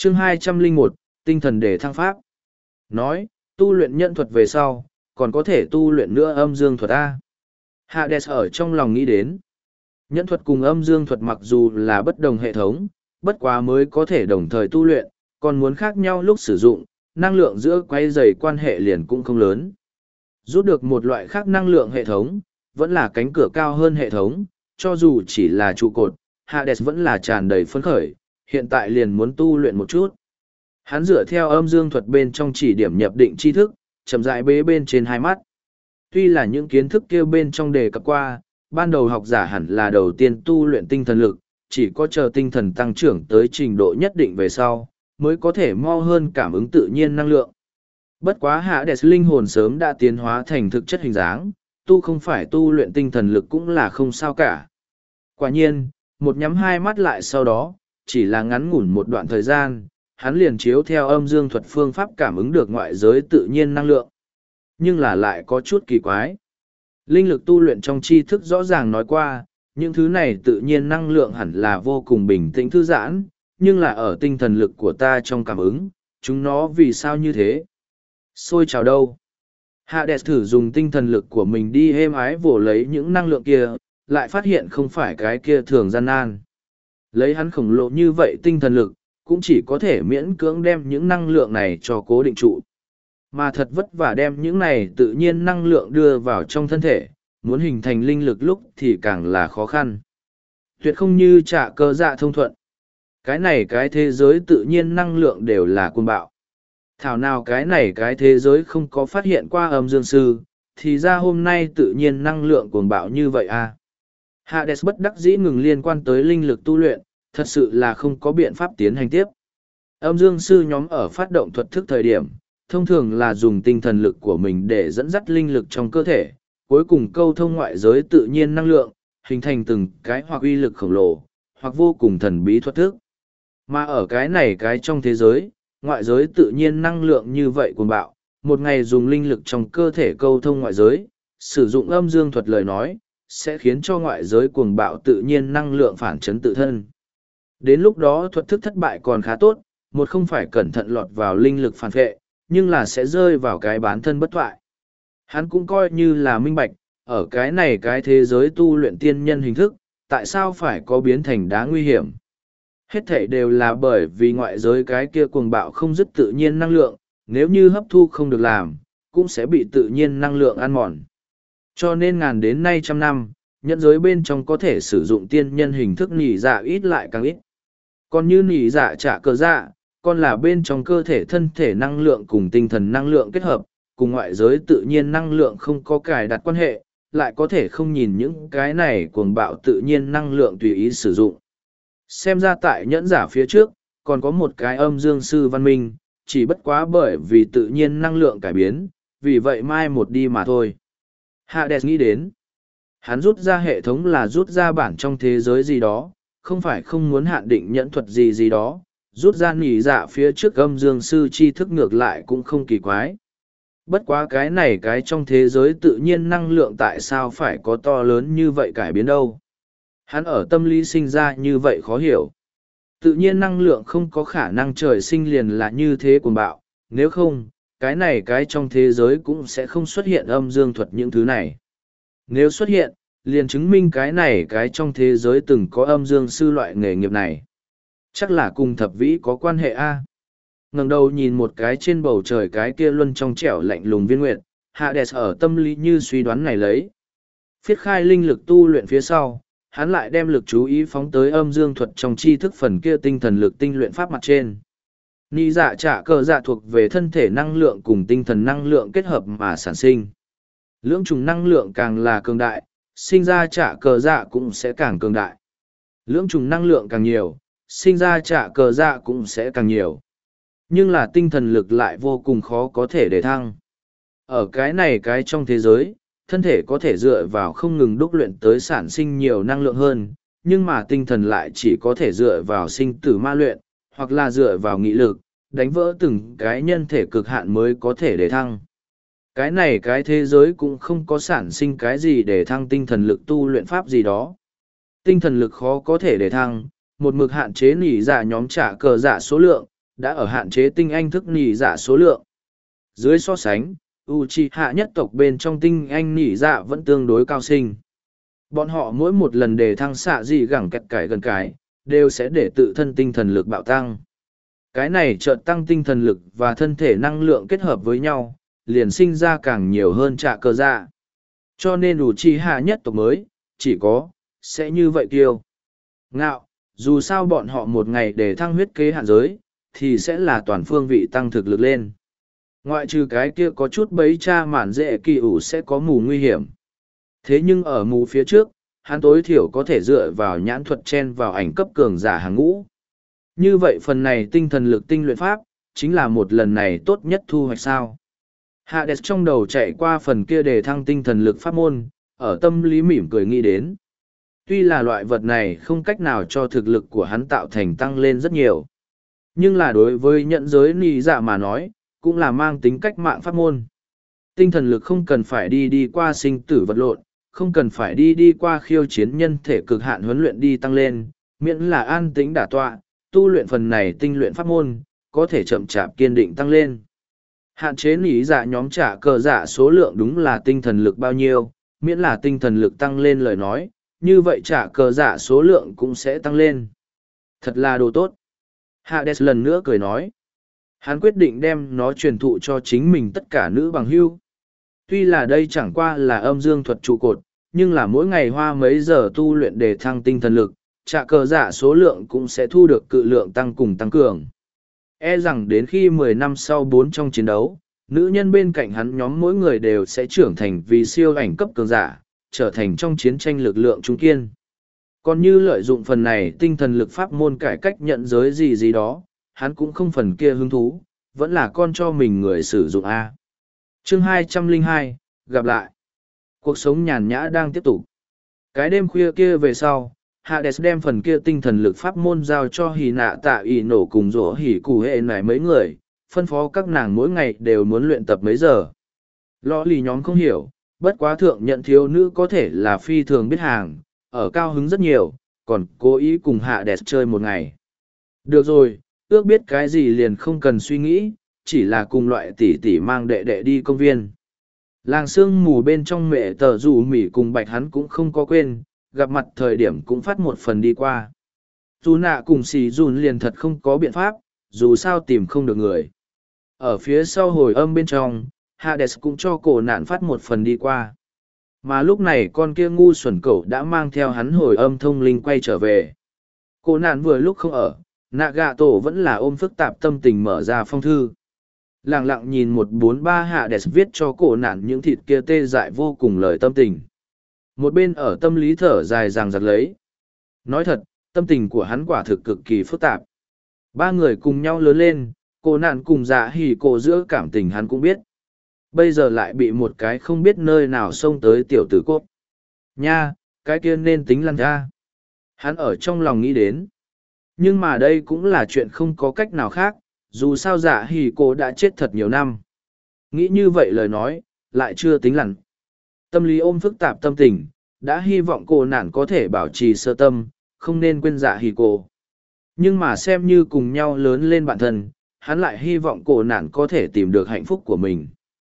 Chương 201, tinh thần để thăng pháp. Nói, tu luyện nhận thuật về sau, còn có thể tu luyện nữa âm dương thuật A. Hades ở trong lòng nghĩ đến. Nhẫn thuật cùng âm dương thuật mặc dù là bất đồng hệ thống, bất quá mới có thể đồng thời tu luyện, còn muốn khác nhau lúc sử dụng, năng lượng giữa quay dày quan hệ liền cũng không lớn. Rút được một loại khác năng lượng hệ thống, vẫn là cánh cửa cao hơn hệ thống, cho dù chỉ là trụ cột, Hades vẫn là tràn đầy phấn khởi, hiện tại liền muốn tu luyện một chút. Hắn dựa theo âm dương thuật bên trong chỉ điểm nhập định tri thức, chậm rãi bế bên trên hai mắt. Tuy là những kiến thức kia bên trong đề cập qua, ban đầu học giả hẳn là đầu tiên tu luyện tinh thần lực, chỉ có chờ tinh thần tăng trưởng tới trình độ nhất định về sau, mới có thể mau hơn cảm ứng tự nhiên năng lượng. Bất quá Hades linh hồn sớm đã tiến hóa thành thực chất hình dáng, tu không phải tu luyện tinh thần lực cũng là không sao cả. Quả nhiên, một nhắm hai mắt lại sau đó, chỉ là ngắn ngủn một đoạn thời gian, hắn liền chiếu theo âm dương thuật phương pháp cảm ứng được ngoại giới tự nhiên năng lượng. Nhưng là lại có chút kỳ quái. Linh lực tu luyện trong tri thức rõ ràng nói qua, những thứ này tự nhiên năng lượng hẳn là vô cùng bình tĩnh thư giãn, nhưng là ở tinh thần lực của ta trong cảm ứng, chúng nó vì sao như thế? Xôi trào đâu? Hades thử dùng tinh thần lực của mình đi êm ái vồ lấy những năng lượng kia, lại phát hiện không phải cái kia thường gian nan. Lấy hắn khổng lồ như vậy tinh thần lực, cũng chỉ có thể miễn cưỡng đem những năng lượng này cho cố định trụ. Mà thật vất vả đem những này tự nhiên năng lượng đưa vào trong thân thể, muốn hình thành linh lực lúc thì càng là khó khăn. Tuyệt không như trả cơ dạ thông thuận. Cái này cái thế giới tự nhiên năng lượng đều là cuồng bạo. Thảo nào cái này cái thế giới không có phát hiện qua âm dương sư, thì ra hôm nay tự nhiên năng lượng cuồng bạo như vậy à. Hades bất đắc dĩ ngừng liên quan tới linh lực tu luyện, thật sự là không có biện pháp tiến hành tiếp. Âm dương sư nhóm ở phát động thuật thức thời điểm, thông thường là dùng tinh thần lực của mình để dẫn dắt linh lực trong cơ thể, cuối cùng câu thông ngoại giới tự nhiên năng lượng, hình thành từng cái hoặc uy lực khổng lồ, hoặc vô cùng thần bí thuật thức. Mà ở cái này cái trong thế giới, ngoại giới tự nhiên năng lượng như vậy cuồng bạo, một ngày dùng linh lực trong cơ thể câu thông ngoại giới, sử dụng âm dương thuật lời nói, sẽ khiến cho ngoại giới cuồng bạo tự nhiên năng lượng phản chấn tự thân. Đến lúc đó thuật thức thất bại còn khá tốt, một không phải cẩn thận lọt vào linh lực phản vệ, nhưng là sẽ rơi vào cái bán thân bất thoại. Hắn cũng coi như là minh bạch, ở cái này cái thế giới tu luyện tiên nhân hình thức, tại sao phải có biến thành đá nguy hiểm. Hết thảy đều là bởi vì ngoại giới cái kia cuồng bạo không dứt tự nhiên năng lượng, nếu như hấp thu không được làm, cũng sẽ bị tự nhiên năng lượng ăn mòn. Cho nên ngàn đến nay trăm năm, nhận giới bên trong có thể sử dụng tiên nhân hình thức nỉ dạ ít lại càng ít. Còn như nỉ dạ trả cơ dạ, còn là bên trong cơ thể thân thể năng lượng cùng tinh thần năng lượng kết hợp, cùng ngoại giới tự nhiên năng lượng không có cài đặt quan hệ, lại có thể không nhìn những cái này cuồng bạo tự nhiên năng lượng tùy ý sử dụng. Xem ra tại nhẫn giả phía trước, còn có một cái âm dương sư văn minh, chỉ bất quá bởi vì tự nhiên năng lượng cải biến, vì vậy mai một đi mà thôi. Hades nghĩ đến, hắn rút ra hệ thống là rút ra bản trong thế giới gì đó, không phải không muốn hạn định nhẫn thuật gì gì đó, rút ra nỉ dạ phía trước âm dương sư tri thức ngược lại cũng không kỳ quái. Bất quá cái này cái trong thế giới tự nhiên năng lượng tại sao phải có to lớn như vậy cải biến đâu. Hắn ở tâm lý sinh ra như vậy khó hiểu. Tự nhiên năng lượng không có khả năng trời sinh liền là như thế cuồng bạo, nếu không, cái này cái trong thế giới cũng sẽ không xuất hiện âm dương thuật những thứ này. Nếu xuất hiện, liền chứng minh cái này cái trong thế giới từng có âm dương sư loại nghề nghiệp này. Chắc là cùng thập vĩ có quan hệ a. Ngẩng đầu nhìn một cái trên bầu trời cái kia luân trong trẻo lạnh lùng viên nguyệt, Hades ở tâm lý như suy đoán này lấy. Phiết khai linh lực tu luyện phía sau, hắn lại đem lực chú ý phóng tới âm dương thuật trong tri thức phần kia tinh thần lực tinh luyện pháp mặt trên. Ni dạ trả cờ dạ thuộc về thân thể năng lượng cùng tinh thần năng lượng kết hợp mà sản sinh. Lưỡng trùng năng lượng càng là cường đại, sinh ra trả cờ dạ cũng sẽ càng cường đại. Lưỡng trùng năng lượng càng nhiều, sinh ra trả cờ dạ cũng sẽ càng nhiều. Nhưng là tinh thần lực lại vô cùng khó có thể để thăng. Ở cái này cái trong thế giới, thân thể có thể dựa vào không ngừng đúc luyện tới sản sinh nhiều năng lượng hơn, nhưng mà tinh thần lại chỉ có thể dựa vào sinh tử ma luyện, hoặc là dựa vào nghị lực, đánh vỡ từng cái nhân thể cực hạn mới có thể để thăng. Cái này cái thế giới cũng không có sản sinh cái gì để thăng tinh thần lực tu luyện pháp gì đó. Tinh thần lực khó có thể để thăng, một mực hạn chế nỉ dạ nhóm trả cờ dạ số lượng, đã ở hạn chế tinh anh thức nỉ dạ số lượng. Dưới so sánh, Uchiha nhất tộc bên trong tinh anh nỉ dạ vẫn tương đối cao sinh. Bọn họ mỗi một lần đề thăng xạ gì gẳng kẹt cải gần cái, đều sẽ để tự thân tinh thần lực bạo tăng. Cái này chợt tăng tinh thần lực và thân thể năng lượng kết hợp với nhau, liền sinh ra càng nhiều hơn trả cơ dạ. Cho nên Uchiha nhất tộc mới, chỉ có, sẽ như vậy kiêu. Ngạo, dù sao bọn họ một ngày để thăng huyết kế hạn giới, thì sẽ là toàn phương vị tăng thực lực lên. Ngoại trừ cái kia có chút bấy cha mản dễ kỳ ủ sẽ có mù nguy hiểm. Thế nhưng ở mù phía trước, hắn tối thiểu có thể dựa vào nhãn thuật chen vào ảnh cấp cường giả hàng ngũ. Như vậy phần này tinh thần lực tinh luyện pháp, chính là một lần này tốt nhất thu hoạch sao. Hades trong đầu chạy qua phần kia để thăng tinh thần lực pháp môn, ở tâm lý mỉm cười nghĩ đến. Tuy là loại vật này không cách nào cho thực lực của hắn tạo thành tăng lên rất nhiều. Nhưng là đối với nhận giới nì dạ mà nói, cũng là mang tính cách mạng pháp môn. Tinh thần lực không cần phải đi qua sinh tử vật lộn, không cần phải đi qua khiêu chiến nhân thể cực hạn huấn luyện đi tăng lên, miễn là an tĩnh đả tọa, tu luyện phần này tinh luyện pháp môn, có thể chậm chạp kiên định tăng lên. Hạn chế nỉ dạ nhóm trả cờ dạ số lượng đúng là tinh thần lực bao nhiêu, miễn là tinh thần lực tăng lên lời nói, như vậy trả cờ dạ số lượng cũng sẽ tăng lên. Thật là đồ tốt. Hades lần nữa cười nói. Hắn quyết định đem nó truyền thụ cho chính mình tất cả nữ bằng hữu. Tuy là đây chẳng qua là âm dương thuật trụ cột, nhưng là mỗi ngày hoa mấy giờ tu luyện để thăng tinh thần lực, trả cờ dạ số lượng cũng sẽ thu được cự lượng tăng cùng tăng cường. E rằng đến khi 10 năm sau 4 trong chiến đấu, nữ nhân bên cạnh hắn nhóm mỗi người đều sẽ trưởng thành vì siêu ảnh cấp cường giả, trở thành trong chiến tranh lực lượng trung kiên. Còn như lợi dụng phần này tinh thần lực pháp môn cải cách nhận giới gì đó, hắn cũng không phần kia hứng thú, vẫn là con cho mình người sử dụng A. Chương 202, gặp lại. Cuộc sống nhàn nhã đang tiếp tục. Cái đêm khuya kia về sau, Hades đem phần kia tinh thần lực pháp môn giao cho Hỉ Nạ Tạ ỷ nổ cùng rỗ hỉ cụ hệ nải mấy người, phân phó các nàng mỗi ngày đều muốn luyện tập mấy giờ. Lọ lì nhóm không hiểu, bất quá thượng nhận thiếu nữ có thể là phi thường biết hàng, ở cao hứng rất nhiều, còn cố ý cùng Hades chơi một ngày. Được rồi, ước biết cái gì liền không cần suy nghĩ, chỉ là cùng loại tỷ tỷ mang đệ đệ đi công viên. Làng sương mù bên trong mẹ tờ rủ mỉ cùng bạch hắn cũng không có quên, gặp mặt thời điểm cũng phát một phần đi qua. Dù nạ cùng xì dùn liền thật không có biện pháp, dù sao tìm không được người. Ở phía sau hồi âm bên trong, Hades cũng cho cổ nạn phát một phần đi qua. Mà lúc này con kia ngu xuẩn cẩu đã mang theo hắn hồi âm thông linh quay trở về. Cổ nạn vừa lúc không ở, Nagato vẫn là ôm phức tạp tâm tình mở ra phong thư. Lặng lặng nhìn 143 Hades viết cho cổ nạn những thịt kia tê dại vô cùng lời tâm tình. Một bên ở tâm lý thở dài ràng giặc lấy. Nói thật, tâm tình của hắn quả thực cực kỳ phức tạp. Ba người cùng nhau lớn lên, cổ nạn cùng dạ hỉ cổ giữa cảm tình hắn cũng biết. Bây giờ lại bị một cái không biết nơi nào xông tới tiểu tử cốt. Nha, cái kia nên tính lăn ra. Hắn ở trong lòng nghĩ đến. Nhưng mà đây cũng là chuyện không có cách nào khác, dù sao dạ hỉ cổ đã chết thật nhiều năm. Nghĩ như vậy lời nói, lại chưa tính lăn. Tâm lý ôm phức tạp tâm tình, đã hy vọng cô nạn có thể bảo trì sơ tâm, không nên quên dạ hỉ cổ. Nhưng mà xem như cùng nhau lớn lên bản thân, hắn lại hy vọng cô nạn có thể tìm được hạnh phúc của mình.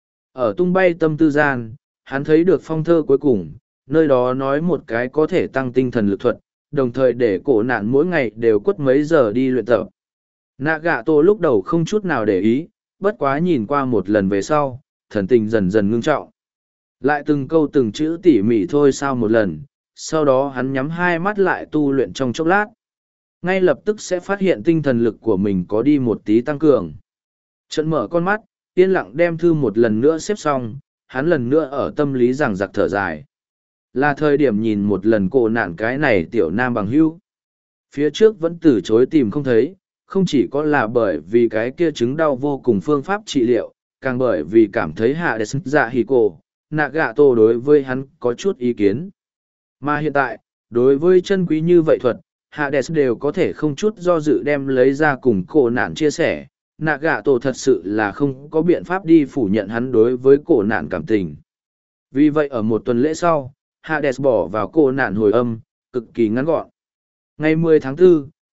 Ở tung bay tâm tư gian, hắn thấy được phong thơ cuối cùng, nơi đó nói một cái có thể tăng tinh thần lực thuật, đồng thời để cổ nạn mỗi ngày đều quất mấy giờ đi luyện tập. Nagato lúc đầu không chút nào để ý, bất quá nhìn qua một lần về sau, thần tình dần dần ngưng trọng. Lại từng câu từng chữ tỉ mỉ thôi sao một lần, sau đó hắn nhắm hai mắt lại tu luyện trong chốc lát. Ngay lập tức sẽ phát hiện tinh thần lực của mình có đi một tí tăng cường. Trận mở con mắt, yên lặng đem thư một lần nữa xếp xong, hắn lần nữa ở tâm lý giằng giặc thở dài. Là thời điểm nhìn một lần cổ nạn cái này tiểu nam bằng hữu. Phía trước vẫn từ chối tìm không thấy, không chỉ có là bởi vì cái kia chứng đau vô cùng phương pháp trị liệu, càng bởi vì cảm thấy Hades dạ hỉ cổ, Nagato đối với hắn có chút ý kiến. Mà hiện tại, đối với chân quý như vậy thuật, Hades đều có thể không chút do dự đem lấy ra cùng cổ nạn chia sẻ. Nagato thật sự là không có biện pháp đi phủ nhận hắn đối với cổ nạn cảm tình. Vì vậy ở một tuần lễ sau, Hades bỏ vào cổ nạn hồi âm, cực kỳ ngắn gọn. Ngày 10 tháng 4,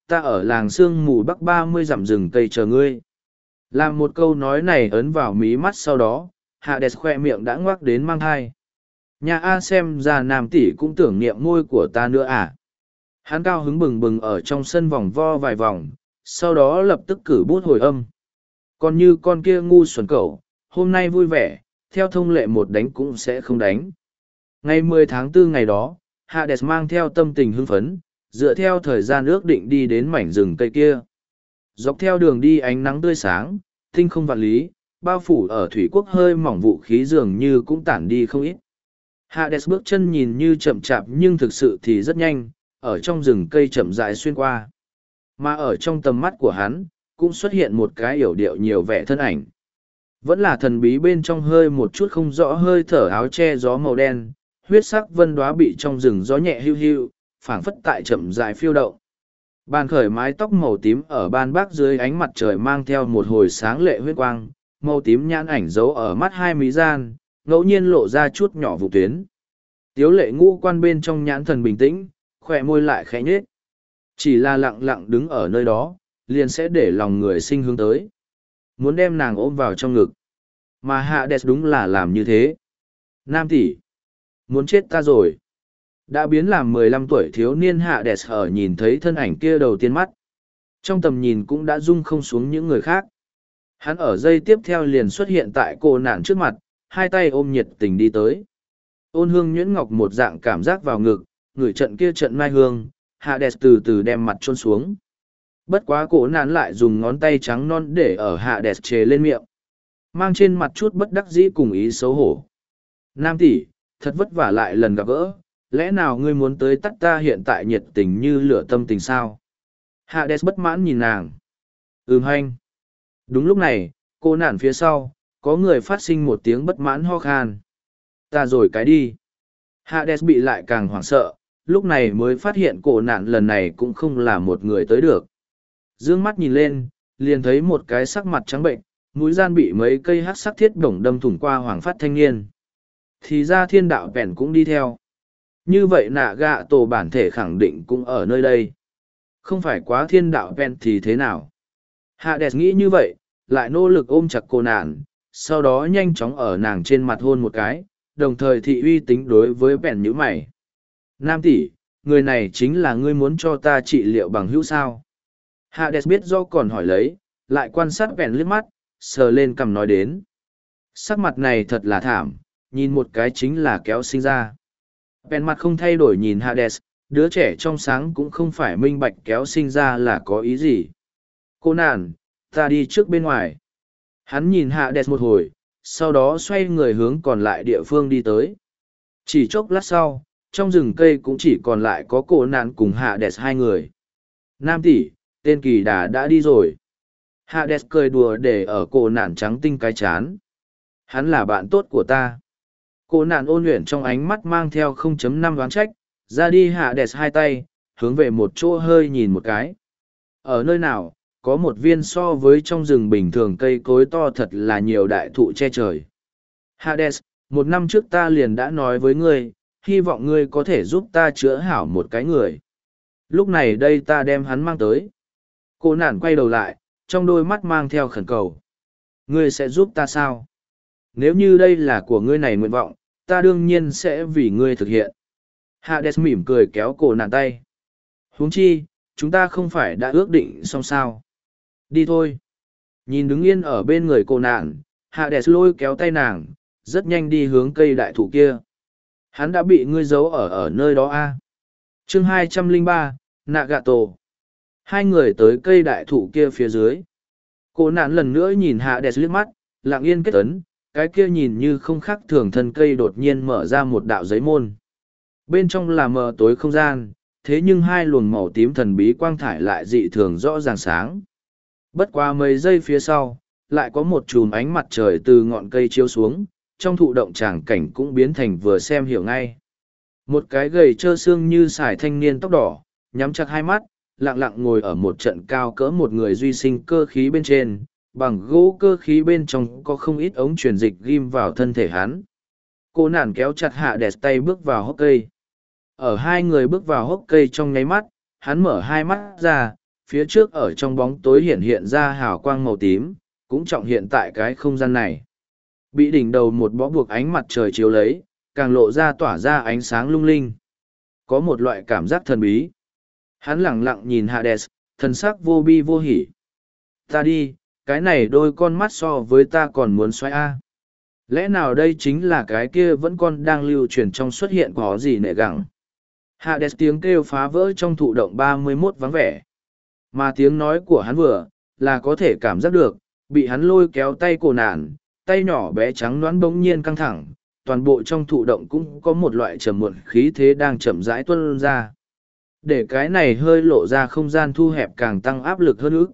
ta ở làng sương mù bắc 30 dặm rừng cây chờ ngươi. Làm một câu nói này ấn vào mí mắt sau đó, Hades khoe miệng đã ngoác đến mang thai. Nhà A xem ra nam tỷ cũng tưởng niệm môi của ta nữa à. Hắn cao hứng bừng bừng ở trong sân vòng vo vài vòng, sau đó lập tức cử bút hồi âm. Còn như con kia ngu xuẩn cẩu, hôm nay vui vẻ, theo thông lệ một đánh cũng sẽ không đánh. Ngày 10 tháng 4 ngày đó, Hades mang theo tâm tình hưng phấn, dựa theo thời gian ước định đi đến mảnh rừng cây kia. Dọc theo đường đi ánh nắng tươi sáng, tinh không vạn lý, bao phủ ở thủy quốc hơi mỏng vũ khí dường như cũng tản đi không ít. Hades bước chân nhìn như chậm chạp nhưng thực sự thì rất nhanh, ở trong rừng cây chậm rãi xuyên qua. Mà ở trong tầm mắt của hắn, cũng xuất hiện một cái yểu điệu nhiều vẻ thân ảnh. Vẫn là thần bí bên trong hơi một chút không rõ hơi thở áo che gió màu đen, huyết sắc vân đóa bị trong rừng gió nhẹ hiu hiu, phảng phất tại chậm rãi phiêu động. Bàn khởi mái tóc màu tím ở ban bác dưới ánh mặt trời mang theo một hồi sáng lệ huyết quang, màu tím nhãn ảnh giấu ở mắt hai mí gian, ngẫu nhiên lộ ra chút nhỏ vụ tuyến. Tiếu lệ ngũ quan bên trong nhãn thần bình tĩnh, khỏe môi lại khẽ nhếch. Chỉ là lặng lặng đứng ở nơi đó, liền sẽ để lòng người sinh hướng tới. Muốn đem nàng ôm vào trong ngực. Mà Hades đúng là làm như thế. Nam tỷ, muốn chết ta rồi. Đã biến làm 15 tuổi thiếu niên Hades ở nhìn thấy thân ảnh kia đầu tiên mắt. Trong tầm nhìn cũng đã rung không xuống những người khác. Hắn ở giây tiếp theo liền xuất hiện tại cô nạn trước mặt, hai tay ôm nhiệt tình đi tới. Ôn hương nhuyễn ngọc một dạng cảm giác vào ngực, ngửi trận kia trận mai hương, Hades từ từ đem mặt chôn xuống. Bất quá cổ nạn lại dùng ngón tay trắng non để ở Hades chề lên miệng. Mang trên mặt chút bất đắc dĩ cùng ý xấu hổ. Nam tỷ, thật vất vả lại lần gặp gỡ, lẽ nào ngươi muốn tới tắt ta hiện tại nhiệt tình như lửa tâm tình sao? Hades bất mãn nhìn nàng. Hanh. Đúng lúc này, cô nản phía sau, có người phát sinh một tiếng bất mãn ho khan. Ta rồi cái đi. Hades bị lại càng hoảng sợ, lúc này mới phát hiện cổ nạn lần này cũng không là một người tới được. Dương mắt nhìn lên, liền thấy một cái sắc mặt trắng bệnh, mũi gian bị mấy cây hắc sắc thiết bổng đâm thủng qua hoàng phát thanh niên. Thì ra thiên đạo vẹn cũng đi theo. Như vậy nạ gạ tổ bản thể khẳng định cũng ở nơi đây. Không phải quá thiên đạo vẹn thì thế nào? Hades nghĩ như vậy, lại nỗ lực ôm chặt cô nạn, sau đó nhanh chóng ở nàng trên mặt hôn một cái, đồng thời thị uy tính đối với vẹn nhíu mày. Nam tỷ, người này chính là ngươi muốn cho ta trị liệu bằng hữu sao? Hades biết do còn hỏi lấy, lại quan sát vẹn liếc mắt, sờ lên cằm nói đến. Sắc mặt này thật là thảm, nhìn một cái chính là kéo sinh ra. Vẹn mặt không thay đổi nhìn Hades, đứa trẻ trong sáng cũng không phải minh bạch kéo sinh ra là có ý gì. Cô nàn, ta đi trước bên ngoài. Hắn nhìn Hades một hồi, sau đó xoay người hướng còn lại địa phương đi tới. Chỉ chốc lát sau, trong rừng cây cũng chỉ còn lại có cô nạn cùng Hades hai người. Nam tỷ, tên kỳ đà đã đi rồi. Hades cười đùa để ở cô nạn trắng tinh cái chán. Hắn là bạn tốt của ta. Cô nạn ôn luyện trong ánh mắt mang theo 0.5 đoán trách, ra đi Hades hai tay, hướng về một chỗ hơi nhìn một cái. Ở nơi nào, có một viên so với trong rừng bình thường cây cối to thật là nhiều đại thụ che trời. Hades, 1 năm trước ta liền đã nói với ngươi, hy vọng ngươi có thể giúp ta chữa hảo một cái người. Lúc này đây ta đem hắn mang tới. Cô nản quay đầu lại, trong đôi mắt mang theo khẩn cầu. Ngươi sẽ giúp ta sao? Nếu như đây là của ngươi này nguyện vọng, ta đương nhiên sẽ vì ngươi thực hiện. Hades mỉm cười kéo cô nản tay. Huống chi, chúng ta không phải đã ước định xong sao? Đi thôi. Nhìn đứng yên ở bên người cô nạn, Hades lôi kéo tay nàng, rất nhanh đi hướng cây đại thụ kia. Hắn đã bị ngươi giấu ở nơi đó a. Chương 203, Nagato. Hai người tới cây đại thụ kia phía dưới. Cô nạn lần nữa nhìn Hades liếc mắt, lặng yên kết ấn, cái kia nhìn như không khác thường thân cây đột nhiên mở ra một đạo giấy môn. Bên trong là mờ tối không gian, thế nhưng hai luồng màu tím thần bí quang thải lại dị thường rõ ràng sáng. Bất qua mấy giây phía sau, lại có một chùm ánh mặt trời từ ngọn cây chiếu xuống, trong thụ động tràng cảnh cũng biến thành vừa xem hiểu ngay. Một cái gầy trơ xương như sải thanh niên tóc đỏ, nhắm chặt hai mắt, lặng lặng ngồi ở một trận cao cỡ một người duy sinh cơ khí bên trên, bằng gỗ cơ khí bên trong có không ít ống truyền dịch ghim vào thân thể hắn. Cô nản kéo chặt Hades tay bước vào hốc cây. Ở hai người bước vào hốc cây trong nháy mắt, hắn mở hai mắt ra, phía trước ở trong bóng tối hiện hiện ra hào quang màu tím, cũng trọng hiện tại cái không gian này. Bị đỉnh đầu một bó buộc ánh mặt trời chiếu lấy, càng lộ ra tỏa ra ánh sáng lung linh. Có một loại cảm giác thần bí. Hắn lẳng lặng nhìn Hades, thần sắc vô bi vô hỉ. Ta đi, cái này đôi con mắt so với ta còn muốn xoay a. Lẽ nào đây chính là cái kia vẫn còn đang lưu truyền trong xuất hiện có gì nệ gẳng. Hades tiếng kêu phá vỡ trong thụ động 31 vắng vẻ. Mà tiếng nói của hắn vừa, là có thể cảm giác được, bị hắn lôi kéo tay cổ nản, tay nhỏ bé trắng nõn bỗng nhiên căng thẳng, toàn bộ trong thụ động cũng có một loại trầm muộn khí thế đang chậm rãi tuôn ra. Để cái này hơi lộ ra không gian thu hẹp càng tăng áp lực hơn ức.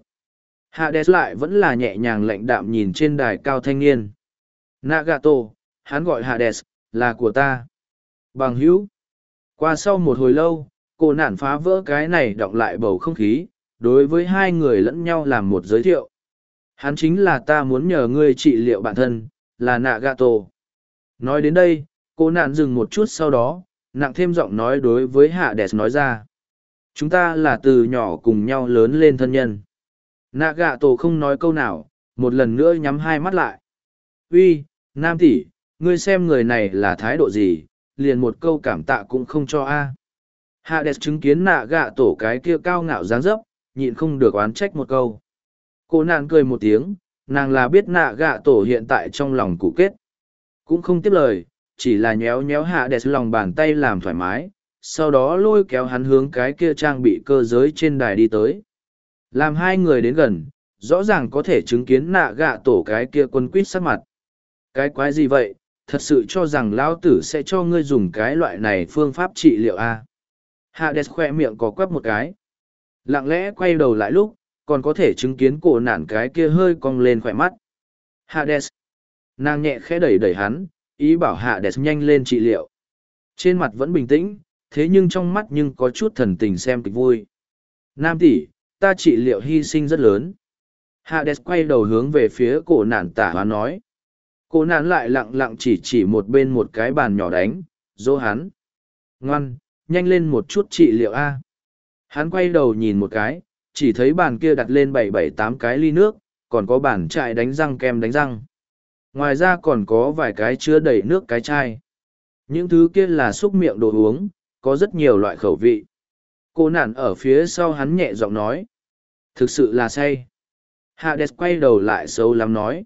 Hades lại vẫn là nhẹ nhàng lạnh đạm nhìn trên đài cao thanh niên. Nagato, hắn gọi Hades, là của ta. Bằng hữu. Qua sau một hồi lâu, cô nản phá vỡ cái này đọng lại bầu không khí, đối với hai người lẫn nhau làm một giới thiệu. Hắn chính là ta muốn nhờ ngươi trị liệu bản thân, là Nagato. Nói đến đây, cô nạn dừng một chút sau đó, nặng thêm giọng nói đối với Hades nói ra. Chúng ta là từ nhỏ cùng nhau lớn lên thân nhân. Nagato không nói câu nào, một lần nữa nhắm hai mắt lại. Uy, Nam tỷ, ngươi xem người này là thái độ gì, liền một câu cảm tạ cũng không cho a. Hades chứng kiến Nagato cái kia cao ngạo dáng dấp, nhịn không được oán trách một câu. Cô nạn cười một tiếng, nàng là biết Nagato hiện tại trong lòng cụ kết. Cũng không tiếp lời, chỉ là nhéo nhéo Hades lòng bàn tay làm thoải mái, sau đó lôi kéo hắn hướng cái kia trang bị cơ giới trên đài đi tới. Làm hai người đến gần, rõ ràng có thể chứng kiến Nagato cái kia quân quýt sắc mặt. Cái quái gì vậy, thật sự cho rằng lão tử sẽ cho ngươi dùng cái loại này phương pháp trị liệu à? Hades khoe miệng có quắp một cái. Lặng lẽ quay đầu lại lúc, còn có thể chứng kiến cổ nản cái kia hơi cong lên khỏe mắt. Hades. Nàng nhẹ khẽ đẩy đẩy hắn, ý bảo Hades nhanh lên trị liệu. Trên mặt vẫn bình tĩnh, thế nhưng trong mắt nhưng có chút thần tình xem kịch vui. Nam tỷ, ta trị liệu hy sinh rất lớn. Hades quay đầu hướng về phía cổ nản tả hóa nói. Cổ nản lại lặng lặng chỉ một bên một cái bàn nhỏ đánh, dỗ hắn. Ngoan, nhanh lên một chút trị liệu a. Hắn quay đầu nhìn một cái, chỉ thấy bàn kia đặt lên 7-8 cái ly nước, còn có bàn chải đánh răng kem đánh răng. Ngoài ra còn có vài cái chứa đầy nước cái chai. Những thứ kia là xúc miệng đồ uống, có rất nhiều loại khẩu vị. Cô nản ở phía sau hắn nhẹ giọng nói. Thực sự là say. Hades quay đầu lại xấu lắm nói.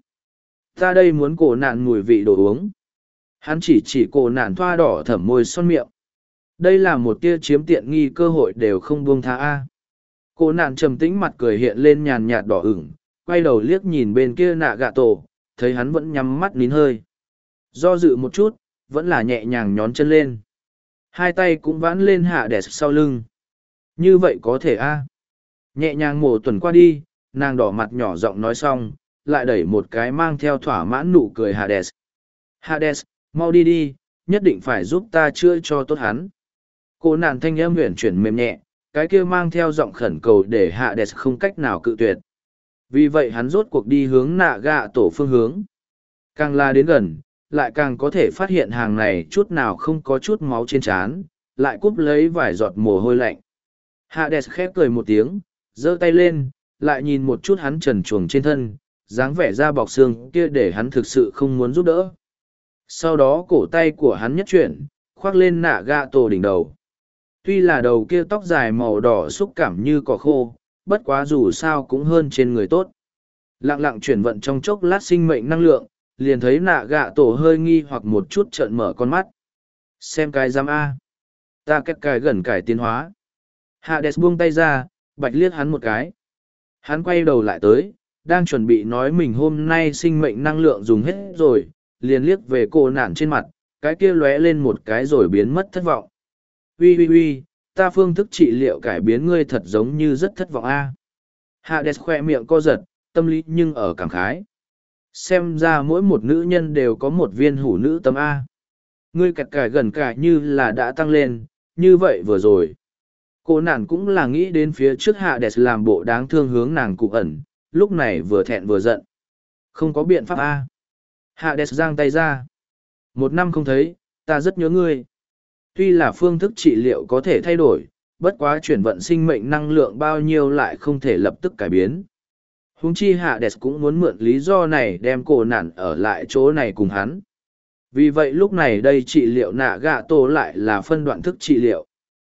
Ta đây muốn cổ nạn mùi vị đồ uống. Hắn chỉ cổ nạn thoa đỏ thẩm môi son miệng. Đây là một tia chiếm tiện nghi cơ hội đều không buông tha a. Cổ nạn trầm tĩnh mặt cười hiện lên nhàn nhạt đỏ ửng, quay đầu liếc nhìn bên kia Nagato, thấy hắn vẫn nhắm mắt nín hơi. Do dự một chút, vẫn là nhẹ nhàng nhón chân lên. Hai tay cũng vãn lên Hades sau lưng. Như vậy có thể a. Nhẹ nhàng mổ tuần qua đi, nàng đỏ mặt nhỏ giọng nói xong, lại đẩy một cái mang theo thỏa mãn nụ cười Hades. Hades, mau đi đi, nhất định phải giúp ta chữa cho tốt hắn. Cô nàng thanh âm huyền chuyển mềm nhẹ, cái kia mang theo giọng khẩn cầu để Hades không cách nào cự tuyệt. Vì vậy hắn rốt cuộc đi hướng Nagato phương hướng. Càng la đến gần, lại càng có thể phát hiện hàng này chút nào không có chút máu trên trán, lại cúp lấy vài giọt mồ hôi lạnh. Hades khép cười một tiếng, giơ tay lên, lại nhìn một chút hắn trần truồng trên thân, dáng vẻ da bọc xương kia để hắn thực sự không muốn giúp đỡ. Sau đó cổ tay của hắn nhất chuyển, khoác lên Nagato đỉnh đầu. Tuy là đầu kia tóc dài màu đỏ xúc cảm như cỏ khô, bất quá dù sao cũng hơn trên người tốt. Lặng lặng chuyển vận trong chốc lát sinh mệnh năng lượng, liền thấy Nagato hơi nghi hoặc một chút trợn mở con mắt. Xem cái giám A. Ta cách cài gần cải tiến hóa. Hades buông tay ra, bạch liếc hắn một cái. Hắn quay đầu lại tới, đang chuẩn bị nói mình hôm nay sinh mệnh năng lượng dùng hết rồi, liền liếc về cô nản trên mặt, cái kia lóe lên một cái rồi biến mất thất vọng. Ui, ta phương thức trị liệu cải biến ngươi thật giống như rất thất vọng a. Hades khoe miệng co giật, tâm lý nhưng ở cảm khái. Xem ra mỗi một nữ nhân đều có một viên hủ nữ tâm A. Ngươi cạch cải gần cải như là đã tăng lên, như vậy vừa rồi. Cô nàng cũng là nghĩ đến phía trước Hades làm bộ đáng thương hướng nàng cụ ẩn, lúc này vừa thẹn vừa giận. Không có biện pháp A. Hades giang tay ra. 1 năm không thấy, ta rất nhớ ngươi. Tuy là phương thức trị liệu có thể thay đổi, bất quá chuyển vận sinh mệnh năng lượng bao nhiêu lại không thể lập tức cải biến. Huống chi Hades cũng muốn mượn lý do này đem cổ nạn ở lại chỗ này cùng hắn. Vì vậy lúc này đây trị liệu nạ gạ tổ lại là phân đoạn thức trị liệu.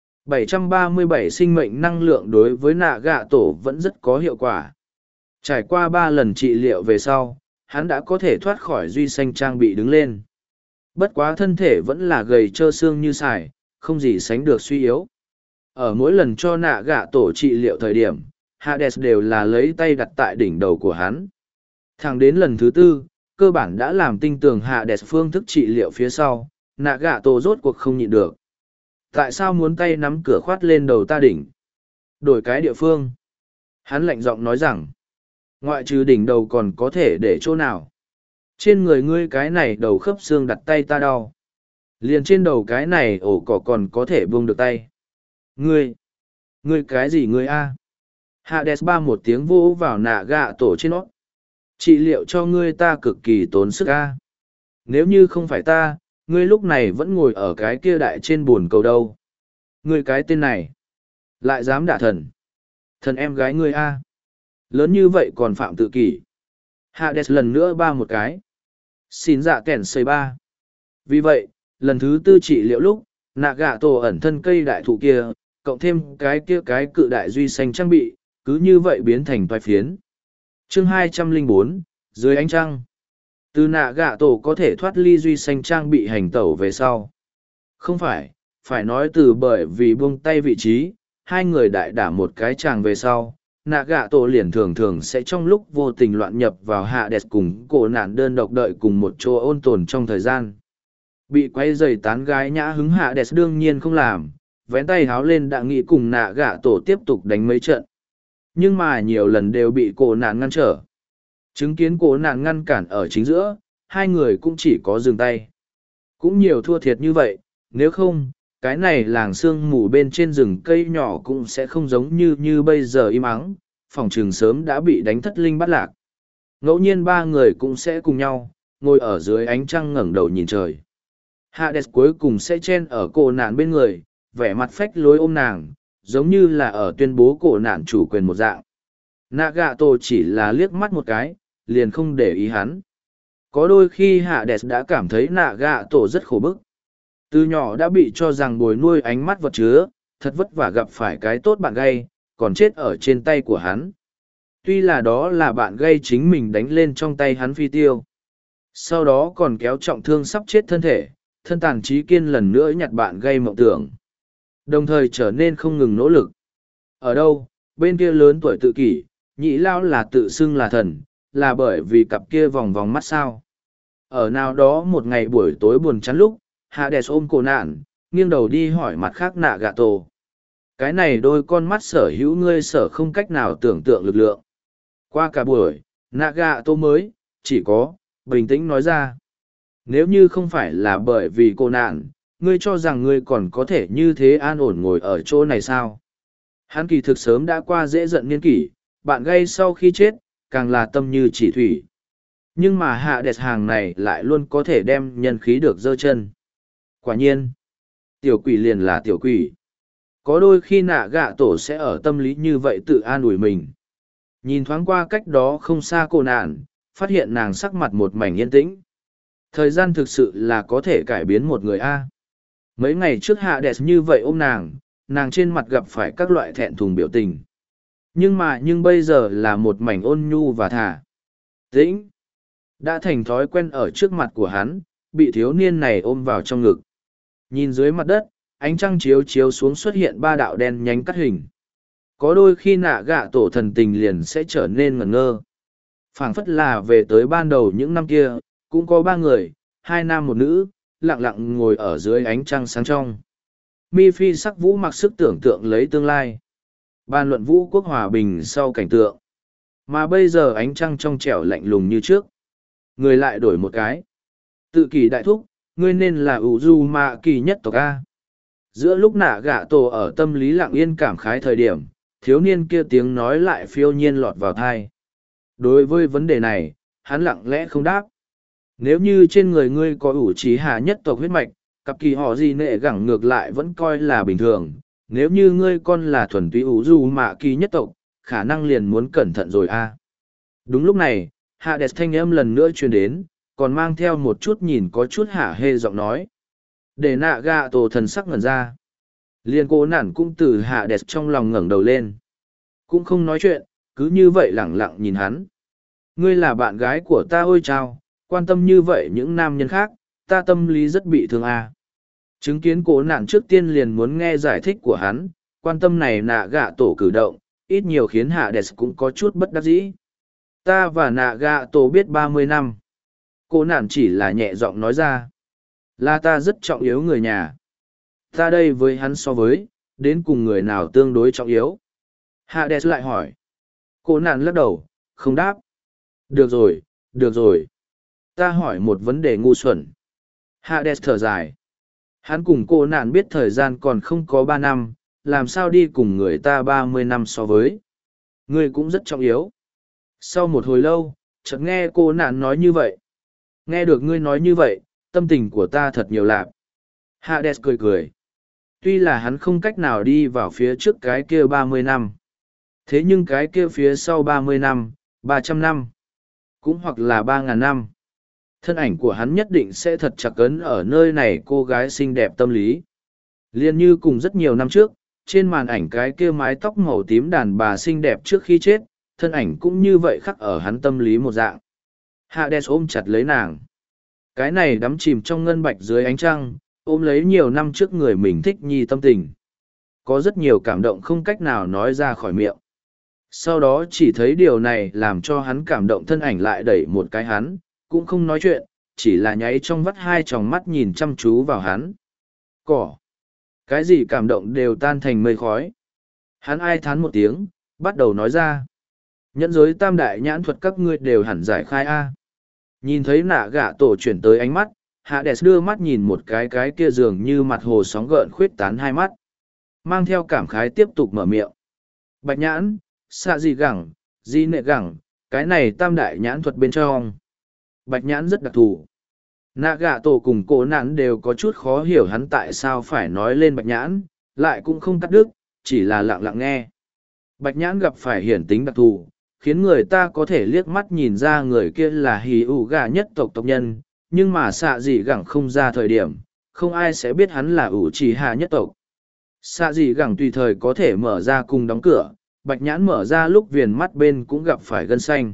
737 sinh mệnh năng lượng đối với nạ gạ tổ vẫn rất có hiệu quả. Trải qua 3 lần trị liệu về sau, hắn đã có thể thoát khỏi duy xanh trang bị đứng lên. Bất quá thân thể vẫn là gầy trơ xương như sải, không gì sánh được suy yếu. Ở mỗi lần cho nạ gạ tổ trị liệu thời điểm, Hades đều là lấy tay đặt tại đỉnh đầu của hắn. Thẳng đến lần thứ 4, cơ bản đã làm tinh tường Hades phương thức trị liệu phía sau, nạ gạ tổ rốt cuộc không nhịn được. Tại sao muốn tay nắm cửa khoát lên đầu ta đỉnh? Đổi cái địa phương. Hắn lạnh giọng nói rằng, ngoại trừ đỉnh đầu còn có thể để chỗ nào? Trên người ngươi cái này đầu khớp xương đặt tay ta đau. Liền trên đầu cái này ổ cỏ còn có thể buông được tay. Ngươi cái gì ngươi a? Hades ba một tiếng vỗ vào nạ gạ tổ trên nó. Trị liệu cho ngươi ta cực kỳ tốn sức a. Nếu như không phải ta, ngươi lúc này vẫn ngồi ở cái kia đại trên buồn cầu đâu. Ngươi cái tên này, lại dám đả thần. Thần em gái ngươi a. Lớn như vậy còn phạm tự kỷ. Hades lần nữa ba một cái. Xin dạ kẻn xây ba. Vì vậy, lần thứ 4 trị liệu lúc, nạ gạ tổ ẩn thân cây đại thụ kia, cộng thêm cái kia cái cự đại duy xanh trang bị, cứ như vậy biến thành toái phiến. Chương 204, dưới ánh trăng. Từ nạ gạ tổ có thể thoát ly duy xanh trang bị hành tẩu về sau. Không phải nói từ bởi vì buông tay vị trí, hai người đại đả một cái chàng về sau. Nạ gạ tổ liền thường thường sẽ trong lúc vô tình loạn nhập vào Hades cùng cổ nạn đơn độc đợi cùng một chỗ ôn tồn trong thời gian. Bị quay dày tán gái nhã hứng Hades đương nhiên không làm, vén tay háo lên đã nghĩ cùng nạ gạ tổ tiếp tục đánh mấy trận. Nhưng mà nhiều lần đều bị cổ nạn ngăn trở. Chứng kiến cổ nạn ngăn cản ở chính giữa, hai người cũng chỉ có dừng tay. Cũng nhiều thua thiệt như vậy, nếu không, cái này làng sương mù bên trên rừng cây nhỏ cũng sẽ không giống như bây giờ im ắng, phòng trường sớm đã bị đánh thất linh bắt lạc. Ngẫu nhiên ba người cũng sẽ cùng nhau, ngồi ở dưới ánh trăng ngẩng đầu nhìn trời. Hades cuối cùng sẽ chen ở cổ nạn bên người, vẻ mặt phách lối ôm nàng, giống như là ở tuyên bố cổ nạn chủ quyền một dạng. Nagato chỉ là liếc mắt một cái, liền không để ý hắn. Có đôi khi Hades đã cảm thấy Nagato rất khổ bức. Từ nhỏ đã bị cho rằng bồi nuôi ánh mắt vật chứa, thật vất vả gặp phải cái tốt bạn gay, còn chết ở trên tay của hắn. Tuy là đó là bạn gay chính mình đánh lên trong tay hắn phi tiêu. Sau đó còn kéo trọng thương sắp chết thân thể, thân tàn trí kiên lần nữa nhặt bạn gay mộng tưởng. Đồng thời trở nên không ngừng nỗ lực. Ở đâu, bên kia lớn tuổi tự kỷ, nhị lao là tự xưng là thần, là bởi vì cặp kia vòng vòng mắt sao. Ở nào đó một ngày buổi tối buồn chán lúc, Hades ôm cổ nạn, nghiêng đầu đi hỏi mặt khác nạ gạ tổ. Cái này đôi con mắt sở hữu ngươi sở không cách nào tưởng tượng lực lượng. Qua cả buổi, nạ gạ tổ mới, chỉ có, bình tĩnh nói ra. Nếu như không phải là bởi vì cô nạn, ngươi cho rằng ngươi còn có thể như thế an ổn ngồi ở chỗ này sao? Hắn kỳ thực sớm đã qua dễ giận niên kỷ, bạn gây sau khi chết, càng là tâm như chỉ thủy. Nhưng mà Hades hàng này lại luôn có thể đem nhân khí được dơ chân. Quả nhiên, tiểu quỷ liền là tiểu quỷ. Có đôi khi nạ gạ tổ sẽ ở tâm lý như vậy tự an ủi mình. Nhìn thoáng qua cách đó không xa cô nạn, phát hiện nàng sắc mặt một mảnh yên tĩnh. Thời gian thực sự là có thể cải biến một người A. Mấy ngày trước Hades như vậy ôm nàng trên mặt gặp phải các loại thẹn thùng biểu tình. Nhưng bây giờ là một mảnh ôn nhu và thả. Tĩnh. Đã thành thói quen ở trước mặt của hắn, bị thiếu niên này ôm vào trong ngực. Nhìn dưới mặt đất, ánh trăng chiếu chiếu xuống xuất hiện 3 đạo đen nhánh cắt hình. Có đôi khi nạ gạ tổ thần tình liền sẽ trở nên ngẩn ngơ. Phảng phất là về tới ban đầu những năm kia, cũng có 3 người, 2 nam 1 nữ, lặng lặng ngồi ở dưới ánh trăng sáng trong. Mi phi sắc vũ mặc sức tưởng tượng lấy tương lai. Bàn luận vũ quốc hòa bình sau cảnh tượng. Mà bây giờ ánh trăng trong trẻo lạnh lùng như trước. Người lại đổi một cái. Tự kỷ đại thúc, ngươi nên là Uzumaki nhất tộc A. Giữa lúc nạ gạ tổ ở tâm lý lặng yên cảm khái thời điểm, thiếu niên kia tiếng nói lại phiêu nhiên lọt vào thai. Đối với vấn đề này, hắn lặng lẽ không đáp. Nếu như trên người ngươi có ủ trí hạ nhất tộc huyết mạch, cặp kỳ họ gì nệ gẳng ngược lại vẫn coi là bình thường, nếu như ngươi con là thuần túy ủ dù mạ kỳ nhất tộc, khả năng liền muốn cẩn thận rồi a. Đúng lúc này, Hades thanh âm lần nữa truyền đến, còn mang theo một chút nhìn có chút hả hê giọng nói. Để nạ gạ tổ thần sắc ngẩn ra. Liền cô nản cũng từ Hades trong lòng ngẩng đầu lên. Cũng không nói chuyện, cứ như vậy lẳng lặng nhìn hắn. Ngươi là bạn gái của ta ôi chao, quan tâm như vậy những nam nhân khác, ta tâm lý rất bị thương à. Chứng kiến cổ nạn trước tiên liền muốn nghe giải thích của hắn, quan tâm này nạ gạ tổ cử động, ít nhiều khiến Hades cũng có chút bất đắc dĩ. Ta và nạ gạ tổ biết 30 năm. Cổ nạn chỉ là nhẹ giọng nói ra. Là ta rất trọng yếu người nhà. Ta đây với hắn so với, đến cùng người nào tương đối trọng yếu. Hades lại hỏi. Cổ nạn lắc đầu, không đáp. Được rồi, được rồi. Ta hỏi một vấn đề ngu xuẩn. Hades thở dài. Hắn cùng cô nạn biết thời gian còn không có 3 năm, làm sao đi cùng người ta 30 năm so với. Ngươi cũng rất trọng yếu. Sau một hồi lâu, chợt nghe cô nạn nói như vậy. Nghe được ngươi nói như vậy, tâm tình của ta thật nhiều lạc. Hades cười cười. Tuy là hắn không cách nào đi vào phía trước cái kia 30 năm. Thế nhưng cái kia phía sau 30 năm, 300 năm, cũng hoặc là 3.000 năm. Thân ảnh của hắn nhất định sẽ thật chặt ấn ở nơi này cô gái xinh đẹp tâm lý. Liên như cùng rất nhiều năm trước, trên màn ảnh cái kia mái tóc màu tím đàn bà xinh đẹp trước khi chết, thân ảnh cũng như vậy khắc ở hắn tâm lý một dạng. Hades ôm chặt lấy nàng. Cái này đắm chìm trong ngân bạch dưới ánh trăng, ôm lấy nhiều năm trước người mình thích nhi tâm tình. Có rất nhiều cảm động không cách nào nói ra khỏi miệng. Sau đó chỉ thấy điều này làm cho hắn cảm động, thân ảnh lại đẩy một cái hắn, cũng không nói chuyện, chỉ là nháy trong vắt hai tròng mắt nhìn chăm chú vào hắn. Cỏ. Cái gì cảm động đều tan thành mây khói. Hắn ai thán một tiếng, bắt đầu nói ra. Nhẫn giới tam đại nhãn thuật các ngươi đều hẳn giải khai A. Nhìn thấy nạ gạ tổ chuyển tới ánh mắt, Hades đưa mắt nhìn một cái kia dường như mặt hồ sóng gợn khuyết tán hai mắt. Mang theo cảm khái tiếp tục mở miệng. Bạch nhãn, xạ gì gẳng, di nệ gẳng, cái này tam đại nhãn thuật bên trong. Bạch nhãn rất đặc thù. Nạ gạ tổ cùng cổ nạn đều có chút khó hiểu hắn tại sao phải nói lên bạch nhãn, lại cũng không cắt đứt, chỉ là lặng lặng nghe. Bạch nhãn gặp phải hiển tính đặc thù, khiến người ta có thể liếc mắt nhìn ra người kia là hì ủ gà nhất tộc tộc nhân, nhưng mà xạ dị gẳng không ra thời điểm, không ai sẽ biết hắn là ủ trì hạ nhất tộc. Xạ dị gẳng tùy thời có thể mở ra cùng đóng cửa, bạch nhãn mở ra lúc viền mắt bên cũng gặp phải gân xanh.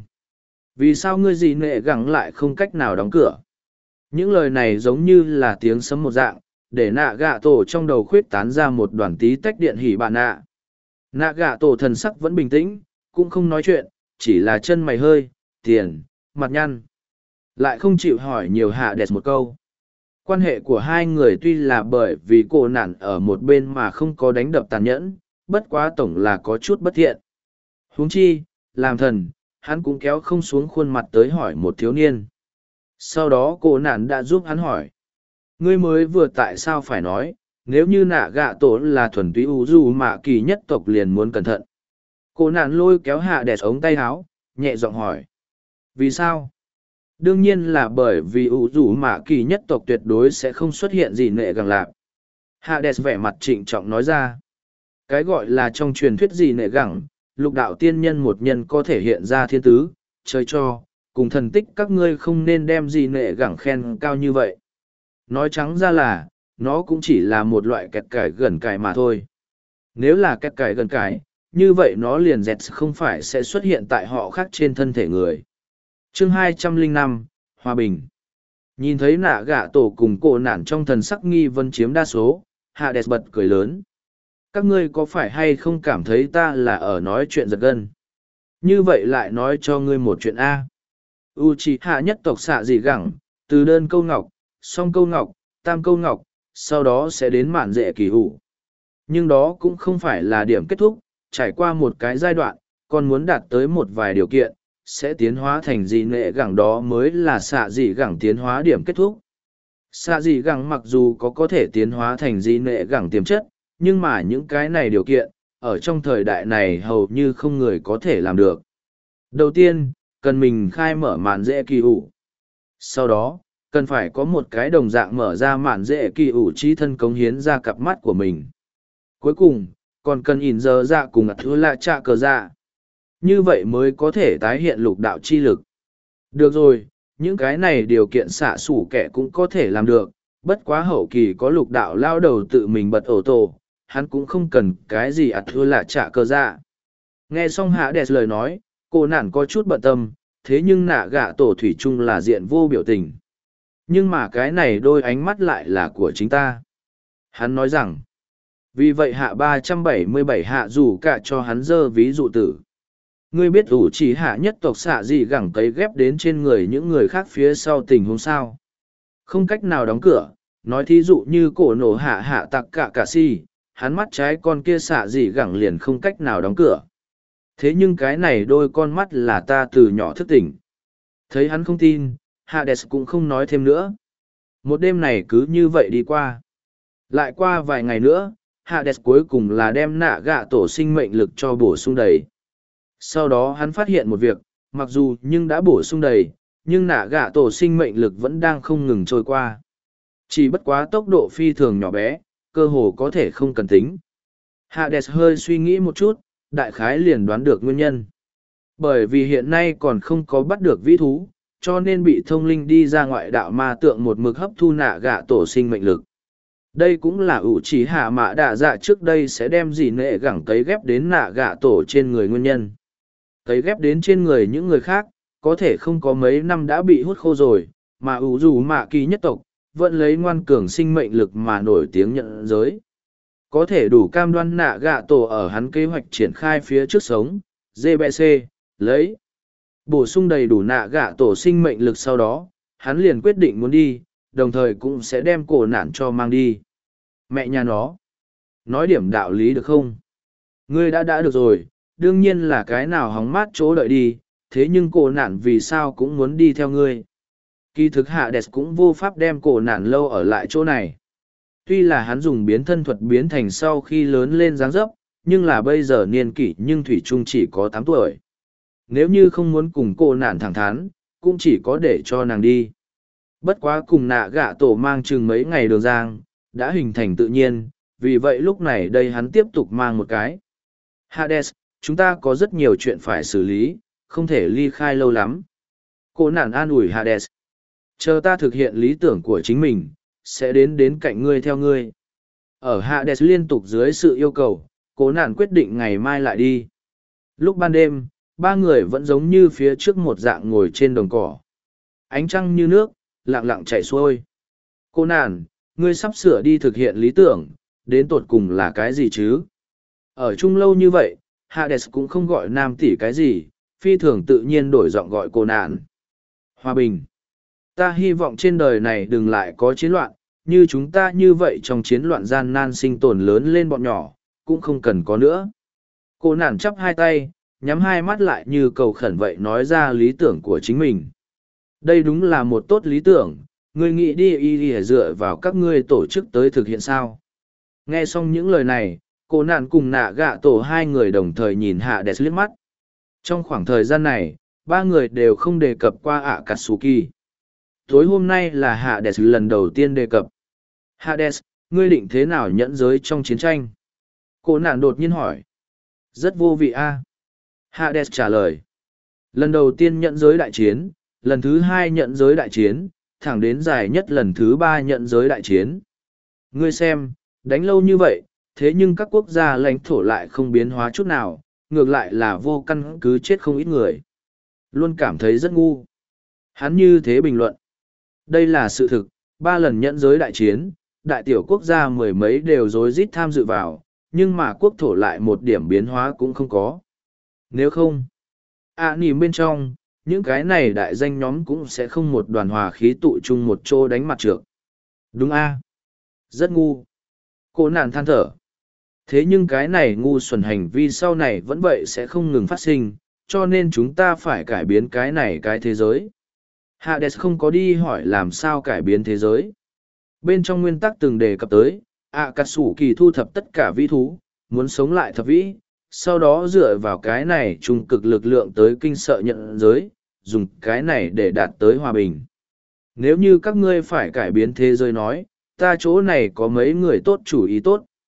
Vì sao ngươi dị nệ gẳng lại không cách nào đóng cửa? Những lời này giống như là tiếng sấm một dạng, để nạ gạ tổ trong đầu khuyết tán ra một đoàn tí tách điện hỉ bạn nạ. Nạ gạ tổ thần sắc vẫn bình tĩnh, cũng không nói chuyện, chỉ là chân mày hơi, tiền, mặt nhăn. Lại không chịu hỏi nhiều Hades một câu. Quan hệ của hai người tuy là bởi vì cô nạn ở một bên mà không có đánh đập tàn nhẫn, bất quá tổng là có chút bất thiện. Huống chi, làm thần, hắn cũng kéo không xuống khuôn mặt tới hỏi một thiếu niên. Sau đó cô nạn đã giúp hắn hỏi. Ngươi mới vừa tại sao phải nói, nếu như nạ gạ tổ là thuần túy u dù mạ kỳ nhất tộc liền muốn cẩn thận. Cô nạn lôi kéo Hades ống tay áo, nhẹ giọng hỏi. Vì sao? Đương nhiên là bởi vì u dù mạ kỳ nhất tộc tuyệt đối sẽ không xuất hiện gì nệ gẳng lạc. Hades vẻ mặt trịnh trọng nói ra. Cái gọi là trong truyền thuyết gì nệ gẳng, lục đạo tiên nhân một nhân có thể hiện ra thiên tứ, chơi cho, cùng thần tích các ngươi không nên đem gì nệ gẳng khen cao như vậy. Nói trắng ra là, nó cũng chỉ là một loại kẹt cải gần cải mà thôi. Nếu là kẹt cải gần cải, như vậy nó liền dẹt không phải sẽ xuất hiện tại họ khác trên thân thể người. Chương 205, Hòa Bình. Nhìn thấy nạ gạ tổ cùng cổ nạn trong thần sắc nghi vấn chiếm đa số, Hades bật cười lớn. Các ngươi có phải hay không cảm thấy ta là ở nói chuyện giật gân? Như vậy lại nói cho ngươi một chuyện A. Uchiha nhất tộc xạ dị gẳng, từ đơn câu ngọc, song câu ngọc, tam câu ngọc, sau đó sẽ đến mạn dễ kỳ hủ. Nhưng đó cũng không phải là điểm kết thúc, trải qua một cái giai đoạn, còn muốn đạt tới một vài điều kiện, sẽ tiến hóa thành dị nệ gẳng, đó mới là xạ dị gẳng tiến hóa điểm kết thúc. Xạ dị gẳng mặc dù có thể tiến hóa thành dị nệ gẳng tiềm chất, nhưng mà những cái này điều kiện, ở trong thời đại này hầu như không người có thể làm được. Đầu tiên, cần mình khai mở mạn dễ kỳ ủ. Sau đó, cần phải có một cái đồng dạng mở ra mạn dễ kỳ ủ trí thân cống hiến ra cặp mắt của mình. Cuối cùng, còn cần ỉn giờ dạ cùng ạt thứ lạ trạ cờ dạ. Như vậy mới có thể tái hiện lục đạo chi lực. Được rồi, những cái này điều kiện xạ sủ kẻ cũng có thể làm được, bất quá hậu kỳ có lục đạo lao đầu tự mình bật ổ tổ, hắn cũng không cần cái gì ạt thứ lạ trạ cờ dạ. Nghe xong hạ đẹp lời nói, cô nản có chút bận tâm, thế nhưng nạ gạ tổ thủy chung là diện vô biểu tình. Nhưng mà cái này đôi ánh mắt lại là của chính ta. Hắn nói rằng, vì vậy hạ 377 hạ dù cả cho hắn dơ ví dụ tử. Ngươi biết ủ chỉ hạ nhất tộc xạ gì gẳng cấy ghép đến trên người những người khác phía sau tình huống sao. Không cách nào đóng cửa, nói thí dụ như cổ nổ hạ hạ tặc cả si, hắn mắt trái con kia xạ gì gẳng liền không cách nào đóng cửa. Thế nhưng cái này đôi con mắt là ta từ nhỏ thức tỉnh. Thấy hắn không tin, Hades cũng không nói thêm nữa. Một đêm này cứ như vậy đi qua. Lại qua vài ngày nữa, Hades cuối cùng là đem nạ gạ tổ sinh mệnh lực cho bổ sung đầy. Sau đó hắn phát hiện một việc, mặc dù nhưng đã bổ sung đầy, nhưng nạ gạ tổ sinh mệnh lực vẫn đang không ngừng trôi qua. Chỉ bất quá tốc độ phi thường nhỏ bé, cơ hồ có thể không cần tính. Hades hơi suy nghĩ một chút, đại khái liền đoán được nguyên nhân. Bởi vì hiện nay còn không có bắt được vĩ thú, cho nên bị thông linh đi ra ngoại đạo ma tượng một mực hấp thu nạ gạ tổ sinh mệnh lực. Đây cũng là ủ chỉ hạ mã đạ dạ trước đây sẽ đem gì nệ gẳng cấy ghép đến nạ gạ tổ trên người nguyên nhân. Cấy ghép đến trên người những người khác, có thể không có mấy năm đã bị hút khô rồi, mà ủ dù mạ kỳ nhất tộc, vẫn lấy ngoan cường sinh mệnh lực mà nổi tiếng nhận giới. Có thể đủ cam đoan nạ gạ tổ ở hắn kế hoạch triển khai phía trước sống, GBC, lấy. Bổ sung đầy đủ nạ gạ tổ sinh mệnh lực sau đó, hắn liền quyết định muốn đi, đồng thời cũng sẽ đem cổ nạn cho mang đi. Mẹ nhà nó. Nói điểm đạo lý được không? Ngươi đã được rồi, đương nhiên là cái nào hóng mát chỗ đợi đi, thế nhưng cổ nạn vì sao cũng muốn đi theo ngươi. Kỳ thực Hades cũng vô pháp đem cổ nạn lâu ở lại chỗ này. Tuy là hắn dùng biến thân thuật biến thành sau khi lớn lên dáng dấp, nhưng là bây giờ niên kỷ nhưng Thủy Trung chỉ có 8 tuổi. Nếu như không muốn cùng cô nạn thẳng thắn, cũng chỉ có để cho nàng đi. Bất quá cùng nạ gạ tổ mang chừng mấy ngày đường giang, đã hình thành tự nhiên, vì vậy lúc này đây hắn tiếp tục mang một cái. Hades, chúng ta có rất nhiều chuyện phải xử lý, không thể ly khai lâu lắm. Cô nạn an ủi Hades. Chờ ta thực hiện lý tưởng của chính mình, sẽ đến cạnh ngươi theo ngươi. Ở Hades liên tục dưới sự yêu cầu, cố nạn quyết định ngày mai lại đi. Lúc ban đêm, ba người vẫn giống như phía trước một dạng ngồi trên đồng cỏ. Ánh trăng như nước, lặng lặng chảy xuôi. Cô nạn, ngươi sắp sửa đi thực hiện lý tưởng, đến tột cùng là cái gì chứ? Ở chung lâu như vậy, Hades cũng không gọi nam tỷ cái gì, phi thường tự nhiên đổi giọng gọi cô nạn. Hòa bình. Ta hy vọng trên đời này đừng lại có chiến loạn, như chúng ta như vậy trong chiến loạn gian nan sinh tồn lớn lên bọn nhỏ, cũng không cần có nữa. Cô nản chắp hai tay, nhắm hai mắt lại như cầu khẩn vậy nói ra lý tưởng của chính mình. Đây đúng là một tốt lý tưởng, ngươi nghĩ đi dựa vào các ngươi tổ chức tới thực hiện sao. Nghe xong những lời này, cô nản cùng nạ gạ tổ hai người đồng thời nhìn Hades liếc mắt. Trong khoảng thời gian này, ba người đều không đề cập qua Akatsuki. Tối hôm nay là Hades lần đầu tiên đề cập. Hades, ngươi định thế nào nhẫn giới trong chiến tranh? Cô nạn đột nhiên hỏi. Rất vô vị a. Hades trả lời. Lần đầu tiên nhẫn giới đại chiến, lần thứ hai nhẫn giới đại chiến, thẳng đến dài nhất lần thứ ba nhẫn giới đại chiến. Ngươi xem, đánh lâu như vậy, thế nhưng các quốc gia lãnh thổ lại không biến hóa chút nào, ngược lại là vô căn cứ chết không ít người. Luôn cảm thấy rất ngu. Hắn như thế bình luận. Đây là sự thực, 3 lần nhẫn giới đại chiến, đại tiểu quốc gia mười mấy đều rối rít tham dự vào, nhưng mà quốc thổ lại một điểm biến hóa cũng không có. Nếu không, nỉm bên trong, những cái này đại danh nhóm cũng sẽ không một đoàn hòa khí tụ chung một chỗ đánh mặt trược. Đúng a, rất ngu. Cô nạn than thở. Thế nhưng cái này ngu xuẩn hành vi sau này vẫn vậy sẽ không ngừng phát sinh, cho nên chúng ta phải cải biến cái này cái thế giới. Hades không có đi hỏi làm sao cải biến thế giới. Bên trong nguyên tắc từng đề cập tới, Akatsuki thu thập tất cả vĩ thú, muốn sống lại thập vĩ, sau đó dựa vào cái này trung cực lực lượng tới kinh sợ nhận giới, dùng cái này để đạt tới hòa bình. Nếu như các ngươi phải cải biến thế giới nói, ta chỗ này có mấy người tốt chủ ý tốt.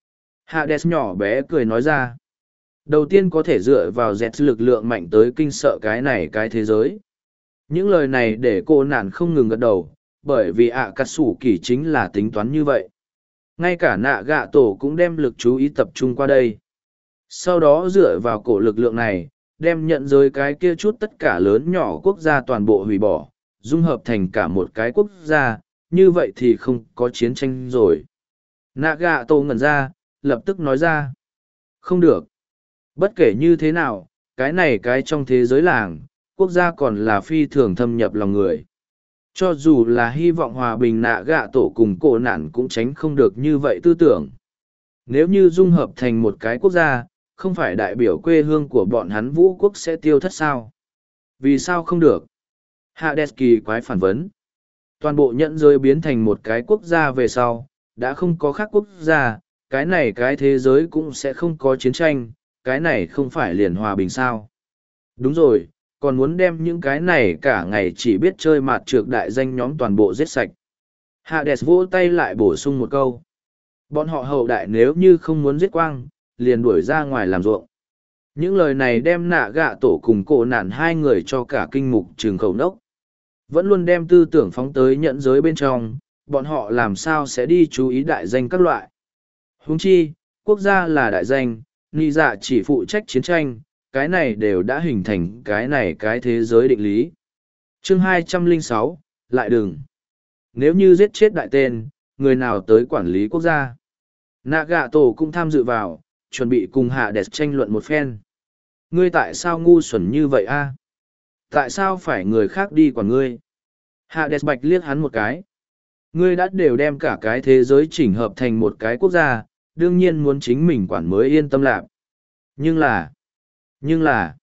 Hades nhỏ bé cười nói ra. Đầu tiên có thể dựa vào dẹt lực lượng mạnh tới kinh sợ cái này cái thế giới. Những lời này để cô nạn không ngừng gật đầu, bởi vì ạ cắt sủ kỳ chính là tính toán như vậy. Ngay cả nạ gạ tổ cũng đem lực chú ý tập trung qua đây. Sau đó dựa vào cổ lực lượng này, đem nhận giới cái kia chút tất cả lớn nhỏ quốc gia toàn bộ hủy bỏ, dung hợp thành cả một cái quốc gia, như vậy thì không có chiến tranh rồi. Nạ gạ tổ ngẩn ra, lập tức nói ra. Không được. Bất kể như thế nào, cái này cái trong thế giới làng, quốc gia còn là phi thường thâm nhập lòng người. Cho dù là hy vọng hòa bình nạ gạ tổ cùng cổ nạn cũng tránh không được như vậy tư tưởng. Nếu như dung hợp thành một cái quốc gia, không phải đại biểu quê hương của bọn hắn vũ quốc sẽ tiêu thất sao? Vì sao không được? Hades kỳ quái phản vấn. Toàn bộ nhận giới biến thành một cái quốc gia về sau, đã không có khác quốc gia, cái này cái thế giới cũng sẽ không có chiến tranh, cái này không phải liền hòa bình sao? Đúng rồi, còn muốn đem những cái này cả ngày chỉ biết chơi mạt trược đại danh nhóm toàn bộ giết sạch. Hades vỗ tay lại bổ sung một câu. Bọn họ hậu đại nếu như không muốn giết quang, liền đuổi ra ngoài làm ruộng. Những lời này đem nạ gạ tổ cùng cổ nạn hai người cho cả kinh mục trường khẩu nốc. Vẫn luôn đem tư tưởng phóng tới nhận giới bên trong, bọn họ làm sao sẽ đi chú ý đại danh các loại. Huống chi, quốc gia là đại danh, nị dạ chỉ phụ trách chiến tranh, cái này đều đã hình thành cái này cái thế giới định lý. Chương 206, lại đừng. Nếu như giết chết đại tên, người nào tới quản lý quốc gia? Nagato cũng tham dự vào, chuẩn bị cùng Hades tranh luận một phen. Ngươi tại sao ngu xuẩn như vậy a? Tại sao phải người khác đi quản ngươi? Hades bạch liếc hắn một cái. Ngươi đã đều đem cả cái thế giới chỉnh hợp thành một cái quốc gia, đương nhiên muốn chính mình quản mới yên tâm lạc. Nhưng là,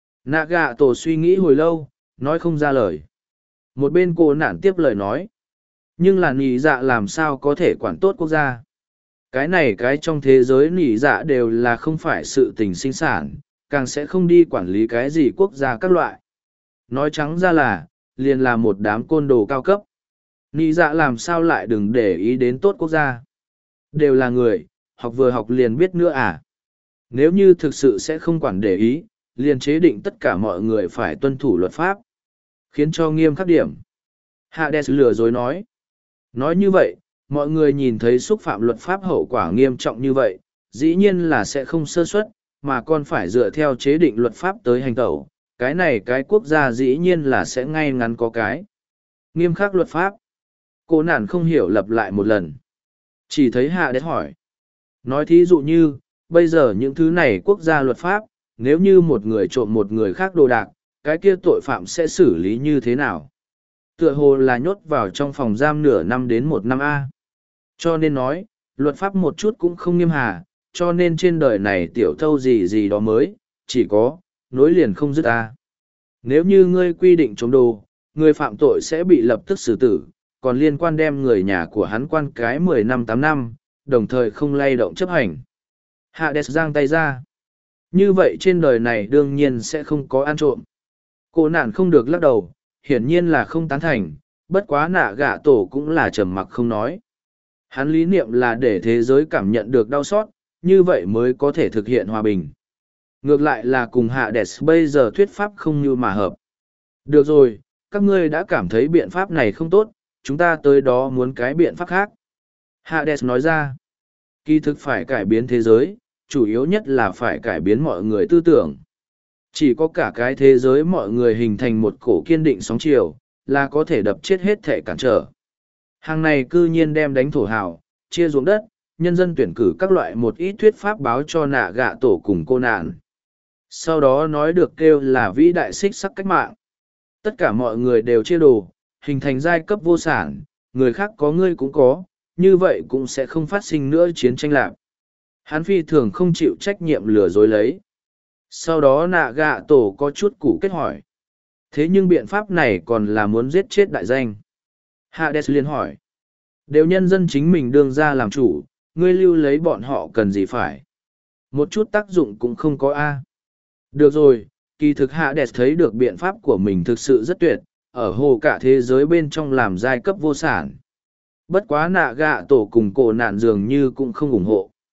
Nagato suy nghĩ hồi lâu, nói không ra lời. Một bên cô nản tiếp lời nói. Nhưng là nỉ dạ làm sao có thể quản tốt quốc gia? Cái này cái trong thế giới nỉ dạ đều là không phải sự tình sinh sản, càng sẽ không đi quản lý cái gì quốc gia các loại. Nói trắng ra là, liền là một đám côn đồ cao cấp. Nỉ dạ làm sao lại đừng để ý đến tốt quốc gia? Đều là người, học vừa học liền biết nữa à? Nếu như thực sự sẽ không quản để ý, liền chế định tất cả mọi người phải tuân thủ luật pháp. Khiến cho nghiêm khắc điểm. Hades lừa dối nói. Nói như vậy, mọi người nhìn thấy xúc phạm luật pháp hậu quả nghiêm trọng như vậy, dĩ nhiên là sẽ không sơ suất, mà còn phải dựa theo chế định luật pháp tới hành tẩu. Cái này cái quốc gia dĩ nhiên là sẽ ngay ngắn có cái. Nghiêm khắc luật pháp. Cô nản không hiểu lặp lại một lần. Chỉ thấy Hades hỏi. Nói thí dụ như, bây giờ những thứ này quốc gia luật pháp, nếu như một người trộm một người khác đồ đạc, cái kia tội phạm sẽ xử lý như thế nào? Tựa hồ là nhốt vào trong phòng giam nửa năm đến một năm A. Cho nên nói, luật pháp một chút cũng không nghiêm hà, cho nên trên đời này tiểu thâu gì gì đó mới, chỉ có, nối liền không dứt A. Nếu như ngươi quy định trộm đồ, người phạm tội sẽ bị lập tức xử tử, còn liên quan đem người nhà của hắn quan cái 10 năm 8 năm, đồng thời không lay động chấp hành. Hades giang tay ra. Như vậy trên đời này đương nhiên sẽ không có ăn trộm. Cô nạn không được lắc đầu, hiển nhiên là không tán thành, bất quá nạ gạ tổ cũng là trầm mặc không nói. Hắn lý niệm là để thế giới cảm nhận được đau xót, như vậy mới có thể thực hiện hòa bình. Ngược lại là cùng Hades bây giờ thuyết pháp không như mà hợp. Được rồi, các ngươi đã cảm thấy biện pháp này không tốt, chúng ta tới đó muốn cái biện pháp khác. Hades nói ra, kỳ thực phải cải biến thế giới, chủ yếu nhất là phải cải biến mọi người tư tưởng. Chỉ có cả cái thế giới mọi người hình thành một cổ kiên định sóng chiều, là có thể đập chết hết thể cản trở. Hàng này cư nhiên đem đánh thổ hào, chia ruộng đất, nhân dân tuyển cử các loại một ít thuyết pháp báo cho nạ gạ tổ cùng cô nạn. Sau đó nói được kêu là vĩ đại xích sắc cách mạng. Tất cả mọi người đều chia đồ, hình thành giai cấp vô sản, người khác có ngươi cũng có, như vậy cũng sẽ không phát sinh nữa chiến tranh lạc. Hắn phi thường không chịu trách nhiệm lừa dối lấy. Sau đó nạ gạ tổ có chút củ kết hỏi. Thế nhưng biện pháp này còn là muốn giết chết đại danh. Hades liền hỏi. Đều nhân dân chính mình đương ra làm chủ, ngươi lưu lấy bọn họ cần gì phải. Một chút tác dụng cũng không có a. Được rồi, kỳ thực Hades thấy được biện pháp của mình thực sự rất tuyệt, ở hồ cả thế giới bên trong làm giai cấp vô sản. Bất quá nạ gạ tổ cùng cổ nạn dường như cũng không ủng hộ.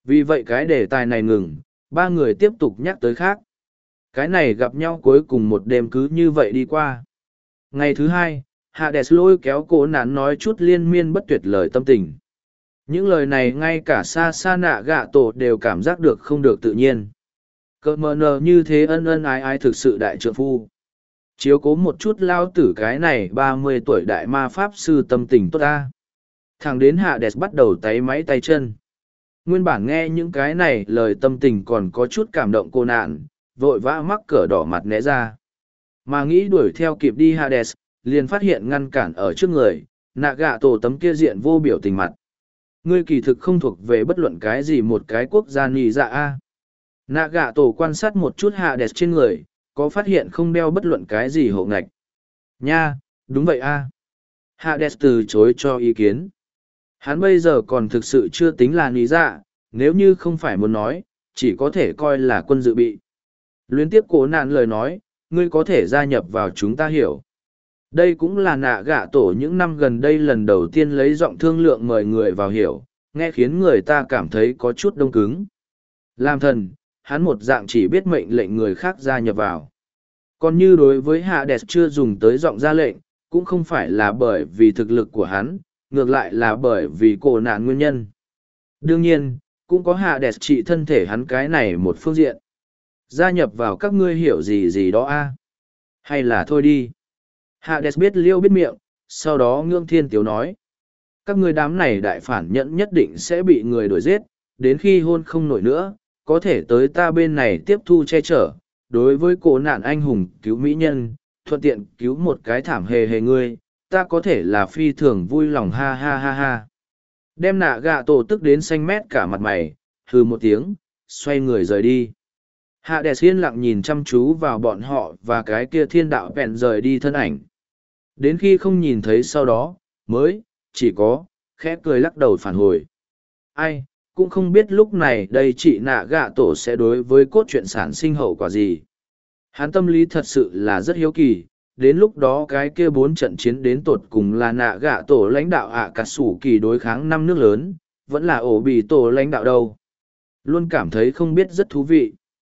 Vì vậy cái đề tài này ngừng, ba người tiếp tục nhắc tới khác. Cái này gặp nhau cuối cùng một đêm cứ như vậy đi qua. Ngày thứ hai, Hades lôi kéo cổ nạn nói chút liên miên bất tuyệt lời tâm tình. Những lời này ngay cả xa xa nạ gạ tổ đều cảm giác được không được tự nhiên. Cỡ mờ nờ như thế ân ân ái ái thực sự đại trượng phu. Chiếu cố một chút lao tử cái này 30 tuổi đại ma pháp sư tâm tình tốt ta. Thằng đến Hades bắt đầu táy máy tay chân. Nguyên bản nghe những cái này lời tâm tình còn có chút cảm động cô nạn, vội vã mắc cỡ đỏ mặt né ra. Mà nghĩ đuổi theo kịp đi Hades, liền phát hiện ngăn cản ở trước người, nạ gạ tổ tấm kia diện vô biểu tình mặt. Ngươi kỳ thực không thuộc về bất luận cái gì một cái quốc gia nì dạ a. Nạ gạ tổ quan sát một chút Hades trên người, có phát hiện không đeo bất luận cái gì hộ ngạch. Nha, đúng vậy a. Hades từ chối cho ý kiến. Hắn bây giờ còn thực sự chưa tính là nì dạ, nếu như không phải muốn nói, chỉ có thể coi là quân dự bị. Luyến tiếp cố nạn lời nói, ngươi có thể gia nhập vào chúng ta hiểu. Đây cũng là nạ gạ tổ những năm gần đây lần đầu tiên lấy giọng thương lượng mời người vào hiểu, nghe khiến người ta cảm thấy có chút đông cứng. Làm thần, hắn một dạng chỉ biết mệnh lệnh người khác gia nhập vào. Còn như đối với Hades chưa dùng tới giọng ra lệnh, cũng không phải là bởi vì thực lực của hắn, ngược lại là bởi vì cổ nạn nguyên nhân. Đương nhiên, cũng có Hades trị thân thể hắn cái này một phương diện. Gia nhập vào các ngươi hiểu gì gì đó a, hay là thôi đi. Hades biết liêu biết miệng, sau đó ngưỡng thiên tiếu nói. Các ngươi đám này đại phản nhẫn nhất định sẽ bị người đuổi giết, đến khi hôn không nổi nữa, có thể tới ta bên này tiếp thu che chở. Đối với cổ nạn anh hùng cứu mỹ nhân, thuận tiện cứu một cái thảm hề hề ngươi, ta có thể là phi thường vui lòng ha ha ha ha. Đem nạ gạ tổ tức đến xanh mét cả mặt mày, hừ một tiếng, xoay người rời đi. Hades yên lặng nhìn chăm chú vào bọn họ và cái kia thiên đạo bèn rời đi thân ảnh. Đến khi không nhìn thấy sau đó, mới, chỉ có, khẽ cười lắc đầu phản hồi. Ai, cũng không biết lúc này đây chị nạ gạ tổ sẽ đối với cốt truyện sản sinh hậu quả gì. Hắn tâm lý thật sự là rất hiếu kỳ, đến lúc đó cái kia 4 trận chiến đến tột cùng là nạ gạ tổ lãnh đạo ạ cà sủ kỳ đối kháng 5 nước lớn, vẫn là ổ bì tổ lãnh đạo đâu. Luôn cảm thấy không biết rất thú vị.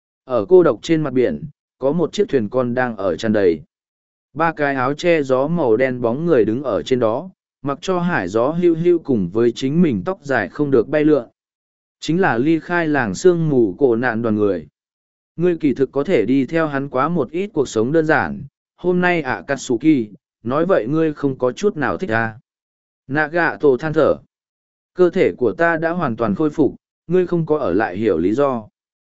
Ở cô độc trên mặt biển, có một chiếc thuyền con đang ở tràn đầy. 3 cái áo che gió màu đen bóng người đứng ở trên đó, mặc cho hải gió hiu hiu cùng với chính mình tóc dài không được bay lượn. Chính là ly khai làng sương mù cổ nạn đoàn người. Ngươi kỳ thực có thể đi theo hắn quá một ít cuộc sống đơn giản. Hôm nay ạ Katsuki, nói vậy ngươi không có chút nào thích à. Nagato than thở. Cơ thể của ta đã hoàn toàn khôi phục, ngươi không có ở lại hiểu lý do.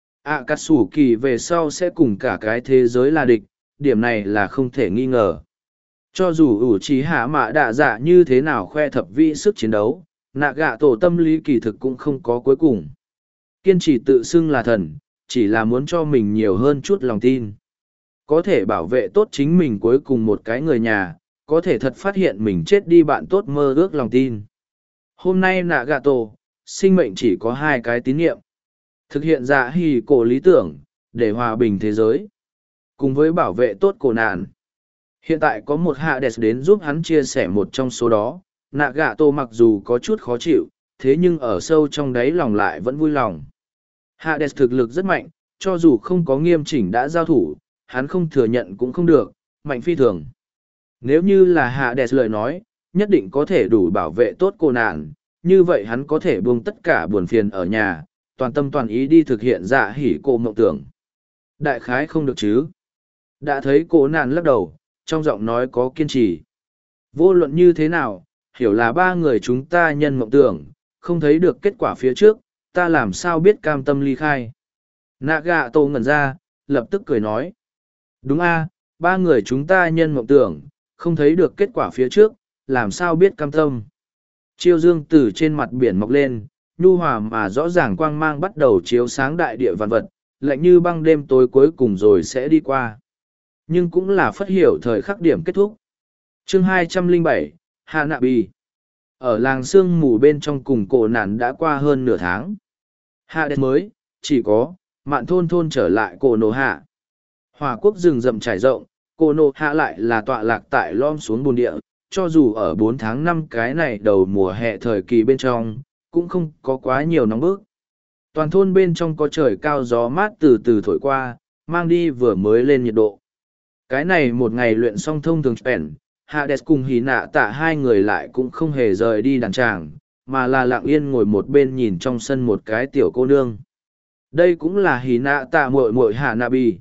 Akatsuki về sau sẽ cùng cả cái thế giới là địch, điểm này là không thể nghi ngờ. Cho dù ủ trí hạ mạ đạ dạ như thế nào khoe thập vĩ sức chiến đấu, Nagato tâm lý kỳ thực cũng không có cuối cùng. Kiên trì tự xưng là thần, chỉ là muốn cho mình nhiều hơn chút lòng tin. Có thể bảo vệ tốt chính mình cuối cùng một cái người nhà, có thể thật phát hiện mình chết đi bạn tốt mơ ước lòng tin. Hôm nay Nagato, sinh mệnh chỉ có 2 cái tín nhiệm. Thực hiện dạ hì cổ lý tưởng, để hòa bình thế giới. Cùng với bảo vệ tốt cổ nạn. Hiện tại có một Hades đến giúp hắn chia sẻ một trong số đó. Nagato mặc dù có chút khó chịu, thế nhưng ở sâu trong đáy lòng lại vẫn vui lòng. Hades thực lực rất mạnh, cho dù không có nghiêm chỉnh đã giao thủ, hắn không thừa nhận cũng không được, mạnh phi thường. Nếu như là Hades lời nói, nhất định có thể đủ bảo vệ tốt cô nạn, như vậy hắn có thể buông tất cả buồn phiền ở nhà, toàn tâm toàn ý đi thực hiện dạ hỉ cô mộng tưởng. Đại khái không được chứ. Đã thấy cô nạn lắc đầu, trong giọng nói có kiên trì. Vô luận như thế nào, hiểu là 3 người chúng ta nhân mộng tưởng, không thấy được kết quả phía trước, ta làm sao biết cam tâm ly khai. Nagato ngẩn ra, lập tức cười nói. Đúng a, 3 người chúng ta nhân mộng tưởng, không thấy được kết quả phía trước, làm sao biết cam tâm. Chiêu dương từ trên mặt biển mọc lên, nhu hòa mà rõ ràng quang mang bắt đầu chiếu sáng đại địa vạn vật, lạnh như băng đêm tối cuối cùng rồi sẽ đi qua. Nhưng cũng là phất hiểu thời khắc điểm kết thúc. Chương 207, Hanabi. Ở làng sương mù bên trong cùng cổ nạn đã qua hơn nửa tháng. Hades mới, chỉ có, mạn thôn thôn trở lại cổ nổ hạ. Hòa quốc rừng rậm trải rộng, cổ nổ hạ lại là tọa lạc tại lom xuống bồn địa, cho dù ở 4 tháng 5 cái này đầu mùa hè thời kỳ bên trong, cũng không có quá nhiều nóng bức. Toàn thôn bên trong có trời cao gió mát từ từ thổi qua, mang đi vừa mới lên nhiệt độ. Cái này một ngày luyện xong thông thường spèn, Hades cùng Hỉ Nạ Tạ hai người lại cũng không hề rời đi đàn tràng, mà là lặng yên ngồi một bên nhìn trong sân một cái tiểu cô nương. Đây cũng là Hỉ Nạ Tạ muội muội Hạ Nạ Bì.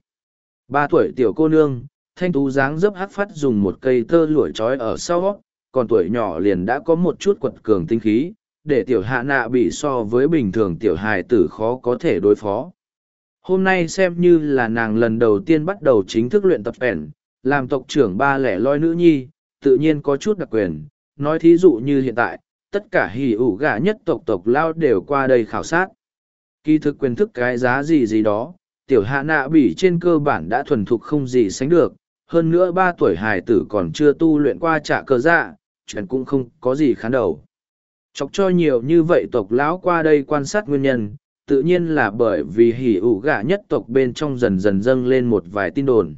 3 tuổi tiểu cô nương, thanh tú dáng dấp hắc phát dùng một cây tơ lụa trói ở sau, còn tuổi nhỏ liền đã có một chút quật cường tinh khí, để tiểu Hạ Nạ Bì so với bình thường tiểu hài tử khó có thể đối phó. Hôm nay xem như là nàng lần đầu tiên bắt đầu chính thức luyện tập ẻn, làm tộc trưởng 3 lẻ loi nữ nhi, tự nhiên có chút đặc quyền. Nói thí dụ như hiện tại, tất cả hỉ ủ gà nhất tộc lao đều qua đây khảo sát. Kỳ thực quyền thức cái giá gì gì đó, tiểu Hạ Nạ Bỉ trên cơ bản đã thuần thục không gì sánh được. Hơn nữa 3 tuổi hài tử còn chưa tu luyện qua trả cơ dạ, chuyện cũng không có gì khán đầu. Chọc cho nhiều như vậy tộc lão qua đây quan sát nguyên nhân, tự nhiên là bởi vì hỉ ủ gà nhất tộc bên trong dần dần dâng lên một vài tin đồn.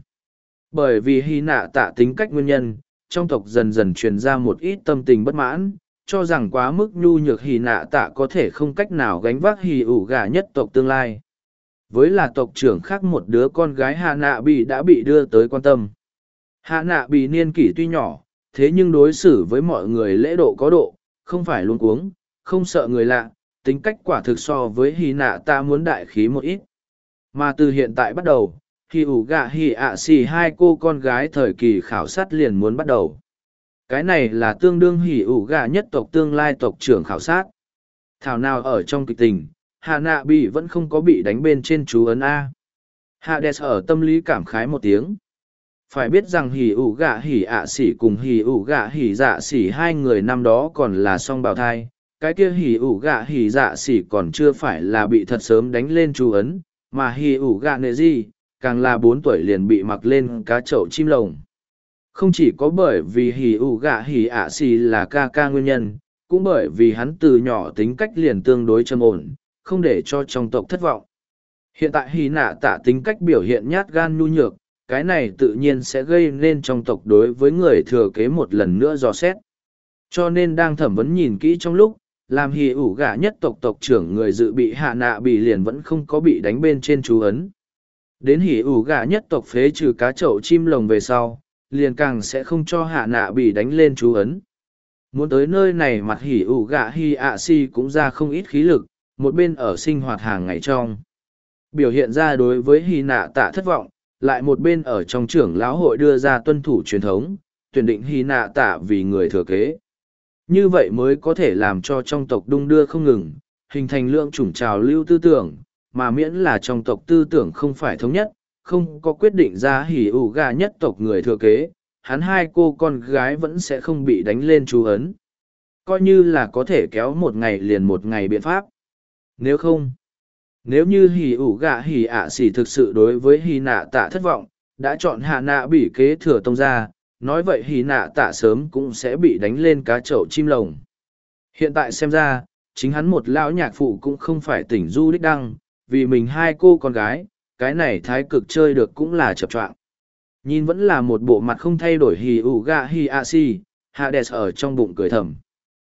Bởi vì Hy Nạ Tạ tính cách nguyên nhân, trong tộc dần dần truyền ra một ít tâm tình bất mãn, cho rằng quá mức nhu nhược Hy Nạ Tạ có thể không cách nào gánh vác hỉ ủ gà nhất tộc tương lai. Với là tộc trưởng khác một đứa con gái Hạ Nạ Bì đã bị đưa tới quan tâm. Hạ Nạ Bì niên kỷ tuy nhỏ, thế nhưng đối xử với mọi người lễ độ có độ, không phải luống cuống, không sợ người lạ, tính cách quả thực so với Hy Nạ Tạ muốn đại khí một ít. Mà từ hiện tại bắt đầu, Hỉ ủ gà hỉ ạ xì hai cô con gái thời kỳ khảo sát liền muốn bắt đầu. Cái này là tương đương hỉ ủ gà nhất tộc tương lai tộc trưởng khảo sát. Thảo nào ở trong kịch tình, Hạ Nạ Bỉ vẫn không có bị đánh bên trên chú ấn A. Hades ở tâm lý cảm khái một tiếng. Phải biết rằng hỉ ủ gà hỉ ạ xỉ cùng hỉ ủ gà hỉ dạ xỉ hai người năm đó còn là song bào thai. Cái kia hỉ ủ gà hỉ dạ xỉ còn chưa phải là bị thật sớm đánh lên chú ấn, mà hỉ ủ gà nệ gì, càng là 4 tuổi liền bị mặc lên cá chậu chim lồng. Không chỉ có bởi vì hỉ ủ gạ hỉ ạ xì là ca ca nguyên nhân, cũng bởi vì hắn từ nhỏ tính cách liền tương đối trầm ổn, không để cho trong tộc thất vọng. Hiện tại hỉ nạ tạ tính cách biểu hiện nhát gan nhu nhược, cái này tự nhiên sẽ gây nên trong tộc đối với người thừa kế một lần nữa dò xét. Cho nên đang thẩm vấn nhìn kỹ trong lúc, làm hỉ ủ gạ nhất tộc trưởng người dự bị Hạ Nạ Bỉ liền vẫn không có bị đánh bên trên chú ấn. Đến hỉ ủ gà nhất tộc phế trừ cá chậu chim lồng về sau, liền càng sẽ không cho Hạ Nạ Bỉ đánh lên chú ấn. Muốn tới nơi này mặt hỉ ủ gà hi ạ si cũng ra không ít khí lực, một bên ở sinh hoạt hàng ngày trong. Biểu hiện ra đối với Hy Nạ Tạ thất vọng, lại một bên ở trong trưởng lão hội đưa ra tuân thủ truyền thống, tuyển định Hy Nạ Tạ vì người thừa kế. Như vậy mới có thể làm cho trong tộc đung đưa không ngừng, hình thành lượng chủng trào lưu tư tưởng, mà miễn là trong tộc tư tưởng không phải thống nhất, không có quyết định ra hỉ ủ gà nhất tộc người thừa kế, hắn hai cô con gái vẫn sẽ không bị đánh lên chú ấn. Coi như là có thể kéo một ngày liền một ngày biện pháp. Nếu không, nếu như hỉ ủ gà hỉ ạ xỉ thực sự đối với hỉ nạ tạ thất vọng, đã chọn Hạ Nạ Bỉ kế thừa tông ra, nói vậy hỉ nạ tạ sớm cũng sẽ bị đánh lên cá chậu chim lồng. Hiện tại xem ra, chính hắn một lão nhạc phụ cũng không phải tỉnh du đích đăng, vì mình hai cô con gái, cái này thái cực chơi được cũng là chập choạng. Nhìn vẫn là một bộ mặt không thay đổi hì ủ gà hì a si, Hades ở trong bụng cười thầm.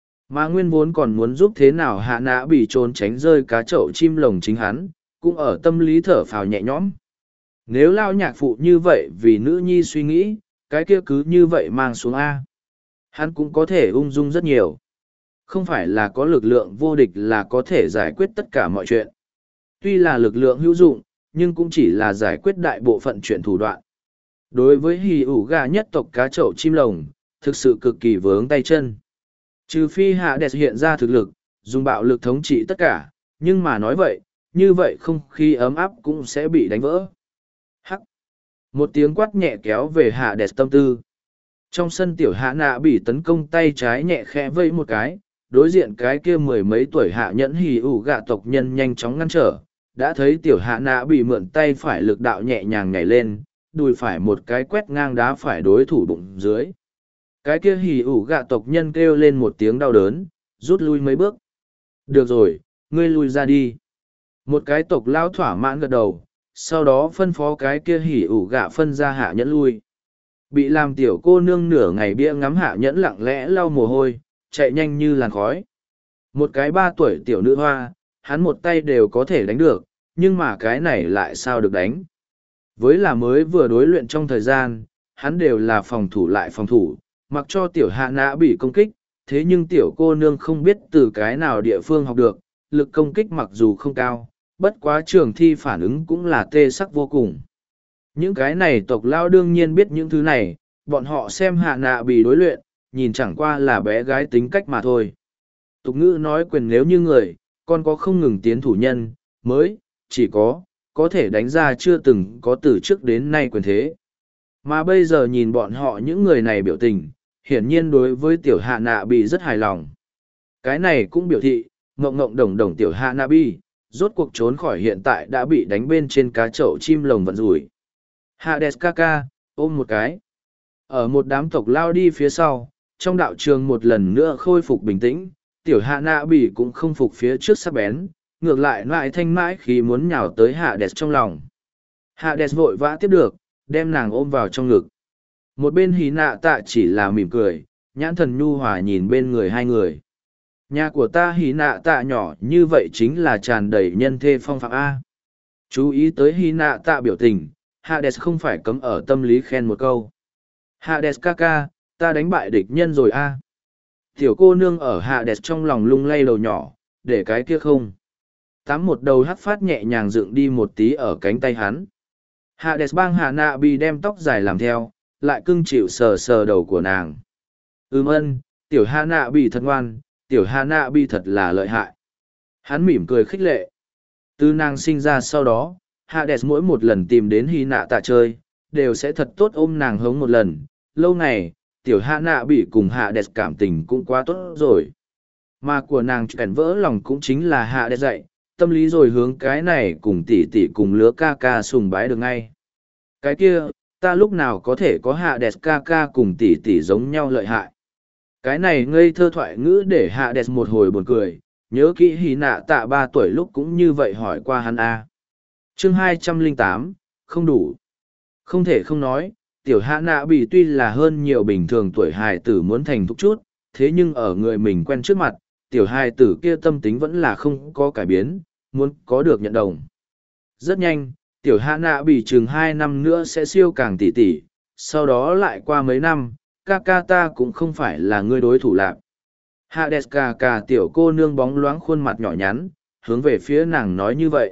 Mà nguyên vốn còn muốn giúp thế nào Hạ Nạ Bỉ trốn tránh rơi cá chậu chim lồng chính hắn, cũng ở tâm lý thở phào nhẹ nhõm. Nếu lao nhạc phụ như vậy vì nữ nhi suy nghĩ, cái kia cứ như vậy mang xuống A. Hắn cũng có thể ung dung rất nhiều. Không phải là có lực lượng vô địch là có thể giải quyết tất cả mọi chuyện. Tuy là lực lượng hữu dụng, nhưng cũng chỉ là giải quyết đại bộ phận chuyện thủ đoạn. Đối với hì ủ gà nhất tộc cá chậu chim lồng, thực sự cực kỳ vướng tay chân. Trừ phi Hades hiện ra thực lực, dùng bạo lực thống trị tất cả, nhưng mà nói vậy, như vậy không khí ấm áp cũng sẽ bị đánh vỡ. Hắc! Một tiếng quát nhẹ kéo về Hades tâm tư. Trong sân tiểu Hạ Nạ Bỉ tấn công tay trái nhẹ khẽ vây một cái, đối diện cái kia mười mấy tuổi hạ nhẫn hì ủ gạ tộc nhân nhanh chóng ngăn trở, đã thấy tiểu Hạ Nạ Bỉ mượn tay phải lực đạo nhẹ nhàng nhảy lên, đùi phải một cái quét ngang đá phải đối thủ bụng dưới. Cái kia hì ủ gạ tộc nhân kêu lên một tiếng đau đớn, rút lui mấy bước. Được rồi, ngươi lui ra đi. Một cái tộc lao thỏa mãn gật đầu, sau đó phân phó cái kia hỉ ủ gạ phân ra hạ nhẫn lui. Bị làm tiểu cô nương nửa ngày bia ngắm hạ nhẫn lặng lẽ lau mồ hôi, chạy nhanh như làn khói. Một cái 3 tuổi tiểu nữ hoa, hắn một tay đều có thể đánh được, nhưng mà cái này lại sao được đánh. Với là mới vừa đối luyện trong thời gian, hắn đều là phòng thủ lại phòng thủ, mặc cho tiểu hạ nã bị công kích, thế nhưng tiểu cô nương không biết từ cái nào địa phương học được, lực công kích mặc dù không cao, bất quá trường thi phản ứng cũng là tê sắc vô cùng. Những cái này tộc lao đương nhiên biết những thứ này, bọn họ xem hạ nạ bị đối luyện, nhìn chẳng qua là bé gái tính cách mà thôi. Tục ngữ nói quyền nếu như người, con có không ngừng tiến thủ nhân, mới, chỉ có thể đánh ra chưa từng có từ trước đến nay quyền thế. Mà bây giờ nhìn bọn họ những người này biểu tình, hiển nhiên đối với tiểu hạ nạ bị rất hài lòng. Cái này cũng biểu thị, ngộng ngộng đồng đồng tiểu hạ nạ bị, rốt cuộc trốn khỏi hiện tại đã bị đánh bên trên cá chậu chim lồng vận rủi. Hades Kaka, ôm một cái. Ở một đám tộc lao đi phía sau, trong đạo trường một lần nữa khôi phục bình tĩnh, tiểu hạ nạ bị cũng không phục phía trước sắc bén, ngược lại lại thanh mãi khi muốn nhào tới Hades trong lòng. Hades vội vã tiếp được, đem nàng ôm vào trong ngực. Một bên hí nạ tạ chỉ là mỉm cười, nhãn thần nhu hòa nhìn bên người hai người. Nhà của ta hí nạ tạ nhỏ như vậy chính là tràn đầy nhân thê phong phạm A. Chú ý tới hí nạ tạ biểu tình, Hades không phải cấm ở tâm lý khen một câu. Hades Kaka, ta đánh bại địch nhân rồi A. Tiểu cô nương ở Hades trong lòng lung lay đầu nhỏ, để cái kia không. Tám một đầu hắt phát nhẹ nhàng dựng đi một tí ở cánh tay hắn. Hades bang hạ nạ bị đem tóc dài làm theo, lại cưng chịu sờ sờ đầu của nàng. Ân, tiểu hạ nạ bị thật ngoan, tiểu hạ nạ bị thật là lợi hại. Hắn mỉm cười khích lệ. Từ nàng sinh ra sau đó, Hades mỗi một lần tìm đến hy nạ tạ chơi, đều sẽ thật tốt ôm nàng hống một lần. Lâu này, tiểu hạ nạ bị cùng Hades cảm tình cũng quá tốt rồi. Mà của nàng chuyển vỡ lòng cũng chính là Hades dạy, tâm lý rồi hướng cái này cùng tỷ tỷ cùng lứa ca ca sùng bái được ngay. Cái kia, ta lúc nào có thể có Hades ca ca cùng tỷ tỷ giống nhau lợi hại. Cái này ngây thơ thoại ngữ để Hades một hồi buồn cười, nhớ kỹ hí nạ tạ 3 tuổi lúc cũng như vậy hỏi qua hắn a. Chương 208, không đủ. Không thể không nói, tiểu hạ nạ bị tuy là hơn nhiều bình thường tuổi hài tử muốn thành thúc chút, thế nhưng ở người mình quen trước mặt, tiểu hài tử kia tâm tính vẫn là không có cải biến, muốn có được nhận đồng. Rất nhanh, tiểu hạ nạ bị chừng 2 năm nữa sẽ siêu càng tỷ tỷ, sau đó lại qua mấy năm, ca ca ta cũng không phải là người đối thủ lạc. Hades ca tiểu cô nương bóng loáng khuôn mặt nhỏ nhắn, hướng về phía nàng nói như vậy.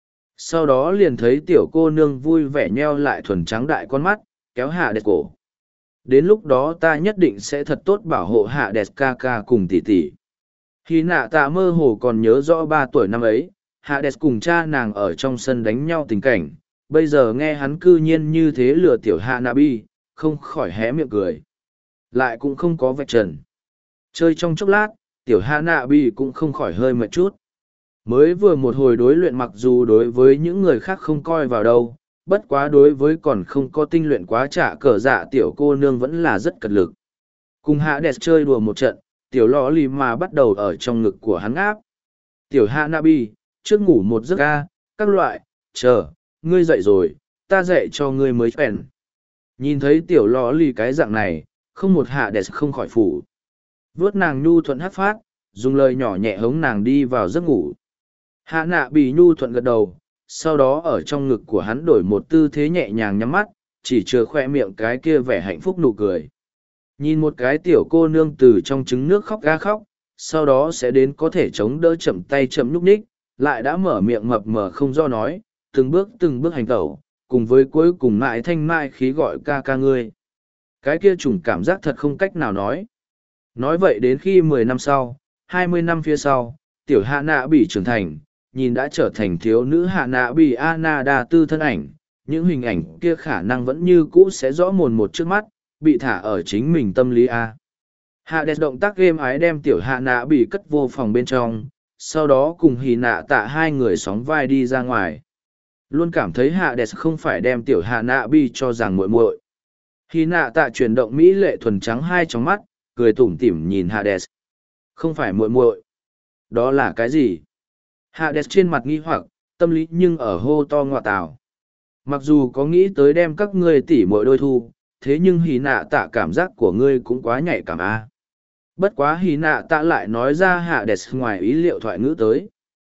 Sau đó liền thấy tiểu cô nương vui vẻ nheo lại thuần trắng đại con mắt, kéo Hades cổ. Đến lúc đó ta nhất định sẽ thật tốt bảo hộ Hades ca cùng tỷ tỷ. Khi nạ tạ mơ hồ còn nhớ rõ 3 tuổi năm ấy, Hades cùng cha nàng ở trong sân đánh nhau tình cảnh, bây giờ nghe hắn cư nhiên như thế lừa tiểu hạ nạ bi, không khỏi hé miệng cười. Lại cũng không có vạch trần. Chơi trong chốc lát, tiểu hạ nạ bi cũng không khỏi hơi mệt chút. Mới vừa một hồi đối luyện mặc dù đối với những người khác không coi vào đâu, bất quá đối với còn không có tinh luyện quá trả cờ dạ tiểu cô nương vẫn là rất cật lực. Cùng Hades chơi đùa một trận, tiểu lò lì mà bắt đầu ở trong ngực của hắn áp. Tiểu hạ nạ bi, trước ngủ một giấc ca, các loại, chờ, ngươi dậy rồi, ta dậy cho ngươi mới phèn. Nhìn thấy tiểu lò lì cái dạng này, không một Hades không khỏi phủ. Vớt nàng nhu thuận hát phát, dùng lời nhỏ nhẹ hống nàng đi vào giấc ngủ. Hạ nạ bị nhu thuận gật đầu, sau đó ở trong ngực của hắn đổi một tư thế nhẹ nhàng nhắm mắt, chỉ chừa khoe miệng cái kia vẻ hạnh phúc nụ cười. Nhìn một cái tiểu cô nương từ trong trứng nước khóc ga khóc, sau đó sẽ đến có thể chống đỡ chậm tay chậm nhúc nhích, lại đã mở miệng mập mờ không do nói, từng bước hành tẩu, cùng với cuối cùng mại thanh mai khí gọi ca ca ngươi. Cái kia chủng cảm giác thật không cách nào nói. Nói vậy đến khi 10 năm sau, 20 năm phía sau, tiểu hạ nạ bị trưởng thành, nhìn đã trở thành thiếu nữ hạ nạ bị Anna đa tư thân ảnh, những hình ảnh kia khả năng vẫn như cũ sẽ rõ mồn một trước mắt, bị thả ở chính mình tâm lý A. Hades động tác êm ái đem tiểu hạ nạ bị cất vô phòng bên trong, sau đó cùng hì nạ tạ hai người sóng vai đi ra ngoài. Luôn cảm thấy Hades không phải đem tiểu hạ nạ bị cho rằng muội muội. Hì nạ tạ chuyển động mỹ lệ thuần trắng hai trong mắt, cười tủm tỉm nhìn Hades. Không phải muội muội. Đó là cái gì? Hades trên mặt nghi hoặc, tâm lý nhưng ở hô to ngọa tào. Mặc dù có nghĩ tới đem các ngươi tỉ muội đôi thu, thế nhưng hì nạ tạ cảm giác của ngươi cũng quá nhạy cảm a. Bất quá hì nạ tạ lại nói ra Hades ngoài ý liệu thoại ngữ tới.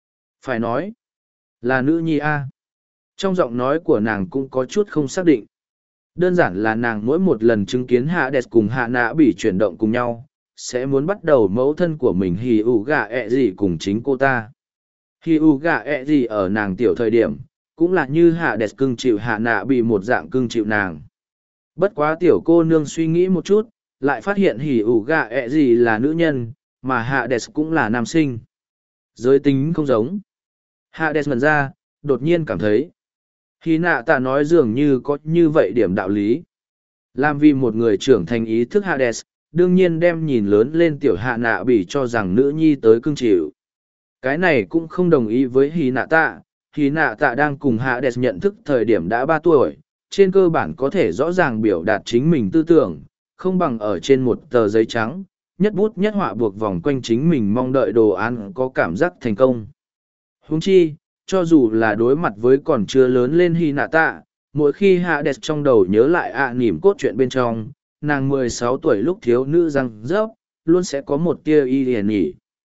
Phải nói, là nữ nhi A. Trong giọng nói của nàng cũng có chút không xác định. Đơn giản là nàng mỗi một lần chứng kiến hạ đẹp cùng hạ nạ bị chuyển động cùng nhau, sẽ muốn bắt đầu mẫu thân của mình hì ủ gà ẹ gì cùng chính cô ta. Hì ủ gà ẹ gì ở nàng tiểu thời điểm, cũng là như hạ đẹp cưng chịu hạ nạ bị một dạng cưng chịu nàng. Bất quá tiểu cô nương suy nghĩ một chút, lại phát hiện hì ủ gà ẹ gì là nữ nhân, mà hạ đẹp cũng là nam sinh. Giới tính không giống. Hạ đẹp ngần ra, đột nhiên cảm thấy. Hì nạ tạ nói dường như có như vậy điểm đạo lý. Làm vì một người trưởng thành ý thức Hades, đương nhiên đem nhìn lớn lên tiểu hạ nạ bị cho rằng nữ nhi tới cưng chịu. Cái này cũng không đồng ý với hì nạ tạ. Hì nạ tạ đang cùng Hades nhận thức thời điểm đã 3 tuổi, trên cơ bản có thể rõ ràng biểu đạt chính mình tư tưởng, không bằng ở trên một tờ giấy trắng, nhất bút nhất họa buộc vòng quanh chính mình mong đợi đồ án có cảm giác thành công. Huống chi, cho dù là đối mặt với còn chưa lớn lên hy nạ tạ, mỗi khi Hades trong đầu nhớ lại nỉm cốt truyện bên trong, nàng 16 tuổi lúc thiếu nữ răng rớp, luôn sẽ có một tia y liền nhỉ.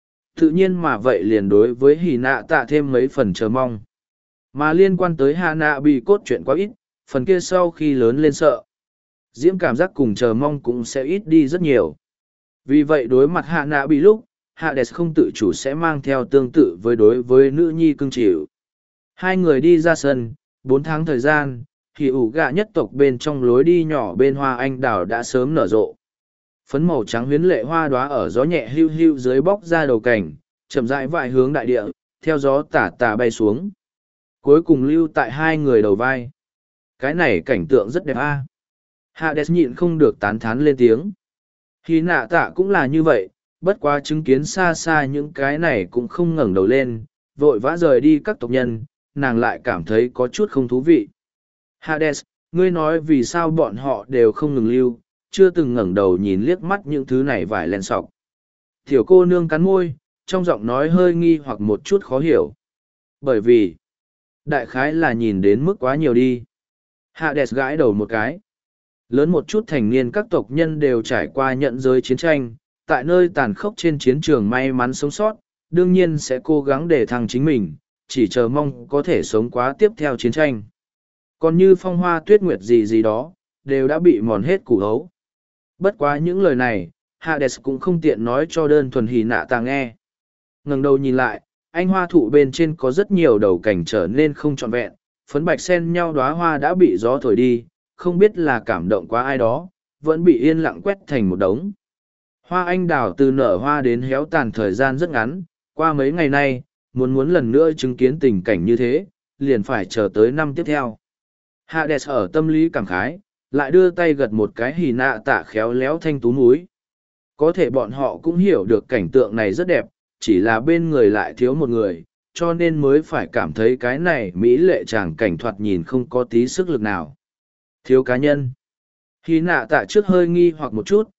Tự nhiên mà vậy liền đối với hy nạ tạ thêm mấy phần chờ mong. Mà liên quan tới hạ nạ bị cốt truyện quá ít, phần kia sau khi lớn lên sợ. Diễm cảm giác cùng chờ mong cũng sẽ ít đi rất nhiều. Vì vậy đối mặt hạ nạ bị lúc, Hades không tự chủ sẽ mang theo tương tự với đối với nữ nhi cưng chịu. Hai người đi ra sân, 4 tháng thời gian, thì ủ gạ nhất tộc bên trong lối đi nhỏ bên hoa anh đào đã sớm nở rộ. Phấn màu trắng huyến lệ hoa đóa ở gió nhẹ hưu hưu dưới bóc ra đầu cảnh, chậm rãi vại hướng đại địa, theo gió tả tả bay xuống. Cuối cùng lưu tại hai người đầu vai. Cái này cảnh tượng rất đẹp a. Hades nhịn không được tán thán lên tiếng. Hy nạ tạ cũng là như vậy, bất quá chứng kiến xa xa những cái này cũng không ngẩng đầu lên, vội vã rời đi các tộc nhân, nàng lại cảm thấy có chút không thú vị. Hades, ngươi nói vì sao bọn họ đều không ngừng lưu, chưa từng ngẩng đầu nhìn liếc mắt những thứ này vải len sọc. Tiểu cô nương cắn môi, trong giọng nói hơi nghi hoặc một chút khó hiểu. Bởi vì, đại khái là nhìn đến mức quá nhiều đi. Hades gãi đầu một cái. Lớn một chút thành niên các tộc nhân đều trải qua nhận giới chiến tranh, tại nơi tàn khốc trên chiến trường may mắn sống sót, đương nhiên sẽ cố gắng để thăng chính mình, chỉ chờ mong có thể sống quá tiếp theo chiến tranh. Còn như phong hoa tuyết nguyệt gì gì đó, đều đã bị mòn hết củ hấu. Bất quá những lời này, Hades cũng không tiện nói cho đơn thuần hỉ nạ ta nghe. Ngẩng đầu nhìn lại, anh hoa thụ bên trên có rất nhiều đầu cảnh trở nên không trọn vẹn, phấn bạch xen nhau đóa hoa đã bị gió thổi đi, không biết là cảm động quá ai đó, vẫn bị yên lặng quét thành một đống. Hoa anh đào từ nở hoa đến héo tàn thời gian rất ngắn, qua mấy ngày nay, muốn lần nữa chứng kiến tình cảnh như thế, liền phải chờ tới năm tiếp theo. Hades ở tâm lý cảm khái, lại đưa tay gật một cái hỉ nạ tạ khéo léo thanh tú múi. Có thể bọn họ cũng hiểu được cảnh tượng này rất đẹp, chỉ là bên người lại thiếu một người, cho nên mới phải cảm thấy cái này mỹ lệ chàng cảnh thoạt nhìn không có tí sức lực nào. Thiếu cá nhân. Hỉ nạ tạ trước hơi nghi hoặc một chút,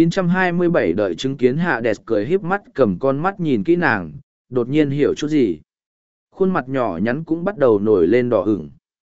927 đợi chứng kiến Hades cười híp mắt cầm con mắt nhìn kỹ nàng, đột nhiên hiểu chút gì. Khuôn mặt nhỏ nhắn cũng bắt đầu nổi lên đỏ ửng.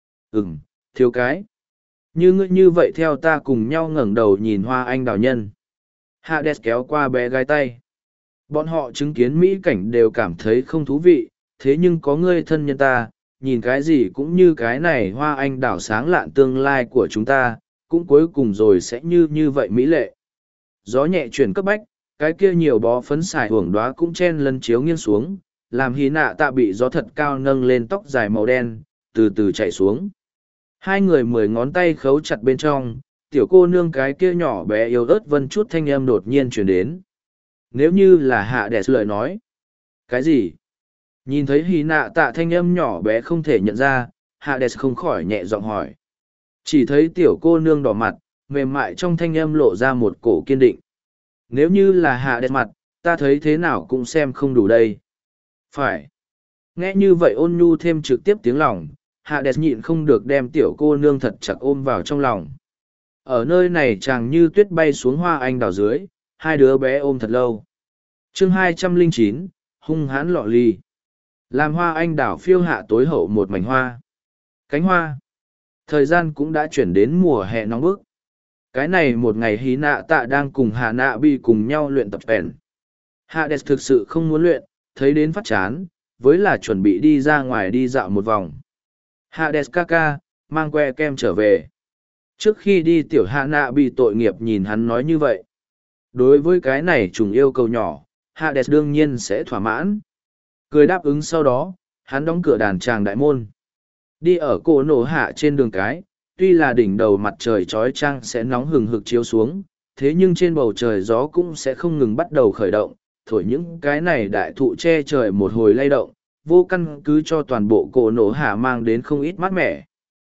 Thiếu cái. Như ngươi như vậy theo ta cùng nhau ngẩng đầu nhìn hoa anh đào nhân. Hades kéo qua bé gái tay. Bọn họ chứng kiến mỹ cảnh đều cảm thấy không thú vị, thế nhưng có ngươi thân nhân ta, nhìn cái gì cũng như cái này hoa anh đào sáng lạn tương lai của chúng ta, cũng cuối cùng rồi sẽ như vậy mỹ lệ. Gió nhẹ chuyển cấp bách, cái kia nhiều bó phấn xài hưởng đóa cũng chen lấn chiếu nghiêng xuống, làm hí nạ tạ bị gió thật cao nâng lên tóc dài màu đen, từ từ chạy xuống. Hai người 10 ngón tay khấu chặt bên trong, tiểu cô nương cái kia nhỏ bé yếu ớt vân chút thanh âm đột nhiên chuyển đến. Nếu như là Hades lời nói. Cái gì? Nhìn thấy hí nạ tạ thanh âm nhỏ bé không thể nhận ra, Hades không khỏi nhẹ giọng hỏi. Chỉ thấy tiểu cô nương đỏ mặt, mềm mại trong thanh âm lộ ra một cổ kiên định. Nếu như là Hades mặt, ta thấy thế nào cũng xem không đủ đây. Phải. Nghe như vậy ôn nhu thêm trực tiếp tiếng lòng, Hades nhịn không được đem tiểu cô nương thật chặt ôm vào trong lòng. Ở nơi này chàng như tuyết bay xuống hoa anh đào dưới, hai đứa bé ôm thật lâu. Chương 209, hung hãn lọ ly. Làm hoa anh đào phiêu hạ tối hậu một mảnh hoa. Cánh hoa. Thời gian cũng đã chuyển đến mùa hè nóng bức. Cái này một ngày hí nạ tạ đang cùng hạ nạ bị cùng nhau luyện tập vẹn. Hades thực sự không muốn luyện, thấy đến phát chán, với là chuẩn bị đi ra ngoài đi dạo một vòng. Hades Kaka, mang que kem trở về. Trước khi đi tiểu hạ nạ bị tội nghiệp nhìn hắn nói như vậy. Đối với cái này trùng yêu cầu nhỏ, Hades đương nhiên sẽ thỏa mãn. Cười đáp ứng sau đó, hắn đóng cửa đàn tràng đại môn. Đi ở cổ nổ hạ trên đường cái, tuy là đỉnh đầu mặt trời trói trang sẽ nóng hừng hực chiếu xuống, thế nhưng trên bầu trời gió cũng sẽ không ngừng bắt đầu khởi động, thổi những cái này đại thụ che trời một hồi lay động, vô căn cứ cho toàn bộ cổ nổ hạ mang đến không ít mát mẻ.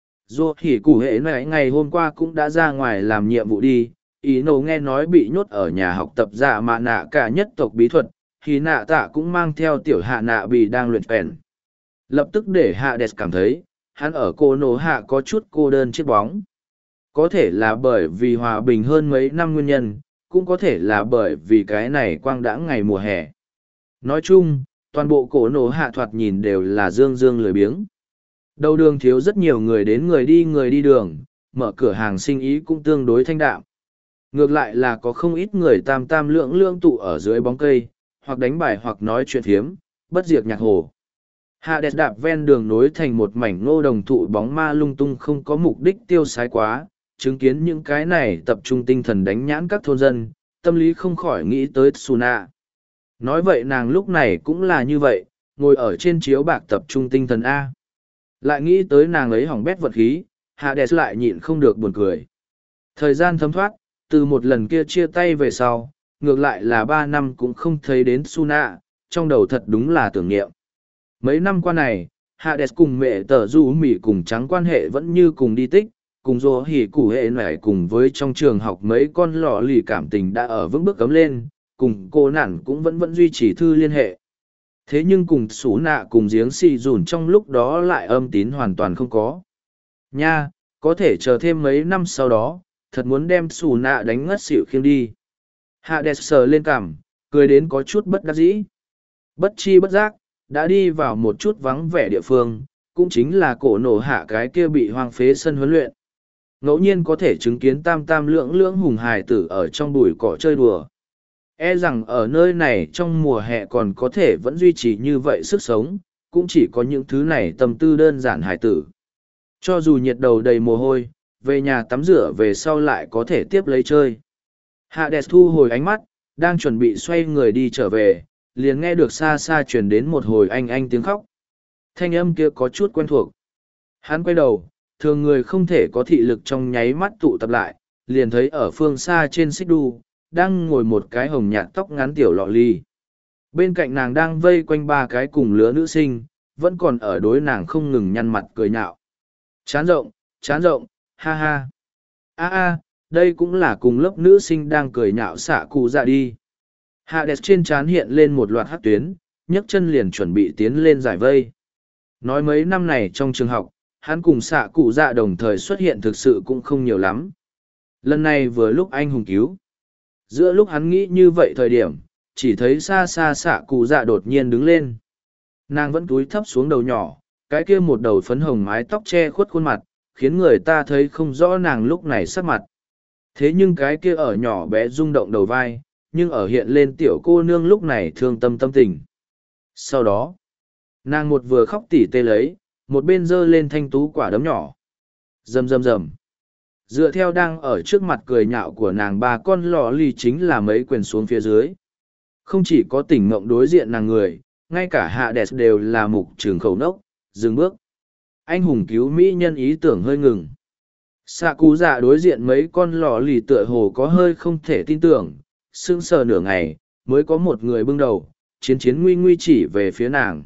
Dù hỉ củ hệ này ngày hôm qua cũng đã ra ngoài làm nhiệm vụ đi, ý nổ nghe nói bị nhốt ở nhà học tập dạ mạ nạ cả nhất tộc bí thuật, thì nạ tạ cũng mang theo tiểu hạ nạ bị đang luyện phèn. Lập tức để hạ đẹp cảm thấy, hắn ở cô nổ hạ có chút cô đơn chiếc bóng. Có thể là bởi vì hòa bình hơn mấy năm nguyên nhân, cũng có thể là bởi vì cái này quang đãng ngày mùa hè. Nói chung, toàn bộ cổ nổ hạ thoạt nhìn đều là dương dương lười biếng. Đầu đường thiếu rất nhiều người đến người đi đường, mở cửa hàng sinh ý cũng tương đối thanh đạm. Ngược lại là có không ít người tam tam lượng lượng tụ ở dưới bóng cây, hoặc đánh bài hoặc nói chuyện phiếm, bất diệt nhạc hồ. Hades đạp ven đường nối thành một mảnh ngô đồng thụ bóng ma lung tung không có mục đích tiêu sái quá, chứng kiến những cái này tập trung tinh thần đánh nhãn các thôn dân, tâm lý không khỏi nghĩ tới Tsuna. Nói vậy nàng lúc này cũng là như vậy, ngồi ở trên chiếu bạc tập trung tinh thần A. Lại nghĩ tới nàng ấy hỏng bét vật khí, Hades lại nhịn không được buồn cười. Thời gian thấm thoát, từ một lần kia chia tay về sau, ngược lại là 3 năm cũng không thấy đến Tsuna, trong đầu thật đúng là tưởng niệm. Mấy năm qua này, Hades cùng mẹ tờ du mỉ cùng trắng quan hệ vẫn như cùng đi tích, cùng dô hỉ củ hệ nải cùng với trong trường học mấy con lọ lì cảm tình đã ở vững bước cấm lên, cùng cô nản cũng vẫn duy trì thư liên hệ. Thế nhưng cùng xú nạ cùng giếng xì dùn trong lúc đó lại âm tín hoàn toàn không có. Nha, có thể chờ thêm mấy năm sau đó, thật muốn đem xù nạ đánh ngất xỉu khiêng đi. Hades sờ lên cằm, cười đến có chút bất đắc dĩ. Bất chi bất giác, đã đi vào một chút vắng vẻ địa phương, cũng chính là cổ nổ hạ cái kia bị hoang phế sân huấn luyện. Ngẫu nhiên có thể chứng kiến tam tam lưỡng lưỡng hùng hài tử ở trong bụi cỏ chơi đùa. E rằng ở nơi này trong mùa hè còn có thể vẫn duy trì như vậy sức sống, cũng chỉ có những thứ này tâm tư đơn giản hài tử. Cho dù nhiệt đầu đầy mồ hôi, về nhà tắm rửa về sau lại có thể tiếp lấy chơi. Hades thu hồi ánh mắt, đang chuẩn bị xoay người đi trở về, liền nghe được xa xa truyền đến một hồi anh tiếng khóc. Thanh âm kia có chút quen thuộc. Hắn quay đầu, thường người không thể có thị lực trong nháy mắt tụ tập lại, liền thấy ở phương xa trên xích đu, đang ngồi một cái hồng nhạt tóc ngắn tiểu lọ ly. Bên cạnh nàng đang vây quanh 3 cái cùng lứa nữ sinh, vẫn còn ở đối nàng không ngừng nhăn mặt cười nhạo. Chán rộng, ha ha. Đây cũng là cùng lớp nữ sinh đang cười nhạo xạ cụ dạ đi. Hades trên trán hiện lên một loạt hắc tuyến, nhấc chân liền chuẩn bị tiến lên giải vây. Nói mấy năm này trong trường học, hắn cùng xạ cụ dạ đồng thời xuất hiện thực sự cũng không nhiều lắm. Lần này vừa lúc anh hùng cứu. Giữa lúc hắn nghĩ như vậy thời điểm, chỉ thấy xa xa xạ cụ dạ đột nhiên đứng lên. Nàng vẫn cúi thấp xuống đầu nhỏ, cái kia một đầu phấn hồng mái tóc che khuất khuôn mặt, khiến người ta thấy không rõ nàng lúc này sắc mặt. Thế nhưng cái kia ở nhỏ bé rung động đầu vai, nhưng ở hiện lên tiểu cô nương lúc này thương tâm tâm tình. Sau đó, nàng một vừa khóc tỉ tê lấy, một bên giơ lên thanh tú quả đấm nhỏ. Rầm rầm rầm. Dựa theo đang ở trước mặt cười nhạo của nàng 3 con lò ly chính là mấy quyền xuống phía dưới. Không chỉ có tỉnh mộng đối diện nàng người, ngay cả Hades đều là mục trường khẩu nốc, dừng bước. Anh hùng cứu mỹ nhân ý tưởng hơi ngừng. Xạ cụ dạ đối diện mấy con lò lì tựa hồ có hơi không thể tin tưởng, sững sờ nửa ngày, mới có một người bưng đầu, chiến nguy nguy chỉ về phía nàng.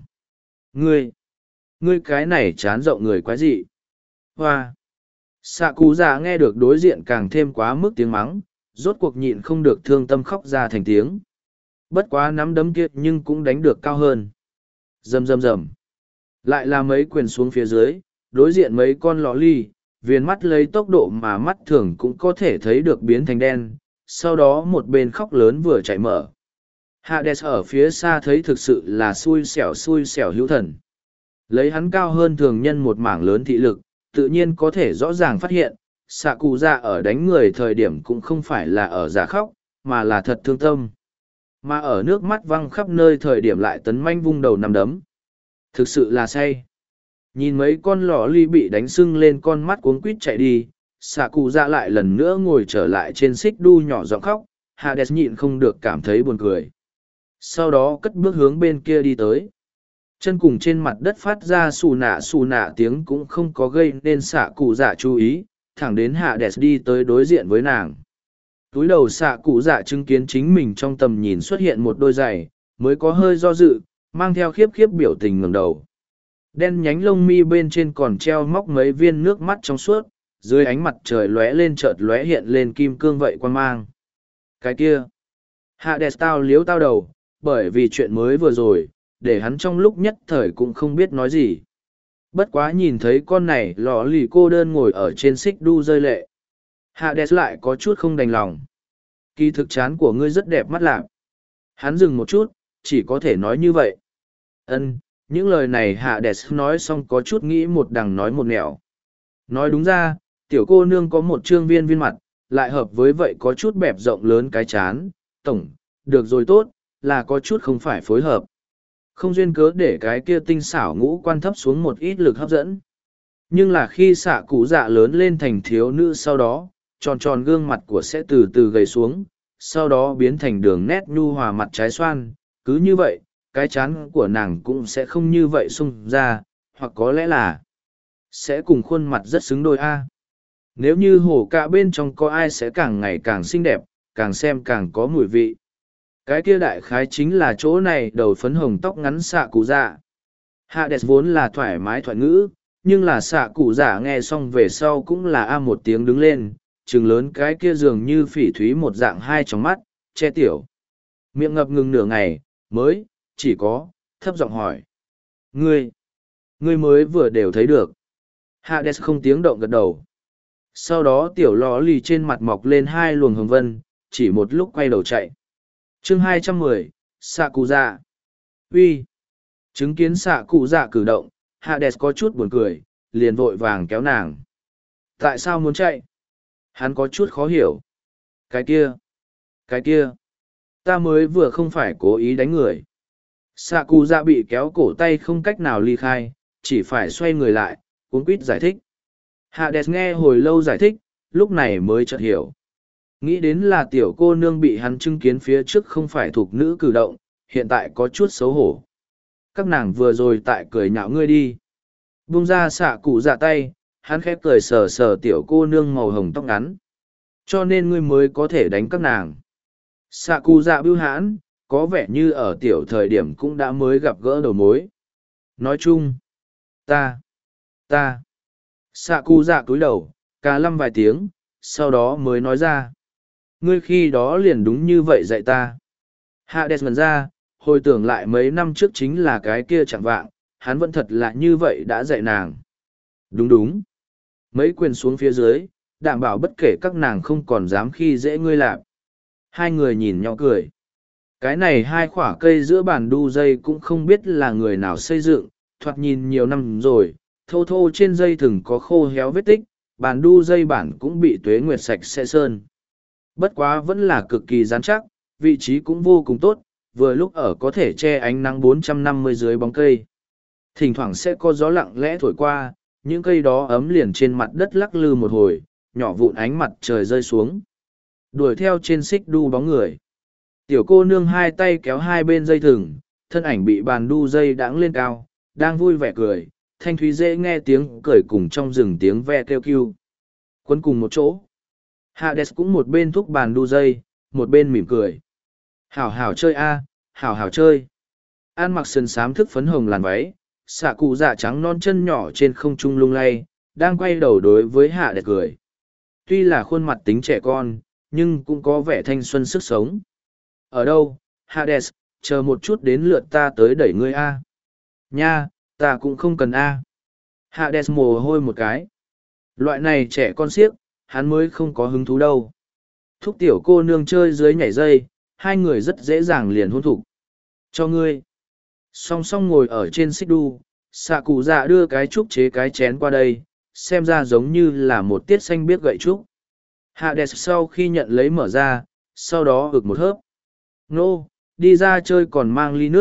Ngươi cái này chán rộng người quái dị. Hoa! Xạ cụ dạ nghe được đối diện càng thêm quá mức tiếng mắng, rốt cuộc nhịn không được thương tâm khóc ra thành tiếng. Bất quá nắm đấm kia nhưng cũng đánh được cao hơn. Rầm rầm rầm. Lại là mấy quyền xuống phía dưới, đối diện mấy con lò ly, viền mắt lấy tốc độ mà mắt thường cũng có thể thấy được biến thành đen, sau đó một bên khóc lớn vừa chạy mở. Hades ở phía xa thấy thực sự là xui xẻo hữu thần. Lấy hắn cao hơn thường nhân một mảng lớn thị lực, tự nhiên có thể rõ ràng phát hiện, xạ cụ dạ ở đánh người thời điểm cũng không phải là ở giả khóc, mà là thật thương tâm. Mà ở nước mắt văng khắp nơi thời điểm lại tấn manh vung đầu nằm đấm. Thực sự là say. Nhìn mấy con lò ly bị đánh sưng lên con mắt cuống quít chạy đi, xạ cụ dạ lại lần nữa ngồi trở lại trên xích đu nhỏ giọng khóc. Hades nhịn không được cảm thấy buồn cười. Sau đó cất bước hướng bên kia đi tới. Chân cùng trên mặt đất phát ra xù nạ tiếng cũng không có gây nên xạ cụ dạ chú ý, thẳng đến Hades đi tới đối diện với nàng. Túi đầu xạ cụ dạ chứng kiến chính mình trong tầm nhìn xuất hiện một đôi giày, mới có hơi do dự, mang theo khiếp khiếp biểu tình ngẩng đầu. Đen nhánh lông mi bên trên còn treo móc mấy viên nước mắt trong suốt, dưới ánh mặt trời lóe lên chợt lóe hiện lên kim cương vậy quan mang. Cái kia, Hades tao liếu tao đầu, bởi vì chuyện mới vừa rồi, để hắn trong lúc nhất thời cũng không biết nói gì. Bất quá nhìn thấy con này lò lì cô đơn ngồi ở trên xích đu rơi lệ. Hades lại có chút không đành lòng. Kỳ thực chán của ngươi rất đẹp mắt lạc. Hắn dừng một chút, chỉ có thể nói như vậy. Những lời này Hades nói xong có chút nghĩ một đằng nói một nẻo. Nói đúng ra, tiểu cô nương có một trương viên mặt, lại hợp với vậy có chút bẹp rộng lớn cái chán, được rồi tốt, là có chút không phải phối hợp. Không duyên cớ để cái kia tinh xảo ngũ quan thấp xuống một ít lực hấp dẫn. Nhưng là khi xạ cụ dạ lớn lên thành thiếu nữ sau đó, tròn tròn gương mặt của sẽ từ từ gầy xuống, sau đó biến thành đường nét nhu hòa mặt trái xoan, cứ như vậy, cái chán của nàng cũng sẽ không như vậy sung ra, hoặc có lẽ là sẽ cùng khuôn mặt rất xứng đôi a. Nếu như hổ cả bên trong có ai sẽ càng ngày càng xinh đẹp, càng xem càng có mùi vị. Cái kia đại khái chính là chỗ này đầu phấn hồng tóc ngắn xạ cụ dạ. Hades vốn là thoải mái thoại ngữ, nhưng là xạ cụ dạ nghe xong về sau cũng là a một tiếng đứng lên, trừng lớn cái kia dường như phỉ thúy một dạng hai trong mắt, che tiểu. Miệng ngập ngừng nửa ngày, mới, chỉ có, thấp giọng hỏi. Ngươi mới vừa đều thấy được. Hades không tiếng động gật đầu. Sau đó tiểu lò lì trên mặt mọc lên hai luồng hồng vân, chỉ một lúc quay đầu chạy. Chương 210, xạ cụ dạ. Uy. Chứng kiến xạ cụ dạ cử động, Hades có chút buồn cười, liền vội vàng kéo nàng. Tại sao muốn chạy? Hắn có chút khó hiểu. Cái kia. Ta mới vừa không phải cố ý đánh người. Xạ cụ dạ bị kéo cổ tay không cách nào ly khai, chỉ phải xoay người lại, cuống quýt giải thích. Hades nghe hồi lâu giải thích, lúc này mới chợt hiểu. Nghĩ đến là tiểu cô nương bị hắn chứng kiến phía trước không phải thuộc nữ cử động, hiện tại có chút xấu hổ. Các nàng vừa rồi tại cười nhạo ngươi đi. Buông ra xạ cụ dạ tay, hắn khép cười sờ sờ tiểu cô nương màu hồng tóc ngắn. Cho nên ngươi mới có thể đánh các nàng. Xạ cụ dạ bưu hãn, có vẻ như ở tiểu thời điểm cũng đã mới gặp gỡ đầu mối. Nói chung, ta. Xạ cụ dạ cúi đầu, cà lăm vài tiếng, sau đó mới nói ra. Ngươi khi đó liền đúng như vậy dạy ta. Hades ngần ra, hồi tưởng lại mấy năm trước chính là cái kia chẳng vạng, hắn vẫn thật là như vậy đã dạy nàng. Đúng. Mấy quyền xuống phía dưới, đảm bảo bất kể các nàng không còn dám khi dễ ngươi làm. Hai người nhìn nhau cười. Cái này hai khỏa cây giữa bàn đu dây cũng không biết là người nào xây dựng, thoạt nhìn nhiều năm rồi, thô thô trên dây thừng có khô héo vết tích, bàn đu dây bản cũng bị tuế nguyệt sạch sẽ sơn. Bất quá vẫn là cực kỳ rắn chắc, vị trí cũng vô cùng tốt, vừa lúc ở có thể che ánh nắng 450 dưới bóng cây. Thỉnh thoảng sẽ có gió lặng lẽ thổi qua, những cây đó ấm liền trên mặt đất lắc lư một hồi, nhỏ vụn ánh mặt trời rơi xuống. Đuổi theo trên xích đu bóng người. Tiểu cô nương hai tay kéo hai bên dây thừng, thân ảnh bị bàn đu dây đãng lên cao, đang vui vẻ cười, thanh thúy dễ nghe tiếng cười cùng trong rừng tiếng ve kêu kêu. Quấn cùng một chỗ. Hades cũng một bên thúc bàn đu dây, một bên mỉm cười. Hảo hảo chơi a, hảo hảo chơi. An mặc sườn xám thức phấn hồng làn váy, xạ cụ dạ trắng non chân nhỏ trên không trung lung lay, đang quay đầu đối với Hades cười. Tuy là khuôn mặt tính trẻ con, nhưng cũng có vẻ thanh xuân sức sống. Ở đâu, Hades, chờ một chút đến lượt ta tới đẩy ngươi a. Nha, ta cũng không cần a. Hades mồ hôi một cái. Loại này trẻ con siếc, hắn mới không có hứng thú đâu. Thúc tiểu cô nương chơi dưới nhảy dây, hai người rất dễ dàng liền hôn thục. Cho ngươi. Song song ngồi ở trên xích đu, xạ cụ dạ đưa cái trúc chế cái chén qua đây, xem ra giống như là một tiết xanh biếc gậy trúc. Hades sau khi nhận lấy mở ra, sau đó ực một hớp. Nô, đi ra chơi còn mang ly nước,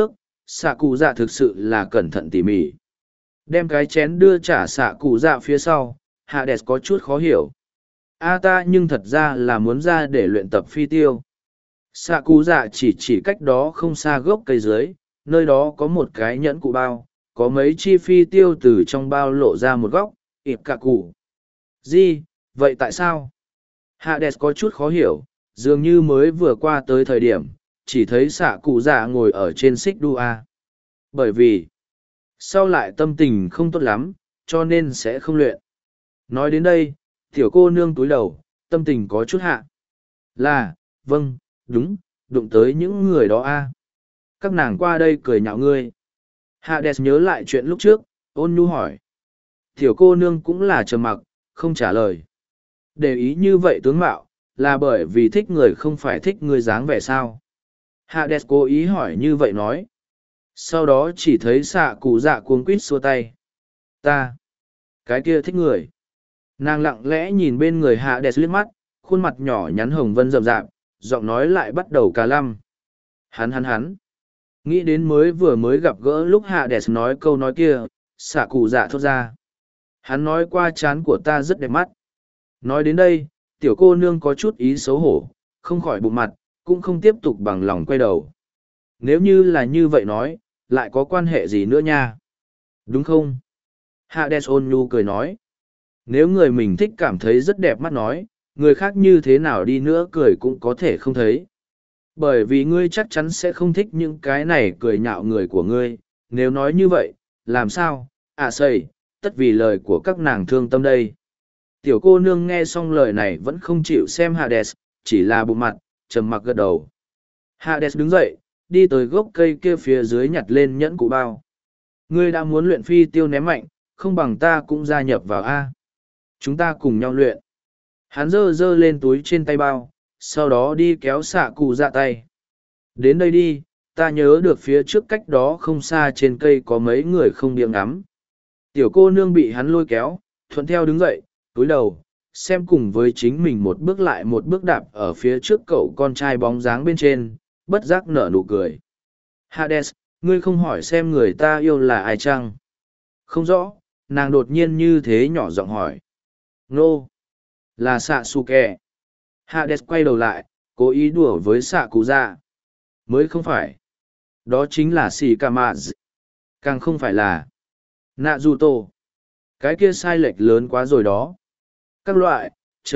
xạ cụ dạ thực sự là cẩn thận tỉ mỉ. Đem cái chén đưa trả xạ cụ dạ phía sau, Hades có chút khó hiểu. Ta nhưng thật ra là muốn ra để luyện tập phi tiêu. Xạ cụ dạ chỉ cách đó không xa gốc cây dưới, nơi đó có một cái nhẫn cụ bao, có mấy chi phi tiêu từ trong bao lộ ra một góc, ịp cả cụ. Gì, vậy tại sao? Hades có chút khó hiểu, dường như mới vừa qua tới thời điểm, chỉ thấy xạ cụ dạ ngồi ở trên xích đu a. Bởi vì, sau lại tâm tình không tốt lắm, cho nên sẽ không luyện. Nói đến đây, tiểu cô nương túi đầu, tâm tình có chút hạ. Là, vâng, đúng, đụng tới những người đó a. Các nàng qua đây cười nhạo ngươi. Hades nhớ lại chuyện lúc trước, ôn nhu hỏi. Tiểu cô nương cũng là trầm mặc, không trả lời. Để ý như vậy tướng mạo, là bởi vì thích người không phải thích người dáng vẻ sao. Hades cố ý hỏi như vậy nói. Sau đó chỉ thấy xạ cụ dạ cuống quýt xua tay. Cái kia thích người. Nàng lặng lẽ nhìn bên người Hades liếc mắt, khuôn mặt nhỏ nhắn hồng vân rậm rạp, giọng nói lại bắt đầu cà lăm. Hắn. Nghĩ đến mới gặp gỡ lúc Hades nói câu nói kia, xạ cụ dạ thốt ra. Hắn nói qua trán của ta rất đẹp mắt. Nói đến đây, tiểu cô nương có chút ý xấu hổ, không khỏi bụng mặt, cũng không tiếp tục bằng lòng quay đầu. Nếu như là như vậy nói, lại có quan hệ gì nữa nha? Đúng không? Hades ôn nhu cười nói. Nếu người mình thích cảm thấy rất đẹp mắt nói, người khác như thế nào đi nữa cười cũng có thể không thấy. Bởi vì ngươi chắc chắn sẽ không thích những cái này cười nhạo người của ngươi. Nếu nói như vậy, làm sao? Xây, tất vì lời của các nàng thương tâm đây. Tiểu cô nương nghe xong lời này vẫn không chịu xem Hades, chỉ là bụng mặt, trầm mặc gật đầu. Hades đứng dậy, đi tới gốc cây kia phía dưới nhặt lên nhẫn cụ bao. Ngươi đã muốn luyện phi tiêu ném mạnh, không bằng ta cũng gia nhập vào A. Chúng ta cùng nhau luyện. Hắn giơ lên túi trên tay bao, sau đó đi kéo xạ cụ dạ tay. Đến đây đi, ta nhớ được phía trước cách đó không xa trên cây có mấy người không điên ngắm. Tiểu cô nương bị hắn lôi kéo, thuận theo đứng dậy, túi đầu, xem cùng với chính mình một bước lại một bước đạp ở phía trước cậu con trai bóng dáng bên trên, bất giác nở nụ cười. Hades, ngươi không hỏi xem người ta yêu là ai chăng? Không rõ, nàng đột nhiên như thế nhỏ giọng hỏi. Nô! Là Sasuke. Hades quay đầu lại, cố ý đùa với xạ cụ dạ. Mới không phải. Đó chính là Shikamazu. Càng không phải là Naruto. Cái kia sai lệch lớn quá rồi đó. Các loại,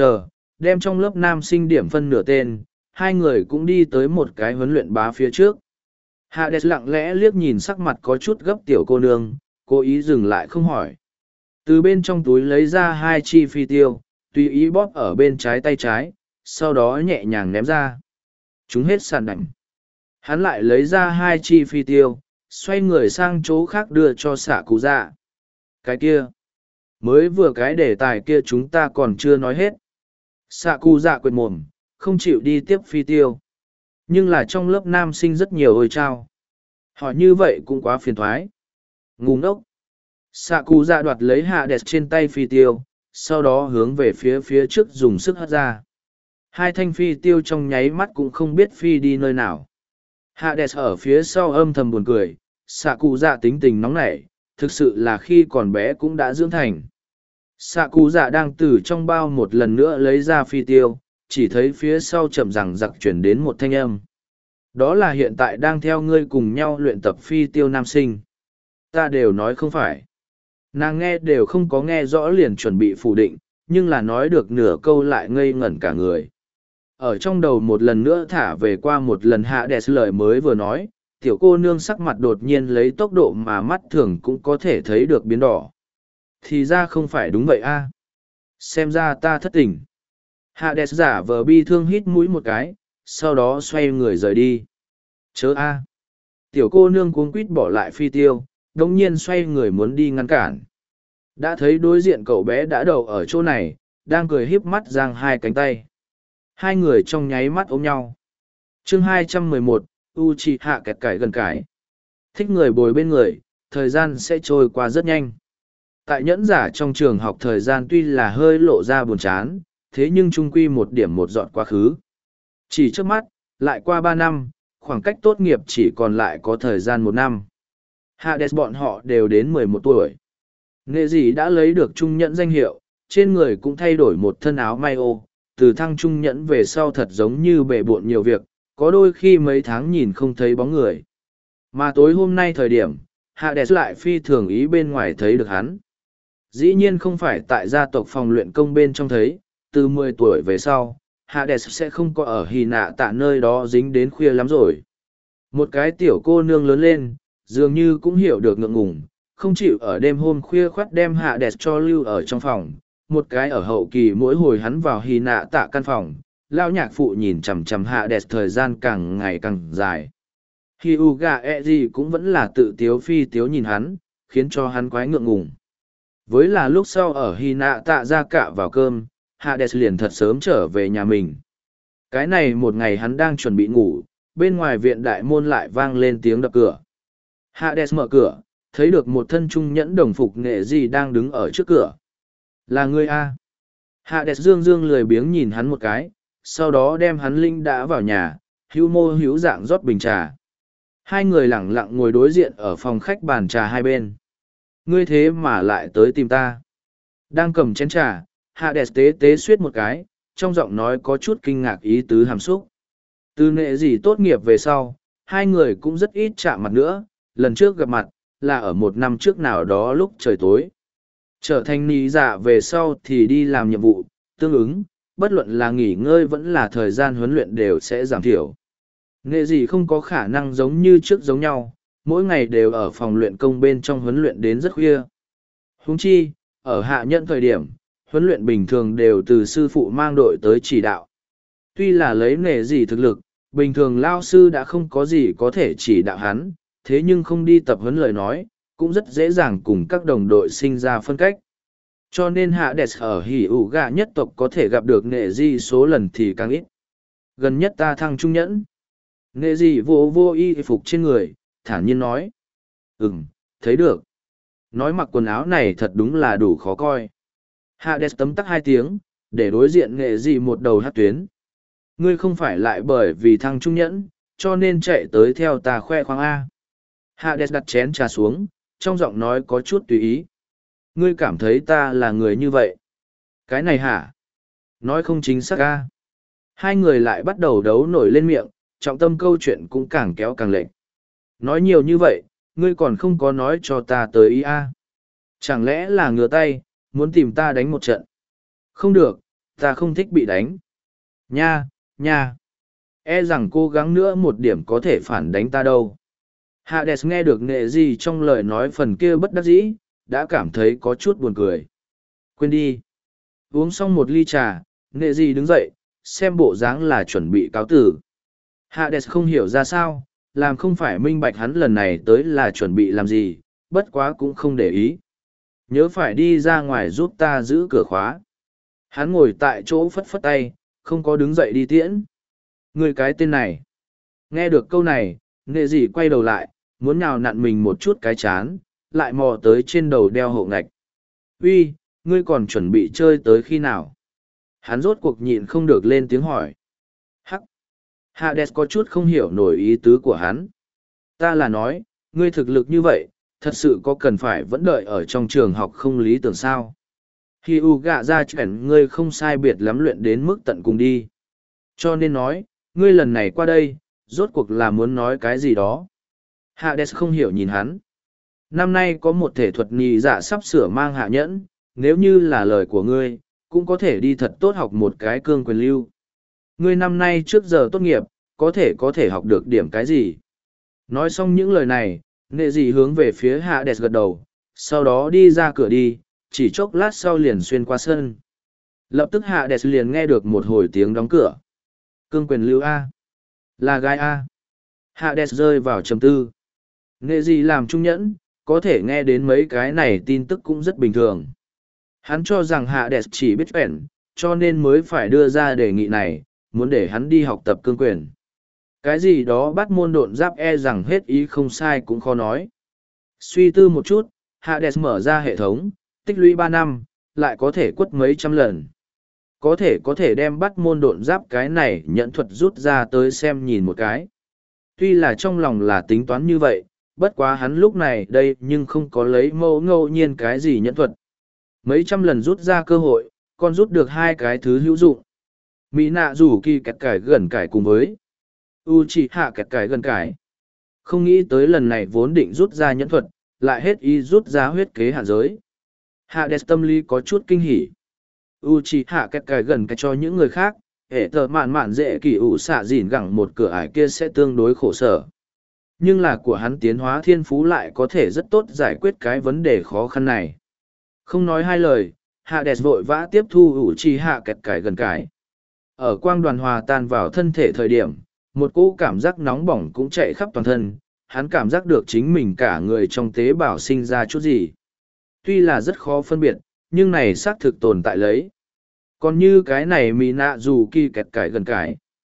đem trong lớp nam sinh điểm phân nửa tên, hai người cũng đi tới một cái huấn luyện bá phía trước. Hades lặng lẽ liếc nhìn sắc mặt có chút gấp tiểu cô nương, cố ý dừng lại không hỏi. Từ bên trong túi lấy ra hai chi phi tiêu, tùy ý bóp ở bên trái tay trái, sau đó nhẹ nhàng ném ra. Chúng hết sàn đảnh. Hắn lại lấy ra hai chi phi tiêu, xoay người sang chỗ khác đưa cho xạ cụ dạ. Cái kia, mới vừa cái đề tài kia chúng ta còn chưa nói hết. Xạ cụ dạ quệt mồm, không chịu đi tiếp phi tiêu. Nhưng là trong lớp nam sinh rất nhiều ôi trao. Họ như vậy cũng quá phiền thoái. Ngu ngốc. Xạ cụ dạ đoạt lấy Hades trên tay phi tiêu, sau đó hướng về phía trước dùng sức hất ra. Hai thanh phi tiêu trong nháy mắt cũng không biết phi đi nơi nào. Hades ở phía sau âm thầm buồn cười, xạ cụ dạ tính tình nóng nảy, thực sự là khi còn bé cũng đã dưỡng thành. Xạ cụ dạ đang từ trong bao một lần nữa lấy ra phi tiêu, chỉ thấy phía sau chậm rằng giặc chuyển đến một thanh âm. Đó là hiện tại đang theo ngươi cùng nhau luyện tập phi tiêu nam sinh. Ta đều nói không phải. Nàng nghe đều không có nghe rõ liền chuẩn bị phủ định, nhưng là nói được nửa câu lại ngây ngẩn cả người. Ở trong đầu một lần nữa thả về qua một lần Hades lời mới vừa nói, tiểu cô nương sắc mặt đột nhiên lấy tốc độ mà mắt thường cũng có thể thấy được biến đỏ. Thì ra không phải đúng vậy a. Xem ra ta thất tình. Hades giả vờ bi thương hít mũi một cái, sau đó xoay người rời đi. Chớ a. Tiểu cô nương cuống quýt bỏ lại phi tiêu, đồng nhiên xoay người muốn đi ngăn cản. Đã thấy đối diện cậu bé đã đậu ở chỗ này, đang cười híp mắt giang hai cánh tay. Hai người trong nháy mắt ôm nhau. Chương 211, Uchiha kẹt cải gần cải. Thích người bồi bên người, thời gian sẽ trôi qua rất nhanh. Tại nhẫn giả trong trường học thời gian tuy là hơi lộ ra buồn chán, thế nhưng trung quy một điểm một dọn quá khứ. Chỉ trước mắt, lại qua 3 năm, khoảng cách tốt nghiệp chỉ còn lại có thời gian 1 năm. Hades bọn họ đều đến 11 tuổi. Nghệ gì đã lấy được trung nhẫn danh hiệu, trên người cũng thay đổi một thân áo may ô, từ thăng trung nhẫn về sau thật giống như bể bộn nhiều việc, có đôi khi mấy tháng nhìn không thấy bóng người. Mà tối hôm nay thời điểm, Hades lại phi thường ý bên ngoài thấy được hắn. Dĩ nhiên không phải tại gia tộc phòng luyện công bên trong thấy, từ 10 tuổi về sau, Hades sẽ không có ở Hy Nạ Tạ nơi đó dính đến khuya lắm rồi. Một cái tiểu cô nương lớn lên, dường như cũng hiểu được ngượng ngùng, không chịu ở đêm hôm khuya khoắt đem Hades cho lưu ở trong phòng. Một cái ở hậu kỳ mỗi hồi hắn vào Hy Nạ Tạ căn phòng, lao nhạc phụ nhìn chằm chằm Hades thời gian càng ngày càng dài. Hyuga Eiji cũng vẫn là tự tiếu phi tiếu nhìn hắn, khiến cho hắn quái ngượng ngùng. Với là lúc sau ở Hy Nạ Tạ ra cạ vào cơm, Hades liền thật sớm trở về nhà mình. Cái này một ngày hắn đang chuẩn bị ngủ, bên ngoài viện đại môn lại vang lên tiếng đập cửa. Hades mở cửa, thấy được một thân trung nhẫn đồng phục nghệ gì đang đứng ở trước cửa. Là ngươi a? Hades dương dương lười biếng nhìn hắn một cái, sau đó đem hắn linh đã vào nhà, hữu mô hữu dạng rót bình trà. Hai người lẳng lặng ngồi đối diện ở phòng khách bàn trà hai bên. Ngươi thế mà lại tới tìm ta. Đang cầm chén trà, Hades tế tế suýt một cái, trong giọng nói có chút kinh ngạc ý tứ hàm xúc. Từ nệ gì tốt nghiệp về sau, hai người cũng rất ít chạm mặt nữa, lần trước gặp mặt, là ở 1 năm trước nào đó lúc trời tối. Trở thành ní dạ về sau thì đi làm nhiệm vụ, tương ứng, bất luận là nghỉ ngơi vẫn là thời gian huấn luyện đều sẽ giảm thiểu. Nệ gì không có khả năng giống như trước giống nhau, mỗi ngày đều ở phòng luyện công bên trong huấn luyện đến rất khuya. Huống chi, ở hạ nhận thời điểm, huấn luyện bình thường đều từ sư phụ mang đội tới chỉ đạo. Tuy là lấy nệ gì thực lực, bình thường lao sư đã không có gì có thể chỉ đạo hắn, thế nhưng không đi tập huấn lời nói, cũng rất dễ dàng cùng các đồng đội sinh ra phân cách. Cho nên Hades ở hỉ ủ gà nhất tộc có thể gặp được nệ gì số lần thì càng ít. Gần nhất ta thăng trung nhẫn. Nệ gì vô vô y phục trên người, thản nhiên nói. Thấy được. Nói mặc quần áo này thật đúng là đủ khó coi. Hades tấm tắc 2 tiếng, để đối diện nghệ gì một đầu hát tuyến. Ngươi không phải lại bởi vì thăng trung nhẫn, cho nên chạy tới theo ta khoe khoang A. Hades đặt chén trà xuống, trong giọng nói có chút tùy ý. Ngươi cảm thấy ta là người như vậy. Cái này hả? Nói không chính xác A. Hai người lại bắt đầu đấu nổi lên miệng, trọng tâm câu chuyện cũng càng kéo càng lệch. Nói nhiều như vậy, ngươi còn không có nói cho ta tới ý A. Chẳng lẽ là ngửa tay, muốn tìm ta đánh một trận? Không được, ta không thích bị đánh. Nha. E rằng cố gắng nữa một điểm có thể phản đánh ta đâu. Hades nghe được nghệ gì trong lời nói phần kia bất đắc dĩ, đã cảm thấy có chút buồn cười. Quên đi. Uống xong một ly trà, nghệ gì đứng dậy, xem bộ dáng là chuẩn bị cáo tử. Hades không hiểu ra sao, làm không phải minh bạch hắn lần này tới là chuẩn bị làm gì, bất quá cũng không để ý. Nhớ phải đi ra ngoài giúp ta giữ cửa khóa. Hắn ngồi tại chỗ phất phất tay, không có đứng dậy đi tiễn. Người cái tên này. Nghe được câu này, nghệ dị quay đầu lại, muốn nhào nặn mình một chút cái chán, lại mò tới trên đầu đeo hộ ngạch. Uy, ngươi còn chuẩn bị chơi tới khi nào? Hắn rốt cuộc nhịn không được lên tiếng hỏi. Hắc. Hades có chút không hiểu nổi ý tứ của hắn. Ta là nói, ngươi thực lực như vậy, thật sự có cần phải vẫn đợi ở trong trường học không lý tưởng sao? Khi u gạ ra chuyển ngươi không sai biệt lắm luyện đến mức tận cùng đi. Cho nên nói, ngươi lần này qua đây, rốt cuộc là muốn nói cái gì đó. Hades không hiểu nhìn hắn. Năm nay có một thể thuật nhị dạ sắp sửa mang hạ nhẫn, nếu như là lời của ngươi, cũng có thể đi thật tốt học một cái cương quyền lưu. Ngươi năm nay trước giờ tốt nghiệp, có thể học được điểm cái gì. Nói xong những lời này, nệ dị hướng về phía Hades gật đầu, sau đó đi ra cửa đi, chỉ chốc lát sau liền xuyên qua sân. Lập tức Hades liền nghe được một hồi tiếng đóng cửa. Cương quyền lưu A. Là gai A. Hades rơi vào trầm tư. Nệ dị làm trung nhẫn, có thể nghe đến mấy cái này tin tức cũng rất bình thường. Hắn cho rằng Hades chỉ biết vẹn, cho nên mới phải đưa ra đề nghị này, muốn để hắn đi học tập cương quyền. Cái gì đó bắt môn độn giáp e rằng hết ý không sai cũng khó nói. Suy tư một chút, Hades mở ra hệ thống, tích lũy 3 năm, lại có thể quất mấy trăm lần. Có thể đem bắt môn độn giáp cái này nhận thuật rút ra tới xem nhìn một cái. Tuy là trong lòng là tính toán như vậy, bất quá hắn lúc này đây nhưng không có lấy mẫu ngẫu nhiên cái gì nhẫn thuật. Mấy trăm lần rút ra cơ hội, còn rút được hai cái thứ hữu dụng. Mỹ nạ rủ kỳ kẹt cải gần cải cùng với Uchiha kẹt cải gần cải. Không nghĩ tới lần này vốn định rút ra nhẫn thuật, lại hết ý rút ra huyết kế hạn giới. Hades tâm lý có chút kinh hỉ. Uchiha kẹt cải gần cải cho những người khác, hệ tờ mạn mạn dễ kỳ ủ xạ dỉn gẳng một cửa ải kia sẽ tương đối khổ sở. Nhưng là của hắn tiến hóa thiên phú lại có thể rất tốt giải quyết cái vấn đề khó khăn này. Không nói hai lời, Hades vội vã tiếp thu Uchiha kẹt cải gần cải. Ở quang đoàn hòa tan vào thân thể thời điểm, một cỗ cảm giác nóng bỏng cũng chạy khắp toàn thân, hắn cảm giác được chính mình cả người trong tế bào sinh ra chút gì. Tuy là rất khó phân biệt, nhưng này xác thực tồn tại lấy. Còn như cái này mì nạ dù kỳ kẹt cải gần cải,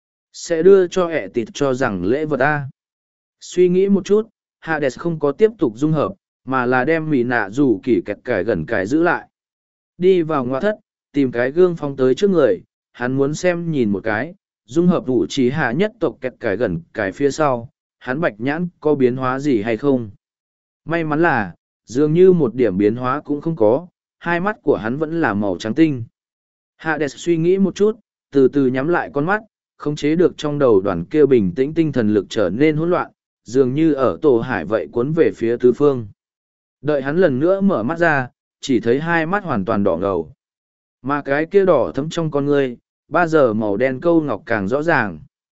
sẽ đưa cho ẹ tịt cho rằng lễ vật A. Suy nghĩ một chút, Hades không có tiếp tục dung hợp, mà là đem mì nạ dù kỳ kẹt cải gần cải giữ lại. Đi vào ngoại thất, tìm cái gương phong tới trước người, hắn muốn xem nhìn một cái, dung hợp vũ trí hạ nhất tộc kẹt cải gần cải phía sau, hắn bạch nhãn có biến hóa gì hay không. May mắn là, dường như một điểm biến hóa cũng không có, hai mắt của hắn vẫn là màu trắng tinh. Hades suy nghĩ một chút, từ từ nhắm lại con mắt, khống chế được trong đầu đoàn kia bình tĩnh tinh thần lực trở nên hỗn loạn, dường như ở tổ hải vậy cuốn về phía tứ phương. Đợi hắn lần nữa mở mắt ra, chỉ thấy hai mắt hoàn toàn đỏ ngầu. Mà cái kia đỏ thấm trong con ngươi, ba giờ màu đen câu ngọc càng rõ ràng.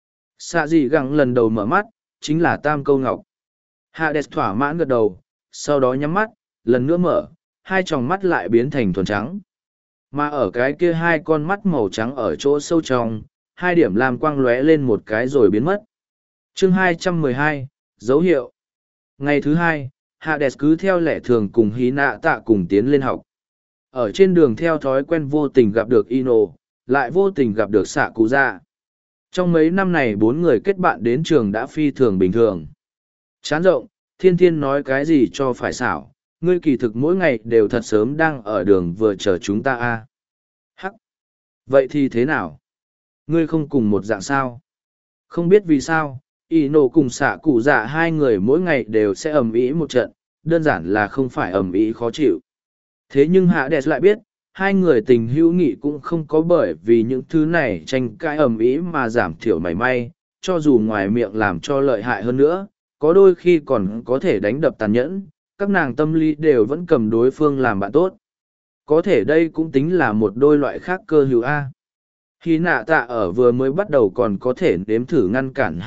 Xạ dị gẳng lần đầu mở mắt, chính là tam câu ngọc. Hades thỏa mãn gật đầu, sau đó nhắm mắt, lần nữa mở, hai tròng mắt lại biến thành thuần trắng. Mà ở cái kia hai con mắt màu trắng ở chỗ sâu trong, hai điểm lam quang lóe lên một cái rồi biến mất. Chương 212, dấu hiệu. Ngày thứ hai, Hades cứ theo lệ thường cùng hí nạ tạ cùng tiến lên học. Ở trên đường theo thói quen vô tình gặp được Ino, lại vô tình gặp được xạ cụ dạ. Trong mấy năm này bốn người kết bạn đến trường đã phi thường bình thường. Chán rộng, thiên thiên nói cái gì cho phải xảo, ngươi kỳ thực mỗi ngày đều thật sớm đang ở đường vừa chờ chúng ta a. Hắc! Vậy thì thế nào? Ngươi không cùng một dạng sao? Không biết vì sao, Ino cùng xạ cụ dạ hai người mỗi ngày đều sẽ ầm ĩ một trận, đơn giản là không phải ầm ĩ khó chịu. Thế nhưng Hades lại biết, hai người tình hữu nghị cũng không có bởi vì những thứ này tranh cãi ầm ĩ mà giảm thiểu mảy may, cho dù ngoài miệng làm cho lợi hại hơn nữa, có đôi khi còn có thể đánh đập tàn nhẫn, các nàng tâm lý đều vẫn cầm đối phương làm bạn tốt. Có thể đây cũng tính là một đôi loại khác cơ hữu A. Khi nạ tạ ở vừa mới bắt đầu còn có thể nếm thử ngăn cản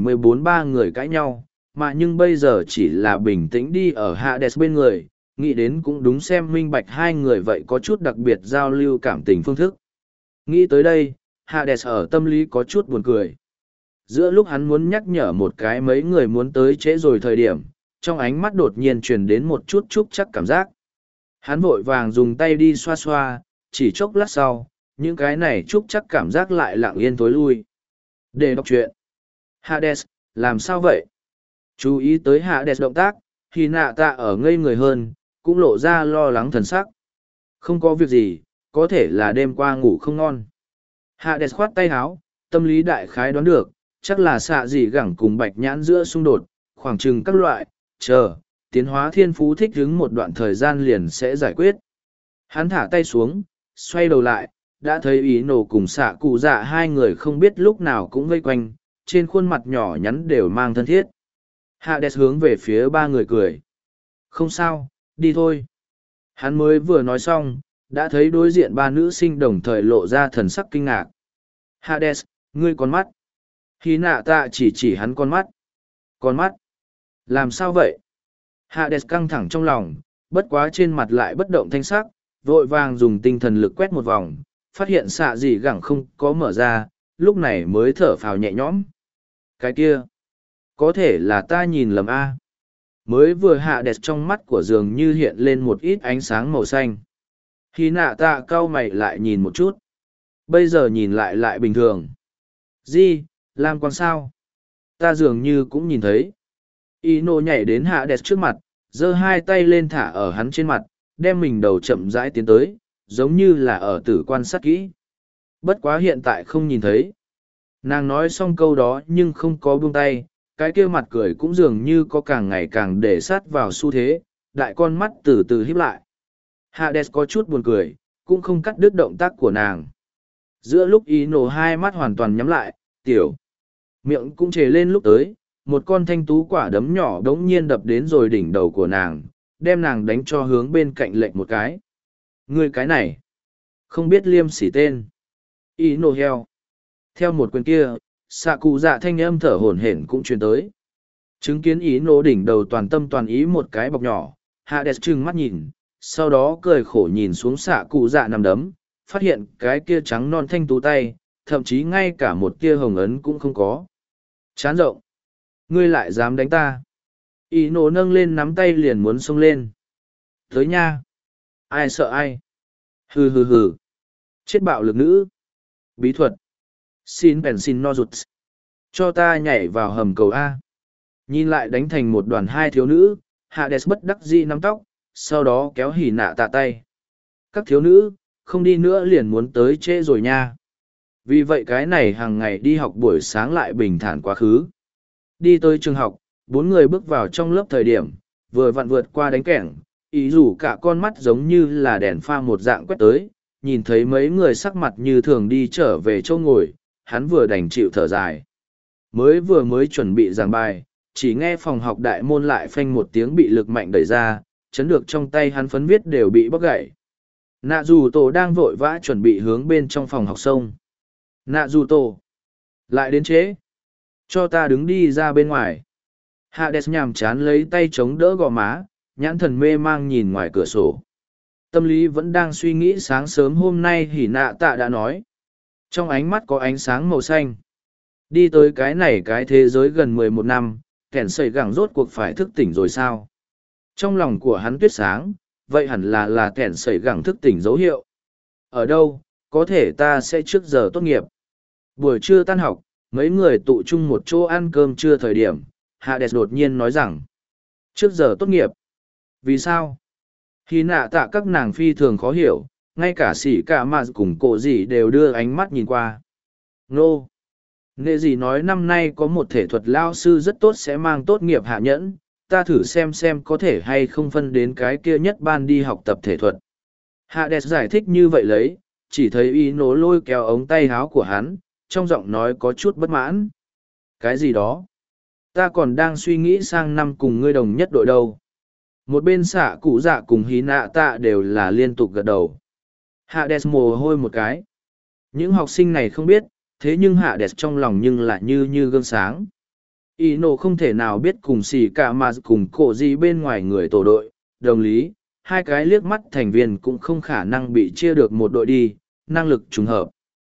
274 người cãi nhau, mà nhưng bây giờ chỉ là bình tĩnh đi ở Hades bên người, nghĩ đến cũng đúng xem minh bạch hai người vậy có chút đặc biệt giao lưu cảm tình phương thức. Nghĩ tới đây, Hades ở tâm lý có chút buồn cười. Giữa lúc hắn muốn nhắc nhở một cái mấy người muốn tới trễ rồi thời điểm, trong ánh mắt đột nhiên truyền đến một chút trúc chắc cảm giác. Hắn vội vàng dùng tay đi xoa xoa, chỉ chốc lát sau, những cái này trúc chắc cảm giác lại lặng yên tối lui. Để đọc chuyện. Hades, làm sao vậy? Chú ý tới Hades động tác, thì nạ tạ ở ngây người hơn, cũng lộ ra lo lắng thần sắc. Không có việc gì, có thể là đêm qua ngủ không ngon. Hades khoát tay áo, tâm lý đại khái đoán được, chắc là xạ dị gẳng cùng bạch nhãn giữa xung đột, khoảng chừng các loại, tiến hóa thiên phú thích ứng một đoạn thời gian liền sẽ giải quyết. Hắn thả tay xuống, xoay đầu lại, đã thấy ý nổ cùng xạ cụ dạ hai người không biết lúc nào cũng vây quanh, trên khuôn mặt nhỏ nhắn đều mang thân thiết. Hades hướng về phía ba người cười. Không sao, đi thôi. Hắn mới vừa nói xong, đã thấy đối diện ba nữ sinh đồng thời lộ ra thần sắc kinh ngạc. Hades, ngươi con mắt. Khi nạ tạ chỉ hắn con mắt. Con mắt? Làm sao vậy? Hades căng thẳng trong lòng, bất quá trên mặt lại bất động thanh sắc, vội vàng dùng tinh thần lực quét một vòng, phát hiện xạ gì gẳng không có mở ra, lúc này mới thở phào nhẹ nhõm. Cái kia, có thể là ta nhìn lầm a. Mới vừa Hades trong mắt của dường như hiện lên một ít ánh sáng màu xanh. Khi nạ tạ cau mày lại nhìn một chút. Bây giờ nhìn lại bình thường. Gì, làm quan sao? Ta dường như cũng nhìn thấy. Ino nhảy đến Hades trước mặt, giơ hai tay lên thả ở hắn trên mặt, đem mình đầu chậm rãi tiến tới, giống như là ở tử quan sát kỹ. Bất quá hiện tại không nhìn thấy. Nàng nói xong câu đó nhưng không có buông tay, cái kia mặt cười cũng dường như có càng ngày càng để sát vào xu thế, đại con mắt từ từ híp lại. Hades có chút buồn cười, cũng không cắt đứt động tác của nàng. Giữa lúc ý nổ hai mắt hoàn toàn nhắm lại, tiểu miệng cũng trề lên lúc tới, một con thanh tú quả đấm nhỏ đống nhiên đập đến rồi đỉnh đầu của nàng, đem nàng đánh cho hướng bên cạnh lệch một cái. Người cái này, không biết liêm sỉ tên. Ý nổ heo. Theo một quyền kia, xạ cụ dạ thanh âm thở hổn hển cũng truyền tới. Chứng kiến ý nổ đỉnh đầu toàn tâm toàn ý một cái bọc nhỏ, Hades trừng mắt nhìn, sau đó cười khổ nhìn xuống xạ cụ dạ nằm đấm, phát hiện cái kia trắng non thanh tú tay, thậm chí ngay cả một tia hồng ấn cũng không có. Chán rộng. Ngươi lại dám đánh ta. Ý nổ nâng lên nắm tay liền muốn xông lên. Tới nha. Ai sợ ai. Hừ hừ hừ. Chết bạo lực nữ. Bí thuật. Xin bèn xin no rụt. Cho ta nhảy vào hầm cầu A. Nhìn lại đánh thành một đoàn hai thiếu nữ, Hades bất đắc dĩ nắm tóc, sau đó kéo hỉ nạ tạ tay. Các thiếu nữ, không đi nữa liền muốn tới trễ rồi nha. Vì vậy cái này hàng ngày đi học buổi sáng lại bình thản quá khứ. Đi tới trường học, bốn người bước vào trong lớp thời điểm, vừa vặn vượt qua đánh kẻng, ý rủ cả con mắt giống như là đèn pha một dạng quét tới, nhìn thấy mấy người sắc mặt như thường đi trở về chỗ ngồi, hắn vừa đành chịu thở dài. Mới chuẩn bị giảng bài, chỉ nghe phòng học đại môn lại phanh một tiếng bị lực mạnh đẩy ra, chấn được trong tay hắn phấn viết đều bị bóc gãy. Nạ dù tổ đang vội vã chuẩn bị hướng bên trong phòng học sông. Nạ dù tổ, lại đến trễ. Cho ta đứng đi ra bên ngoài. Hades nhàm chán lấy tay chống đỡ gò má, nhãn thần mê mang nhìn ngoài cửa sổ. Tâm lý vẫn đang suy nghĩ sáng sớm hôm nay hỉ nạ tạ đã nói. Trong ánh mắt có ánh sáng màu xanh. Đi tới cái này cái thế giới gần 11 năm, kẻn sẩy gẳng rốt cuộc phải thức tỉnh rồi sao? Trong lòng của hắn tuyết sáng, vậy hẳn là kẻn sẩy gẳng thức tỉnh dấu hiệu. Ở đâu, có thể ta sẽ trước giờ tốt nghiệp. Buổi trưa tan học, mấy người tụ chung một chỗ ăn cơm trưa thời điểm, Hades đột nhiên nói rằng, trước giờ tốt nghiệp. Vì sao? Khi nạ tạ các nàng phi thường khó hiểu, ngay cả sỉ cả mà cùng cổ gì đều đưa ánh mắt nhìn qua. Nô! Nghệ gì nói năm nay có một thể thuật lao sư rất tốt sẽ mang tốt nghiệp hạ nhẫn, ta thử xem có thể hay không phân đến cái kia nhất ban đi học tập thể thuật. Hades giải thích như vậy lấy, chỉ thấy y nổ lôi kéo ống tay áo của hắn, trong giọng nói có chút bất mãn. Cái gì đó? Ta còn đang suy nghĩ sang năm cùng ngươi đồng nhất đội đâu. Một bên xạ cụ dạ cùng hí nạ tạ đều là liên tục gật đầu. Hades mồ hôi một cái. Những học sinh này không biết, thế nhưng Hades trong lòng nhưng lại như gương sáng. Y nổ không thể nào biết cùng xì cả mà cùng cổ gì bên ngoài người tổ đội, đồng lý, hai cái liếc mắt thành viên cũng không khả năng bị chia được một đội đi, năng lực trùng hợp.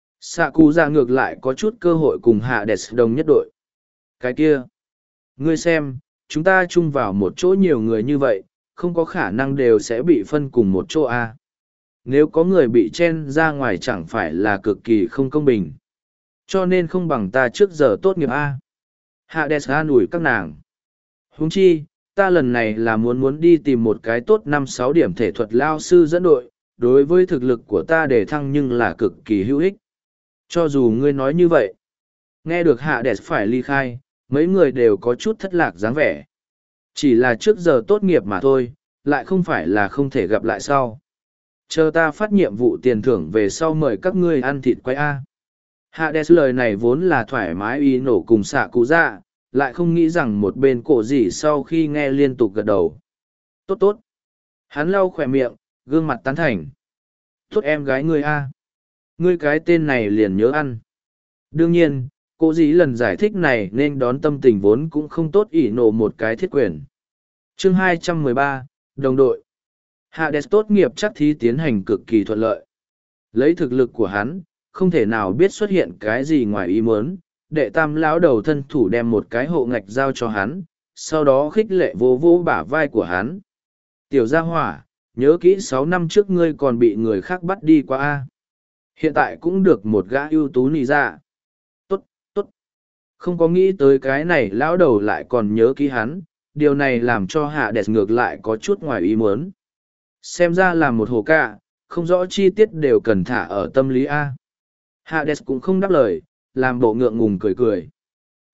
Xạ cụ dạ ngược lại có chút cơ hội cùng Hades đồng nhất đội. Cái kia, ngươi xem, chúng ta chung vào một chỗ nhiều người như vậy, không có khả năng đều sẽ bị phân cùng một chỗ A. Nếu có người bị chen ra ngoài chẳng phải là cực kỳ không công bình. Cho nên không bằng ta trước giờ tốt nghiệp A. Hades an ủi các nàng. Huống chi, ta lần này là muốn đi tìm một cái tốt 5-6 điểm thể thuật lao sư dẫn đội, đối với thực lực của ta để thăng nhưng là cực kỳ hữu ích. Cho dù ngươi nói như vậy, nghe được Hades phải ly khai, mấy người đều có chút thất lạc dáng vẻ. Chỉ là trước giờ tốt nghiệp mà thôi, lại không phải là không thể gặp lại sau. Chờ ta phát nhiệm vụ tiền thưởng về sau mời các ngươi ăn thịt quay A. Hades lời này vốn là thoải mái y nổ cùng xạ cụ dạ, lại không nghĩ rằng một bên cổ gì sau khi nghe liên tục gật đầu. Tốt tốt. Hắn lau khỏe miệng, gương mặt tán thành. Tốt em gái ngươi A. Ngươi cái tên này liền nhớ ăn. Đương nhiên, cô dĩ lần giải thích này nên đón tâm tình vốn cũng không tốt ỷ nổ một cái thiết quyền. Chương 213, đồng đội. Hades tốt nghiệp chắc thí tiến hành cực kỳ thuận lợi. Lấy thực lực của hắn, không thể nào biết xuất hiện cái gì ngoài ý muốn, đệ tam lão đầu thân thủ đem một cái hộ ngạch giao cho hắn, sau đó khích lệ vô vô bả vai của hắn. Tiểu gia hỏa, nhớ kỹ 6 năm trước ngươi còn bị người khác bắt đi qua A. Hiện tại cũng được một gã ưu tú nì ra. Tốt, tốt. Không có nghĩ tới cái này lão đầu lại còn nhớ kỹ hắn, điều này làm cho Hades ngược lại có chút ngoài ý muốn. Xem ra là một hồ ca, không rõ chi tiết đều cần thả ở tâm lý A. Hades cũng không đáp lời, làm bộ ngượng ngùng cười cười.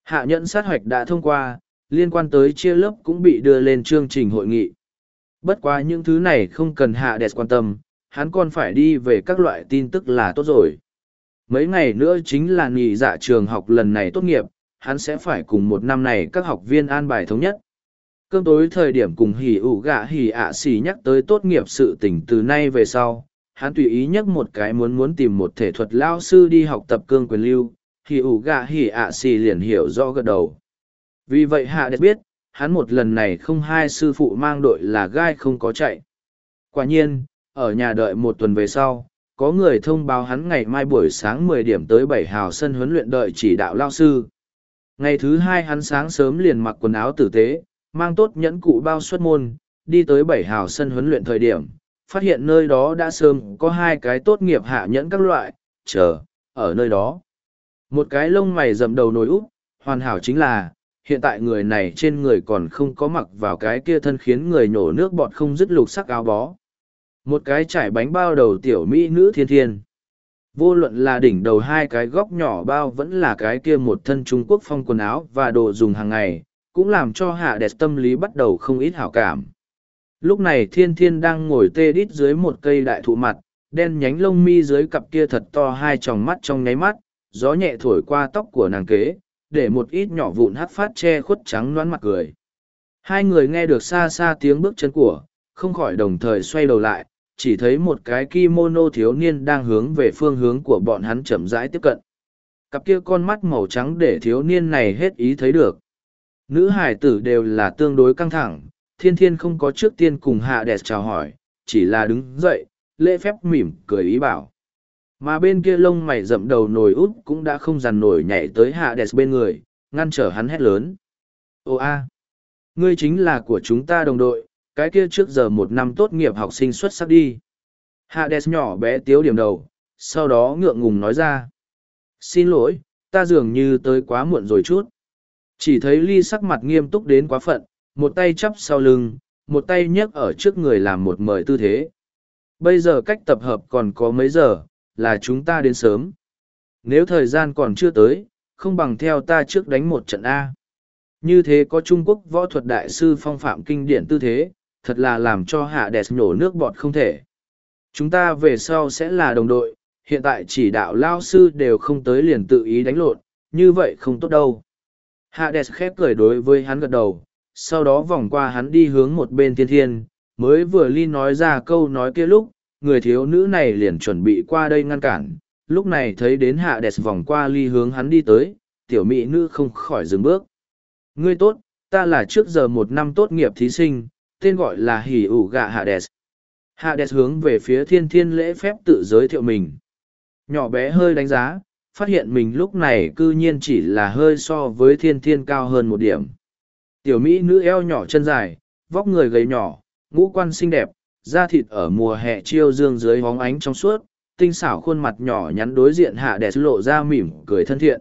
Hạ nhẫn sát hoạch đã thông qua, liên quan tới chia lớp cũng bị đưa lên chương trình hội nghị. Bất quá những thứ này không cần Hades quan tâm, hắn còn phải đi về các loại tin tức là tốt rồi. Mấy ngày nữa chính là nghỉ dạ trường học lần này tốt nghiệp, hắn sẽ phải cùng một năm này các học viên an bài thống nhất. Cơm tối thời điểm cùng hỉ ủ gạ hỉ ạ xì nhắc tới tốt nghiệp sự tình từ nay về sau, hắn tùy ý nhắc một cái muốn tìm một thể thuật lao sư đi học tập cương quyền lưu, hỉ ủ gạ hỉ ạ xì liền hiểu rõ gật đầu. Vì vậy hạ đẹp biết, hắn một lần này không hai sư phụ mang đội là gai không có chạy. Quả nhiên, ở nhà đợi một tuần về sau, có người thông báo hắn ngày mai buổi sáng 10 điểm tới 7 hào sân huấn luyện đợi chỉ đạo lao sư. Ngày thứ hai hắn sáng sớm liền mặc quần áo tử tế, mang tốt nhẫn cụ bao xuất môn, đi tới 7 hào sân huấn luyện thời điểm, phát hiện nơi đó đã sớm có hai cái tốt nghiệp hạ nhẫn các loại, chờ, ở nơi đó. Một cái lông mày rậm đầu nồi úp, hoàn hảo chính là, hiện tại người này trên người còn không có mặc vào cái kia thân khiến người nổ nước bọt không dứt lục sắc áo bó. Một cái trải bánh bao đầu tiểu mỹ nữ thiên thiên. Vô luận là đỉnh đầu hai cái góc nhỏ bao vẫn là cái kia một thân Trung Quốc phong quần áo và đồ dùng hàng ngày, cũng làm cho hạ đẹp tâm lý bắt đầu không ít hảo cảm. Lúc này thiên thiên đang ngồi tê đít dưới một cây đại thụ mặt, đen nhánh lông mi dưới cặp kia thật to hai tròng mắt trong nháy mắt, gió nhẹ thổi qua tóc của nàng kế, để một ít nhỏ vụn hắt phát che khuất trắng loãng mặt cười. Hai người nghe được xa xa tiếng bước chân của, không khỏi đồng thời xoay đầu lại, chỉ thấy một cái kimono thiếu niên đang hướng về phương hướng của bọn hắn chậm rãi tiếp cận. Cặp kia con mắt màu trắng để thiếu niên này hết ý thấy được. Nữ hải tử đều là tương đối căng thẳng, thiên thiên không có trước tiên cùng hạ đẹp chào hỏi, chỉ là đứng dậy, lễ phép mỉm cười ý bảo. Mà bên kia lông mày rậm đầu nồi út cũng đã không dằn nổi nhảy tới hạ đẹp bên người, ngăn trở hắn hét lớn. Ồ a, ngươi chính là của chúng ta đồng đội, cái kia trước giờ một năm tốt nghiệp học sinh xuất sắc đi. Hades nhỏ bé tiếu điểm đầu, sau đó ngượng ngùng nói ra. Xin lỗi, ta dường như tới quá muộn rồi chút. Chỉ thấy Ly sắc mặt nghiêm túc đến quá phận, một tay chắp sau lưng, một tay nhấc ở trước người làm một mời tư thế. Bây giờ cách tập hợp còn có mấy giờ, là chúng ta đến sớm. Nếu thời gian còn chưa tới, không bằng theo ta trước đánh một trận A. Như thế có Trung Quốc võ thuật đại sư phong phạm kinh điển tư thế, thật là làm cho hạ đẹp nhổ nước bọt không thể. Chúng ta về sau sẽ là đồng đội, hiện tại chỉ đạo lao sư đều không tới liền tự ý đánh lộn, như vậy không tốt đâu. Hạ đẹp khép cười đối với hắn gật đầu, sau đó vòng qua hắn đi hướng một bên thiên thiên, mới vừa Ly nói ra câu nói kia lúc, người thiếu nữ này liền chuẩn bị qua đây ngăn cản, lúc này thấy đến hạ đẹp vòng qua Ly hướng hắn đi tới, tiểu mỹ nữ không khỏi dừng bước. Ngươi tốt, ta là trước giờ một năm tốt nghiệp thí sinh, tên gọi là Hỉ ủ gạ Hades. Hades hướng về phía thiên thiên lễ phép tự giới thiệu mình. Nhỏ bé hơi đánh giá, phát hiện mình lúc này cư nhiên chỉ là hơi so với thiên thiên cao hơn một điểm. Tiểu mỹ nữ eo nhỏ chân dài, vóc người gầy nhỏ, ngũ quan xinh đẹp, da thịt ở mùa hè chiêu dương dưới hóng ánh trong suốt, tinh xảo khuôn mặt nhỏ nhắn đối diện Hades lộ ra mỉm cười thân thiện.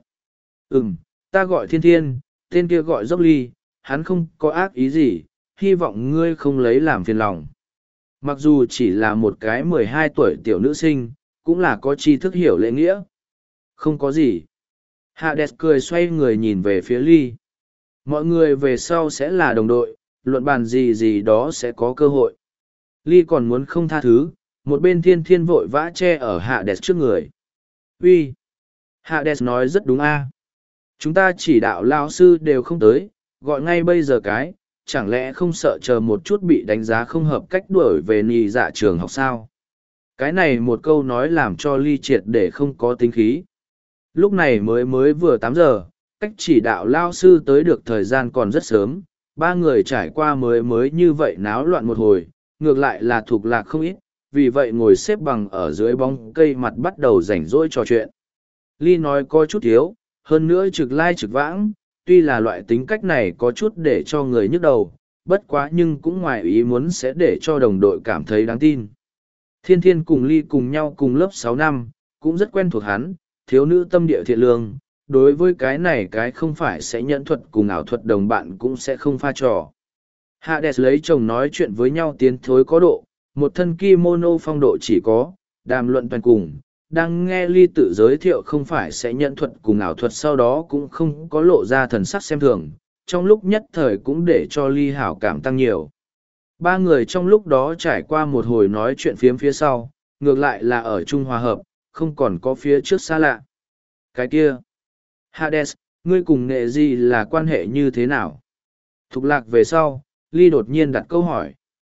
Ta gọi thiên thiên, tên kia gọi dốc ly, hắn không có ác ý gì, hy vọng ngươi không lấy làm phiền lòng. Mặc dù chỉ là một cái 12 tuổi tiểu nữ sinh, cũng là có tri thức hiểu lễ nghĩa. Không có gì. Hades cười xoay người nhìn về phía Ly. Mọi người về sau sẽ là đồng đội, luận bàn gì gì đó sẽ có cơ hội. Ly còn muốn không tha thứ, một bên thiên thiên vội vã che ở Hades trước người. Uy, Hades nói rất đúng a. Chúng ta chỉ đạo lao sư đều không tới, gọi ngay bây giờ cái, chẳng lẽ không sợ chờ một chút bị đánh giá không hợp cách đuổi về nhì dạ trường học sao? Cái này một câu nói làm cho Ly triệt để không có tính khí. Lúc này mới vừa 8 giờ, cách chỉ đạo lao sư tới được thời gian còn rất sớm, ba người trải qua mới như vậy náo loạn một hồi, ngược lại là thuộc lạc không ít, vì vậy ngồi xếp bằng ở dưới bóng cây mặt bắt đầu rảnh rỗi trò chuyện. Ly nói có chút thiếu, hơn nữa trực lai trực vãng, tuy là loại tính cách này có chút để cho người nhức đầu, bất quá nhưng cũng ngoài ý muốn sẽ để cho đồng đội cảm thấy đáng tin. Thiên thiên cùng Ly cùng nhau cùng lớp 6 năm, cũng rất quen thuộc hắn, thiếu nữ tâm địa thiện lương, đối với cái này cái không phải sẽ nhận thuật cùng ảo thuật đồng bạn cũng sẽ không pha trò. Hades lấy chồng nói chuyện với nhau tiến thối có độ, một thân kimono phong độ chỉ có, đàm luận toàn cùng, đang nghe Ly tự giới thiệu không phải sẽ nhận thuật cùng ảo thuật, sau đó cũng không có lộ ra thần sắc xem thường, trong lúc nhất thời cũng để cho Ly hảo cảm tăng nhiều. Ba người trong lúc đó trải qua một hồi nói chuyện phiếm phía sau, ngược lại là ở chung hòa hợp, không còn có phía trước xa lạ. Cái kia, Hades, ngươi cùng nghệ gì là quan hệ như thế nào? Thục lạc về sau, Ly đột nhiên đặt câu hỏi.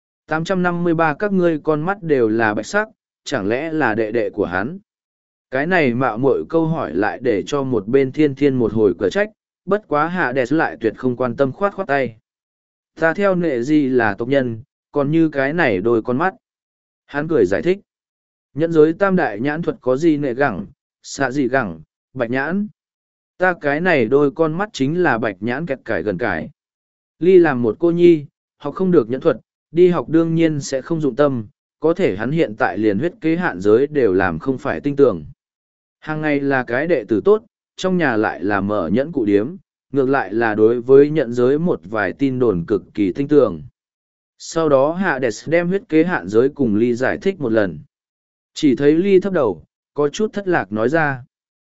853 các ngươi con mắt đều là bạch sắc, chẳng lẽ là đệ đệ của hắn? Cái này mạo muội câu hỏi lại để cho một bên thiên thiên một hồi cửa trách, bất quá Hades lại tuyệt không quan tâm khoát khoát tay. Ta theo nghệ gì là tộc nhân, còn như cái này đôi con mắt. Hắn cười giải thích. Nhẫn giới tam đại nhãn thuật có gì nệ gẳng, xạ gì gẳng, bạch nhãn. Ta cái này đôi con mắt chính là bạch nhãn kẹt cải gần cải. Ly làm một cô nhi, học không được nhẫn thuật, đi học đương nhiên sẽ không dụng tâm, có thể hắn hiện tại liền huyết kế hạn giới đều làm không phải tinh tưởng. Hàng ngày là cái đệ tử tốt, trong nhà lại là mở nhẫn cụ điếm, ngược lại là đối với nhận giới một vài tin đồn cực kỳ tinh tưởng. Sau đó Hades đem huyết kế hạn giới cùng Ly giải thích một lần. Chỉ thấy Ly thấp đầu, có chút thất lạc nói ra.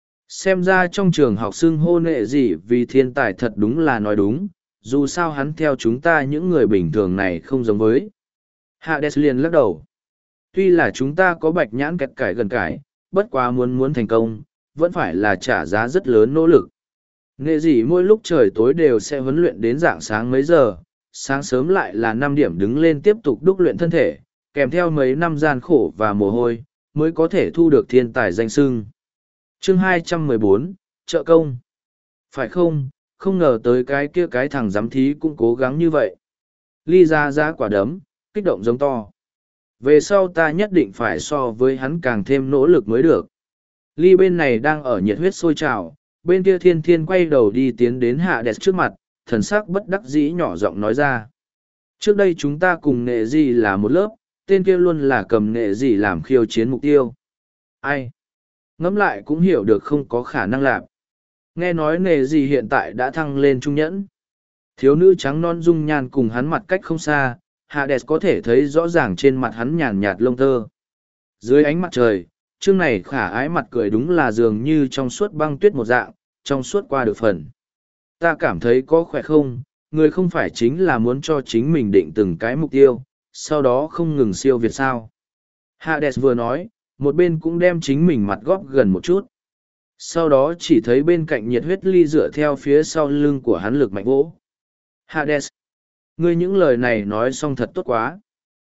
Xem ra trong trường học xưng hô nệ gì vì thiên tài thật đúng là nói đúng, dù sao hắn theo chúng ta những người bình thường này không giống với. Hades liền lắc đầu. Tuy là chúng ta có bạch nhãn kẹt cải gần cải, bất quá muốn thành công, vẫn phải là trả giá rất lớn nỗ lực. Nghệ gì mỗi lúc trời tối đều sẽ huấn luyện đến rạng sáng mấy giờ, sáng sớm lại là 5 điểm đứng lên tiếp tục đúc luyện thân thể, kèm theo mấy năm gian khổ và mồ hôi, mới có thể thu được thiên tài danh xưng. Chương 214, trợ công. Phải không, không ngờ tới cái kia cái thằng giám thí cũng cố gắng như vậy. Ly ra quả đấm, kích động giống to. Về sau ta nhất định phải so với hắn càng thêm nỗ lực mới được. Ly bên này đang ở nhiệt huyết sôi trào, bên kia thiên thiên quay đầu đi tiến đến Hades trước mặt, thần sắc bất đắc dĩ nhỏ giọng nói ra. Trước đây chúng ta cùng nghệ gì là một lớp, tên kia luôn là cầm nghệ gì làm khiêu chiến mục tiêu. Ai? Ngẫm lại cũng hiểu được không có khả năng làm. Nghe nói nghệ gì hiện tại đã thăng lên trung nhẫn. Thiếu nữ trắng non dung nhan cùng hắn mặt cách không xa, Hades có thể thấy rõ ràng trên mặt hắn nhàn nhạt lông tơ. Dưới ánh mặt trời, chương này khả ái mặt cười đúng là dường như trong suốt băng tuyết một dạng, trong suốt qua được phần. Ta cảm thấy có khỏe không, người không phải chính là muốn cho chính mình định từng cái mục tiêu, sau đó không ngừng siêu việt sao. Hades vừa nói, một bên cũng đem chính mình mặt góp gần một chút. Sau đó chỉ thấy bên cạnh nhiệt huyết Ly dựa theo phía sau lưng của hắn lực mạnh vỗ. Hades, ngươi những lời này nói xong thật tốt quá.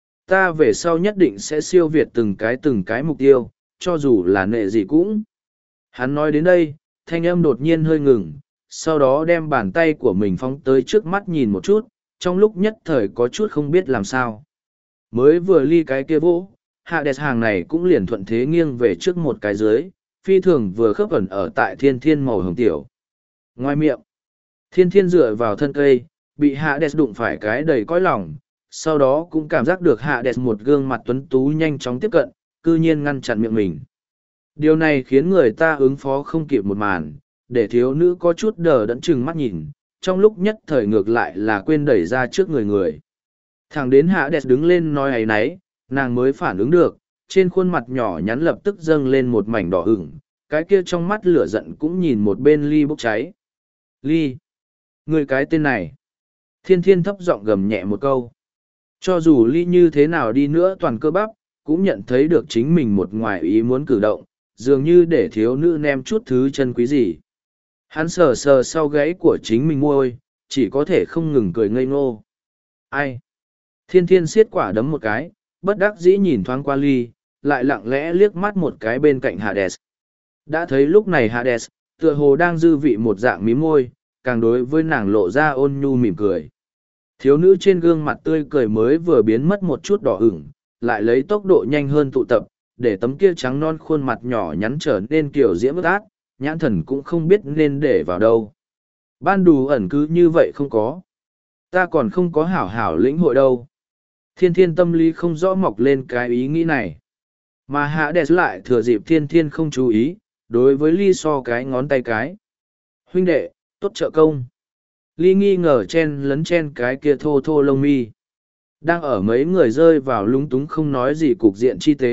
Ta về sau nhất định sẽ siêu việt từng cái mục tiêu, cho dù là nệ gì cũng. Hắn nói đến đây, thanh âm đột nhiên hơi ngừng, sau đó đem bàn tay của mình phóng tới trước mắt nhìn một chút, trong lúc nhất thời có chút không biết làm sao. Mới vừa Ly cái kia vỗ, Hades hàng này cũng liền thuận thế nghiêng về trước một cái dưới, phi thường vừa khớp ẩn ở tại thiên thiên màu hồng tiểu. Ngoài miệng, thiên thiên dựa vào thân cây, bị Hades đụng phải cái đầy cõi lòng, sau đó cũng cảm giác được Hades một gương mặt tuấn tú nhanh chóng tiếp cận, cư nhiên ngăn chặn miệng mình. Điều này khiến người ta ứng phó không kịp một màn, để thiếu nữ có chút đờ đẫn chừng mắt nhìn, trong lúc nhất thời ngược lại là quên đẩy ra trước người. Thẳng đến Hades đứng lên nói ấy nấy, nàng mới phản ứng được, trên khuôn mặt nhỏ nhắn lập tức dâng lên một mảnh đỏ ửng, cái kia trong mắt lửa giận cũng nhìn một bên Ly bốc cháy. Ly! Người cái tên này! Thiên thiên thấp giọng gầm nhẹ một câu. Cho dù Ly như thế nào đi nữa toàn cơ bắp, cũng nhận thấy được chính mình một ngoài ý muốn cử động, dường như để thiếu nữ ném chút thứ chân quý gì. Hắn sờ sờ sau gáy của chính mình môi, chỉ có thể không ngừng cười ngây ngô. Ai? Thiên thiên siết quả đấm một cái, bất đắc dĩ nhìn thoáng qua Ly, lại lặng lẽ liếc mắt một cái bên cạnh Hades. Đã thấy lúc này Hades, tựa hồ đang dư vị một dạng mím môi, càng đối với nàng lộ ra ôn nhu mỉm cười. Thiếu nữ trên gương mặt tươi cười mới vừa biến mất một chút đỏ ửng, lại lấy tốc độ nhanh hơn tụ tập, để tấm kia trắng non khuôn mặt nhỏ nhắn trở nên kiểu diễm ướt át, nhãn thần cũng không biết nên để vào đâu. Ban đù ẩn cứ như vậy không có. Ta còn không có hảo hảo lĩnh hội đâu. Thiên thiên tâm lý không rõ mọc lên cái ý nghĩ này. Mà Hades lại thừa dịp thiên thiên không chú ý, đối với Ly so cái ngón tay cái. Huynh đệ, tốt trợ công. Ly nghi ngờ chen lấn chen cái kia thô thô lông mi. Đang ở mấy người rơi vào lúng túng không nói gì cục diện chi tế,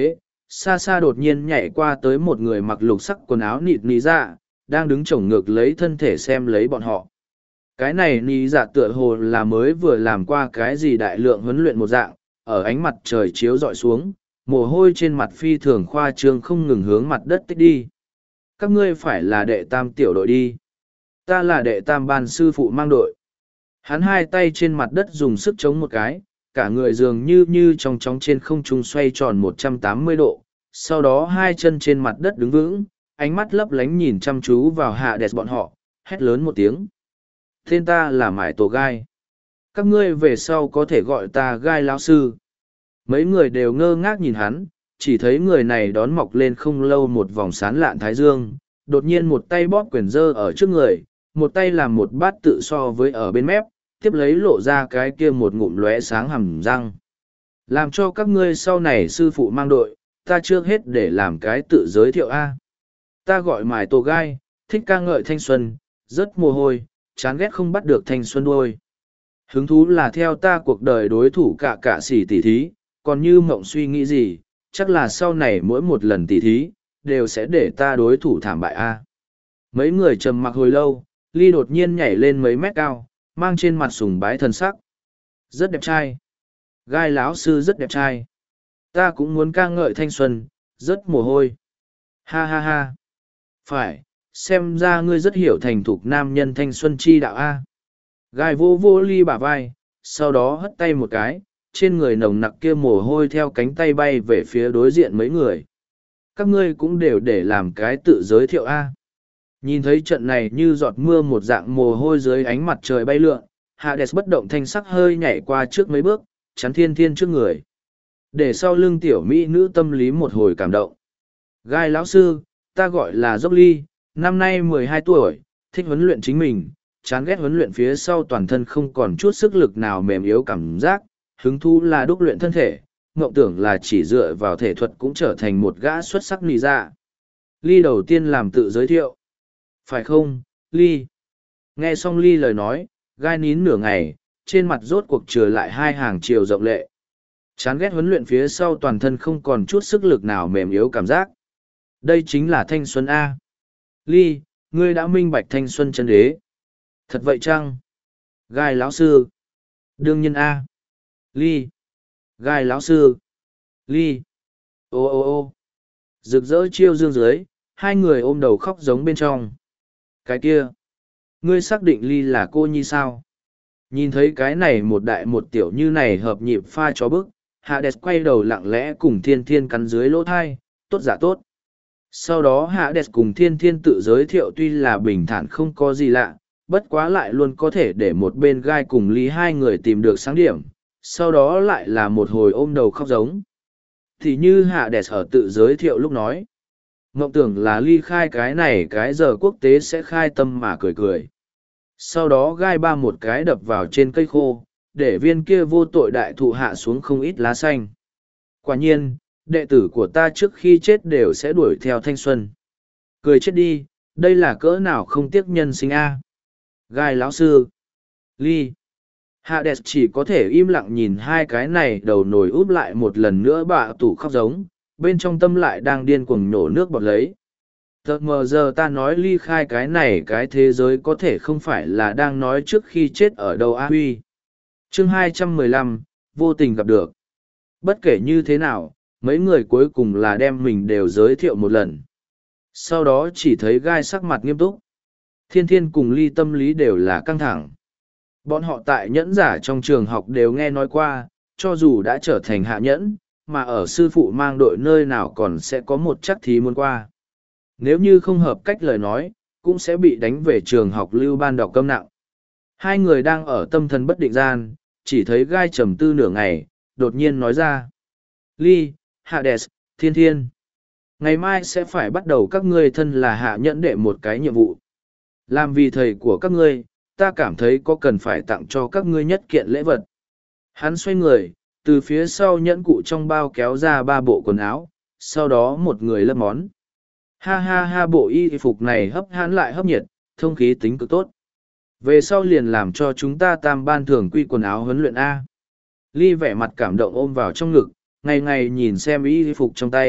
xa xa đột nhiên nhảy qua tới một người mặc lục sắc quần áo nịt nỉ dạ, đang đứng chổng ngược lấy thân thể xem lấy bọn họ. Cái này nỉ dạ tựa hồ là mới vừa làm qua cái gì đại lượng huấn luyện một dạng, ở ánh mặt trời chiếu rọi xuống, mồ hôi trên mặt phi thường khoa trương không ngừng hướng mặt đất tích đi. Các ngươi phải là đệ tam tiểu đội đi. Ta là đệ tam ban sư phụ mang đội. Hắn hai tay trên mặt đất dùng sức chống một cái, cả người dường như trong chóng trên không trung xoay tròn 180 độ, sau đó hai chân trên mặt đất đứng vững, ánh mắt lấp lánh nhìn chăm chú vào hạ đẹp bọn họ, hét lớn một tiếng. Tên ta là Mải Tổ Gai. Các ngươi về sau có thể gọi ta Gai lão sư. Mấy người đều ngơ ngác nhìn hắn, chỉ thấy người này đón mọc lên không lâu một vòng sán lạn thái dương, đột nhiên một tay bóp quyền dơ ở trước người, một tay làm một bát tự so với ở bên mép, tiếp lấy lộ ra cái kia một ngụm lóe sáng hầm răng. Làm cho các ngươi sau này sư phụ mang đội, ta trước hết để làm cái tự giới thiệu A. Ta gọi Mải Tổ Gai, thích ca ngợi thanh xuân, rất mồ hôi, chán ghét không bắt được thanh xuân đuôi. Hứng thú là theo ta cuộc đời đối thủ cả xỉ tỉ thí, còn như mộng suy nghĩ gì, chắc là sau này mỗi một lần tỉ thí, đều sẽ để ta đối thủ thảm bại A. Mấy người trầm mặc hồi lâu, Ly đột nhiên nhảy lên mấy mét cao, mang trên mặt sùng bái thần sắc. Rất đẹp trai. Gai lão sư rất đẹp trai. Ta cũng muốn ca ngợi thanh xuân, rất mồ hôi. Ha ha ha. Phải, xem ra ngươi rất hiểu thành thục nam nhân thanh xuân chi đạo A. Gai vô vô Ly bả vai, sau đó hất tay một cái, trên người nồng nặc kia mồ hôi theo cánh tay bay về phía đối diện mấy người. Các ngươi cũng đều để làm cái tự giới thiệu A. Nhìn thấy trận này như giọt mưa một dạng mồ hôi dưới ánh mặt trời bay lượn, Hades bất động thanh sắc hơi nhảy qua trước mấy bước, chắn Thiên Thiên trước người. Để sau lưng tiểu mỹ nữ tâm lý một hồi cảm động. Gai lão sư, ta gọi là Dốc Ly, năm nay 12 tuổi, thích huấn luyện chính mình, chán ghét huấn luyện phía sau toàn thân không còn chút sức lực nào mềm yếu cảm giác, hứng thú là đúc luyện thân thể, mộng tưởng là chỉ dựa vào thể thuật cũng trở thành một gã xuất sắc nì dạ. Ly đầu tiên làm tự giới thiệu. Phải không, Ly? Nghe xong Ly lời nói, Gai nín nửa ngày, trên mặt rốt cuộc trừ lại hai hàng chiều rộng lệ. Chán ghét huấn luyện phía sau toàn thân không còn chút sức lực nào mềm yếu cảm giác. Đây chính là thanh xuân A. Ly, ngươi đã minh bạch thanh xuân chân đế. Thật vậy chăng? Gai lão sư. Đương nhiên A. Ly. Gai lão sư. Ly. Ô ô ô. Rực rỡ chiêu dương dưới, hai người ôm đầu khóc giống bên trong. Cái kia. Ngươi xác định Ly là cô nhi sao? Nhìn thấy cái này một đại một tiểu như này hợp nhịp pha chó bức, Hades quay đầu lặng lẽ cùng Thiên Thiên cắn dưới lỗ thai, tốt giả tốt. Sau đó Hades cùng Thiên Thiên tự giới thiệu tuy là bình thản không có gì lạ, bất quá lại luôn có thể để một bên Gai cùng Ly hai người tìm được sáng điểm, sau đó lại là một hồi ôm đầu khóc giống. Thì như Hades ở tự giới thiệu lúc nói, mộng tưởng là Ly khai cái này cái giờ quốc tế sẽ khai tâm mà cười cười. Sau đó Gai ba một cái đập vào trên cây khô, để viên kia vô tội đại thụ hạ xuống không ít lá xanh. Quả nhiên, đệ tử của ta trước khi chết đều sẽ đuổi theo thanh xuân. Cười chết đi, đây là cỡ nào không tiếc nhân sinh a. Gai lão sư. Ly. Hades chỉ có thể im lặng nhìn hai cái này đầu nổi úp lại một lần nữa bạ tủ khóc giống, bên trong tâm lại đang điên cuồng nhổ nước bọt lấy. Thật mờ giờ ta nói ly khai cái này cái thế giới có thể không phải là đang nói trước khi chết ở đâu A Huy. Chương 215, vô tình gặp được. Bất kể như thế nào, mấy người cuối cùng là đem mình đều giới thiệu một lần. Sau đó chỉ thấy Gai sắc mặt nghiêm túc. Thiên Thiên cùng Ly tâm lý đều là căng thẳng. Bọn họ tại nhẫn giả trong trường học đều nghe nói qua, cho dù đã trở thành hạ nhẫn, mà ở sư phụ mang đội nơi nào còn sẽ có một chắc thí muốn qua. Nếu như không hợp cách lời nói, cũng sẽ bị đánh về trường học lưu ban đọc câm nặng. Hai người đang ở tâm thần bất định gian, chỉ thấy Gai trầm tư nửa ngày, đột nhiên nói ra. Ly, Hades, Thiên Thiên. Ngày mai sẽ phải bắt đầu các ngươi thân là hạ nhẫn đệ một cái nhiệm vụ. Làm vì thầy của các ngươi, ta cảm thấy có cần phải tặng cho các ngươi nhất kiện lễ vật. Hắn xoay người, từ phía sau nhẫn cụ trong bao kéo ra 3 bộ quần áo, sau đó một người lấp món. Ha ha ha, bộ y phục này hấp hãn lại hấp nhiệt, thông khí tính cực tốt. Về sau liền làm cho chúng ta tam ban thường quy quần áo huấn luyện A. Ly vẻ mặt cảm động ôm vào trong ngực, ngày ngày nhìn xem y phục trong tay,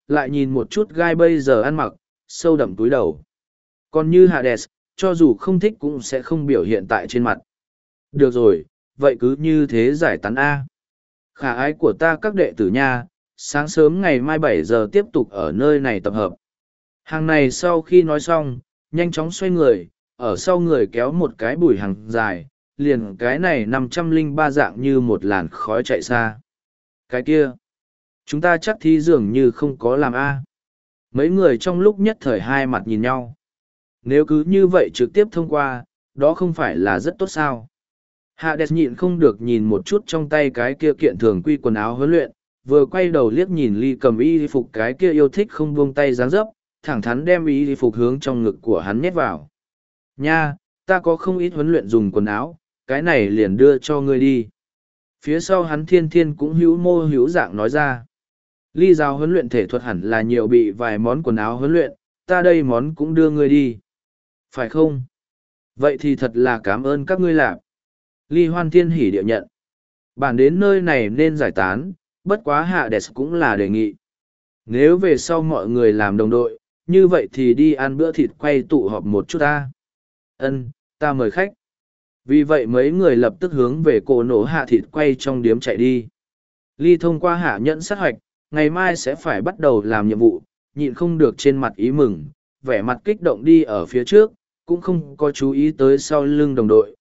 lại nhìn một chút gai bây giờ ăn mặc, sâu đậm túi đầu. Còn như Hades, cho dù không thích cũng sẽ không biểu hiện tại trên mặt. Được rồi, vậy cứ như thế giải tán A. Khả ái của ta các đệ tử nha, sáng sớm ngày mai 7 giờ tiếp tục ở nơi này tập hợp. Hàng này sau khi nói xong, nhanh chóng xoay người, ở sau người kéo một cái bùi hàng dài, liền cái này 503 dạng như một làn khói chạy xa. Cái kia, chúng ta chắc thi dường như không có làm A. Mấy người trong lúc nhất thời hai mặt nhìn nhau. Nếu cứ như vậy trực tiếp thông qua, đó không phải là rất tốt sao. Hades nhịn không được nhìn một chút trong tay cái kia kiện thường quy quần áo huấn luyện, vừa quay đầu liếc nhìn Ly cầm y phục cái kia yêu thích không buông tay dáng dấp, thẳng thắn đem y phục hướng trong ngực của hắn nhét vào. Nha, ta có không ít huấn luyện dùng quần áo, cái này liền đưa cho ngươi đi. Phía sau hắn thiên thiên cũng hữu mô hữu dạng nói ra. Ly giáo huấn luyện thể thuật hẳn là nhiều bị vài món quần áo huấn luyện, ta đây món cũng đưa ngươi đi. Phải không? Vậy thì thật là cảm ơn các ngươi làm. Ly hoan thiên hỉ điệu nhận. Bản đến nơi này nên giải tán, bất quá Hades cũng là đề nghị. Nếu về sau mọi người làm đồng đội, như vậy thì đi ăn bữa thịt quay tụ họp một chút ta. Ân, ta mời khách. Vì vậy mấy người lập tức hướng về cổ nổ hạ thịt quay trong điếm chạy đi. Ly thông qua hạ nhẫn sát hoạch, ngày mai sẽ phải bắt đầu làm nhiệm vụ, nhịn không được trên mặt ý mừng, vẻ mặt kích động đi ở phía trước, cũng không có chú ý tới sau lưng đồng đội,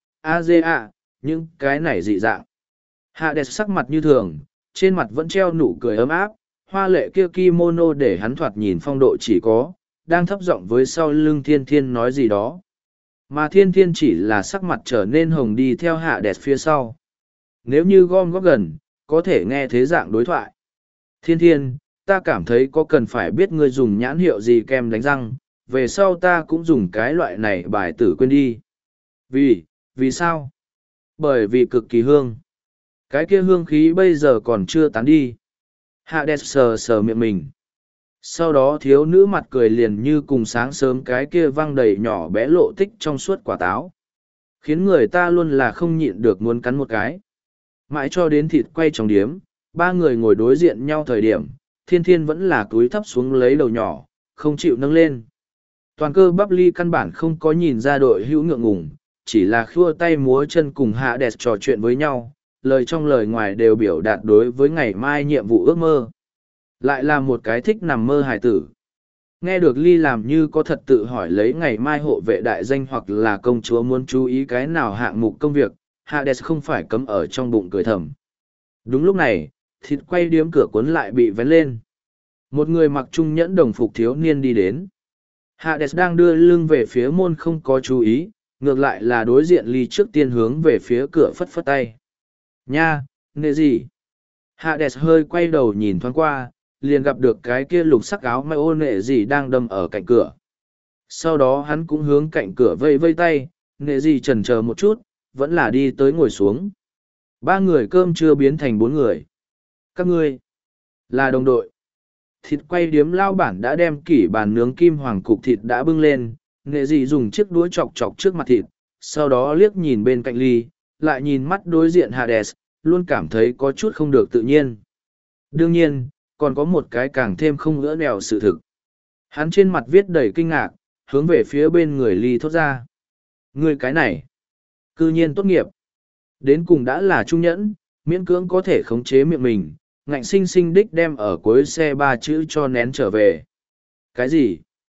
những cái này dị dạng. Hades sắc mặt như thường, trên mặt vẫn treo nụ cười ấm áp, hoa lệ kia kimono để hắn thoạt nhìn phong độ chỉ có, đang thấp giọng với sau lưng thiên thiên nói gì đó. Mà thiên thiên chỉ là sắc mặt trở nên hồng đi theo Hades phía sau. Nếu như gom góp gần, có thể nghe thế dạng đối thoại. Thiên thiên, ta cảm thấy có cần phải biết ngươi dùng nhãn hiệu gì kem đánh răng, về sau ta cũng dùng cái loại này bài tử quên đi. Vì sao? Bởi vì cực kỳ hương. Cái kia hương khí bây giờ còn chưa tán đi. Hades sờ sờ miệng mình. Sau đó thiếu nữ mặt cười liền như cùng sáng sớm cái kia văng đầy nhỏ bé lộ tích trong suốt quả táo. Khiến người ta luôn là không nhịn được muốn cắn một cái. Mãi cho đến thịt quay trong điếm, ba người ngồi đối diện nhau thời điểm, thiên thiên vẫn là túi thấp xuống lấy đầu nhỏ, không chịu nâng lên. Toàn cơ bắp ly căn bản không có nhìn ra đội hữu ngượng ngùng, chỉ là khua tay múa chân cùng Hades trò chuyện với nhau, lời trong lời ngoài đều biểu đạt đối với ngày mai nhiệm vụ ước mơ. Lại là một cái thích nằm mơ hài tử. Nghe được Ly làm như có thật tự hỏi lấy ngày mai hộ vệ đại danh hoặc là công chúa muốn chú ý cái nào hạng mục công việc, Hades không phải cấm ở trong bụng cười thầm. Đúng lúc này, thịt quay điếm cửa cuốn lại bị vén lên. Một người mặc trung nhẫn đồng phục thiếu niên đi đến. Hades đang đưa lưng về phía môn không có chú ý, ngược lại là đối diện Ly trước tiên hướng về phía cửa phất phất tay. Nha, nệ gì? Hades hơi quay đầu nhìn thoáng qua, liền gặp được cái kia lục sắc áo may ô nệ gì đang đâm ở cạnh cửa. Sau đó hắn cũng hướng cạnh cửa vây vây tay, nệ gì chần chờ một chút, vẫn là đi tới ngồi xuống. Ba người cơm chưa biến thành bốn người. Các ngươi là đồng đội. Thịt quay điếm lao bản đã đem kỷ bàn nướng kim hoàng cục thịt đã bưng lên, nệ gì dùng chiếc đũa chọc chọc trước mặt thịt, sau đó liếc nhìn bên cạnh Ly, lại nhìn mắt đối diện Hades, luôn cảm thấy có chút không được tự nhiên. Đương nhiên, còn có một cái càng thêm không ngỡ nèo sự thực. Hắn trên mặt viết đầy kinh ngạc, hướng về phía bên người Ly thốt ra. Người cái này, cư nhiên tốt nghiệp. Đến cùng đã là trung nhẫn, miễn cưỡng có thể khống chế miệng mình, ngạnh sinh sinh đích đem ở cuối xe ba chữ cho nén trở về. Cái gì?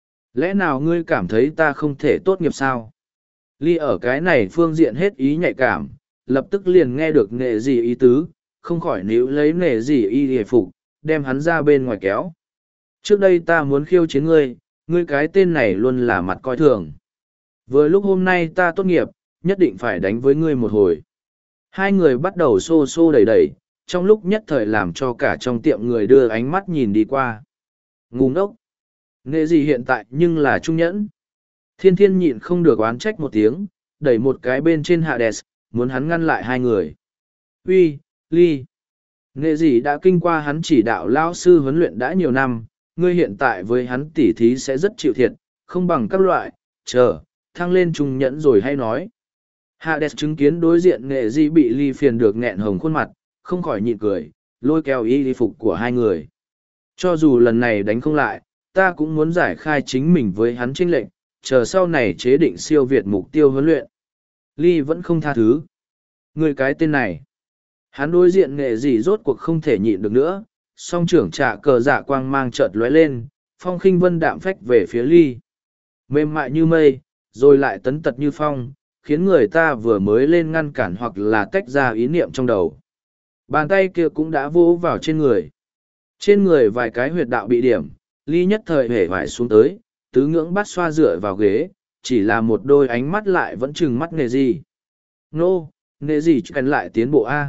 Lẽ nào ngươi cảm thấy ta không thể tốt nghiệp sao? Ly ở cái này phương diện hết ý nhạy cảm, lập tức liền nghe được nệ gì ý tứ, không khỏi níu lấy nệ gì y hề phục, đem hắn ra bên ngoài kéo. Trước đây ta muốn khiêu chiến ngươi, ngươi cái tên này luôn là mặt coi thường. Vừa lúc hôm nay ta tốt nghiệp, nhất định phải đánh với ngươi một hồi. Hai người bắt đầu xô xô đẩy đẩy, trong lúc nhất thời làm cho cả trong tiệm người đưa ánh mắt nhìn đi qua. Ngu ngốc! Nệ gì hiện tại nhưng là trung nhẫn. Thiên thiên nhịn không được oán trách một tiếng, đẩy một cái bên trên Hades, muốn hắn ngăn lại hai người. Uy, Ly! Nệ gì đã kinh qua hắn chỉ đạo lao sư huấn luyện đã nhiều năm, ngươi hiện tại với hắn tỉ thí sẽ rất chịu thiệt, không bằng các loại, thăng lên trung nhẫn rồi hay nói. Hades chứng kiến đối diện nệ gì bị Ly phiền được nghẹn hồng khuôn mặt, không khỏi nhịn cười, lôi kéo y phục của hai người. Cho dù lần này đánh không lại, ta cũng muốn giải khai chính mình với hắn chênh lệch, chờ sau này chế định siêu việt mục tiêu huấn luyện. Lee vẫn không tha thứ. Người cái tên này. Hắn đối diện nghệ gì rốt cuộc không thể nhịn được nữa, song trưởng trả cờ dạ quang mang chợt lóe lên, phong khinh vân đạm phách về phía Lee. Mềm mại như mây, rồi lại tấn tật như phong, khiến người ta vừa mới lên ngăn cản hoặc là tách ra ý niệm trong đầu. Bàn tay kia cũng đã vỗ vào trên người. Trên người vài cái huyệt đạo bị điểm, Lee nhất thời hể vải xuống tới, tứ ngưỡng bắt xoa dựa vào ghế, chỉ là một đôi ánh mắt lại vẫn trừng mắt nghề gì. Nô, nghề gì cần lại tiến bộ A.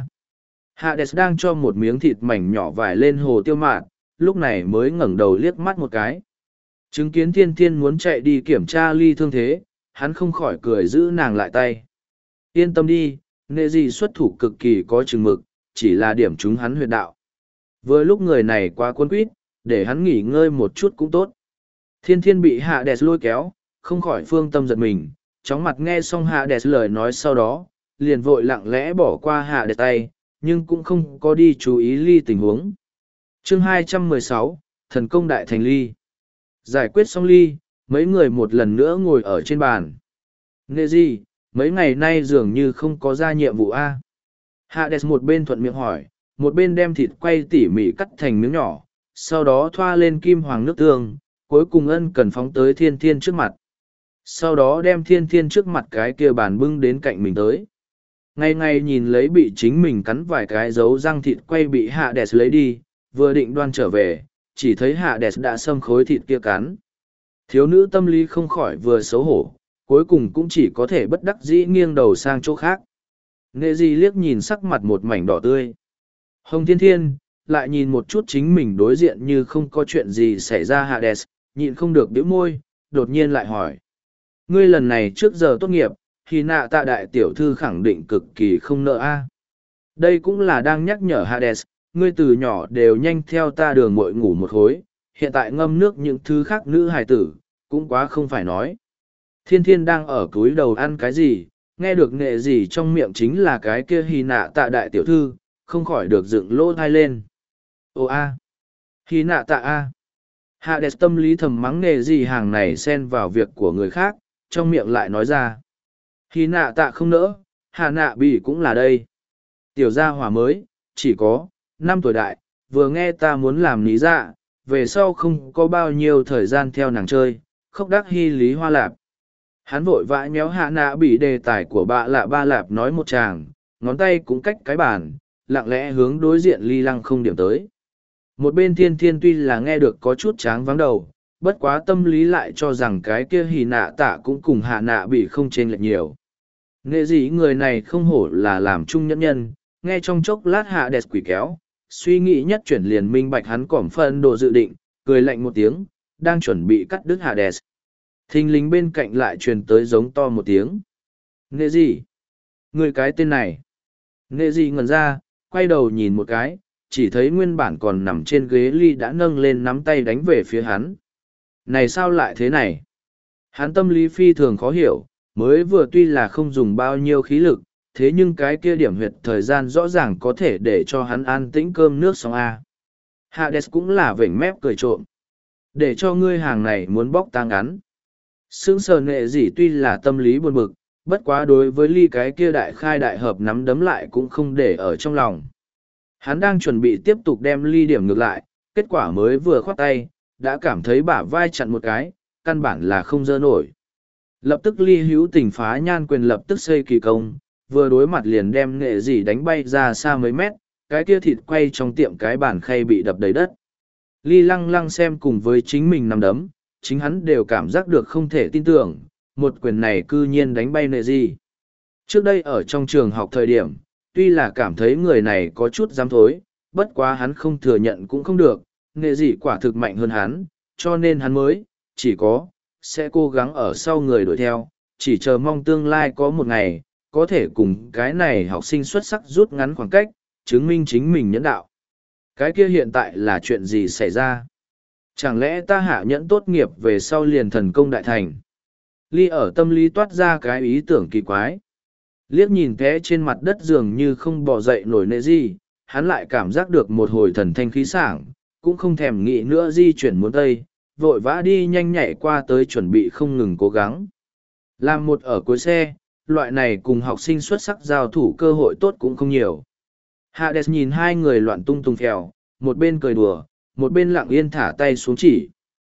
Hades đang cho một miếng thịt mảnh nhỏ vải lên hồ tiêu mạt, lúc này mới ngẩng đầu liếc mắt một cái. Chứng kiến thiên thiên muốn chạy đi kiểm tra Ly thương thế, hắn không khỏi cười giữ nàng lại tay. Yên tâm đi, nghệ gì xuất thủ cực kỳ có chừng mực, chỉ là điểm chúng hắn huyệt đạo. Vừa lúc người này quá cuốn quýt, để hắn nghỉ ngơi một chút cũng tốt. Thiên thiên bị Hades lôi kéo, không khỏi phương tâm giật mình, chóng mặt nghe xong Hades lời nói sau đó, liền vội lặng lẽ bỏ qua Hades tay, nhưng cũng không có đi chú ý Ly tình huống. Chương 216, Thần công đại thành Ly. Giải quyết xong Ly, mấy người một lần nữa ngồi ở trên bàn. Nghệ gì, mấy ngày nay dường như không có ra nhiệm vụ A. Hades một bên thuận miệng hỏi, một bên đem thịt quay tỉ mỉ cắt thành miếng nhỏ, sau đó thoa lên kim hoàng nước tương, cuối cùng ân cần phóng tới thiên thiên trước mặt. Sau đó đem thiên thiên trước mặt cái kia bàn bưng đến cạnh mình tới. Ngày ngày nhìn lấy bị chính mình cắn vài cái dấu răng thịt quay bị Hades lấy đi, vừa định đoan trở về, chỉ thấy Hades đã xâm khối thịt kia cắn. Thiếu nữ tâm lý không khỏi vừa xấu hổ, cuối cùng cũng chỉ có thể bất đắc dĩ nghiêng đầu sang chỗ khác. Nghệ gì liếc nhìn sắc mặt một mảnh đỏ tươi. Hồng Thiên Thiên, lại nhìn một chút chính mình đối diện như không có chuyện gì xảy ra Hades, nhịn không được bĩu môi, đột nhiên lại hỏi. Ngươi lần này trước giờ tốt nghiệp, thì nạ tạ đại tiểu thư khẳng định cực kỳ không nợ a. Đây cũng là đang nhắc nhở Hades, ngươi từ nhỏ đều nhanh theo ta đường muội ngủ một khối, hiện tại ngâm nước những thứ khác nữ hài tử, cũng quá không phải nói. Thiên thiên đang ở cúi đầu ăn cái gì, nghe được nghệ gì trong miệng chính là cái kia hy nạ tạ đại tiểu thư, không khỏi được dựng lỗ thai lên. Ồ a, hy nạ tạ a. Hades tâm lý thầm mắng nghệ gì hàng này xen vào việc của người khác, trong miệng lại nói ra. Hy nạ tạ không nỡ, hà nạ bỉ cũng là đây. Tiểu gia hỏa mới, chỉ có 5 tuổi đại, vừa nghe ta muốn làm lý dạ, về sau không có bao nhiêu thời gian theo nàng chơi, khóc đắc hy lý hoa lạp. Hắn vội vã méo hạ nạ bị đề tài của bạ lạ ba lạp nói một chàng, ngón tay cũng cách cái bàn, lặng lẽ hướng đối diện Ly Lăng không điểm tới. Một bên thiên thiên tuy là nghe được có chút tráng vắng đầu, bất quá tâm lý lại cho rằng cái kia hì nạ tạ cũng cùng hạ nạ bị không chênh lệch nhiều. Nghệ gì người này không hổ là làm chung nhẫn nhân, nghe trong chốc lát hạ đẹp quỷ kéo, suy nghĩ nhất chuyển liền minh bạch hắn cỏm phân đồ dự định, cười lạnh một tiếng, đang chuẩn bị cắt đứt Hades. Thình lính bên cạnh lại truyền tới giống to một tiếng. Nghệ gì? Người cái tên này. Nghệ gì ngẩn ra, quay đầu nhìn một cái, chỉ thấy nguyên bản còn nằm trên ghế Ly đã nâng lên nắm tay đánh về phía hắn. Này sao lại thế này? Hắn tâm lý phi thường khó hiểu, mới vừa tuy là không dùng bao nhiêu khí lực, thế nhưng cái kia điểm huyệt thời gian rõ ràng có thể để cho hắn an tĩnh cơm nước xong a. Hades cũng là vểnh mép cười trộm. Để cho ngươi hàng này muốn bóc tang ngắn. Sướng sờ nghệ gì tuy là tâm lý buồn bực, bất quá đối với Ly cái kia đại khai đại hợp nắm đấm lại cũng không để ở trong lòng. Hắn đang chuẩn bị tiếp tục đem Ly điểm ngược lại, kết quả mới vừa khoát tay, đã cảm thấy bả vai chặn một cái, căn bản là không dơ nổi. Lập tức Ly hữu tình phá nhan quyền lập tức xây kỳ công, vừa đối mặt liền đem nghệ gì đánh bay ra xa mấy mét, cái kia thịt quay trong tiệm cái bàn khay bị đập đầy đất. Ly lăng lăng xem cùng với chính mình nằm đấm, chính hắn đều cảm giác được không thể tin tưởng, một quyền này cư nhiên đánh bay nghệ gì. Trước đây ở trong trường học thời điểm, tuy là cảm thấy người này có chút dám thối, bất quá hắn không thừa nhận cũng không được, nghệ gì quả thực mạnh hơn hắn, cho nên hắn mới, chỉ có, sẽ cố gắng ở sau người đuổi theo, chỉ chờ mong tương lai có một ngày, có thể cùng cái này học sinh xuất sắc rút ngắn khoảng cách, chứng minh chính mình nhẫn đạo. Cái kia hiện tại là chuyện gì xảy ra? Chẳng lẽ ta hạ nhẫn tốt nghiệp về sau liền thần công đại thành? Ly ở tâm lý toát ra cái ý tưởng kỳ quái. Liếc nhìn té trên mặt đất dường như không bỏ dậy nổi nệ gì, hắn lại cảm giác được một hồi thần thanh khí sảng, cũng không thèm nghĩ nữa di chuyển muốn tây, vội vã đi nhanh nhảy qua tới chuẩn bị không ngừng cố gắng. Làm một ở cuối xe, loại này cùng học sinh xuất sắc giao thủ cơ hội tốt cũng không nhiều. Hades nhìn hai người loạn tung tung phèo, một bên cười đùa, một bên lặng yên thả tay xuống chỉ.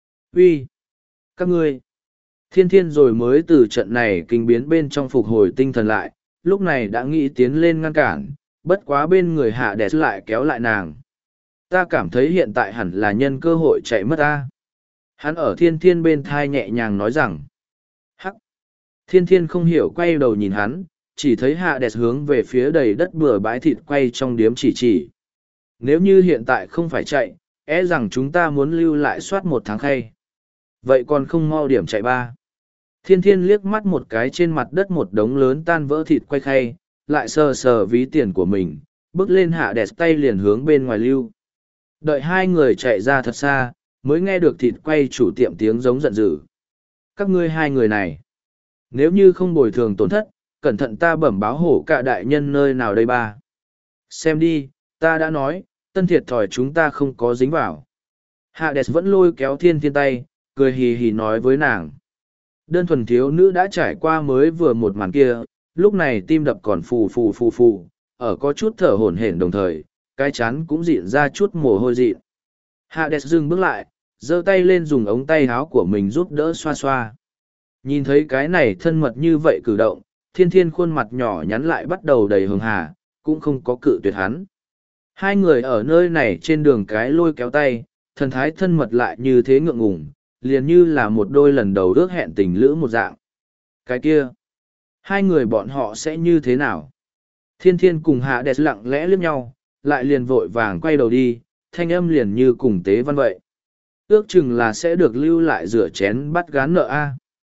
Uy, các ngươi! Thiên Thiên rồi mới từ trận này kinh biến bên trong phục hồi tinh thần lại, lúc này đã nghĩ tiến lên ngăn cản, bất quá bên người Hades lại kéo lại nàng. Ta cảm thấy hiện tại hẳn là nhân cơ hội chạy mất ta. Hắn ở Thiên Thiên bên thai nhẹ nhàng nói rằng. Hắc! Thiên Thiên không hiểu quay đầu nhìn hắn, chỉ thấy Hades hướng về phía đầy đất bừa bãi thịt quay trong điếm chỉ. Nếu như hiện tại không phải chạy, e rằng chúng ta muốn lưu lại soát 1 tháng khay. Vậy còn không mau điểm chạy ba. Thiên Thiên liếc mắt một cái trên mặt đất một đống lớn tan vỡ thịt quay khay, lại sờ sờ ví tiền của mình, bước lên Hades tay liền hướng bên ngoài lưu. Đợi hai người chạy ra thật xa, mới nghe được thịt quay chủ tiệm tiếng giống giận dữ. Các ngươi hai người này, nếu như không bồi thường tổn thất, cẩn thận ta bẩm báo hổ cả đại nhân nơi nào đây ba. Xem đi, ta đã nói, tân thiệt thòi chúng ta không có dính vào. Hades vẫn lôi kéo Thiên Thiên tay, cười hì hì nói với nàng. Đơn thuần thiếu nữ đã trải qua mới vừa một màn kia, lúc này tim đập còn phù, ở có chút thở hổn hển đồng thời, cái chán cũng dịn ra chút mồ hôi dịn. Hades dừng bước lại, giơ tay lên dùng ống tay áo của mình giúp đỡ xoa xoa. Nhìn thấy cái này thân mật như vậy cử động, Thiên Thiên khuôn mặt nhỏ nhắn lại bắt đầu đầy hường hà, cũng không có cự tuyệt hắn. Hai người ở nơi này trên đường cái lôi kéo tay, thần thái thân mật lại như thế ngượng ngùng, liền như là một đôi lần đầu ước hẹn tình lữ một dạng. Cái kia, hai người bọn họ sẽ như thế nào? Thiên Thiên cùng Hades lặng lẽ liếc nhau, lại liền vội vàng quay đầu đi, thanh âm liền như cùng tế văn vậy. Ước chừng là sẽ được lưu lại rửa chén bắt gán nợ a.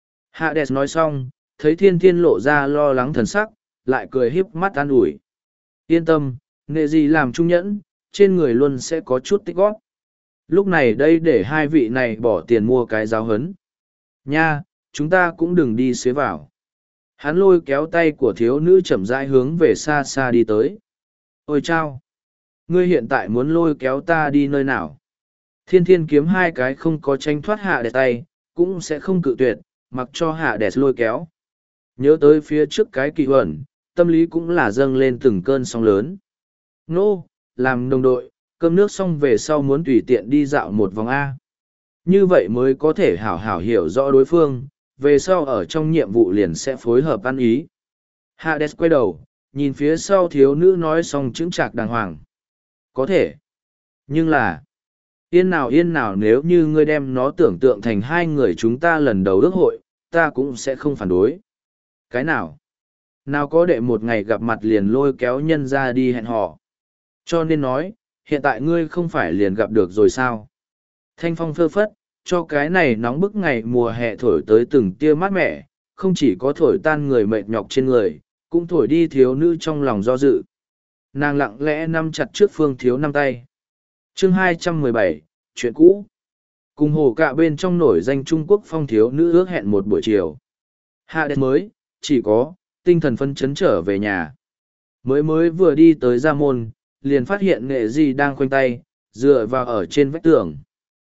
Hades nói xong, thấy Thiên Thiên lộ ra lo lắng thần sắc, lại cười híp mắt an ủi. Yên tâm, nghệ gì làm trung nhẫn, trên người luôn sẽ có chút tích góp. Lúc này đây để hai vị này bỏ tiền mua cái giáo hấn. Nha, chúng ta cũng đừng đi xế vào. Hắn lôi kéo tay của thiếu nữ chậm rãi hướng về xa xa đi tới. Ôi chao! Ngươi hiện tại muốn lôi kéo ta đi nơi nào? Thiên Thiên kiếm hai cái không có tranh thoát hạ đẹp tay, cũng sẽ không cự tuyệt, mặc cho hạ đẹp lôi kéo. Nhớ tới phía trước cái kỳ huẩn, tâm lý cũng là dâng lên từng cơn sóng lớn. Nô, làm đồng đội, cơm nước xong về sau muốn tùy tiện đi dạo một vòng A. Như vậy mới có thể hảo hảo hiểu rõ đối phương, về sau ở trong nhiệm vụ liền sẽ phối hợp ăn ý. Hades quay đầu, nhìn phía sau thiếu nữ nói xong chững chạc đàng hoàng. Có thể. Nhưng là, yên nào nếu như ngươi đem nó tưởng tượng thành hai người chúng ta lần đầu ước hội, ta cũng sẽ không phản đối. Cái nào? Nào có đệ một ngày gặp mặt liền lôi kéo nhân ra đi hẹn hò. Cho nên nói, hiện tại ngươi không phải liền gặp được rồi sao? Thanh phong phơ phất, cho cái này nóng bức ngày mùa hè thổi tới từng tia mát mẻ, không chỉ có thổi tan người mệt nhọc trên người, cũng thổi đi thiếu nữ trong lòng do dự. Nàng lặng lẽ nắm chặt trước phương thiếu năm tay. Chương 217, chuyện cũ. Cùng hồ cạ bên trong nổi danh Trung Quốc phong thiếu nữ ước hẹn một buổi chiều. Hades mới, chỉ có, tinh thần phấn chấn trở về nhà. Mới vừa đi tới ra môn, liền phát hiện nghệ di đang khoanh tay, dựa vào ở trên vách tường.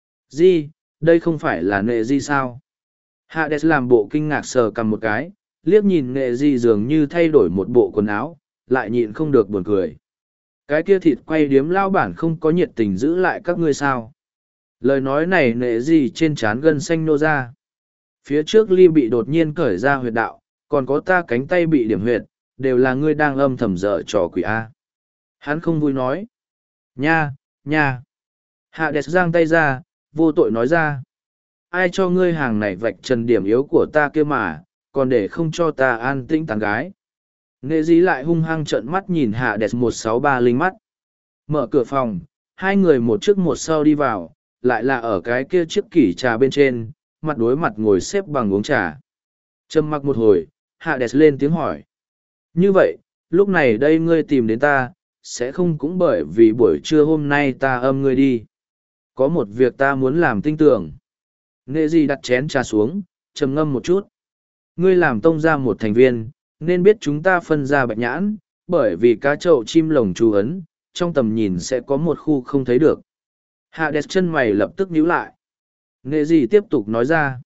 Di, đây không phải là nghệ di sao? Hades làm bộ kinh ngạc sờ cầm một cái, liếc nhìn nghệ di dường như thay đổi một bộ quần áo, lại nhịn không được buồn cười. Cái kia thịt quay điếm lao bản không có nhiệt tình giữ lại các ngươi sao? Lời nói này nghệ di trên trán gân xanh nô ra. Phía trước ly bị đột nhiên cởi ra huyệt đạo, còn có ta cánh tay bị điểm huyệt, đều là ngươi đang âm thầm dở trò quỷ A. Hắn không vui nói. Nha, nha. Hades giang tay ra, vô tội nói ra. Ai cho ngươi hàng này vạch trần điểm yếu của ta kia mà, còn để không cho ta an tĩnh tán gái. Nghệ dí lại hung hăng trợn mắt nhìn Hades 1630 mắt. Mở cửa phòng, hai người một trước một sau đi vào, lại là ở cái kia chiếc kỷ trà bên trên, mặt đối mặt ngồi xếp bằng uống trà. Trầm mặc một hồi, Hades lên tiếng hỏi. Như vậy, lúc này đây ngươi tìm đến ta, sẽ không cũng bởi vì buổi trưa hôm nay ta âm ngươi đi. Có một việc ta muốn làm tinh tưởng. Nghệ gì đặt chén trà xuống, trầm ngâm một chút. Ngươi làm tông ra một thành viên, nên biết chúng ta phân ra bạch nhãn, bởi vì cá trậu chim lồng chú ấn, trong tầm nhìn sẽ có một khu không thấy được. Hades chân mày lập tức nhíu lại. Nghệ gì tiếp tục nói ra.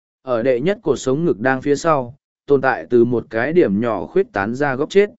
Ở đệ nhất cột sống ngực đang phía sau, tồn tại từ một cái điểm nhỏ khuyết tán ra góc chết.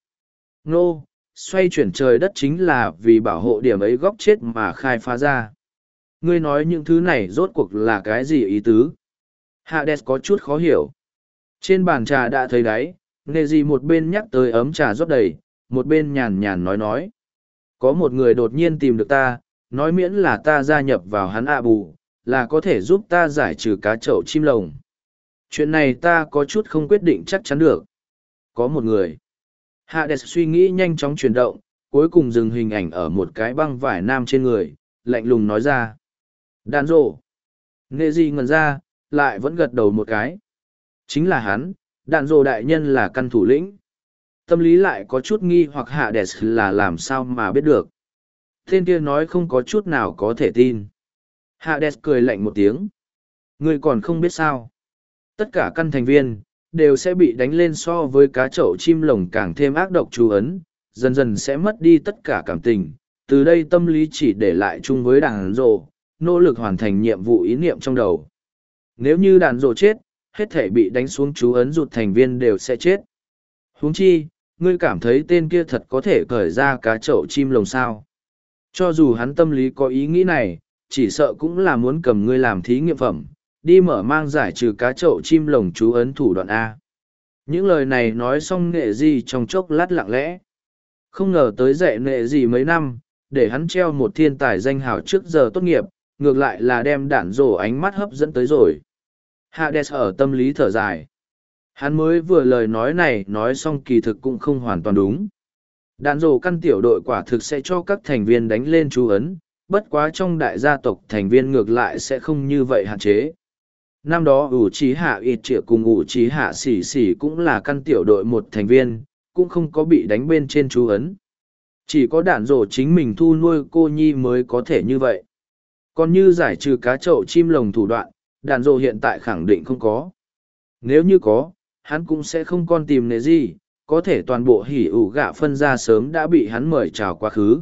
Nô, xoay chuyển trời đất chính là vì bảo hộ điểm ấy góc chết mà khai phá ra. Ngươi nói những thứ này rốt cuộc là cái gì ý tứ? Hades có chút khó hiểu. Trên bàn trà đã thấy đáy, Nghệ gì một bên nhắc tới ấm trà rót đầy, một bên nhàn nhàn nói. Có một người đột nhiên tìm được ta, nói miễn là ta gia nhập vào hắn ạ bù, là có thể giúp ta giải trừ cá chậu chim lồng. Chuyện này ta có chút không quyết định chắc chắn được. Có một người. Hades suy nghĩ nhanh chóng chuyển động, cuối cùng dừng hình ảnh ở một cái băng vải nam trên người, lạnh lùng nói ra. Đàn rộ. Nghệ gì ngần ra, lại vẫn gật đầu một cái. Chính là hắn, đàn rộ đại nhân là căn thủ lĩnh. Tâm lý lại có chút nghi hoặc Hades là làm sao mà biết được. Tên kia nói không có chút nào có thể tin. Hades cười lạnh một tiếng. Ngươi còn không biết sao. Tất cả căn thành viên, đều sẽ bị đánh lên so với cá chậu chim lồng càng thêm ác độc chú ấn, dần dần sẽ mất đi tất cả cảm tình. Từ đây tâm lý chỉ để lại chung với đàn rộ, nỗ lực hoàn thành nhiệm vụ ý niệm trong đầu. Nếu như đàn rộ chết, hết thể bị đánh xuống chú ấn rụt thành viên đều sẽ chết. Huống chi, ngươi cảm thấy tên kia thật có thể cởi ra cá chậu chim lồng sao. Cho dù hắn tâm lý có ý nghĩ này, chỉ sợ cũng là muốn cầm ngươi làm thí nghiệm phẩm, đi mở mang giải trừ cá chậu chim lồng chú ấn thủ đoạn A. Những lời này nói xong Nghệ gì trong chốc lát lặng lẽ. Không ngờ tới dạy Nghệ gì mấy năm, để hắn treo một thiên tài danh hào trước giờ tốt nghiệp, ngược lại là đem đạn rổ ánh mắt hấp dẫn tới rồi. Hades ở tâm lý thở dài. Hắn mới vừa lời nói này nói xong kỳ thực cũng không hoàn toàn đúng. Đạn rổ căn tiểu đội quả thực sẽ cho các thành viên đánh lên chú ấn, bất quá trong đại gia tộc thành viên ngược lại sẽ không như vậy hạn chế. Năm đó ủ trí hạ ít trịa cùng ủ trí hạ xỉ xỉ cũng là căn tiểu đội một thành viên, cũng không có bị đánh bên trên chú ấn. Chỉ có đạn rổ chính mình thu nuôi cô nhi mới có thể như vậy. Còn như giải trừ cá chậu chim lồng thủ đoạn, đạn rổ hiện tại khẳng định không có. Nếu như có, hắn cũng sẽ không còn tìm nề gì, có thể toàn bộ hỉ ủ gạ phân ra sớm đã bị hắn mời chào quá khứ.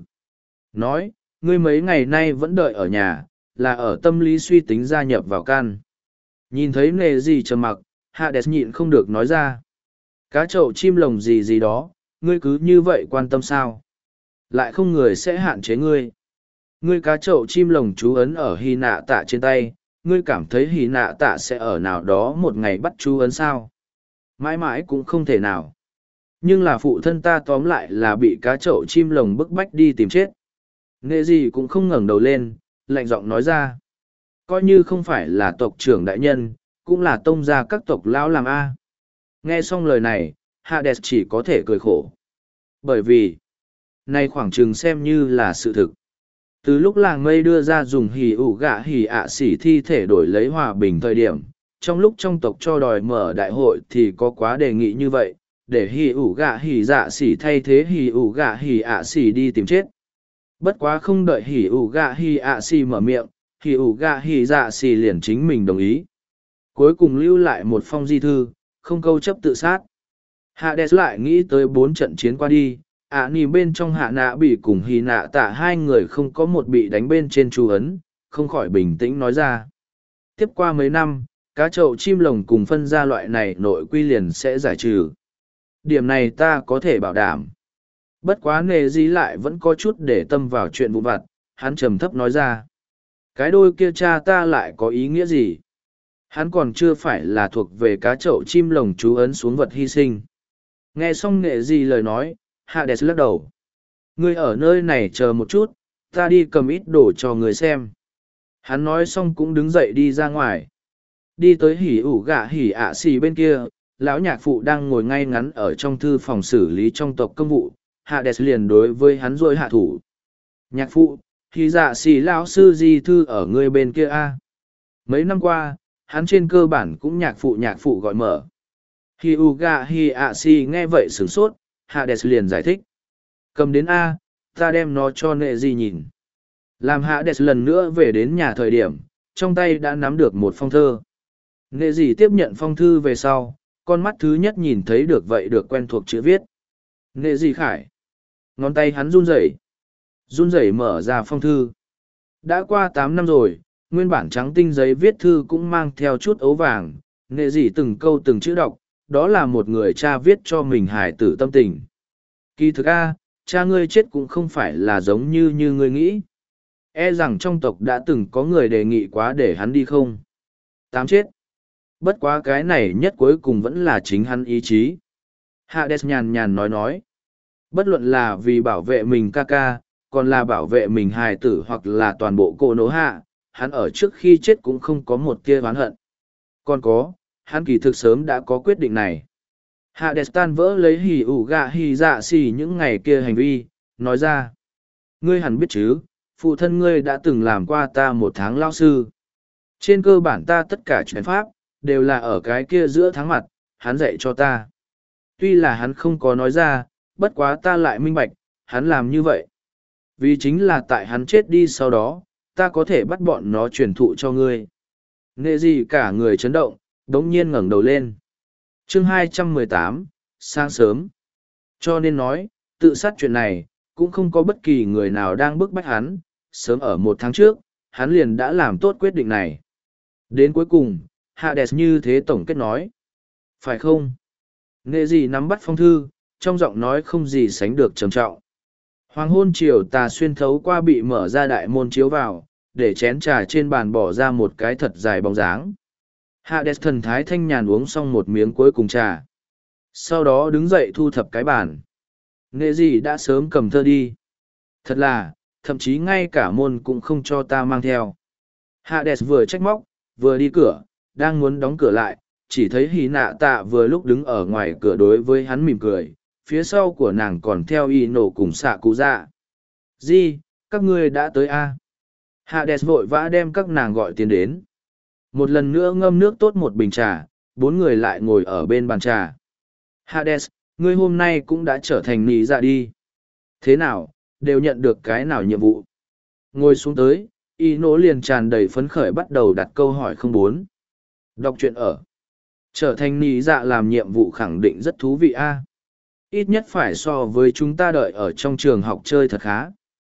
Nói, ngươi mấy ngày nay vẫn đợi ở nhà, là ở tâm lý suy tính gia nhập vào căn. Nhìn thấy nề gì trầm mặc, Hades nhịn không được nói ra. Cá chậu chim lồng gì gì đó, ngươi cứ như vậy quan tâm sao? Lại không người sẽ hạn chế ngươi. Ngươi cá chậu chim lồng chú ấn ở hy nạ tạ trên tay, ngươi cảm thấy hy nạ tạ sẽ ở nào đó một ngày bắt chú ấn sao? Mãi mãi cũng không thể nào. Nhưng là phụ thân ta tóm lại là bị cá chậu chim lồng bức bách đi tìm chết. Nghệ gì cũng không ngẩng đầu lên, lạnh giọng nói ra. Coi như không phải là tộc trưởng đại nhân, cũng là tông gia các tộc lão làm A. Nghe xong lời này, Hades chỉ có thể cười khổ. Bởi vì, nay khoảng chừng xem như là sự thực. Từ lúc làng mây đưa ra dùng hỉ ủ gạ hỉ ạ xỉ thi thể đổi lấy hòa bình thời điểm, trong lúc trong tộc cho đòi mở đại hội thì có quá đề nghị như vậy, để hỉ ủ gạ hỉ dạ xỉ thay thế hỉ ủ gạ hỉ ạ xỉ đi tìm chết. Bất quá không đợi hỉ ủ gạ hỉ ạ xỉ mở miệng, hỉ ủ gạ hỉ dạ xỉ liền chính mình đồng ý. Cuối cùng lưu lại một phong di thư, không câu chấp tự sát. Hades lại nghĩ tới 4 trận chiến qua đi, nhìn bên trong hạ nạ bị cùng hì nạ tạ hai người không có một bị đánh bên trên chú ấn, không khỏi bình tĩnh nói ra. Tiếp qua mấy năm, cá chậu chim lồng cùng phân ra loại này nội quy liền sẽ giải trừ. Điểm này ta có thể bảo đảm. Bất quá nề gì lại vẫn có chút để tâm vào chuyện vụ vặt, hắn trầm thấp nói ra. Cái đôi kia cha ta lại có ý nghĩa gì? Hắn còn chưa phải là thuộc về cá chậu chim lồng chú ấn xuống vật hy sinh. Nghe xong nề gì lời nói, Hades lắc đầu. Ngươi ở nơi này chờ một chút, ta đi cầm ít đồ cho người xem. Hắn nói xong cũng đứng dậy đi ra ngoài. Đi tới hỉ ủ gạ hỉ ạ xì bên kia, lão nhạc phụ đang ngồi ngay ngắn ở trong thư phòng xử lý trong tộc công vụ. Hades liền đối với hắn rồi hạ thủ. Nhạc phụ, hỉ dạ xì lão sư di thư ở ngươi bên kia a. Mấy năm qua, hắn trên cơ bản cũng nhạc phụ gọi mở. Hỉ ủ gạ hỉ ạ xì nghe vậy sửng sốt. Hades liền giải thích. Cầm đến A, ta đem nó cho nệ gì nhìn. Làm Hades lần nữa về đến nhà thời điểm, trong tay đã nắm được một phong thơ. Nệ gì tiếp nhận phong thư về sau, con mắt thứ nhất nhìn thấy được vậy được quen thuộc chữ viết. Nệ gì khải. Ngón tay hắn run rẩy mở ra phong thư. Đã qua 8 năm rồi, nguyên bản trắng tinh giấy viết thư cũng mang theo chút ấu vàng, nghệ gì từng câu từng chữ đọc, đó là một người cha viết cho mình hài tử tâm tình. Kỳ thực a, cha ngươi chết cũng không phải là giống như ngươi nghĩ. E rằng trong tộc đã từng có người đề nghị quá để hắn đi không. Tám chết. Bất quá cái này nhất cuối cùng vẫn là chính hắn ý chí. Hades nhàn nhàn nói. Bất luận là vì bảo vệ mình ca ca, còn là bảo vệ mình hài tử hoặc là toàn bộ cô nỗ hạ, hắn ở trước khi chết cũng không có một tia oán hận. Còn có, hắn kỳ thực sớm đã có quyết định này. Hades tan vỡ lấy hỉ ủ gạ hỉ dạ xì những ngày kia hành vi, nói ra. Ngươi hẳn biết chứ, phụ thân ngươi đã từng làm qua ta 1 tháng lao sư. Trên cơ bản ta tất cả chuyện pháp, đều là ở cái kia giữa tháng mặt, hắn dạy cho ta. Tuy là hắn không có nói ra, bất quá ta lại minh bạch, hắn làm như vậy. Vì chính là tại hắn chết đi sau đó, ta có thể bắt bọn nó truyền thụ cho ngươi. Nghệ gì cả người chấn động, đống nhiên ngẩng đầu lên. Chương 218, sáng sớm. Cho nên nói, tự sát chuyện này, cũng không có bất kỳ người nào đang bức bách hắn, sớm ở 1 tháng trước, hắn liền đã làm tốt quyết định này. Đến cuối cùng, Hades như thế tổng kết nói. Phải không? Nghệ gì nắm bắt phong thư, trong giọng nói không gì sánh được trầm trọng. Hoàng hôn chiều tà xuyên thấu qua bị mở ra đại môn chiếu vào, để chén trà trên bàn bỏ ra một cái thật dài bóng dáng. Hades thần thái thanh nhàn uống xong một miếng cuối cùng trà. Sau đó đứng dậy thu thập cái bàn. Nghệ gì đã sớm cầm thơ đi. Thật là, thậm chí ngay cả môn cũng không cho ta mang theo. Hades vừa trách móc, vừa đi cửa, đang muốn đóng cửa lại, chỉ thấy hí nạ tạ vừa lúc đứng ở ngoài cửa đối với hắn mỉm cười, phía sau của nàng còn theo y nổ cùng xạ cụ dạ. Di, các ngươi đã tới a? Hades vội vã đem các nàng gọi tiến đến. Một lần nữa ngâm nước tốt một bình trà, 4 người lại ngồi ở bên bàn trà. Hades, ngươi hôm nay cũng đã trở thành nị dạ đi. Thế nào, đều nhận được cái nào nhiệm vụ? Ngồi xuống tới, y nổ liền tràn đầy phấn khởi bắt đầu đặt câu hỏi 04. Đọc truyện ở. Trở thành nị dạ làm nhiệm vụ khẳng định rất thú vị a. Ít nhất phải so với chúng ta đợi ở trong trường học chơi thật khá.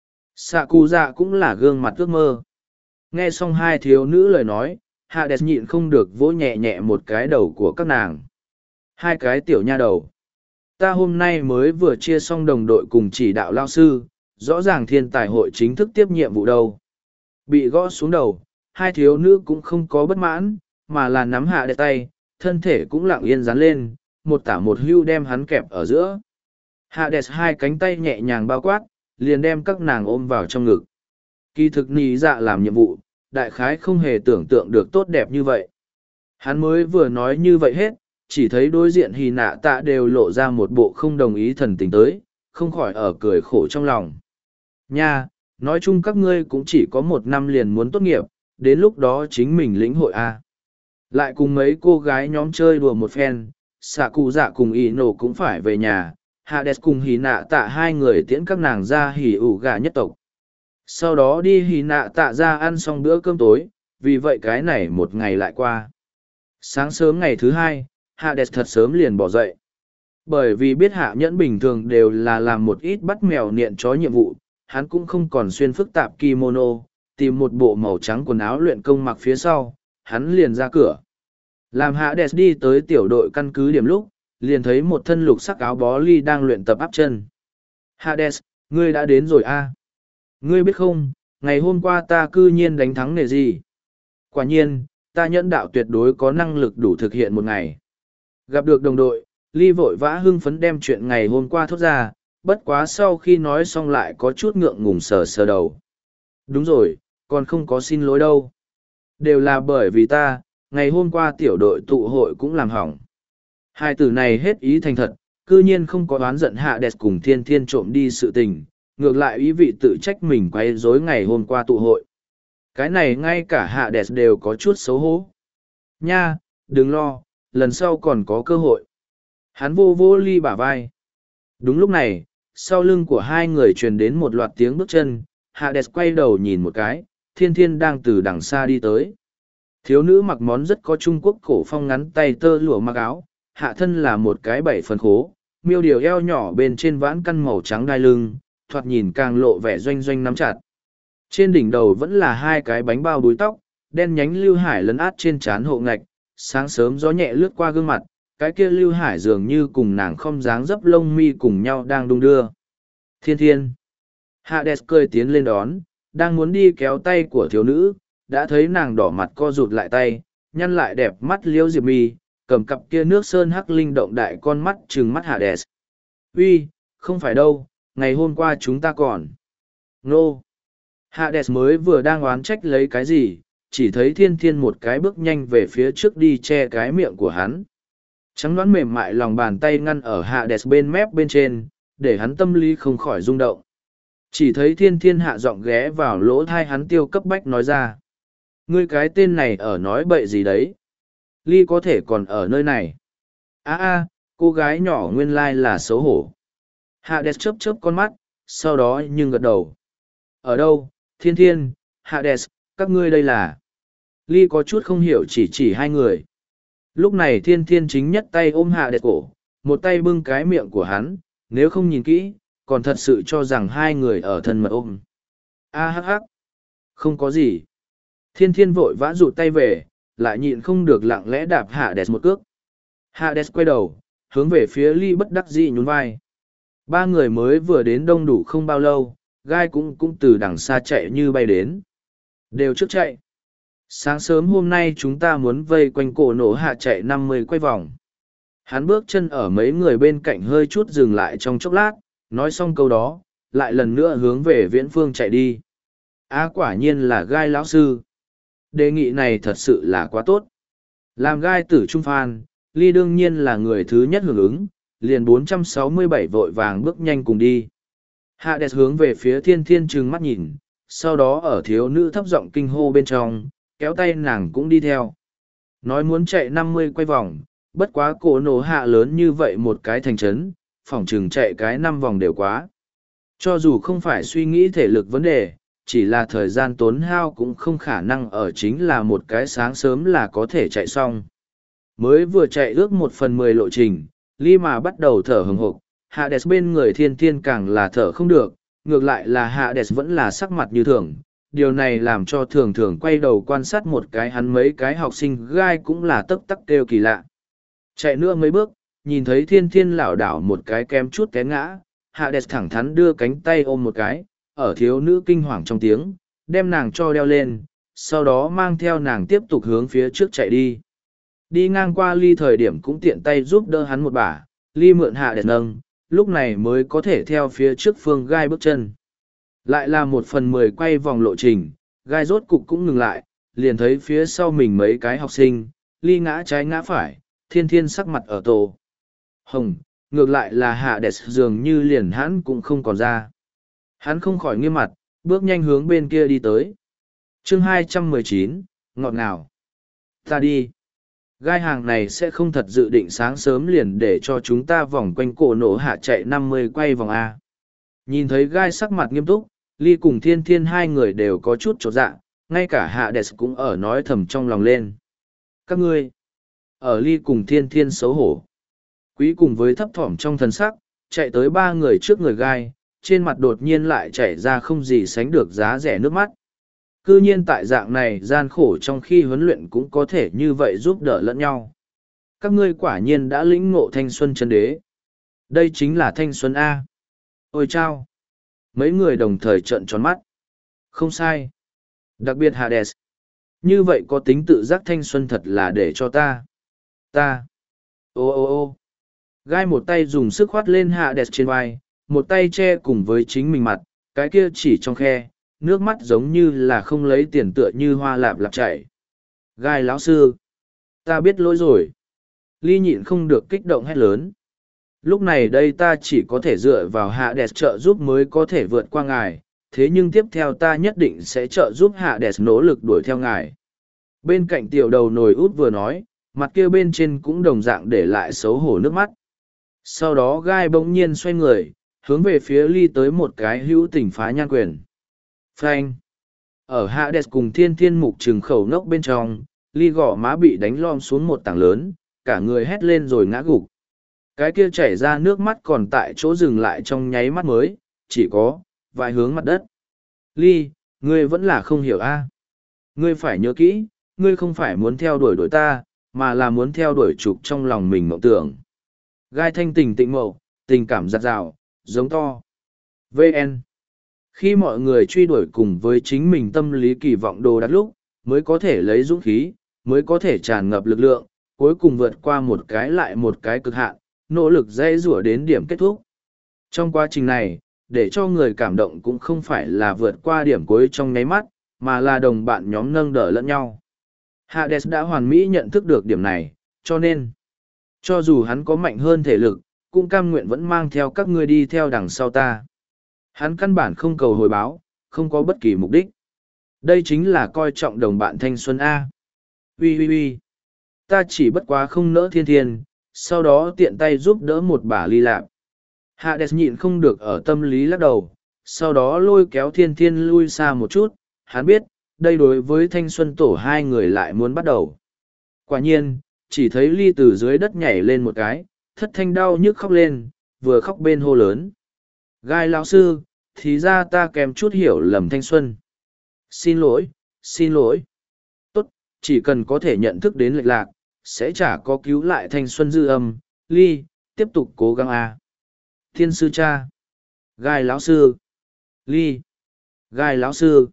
Xạ cụ dạ cũng là gương mặt ước mơ. Nghe xong hai thiếu nữ lời nói, Hades nhịn không được vỗ nhẹ nhẹ một cái đầu của các nàng. Hai cái tiểu nha đầu. Ta hôm nay mới vừa chia xong đồng đội cùng chỉ đạo lao sư, rõ ràng thiên tài hội chính thức tiếp nhiệm vụ đâu. Bị gõ xuống đầu, hai thiếu nữ cũng không có bất mãn, mà là nắm Hades tay, thân thể cũng lặng yên dán lên, một tả một hưu đem hắn kẹp ở giữa. Hades hai cánh tay nhẹ nhàng bao quát, liền đem các nàng ôm vào trong ngực. Kỳ thực nì dạ làm nhiệm vụ, đại khái không hề tưởng tượng được tốt đẹp như vậy. Hắn mới vừa nói như vậy hết, chỉ thấy đối diện hì nạ tạ đều lộ ra một bộ không đồng ý thần tình tới, không khỏi ở cười khổ trong lòng. Nha, nói chung các ngươi cũng chỉ có 1 năm liền muốn tốt nghiệp, đến lúc đó chính mình lĩnh hội A. Lại cùng mấy cô gái nhóm chơi đùa một phen, xạ cụ dạ cùng ý nổ cũng phải về nhà. Hades cùng hì nạ tạ hai người tiễn các nàng ra hỉ ủ gà nhất tộc. Sau đó đi hì nạ tạ ra ăn xong bữa cơm tối, vì vậy cái này một ngày lại qua. Sáng sớm ngày thứ 2, Hades thật sớm liền bỏ dậy. Bởi vì biết hạ nhẫn bình thường đều là làm một ít bắt mèo niệm chó nhiệm vụ, hắn cũng không còn xuyên phức tạp kimono, tìm một bộ màu trắng quần áo luyện công mặc phía sau, hắn liền ra cửa. Làm Hades đi tới tiểu đội căn cứ điểm lúc, liền thấy một thân lục sắc áo bó ly đang luyện tập áp chân. Hades, ngươi đã đến rồi a? Ngươi biết không, ngày hôm qua ta cư nhiên đánh thắng nề gì? Quả nhiên, ta nhẫn đạo tuyệt đối có năng lực đủ thực hiện một ngày. Gặp được đồng đội, ly vội vã hưng phấn đem chuyện ngày hôm qua thốt ra, bất quá sau khi nói xong lại có chút ngượng ngùng sờ sờ đầu. Đúng rồi, còn không có xin lỗi đâu. Đều là bởi vì ta, ngày hôm qua tiểu đội tụ hội cũng làm hỏng. Hai từ này hết ý thành thật, cư nhiên không có oán giận Hades cùng thiên thiên trộm đi sự tình, ngược lại ý vị tự trách mình quay rối ngày hôm qua tụ hội. Cái này ngay cả Hades đều có chút xấu hổ. Nha, đừng lo, lần sau còn có cơ hội. Hắn vô vô ly bả vai. Đúng lúc này, sau lưng của hai người truyền đến một loạt tiếng bước chân, Hades quay đầu nhìn một cái, thiên thiên đang từ đằng xa đi tới. Thiếu nữ mặc món rất có Trung Quốc cổ phong ngắn tay tơ lụa mặc áo, hạ thân là một cái 7 phần khố, miêu điều eo nhỏ bên trên vãn căn màu trắng đai lưng, thoạt nhìn càng lộ vẻ doanh doanh nắm chặt. Trên đỉnh đầu vẫn là hai cái bánh bao búi tóc, đen nhánh lưu hải lấn át trên trán hộ ngạch, sáng sớm gió nhẹ lướt qua gương mặt, cái kia lưu hải dường như cùng nàng không dáng dấp lông mi cùng nhau đang đung đưa. Thiên thiên. Hades cười tiến lên đón, đang muốn đi kéo tay của thiếu nữ, đã thấy nàng đỏ mặt co rụt lại tay, nhăn lại đẹp mắt liễu diệp mi, cầm cặp kia nước sơn hắc linh động đại con mắt trừng mắt Hades. Uy, không phải đâu, ngày hôm qua chúng ta còn. Nô. Hades mới vừa đang oán trách lấy cái gì, chỉ thấy thiên thiên một cái bước nhanh về phía trước đi che cái miệng của hắn. Trắng đoán mềm mại lòng bàn tay ngăn ở Hades bên mép bên trên, để hắn tâm lý không khỏi rung động. Chỉ thấy thiên thiên hạ giọng ghé vào lỗ thai hắn tiêu cấp bách nói ra. Ngươi cái tên này ở nói bậy gì đấy? Ly có thể còn ở nơi này. Cô gái nhỏ nguyên lai là xấu hổ. Hades chớp chớp con mắt, sau đó nhưng gật đầu. Ở đâu, thiên thiên, Hades, các ngươi đây là. Ly có chút không hiểu chỉ hai người. Lúc này thiên thiên chính nhất tay ôm Hades cổ, một tay bưng cái miệng của hắn, nếu không nhìn kỹ, còn thật sự cho rằng hai người ở thân mật ôm. Hắc hắc. Không có gì. Thiên thiên vội vã rụt tay về, lại nhịn không được lặng lẽ đạp Hades một cước. Hades quay đầu, hướng về phía Ly bất đắc dĩ nhún vai. Ba người mới vừa đến đông đủ không bao lâu, gai cũng từ đằng xa chạy như bay đến. Đều trước chạy. Sáng sớm hôm nay chúng ta muốn vây quanh cổ nổ hạ chạy 50 quay vòng. Hắn bước chân ở mấy người bên cạnh hơi chút dừng lại trong chốc lát, nói xong câu đó, lại lần nữa hướng về viễn phương chạy đi. Quả nhiên là gai lão sư. Đề nghị này thật sự là quá tốt. Làm gai tử trung phan, Ly đương nhiên là người thứ nhất hưởng ứng, liền 467 vội vàng bước nhanh cùng đi. Hades hướng về phía thiên thiên trừng mắt nhìn, sau đó ở thiếu nữ thấp giọng kinh hô bên trong, kéo tay nàng cũng đi theo. Nói muốn chạy 50 quay vòng, bất quá cổ nổ hạ lớn như vậy một cái thành trấn, phỏng chừng chạy cái 5 vòng đều quá. Cho dù không phải suy nghĩ thể lực vấn đề, chỉ là thời gian tốn hao cũng không khả năng ở chính là một cái sáng sớm là có thể chạy xong. Mới vừa chạy ước 1/10 lộ trình, Ly mà bắt đầu thở hừng hực, Hades bên người thiên thiên càng là thở không được, ngược lại là Hades vẫn là sắc mặt như thường. Điều này làm cho thường thường quay đầu quan sát một cái hắn mấy cái học sinh gai cũng là tấp tắc kêu kỳ lạ. Chạy nữa mấy bước, nhìn thấy thiên thiên lảo đảo một cái kém chút té ngã, Hades thẳng thắn đưa cánh tay ôm một cái, ở thiếu nữ kinh hoàng trong tiếng, đem nàng cho đeo lên, sau đó mang theo nàng tiếp tục hướng phía trước chạy đi. Đi ngang qua Ly thời điểm cũng tiện tay giúp đỡ hắn một bả, Ly mượn Hades nâng, lúc này mới có thể theo phía trước phương gai bước chân. Lại là 1/10 quay vòng lộ trình, gai rốt cục cũng ngừng lại, liền thấy phía sau mình mấy cái học sinh, Ly ngã trái ngã phải, thiên thiên sắc mặt ở tổ hồng, ngược lại là Hades dường như liền hắn cũng không còn ra. Hắn không khỏi nghiêm mặt, bước nhanh hướng bên kia đi tới. Chương 219, ngọt ngào. Ta đi. Gai hàng này sẽ không thật dự định sáng sớm liền để cho chúng ta vòng quanh cổ nổ hạ chạy 50 quay vòng A. Nhìn thấy gai sắc mặt nghiêm túc, Ly cùng thiên thiên hai người đều có chút chột dạ, ngay cả Hades cũng ở nói thầm trong lòng lên. Các ngươi, ở Ly cùng thiên thiên xấu hổ. Quý cùng với thấp thỏm trong thần sắc, chạy tới ba người trước người gai, trên mặt đột nhiên lại chảy ra không gì sánh được giá rẻ nước mắt. Cư nhiên tại dạng này gian khổ trong khi huấn luyện cũng có thể như vậy giúp đỡ lẫn nhau. Các ngươi quả nhiên đã lĩnh ngộ thanh xuân chân đế. Đây chính là thanh xuân A. Ôi chao! Mấy người đồng thời trợn tròn mắt. Không sai. Đặc biệt Hades. Như vậy có tính tự giác thanh xuân thật là để cho ta. Ô. Gai một tay dùng sức khoát lên Hades trên vai, một tay che cùng với chính mình mặt, cái kia chỉ trong khe, nước mắt giống như là không lấy tiền tựa như hoa lạp lạp chảy. Gai lão sư, ta biết lỗi rồi. Ly nhịn không được kích động hét lớn. Lúc này đây ta chỉ có thể dựa vào Hades trợ giúp mới có thể vượt qua ngài, thế nhưng tiếp theo ta nhất định sẽ trợ giúp Hades nỗ lực đuổi theo ngài. Bên cạnh tiểu đầu nồi út vừa nói, mặt kia bên trên cũng đồng dạng để lại xấu hổ nước mắt. Sau đó gai bỗng nhiên xoay người, hướng về phía Ly tới một cái hữu tình phá nhan quyền. Phanh! Ở Hades cùng thiên thiên mục trừng khẩu nốc bên trong, Ly gõ má bị đánh lom xuống một tảng lớn, cả người hét lên rồi ngã gục. Cái kia chảy ra nước mắt còn tại chỗ dừng lại trong nháy mắt mới, chỉ có vài hướng mặt đất. Ly, Ngươi vẫn là không hiểu a. Ngươi phải nhớ kỹ, ngươi không phải muốn theo đuổi ta, mà là muốn theo đuổi trục trong lòng mình mộng tưởng. Gai thanh tình tịnh mậu, tình cảm giặt rào, giống to. VN. Khi mọi người truy đuổi cùng với chính mình tâm lý kỳ vọng đồ đắt lúc, mới có thể lấy dũng khí, mới có thể tràn ngập lực lượng, cuối cùng vượt qua một cái lại một cái cực hạn, nỗ lực dễ rủa đến điểm kết thúc. Trong quá trình này, để cho người cảm động cũng không phải là vượt qua điểm cuối trong nháy mắt, mà là đồng bạn nhóm nâng đỡ lẫn nhau. Hades đã hoàn mỹ nhận thức được điểm này, cho nên, cho dù hắn có mạnh hơn thể lực, cũng cam nguyện vẫn mang theo các ngươi đi theo đằng sau ta. Hắn căn bản không cầu hồi báo, không có bất kỳ mục đích. Đây chính là coi trọng đồng bạn thanh xuân A. Ui, ta chỉ bất quá không nỡ thiên thiên, sau đó tiện tay giúp đỡ một bả ly lạp. Hades nhịn không được ở tâm lý lắc đầu, sau đó lôi kéo thiên thiên lui xa một chút, hắn biết, đây đối với thanh xuân tổ hai người lại muốn bắt đầu. Quả nhiên, chỉ thấy ly từ dưới đất nhảy lên một cái, thất thanh đau nhức khóc lên, vừa khóc bên hô lớn. Gai lão sư, thì ra ta kèm chút hiểu lầm thanh xuân. Xin lỗi. Tốt, chỉ cần có thể nhận thức đến lệch lạc, sẽ chả có cứu lại thanh xuân dư âm. Ly, tiếp tục cố gắng a. Thiên sư cha. Gai lão sư. Ly. Gai lão sư.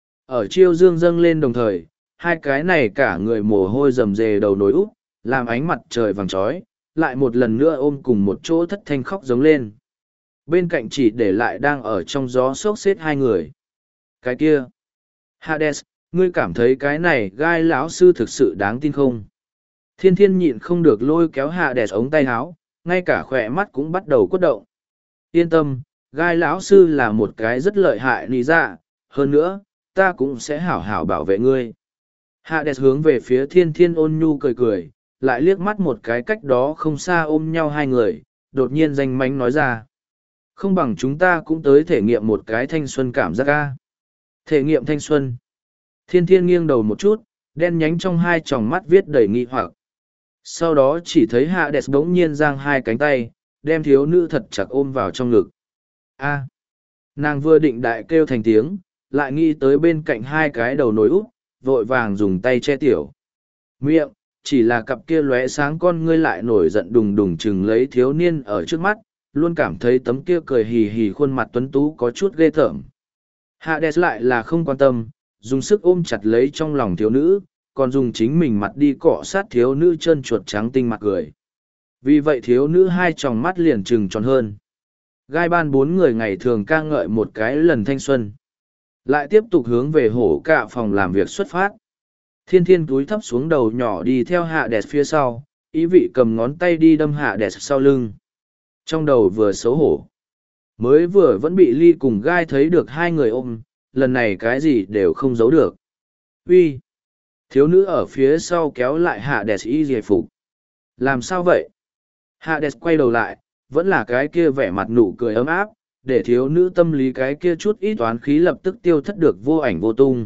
Ở chiêu dương dâng lên đồng thời, hai cái này cả người mồ hôi rầm rề đầu nối úp, làm ánh mặt trời vàng trói, lại một lần nữa ôm cùng một chỗ thất thanh khóc giống lên. Bên cạnh chỉ để lại đang ở trong gió sốc xếp hai người. Cái kia. Hades, ngươi cảm thấy cái này gai lão sư thực sự đáng tin không? Thiên thiên nhịn không được lôi kéo Hades ống tay áo, ngay cả khỏe mắt cũng bắt đầu quất động. Yên tâm, gai lão sư là một cái rất lợi hại lý dạ, hơn nữa, ta cũng sẽ hảo hảo bảo vệ ngươi. Hades hướng về phía thiên thiên ôn nhu cười cười, lại liếc mắt một cái cách đó không xa ôm nhau hai người, đột nhiên danh mánh nói ra. Không bằng chúng ta cũng tới thể nghiệm một cái thanh xuân cảm giác ca. Thể nghiệm thanh xuân. Thiên thiên nghiêng đầu một chút, đen nhánh trong hai tròng mắt viết đầy nghi hoặc. Sau đó chỉ thấy Hades bỗng nhiên giang hai cánh tay, đem thiếu nữ thật chặt ôm vào trong ngực. A. Nàng vừa định đại kêu thành tiếng, lại nghĩ tới bên cạnh hai cái đầu nối úp, vội vàng dùng tay che tiểu miệng, chỉ là cặp kia lóe sáng con ngươi lại nổi giận đùng đùng chừng lấy thiếu niên ở trước mắt, luôn cảm thấy tấm kia cười hì hì khuôn mặt tuấn tú có chút ghê tởm. Hades lại là không quan tâm, dùng sức ôm chặt lấy trong lòng thiếu nữ, còn dùng chính mình mặt đi cọ sát thiếu nữ chân chuột trắng tinh mặt cười. Vì vậy thiếu nữ hai tròng mắt liền trừng tròn hơn. Gai ban bốn người ngày thường ca ngợi một cái lần thanh xuân. Lại tiếp tục hướng về hổ cạ phòng làm việc xuất phát. Thiên thiên túi thấp xuống đầu nhỏ đi theo Hades phía sau, ý vị cầm ngón tay đi đâm Hades sau lưng. Trong đầu vừa xấu hổ. Mới vừa vẫn bị Ly cùng Gai thấy được hai người ôm, lần này cái gì đều không giấu được. Uy, thiếu nữ ở phía sau kéo lại Hades y dề phục. Làm sao vậy? Hades quay đầu lại, vẫn là cái kia vẻ mặt nụ cười ấm áp, để thiếu nữ tâm lý cái kia chút ít toán khí lập tức tiêu thất được vô ảnh vô tung.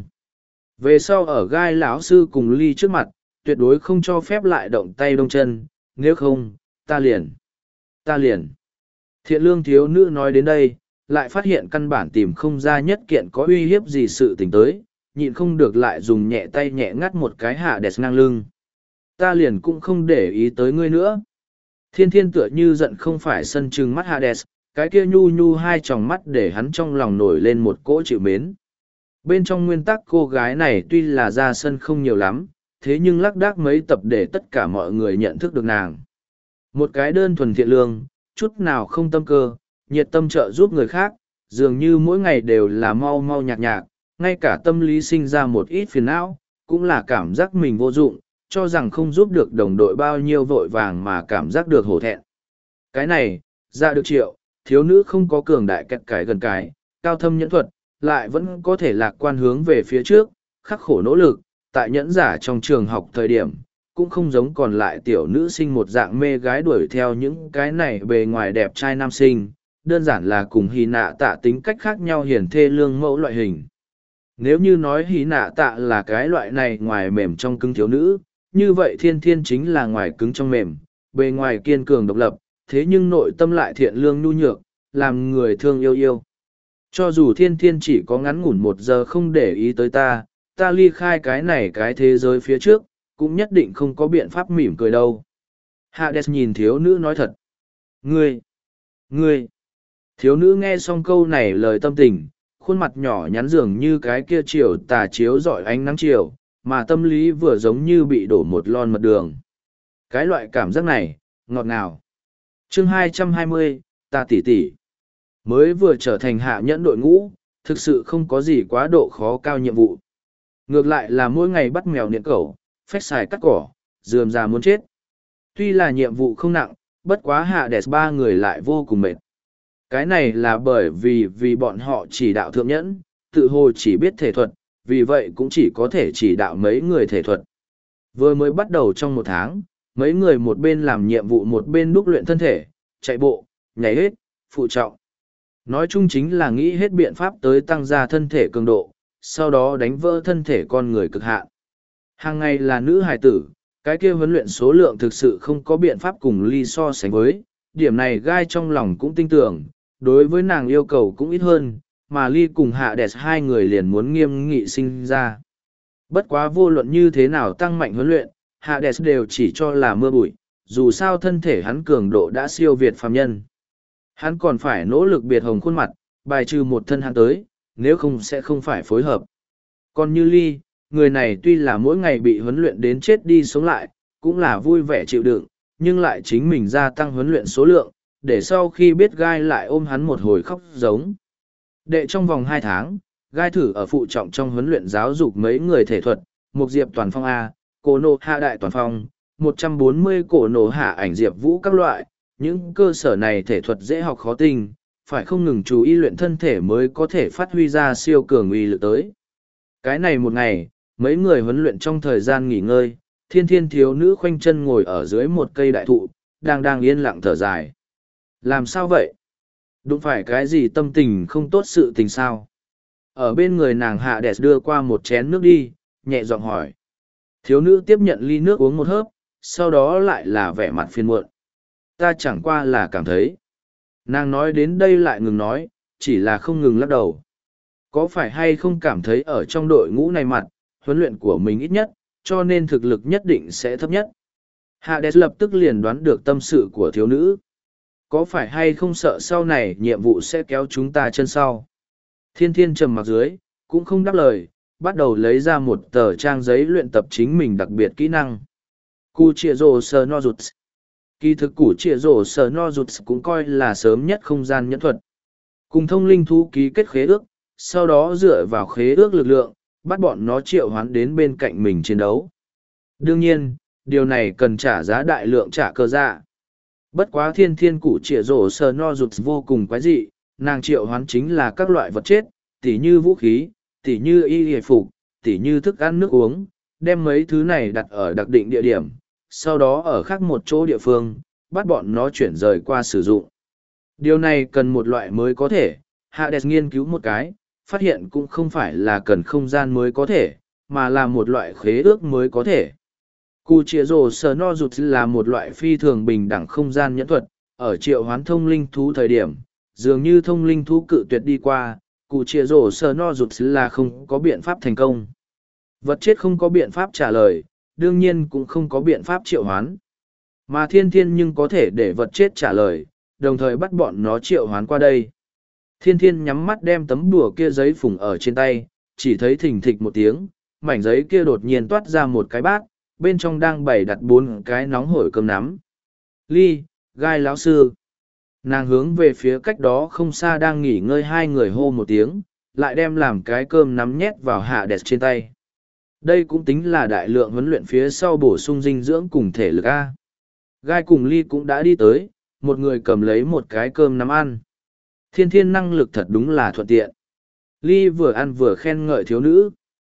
Về sau ở Gai lão sư cùng Ly trước mặt, tuyệt đối không cho phép lại động tay đông chân, nếu không, ta liền. Thiện lương thiếu nữ nói đến đây, lại phát hiện căn bản tìm không ra nhất kiện có uy hiếp gì sự tình tới, nhịn không được lại dùng nhẹ tay nhẹ ngắt một cái Hades ngang lưng. Ta liền cũng không để ý tới ngươi nữa. Thiên thiên tựa như giận không phải sân trừng mắt Hades, cái kia nhu nhu hai tròng mắt để hắn trong lòng nổi lên một cỗ chịu mến. Bên trong nguyên tắc cô gái này tuy là ra sân không nhiều lắm, thế nhưng lác đác mấy tập để tất cả mọi người nhận thức được nàng. Một cái đơn thuần thiện lương, chút nào không tâm cơ, nhiệt tâm trợ giúp người khác, dường như mỗi ngày đều là mau mau nhạc nhạc, ngay cả tâm lý sinh ra một ít phiền não, cũng là cảm giác mình vô dụng, cho rằng không giúp được đồng đội bao nhiêu vội vàng mà cảm giác được hổ thẹn. Cái này, ra được triệu, thiếu nữ không có cường đại kẹt cái gần cái, cao thâm nhẫn thuật, lại vẫn có thể lạc quan hướng về phía trước, khắc khổ nỗ lực, tại nhẫn giả trong trường học thời điểm, cũng không giống còn lại tiểu nữ sinh một dạng mê gái đuổi theo những cái này bề ngoài đẹp trai nam sinh, đơn giản là cùng hí nạ tạ tính cách khác nhau hiển thê lương mẫu loại hình. Nếu như nói hí nạ tạ là cái loại này ngoài mềm trong cứng thiếu nữ, như vậy thiên thiên chính là ngoài cứng trong mềm, bề ngoài kiên cường độc lập, thế nhưng nội tâm lại thiện lương nhu nhược, làm người thương yêu yêu. Cho dù thiên thiên chỉ có ngắn ngủn 1 giờ không để ý tới ta ly khai cái này cái thế giới phía trước, cũng nhất định không có biện pháp mỉm cười đâu. Hades nhìn thiếu nữ nói thật. Ngươi! Thiếu nữ nghe xong câu này lời tâm tình, khuôn mặt nhỏ nhắn dường như cái kia chiều tà chiếu rọi ánh nắng chiều, mà tâm lý vừa giống như bị đổ một lon mật đường. Cái loại cảm giác này, ngọt ngào. Chương 220, ta tỉ tỉ. Mới vừa trở thành hạ nhẫn đội ngũ, thực sự không có gì quá độ khó cao nhiệm vụ. Ngược lại là mỗi ngày bắt mèo niệm cẩu, phách xài cắt cỏ, rườm rà muốn chết. Tuy là nhiệm vụ không nặng, bất quá hạ đẹp 3 người lại vô cùng mệt. Cái này là bởi vì bọn họ chỉ đạo thượng nhẫn, tự hồ chỉ biết thể thuật, vì vậy cũng chỉ có thể chỉ đạo mấy người thể thuật. Vừa mới bắt đầu trong 1 tháng, mấy người một bên làm nhiệm vụ một bên đúc luyện thân thể, chạy bộ, nhảy hết, phụ trọng. Nói chung chính là nghĩ hết biện pháp tới tăng gia thân thể cường độ, sau đó đánh vỡ thân thể con người cực hạn. Hàng ngày là nữ hài tử, cái kia huấn luyện số lượng thực sự không có biện pháp cùng Ly so sánh với, điểm này gai trong lòng cũng tin tưởng, đối với nàng yêu cầu cũng ít hơn, mà Ly cùng Hạ Đẹp 2 người liền muốn nghiêm nghị sinh ra. Bất quá vô luận như thế nào tăng mạnh huấn luyện, Hạ Đẹp đều chỉ cho là mưa bụi, dù sao thân thể hắn cường độ đã siêu việt phàm nhân. Hắn còn phải nỗ lực biệt hồng khuôn mặt, bài trừ một thân hắn tới, nếu không sẽ không phải phối hợp. Còn như Ly, người này tuy là mỗi ngày bị huấn luyện đến chết đi sống lại, cũng là vui vẻ chịu đựng, nhưng lại chính mình gia tăng huấn luyện số lượng, để sau khi biết gai lại ôm hắn một hồi khóc giống. Đệ trong vòng 2 tháng, gai thử ở phụ trọng trong huấn luyện giáo dục mấy người thể thuật, một diệp toàn phong A, cổ nổ hạ đại toàn phong, 140 cổ nổ hạ ảnh diệp vũ các loại, những cơ sở này thể thuật dễ học khó tinh, phải không ngừng chú ý luyện thân thể mới có thể phát huy ra siêu cường uy lực tới. Cái này một ngày, mấy người huấn luyện trong thời gian nghỉ ngơi, thiên thiên thiếu nữ khoanh chân ngồi ở dưới một cây đại thụ, đang yên lặng thở dài. Làm sao vậy? Đúng phải cái gì tâm tình không tốt sự tình sao? Ở bên người nàng Hạ Đẹp đưa qua một chén nước đi, nhẹ giọng hỏi. Thiếu nữ tiếp nhận ly nước uống một hớp, sau đó lại là vẻ mặt phiền muộn. Ta chẳng qua là cảm thấy. Nàng nói đến đây lại ngừng nói, chỉ là không ngừng lắc đầu. Có phải hay không cảm thấy ở trong đội ngũ này mặt, huấn luyện của mình ít nhất, cho nên thực lực nhất định sẽ thấp nhất. Hades lập tức liền đoán được tâm sự của thiếu nữ. Có phải hay không sợ sau này nhiệm vụ sẽ kéo chúng ta chân sau? Thiên thiên trầm mặc dưới, cũng không đáp lời, bắt đầu lấy ra một tờ trang giấy luyện tập chính mình đặc biệt kỹ năng. Cu Chie Rô Sơ No Jutsu. Kỳ thực Củ Chie Rô Sơ No Jutsu cũng coi là sớm nhất không gian nhẫn thuật. Cùng thông linh thú ký kết khế ước, sau đó dựa vào khế ước lực lượng, bắt bọn nó triệu hoán đến bên cạnh mình chiến đấu. Đương nhiên, điều này cần trả giá đại lượng trả cơ dạ. Bất quá thiên thiên Củ Chie Rô Sơ No Jutsu vô cùng quái dị, nàng triệu hoán chính là các loại vật chết, tỉ như vũ khí, tỉ như y hề phục, tỉ như thức ăn nước uống, đem mấy thứ này đặt ở đặc định địa điểm, sau đó ở khác một chỗ địa phương, bắt bọn nó chuyển rời qua sử dụng. Điều này cần một loại mới có thể, Hades nghiên cứu một cái, phát hiện cũng không phải là cần không gian mới có thể, mà là một loại khế ước mới có thể. Cù Chie Rô Sơ No Jutsu là một loại phi thường bình đẳng không gian nhẫn thuật, ở triệu hoán thông linh thú thời điểm, dường như thông linh thú cự tuyệt đi qua, Cù Chie Rô Sơ No Jutsu là không có biện pháp thành công. Vật chết không có biện pháp trả lời, đương nhiên cũng không có biện pháp triệu hoán. Mà thiên thiên nhưng có thể để vật chết trả lời, đồng thời bắt bọn nó triệu hoán qua đây. Thiên thiên nhắm mắt đem tấm đùa kia giấy phủng ở trên tay, chỉ thấy thình thịch một tiếng, mảnh giấy kia đột nhiên toát ra một cái bát, bên trong đang bày đặt 4 cái nóng hổi cơm nắm. Ly, gai lão sư. Nàng hướng về phía cách đó không xa đang nghỉ ngơi 2 người hô một tiếng, lại đem làm cái cơm nắm nhét vào Hạ Đẹp trên tay. Đây cũng tính là đại lượng huấn luyện phía sau bổ sung dinh dưỡng cùng thể lực A. Gai cùng Ly cũng đã đi tới, một người cầm lấy một cái cơm nắm ăn. Thiên thiên năng lực thật đúng là thuận tiện. Ly vừa ăn vừa khen ngợi thiếu nữ.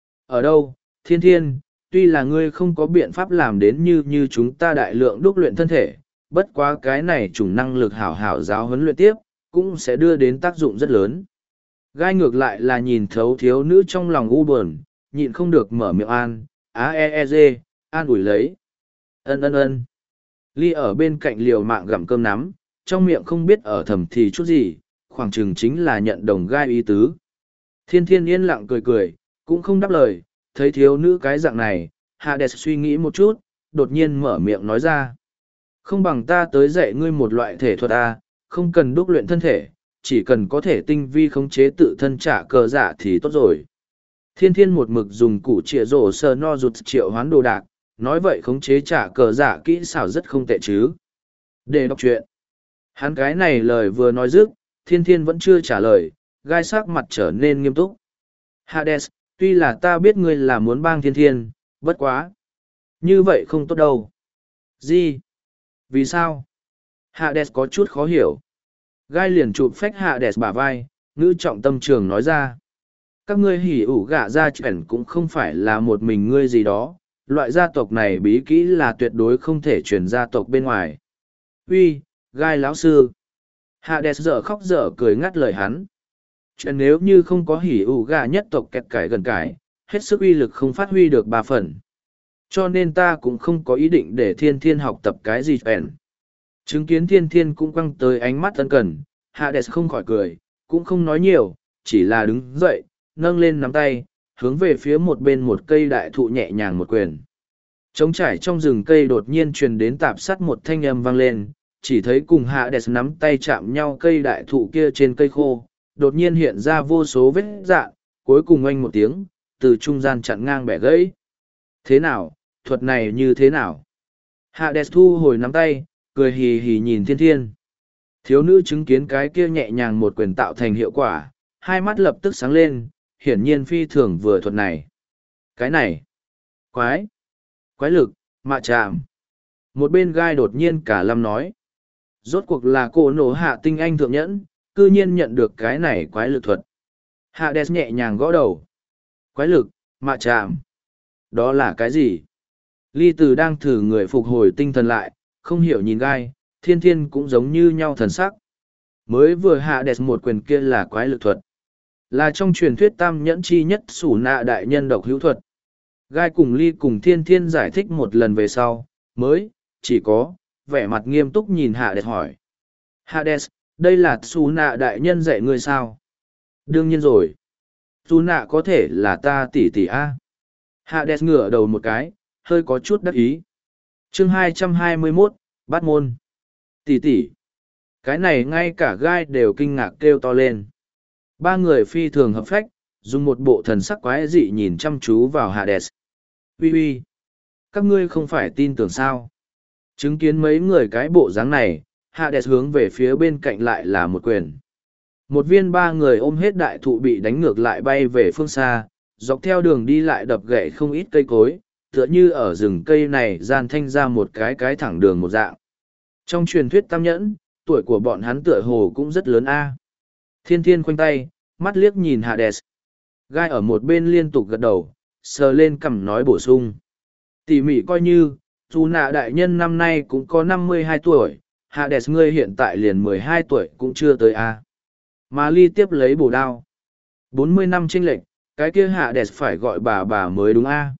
Ở đâu, thiên thiên, tuy là ngươi không có biện pháp làm đến như chúng ta đại lượng đúc luyện thân thể, bất quá cái này chủng năng lực hảo hảo giáo huấn luyện tiếp, cũng sẽ đưa đến tác dụng rất lớn. Gai ngược lại là nhìn thấu thiếu nữ trong lòng u buồn, nhịn không được mở miệng an ủi lấy. Ân. Ly ở bên cạnh liều mạng gặm cơm nắm, trong miệng không biết ở thầm thì chút gì, khoảng chừng chính là nhận đồng gai ý tứ. Thiên thiên yên lặng cười cười, cũng không đáp lời, thấy thiếu nữ cái dạng này, Hades suy nghĩ một chút, đột nhiên mở miệng nói ra. Không bằng ta tới dạy ngươi một loại thể thuật không cần đúc luyện thân thể, chỉ cần có thể tinh vi khống chế tự thân trả cờ dạ thì tốt rồi. Thiên thiên một mực dùng củ trịa rổ sờ no rụt triệu hoán đồ đạc, nói vậy khống chế trả cờ dạ kỹ xảo rất không tệ chứ. Để đọc chuyện. Hắn cái này lời vừa nói dứt, thiên thiên vẫn chưa trả lời, gai sắc mặt trở nên nghiêm túc. Hades, tuy là ta biết ngươi là muốn bang thiên thiên, bất quá. Như vậy không tốt đâu. Gì? Vì sao? Hades có chút khó hiểu. Gai liền chụp phách Hades bả vai, ngữ trọng tâm trường nói ra. Các ngươi hỉ ủ gạ gia chuyển cũng không phải là một mình ngươi gì đó, loại gia tộc này bí kỹ là tuyệt đối không thể truyền gia tộc bên ngoài. Uy, Gai lão sư. Hades dở khóc dở cười ngắt lời hắn. Chuyện nếu như không có hỉ ủ gạ nhất tộc kẹt cải gần cải, hết sức uy lực không phát huy được 3 phần. Cho nên ta cũng không có ý định để thiên thiên học tập cái gì bèn. Chứng kiến thiên thiên cũng quăng tới ánh mắt ân cần, Hades không khỏi cười, cũng không nói nhiều, chỉ là đứng dậy, nâng lên nắm tay, hướng về phía một bên một cây đại thụ nhẹ nhàng một quyền. Trống trải trong rừng cây đột nhiên truyền đến tạp sắt một thanh âm vang lên, chỉ thấy cùng Hades nắm tay chạm nhau cây đại thụ kia trên cây khô, đột nhiên hiện ra vô số vết dạn, cuối cùng oanh một tiếng, từ trung gian chặn ngang bẻ gãy. Thế nào, thuật này như thế nào? Hades thu hồi nắm tay, cười hì hì nhìn thiên thiên. Thiếu nữ chứng kiến cái kia nhẹ nhàng một quyền tạo thành hiệu quả, hai mắt lập tức sáng lên, hiển nhiên phi thường vừa thuật này. Cái này, quái lực, mạ chạm. Một bên gai đột nhiên cả lâm nói. Rốt cuộc là cô nổ hạ tinh anh thượng nhẫn, cư nhiên nhận được cái này quái lực thuật. Hades nhẹ nhàng gõ đầu. Quái lực, mạ chạm. Đó là cái gì? Ly Từ đang thử người phục hồi tinh thần lại, không hiểu nhìn gai, thiên thiên cũng giống như nhau thần sắc. Mới vừa Hades một quyền kia là quái lực thuật. Là trong truyền thuyết tam nhẫn chi nhất sủ nạ đại nhân độc hữu thuật. Gai cùng Ly cùng thiên thiên giải thích một lần về sau, mới, chỉ có, vẻ mặt nghiêm túc nhìn Hades hỏi. Hades, đây là sủ nạ đại nhân dạy ngươi sao? Đương nhiên rồi. Sủ nạ có thể là ta tỷ tỷ A. Hades ngửa đầu một cái, hơi có chút đắc ý. Chương 221, Bát môn. Tỷ tỷ. Cái này ngay cả gai đều kinh ngạc kêu to lên. Ba người phi thường hợp phách, dùng một bộ thần sắc quái dị nhìn chăm chú vào Hades. Ui ui, các ngươi không phải tin tưởng sao? Chứng kiến mấy người cái bộ dáng này, Hades hướng về phía bên cạnh lại là một quyền. Một viên ba người ôm hết đại thụ bị đánh ngược lại bay về phương xa, dọc theo đường đi lại đập gãy không ít cây cối, tựa như ở rừng cây này gian thanh ra một cái thẳng đường một dạng. Trong truyền thuyết tam nhẫn, tuổi của bọn hắn tựa hồ cũng rất lớn a. Thiên thiên khoanh tay, mắt liếc nhìn Hades. Gai ở một bên liên tục gật đầu, sờ lên cằm nói bổ sung. Tỉ mỉ coi như, dù nạ đại nhân năm nay cũng có 52 tuổi, Hades ngươi hiện tại liền 12 tuổi cũng chưa tới a. Mà Ly tiếp lấy bổ đao. 40 năm chênh lệch, cái kia Hades phải gọi bà mới đúng a.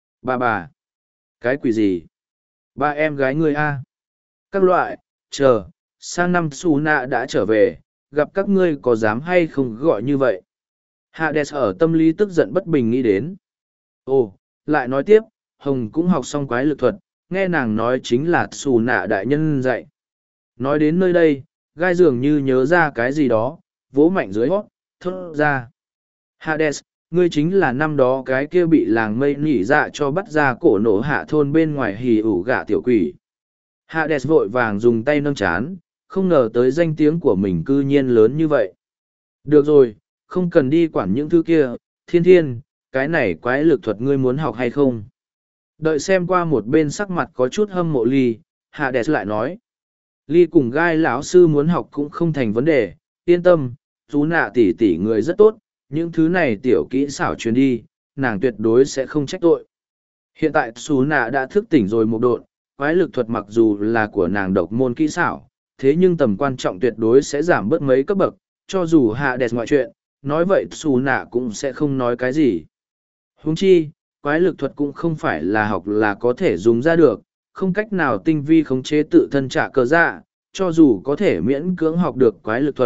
Bà. Cái quỷ gì? Ba em gái ngươi a. Các loại, chờ, sang năm Su Nạ đã trở về, gặp các ngươi có dám hay không gọi như vậy? Hades ở tâm lý tức giận bất bình nghĩ đến. Ồ, lại nói tiếp, Hồng cũng học xong quái lực thuật, nghe nàng nói chính là Su Nạ đại nhân dạy. Nói đến nơi đây, gai dường như nhớ ra cái gì đó, vỗ mạnh dưới hót, thốt ra. Hades, ngươi chính là năm đó cái kia bị làng mây nỉ dạ cho bắt ra cổ nổ hạ thôn bên ngoài hì ủ gạ tiểu quỷ. Hades vội vàng dùng tay nâng chán, không ngờ tới danh tiếng của mình cư nhiên lớn như vậy. Được rồi, không cần đi quản những thứ kia, thiên thiên, cái này quái lực thuật ngươi muốn học hay không? Đợi xem qua một bên sắc mặt có chút hâm mộ Ly, Hades lại nói. Ly cùng gai lão sư muốn học cũng không thành vấn đề, yên tâm, chú nạ tỷ tỷ người rất tốt, những thứ này tiểu kỹ xảo truyền đi, nàng tuyệt đối sẽ không trách tội. Hiện tại Sú Nạ đã thức tỉnh rồi một độn, quái lực thuật mặc dù là của nàng độc môn kỹ xảo, thế nhưng tầm quan trọng tuyệt đối sẽ giảm bớt mấy cấp bậc, cho dù Hades ngoại chuyện, nói vậy Sú Nạ cũng sẽ không nói cái gì. Huống chi, quái lực thuật cũng không phải là học là có thể dùng ra được, không cách nào tinh vi khống chế tự thân trả cờ dạ, cho dù có thể miễn cưỡng học được quái lực thuật,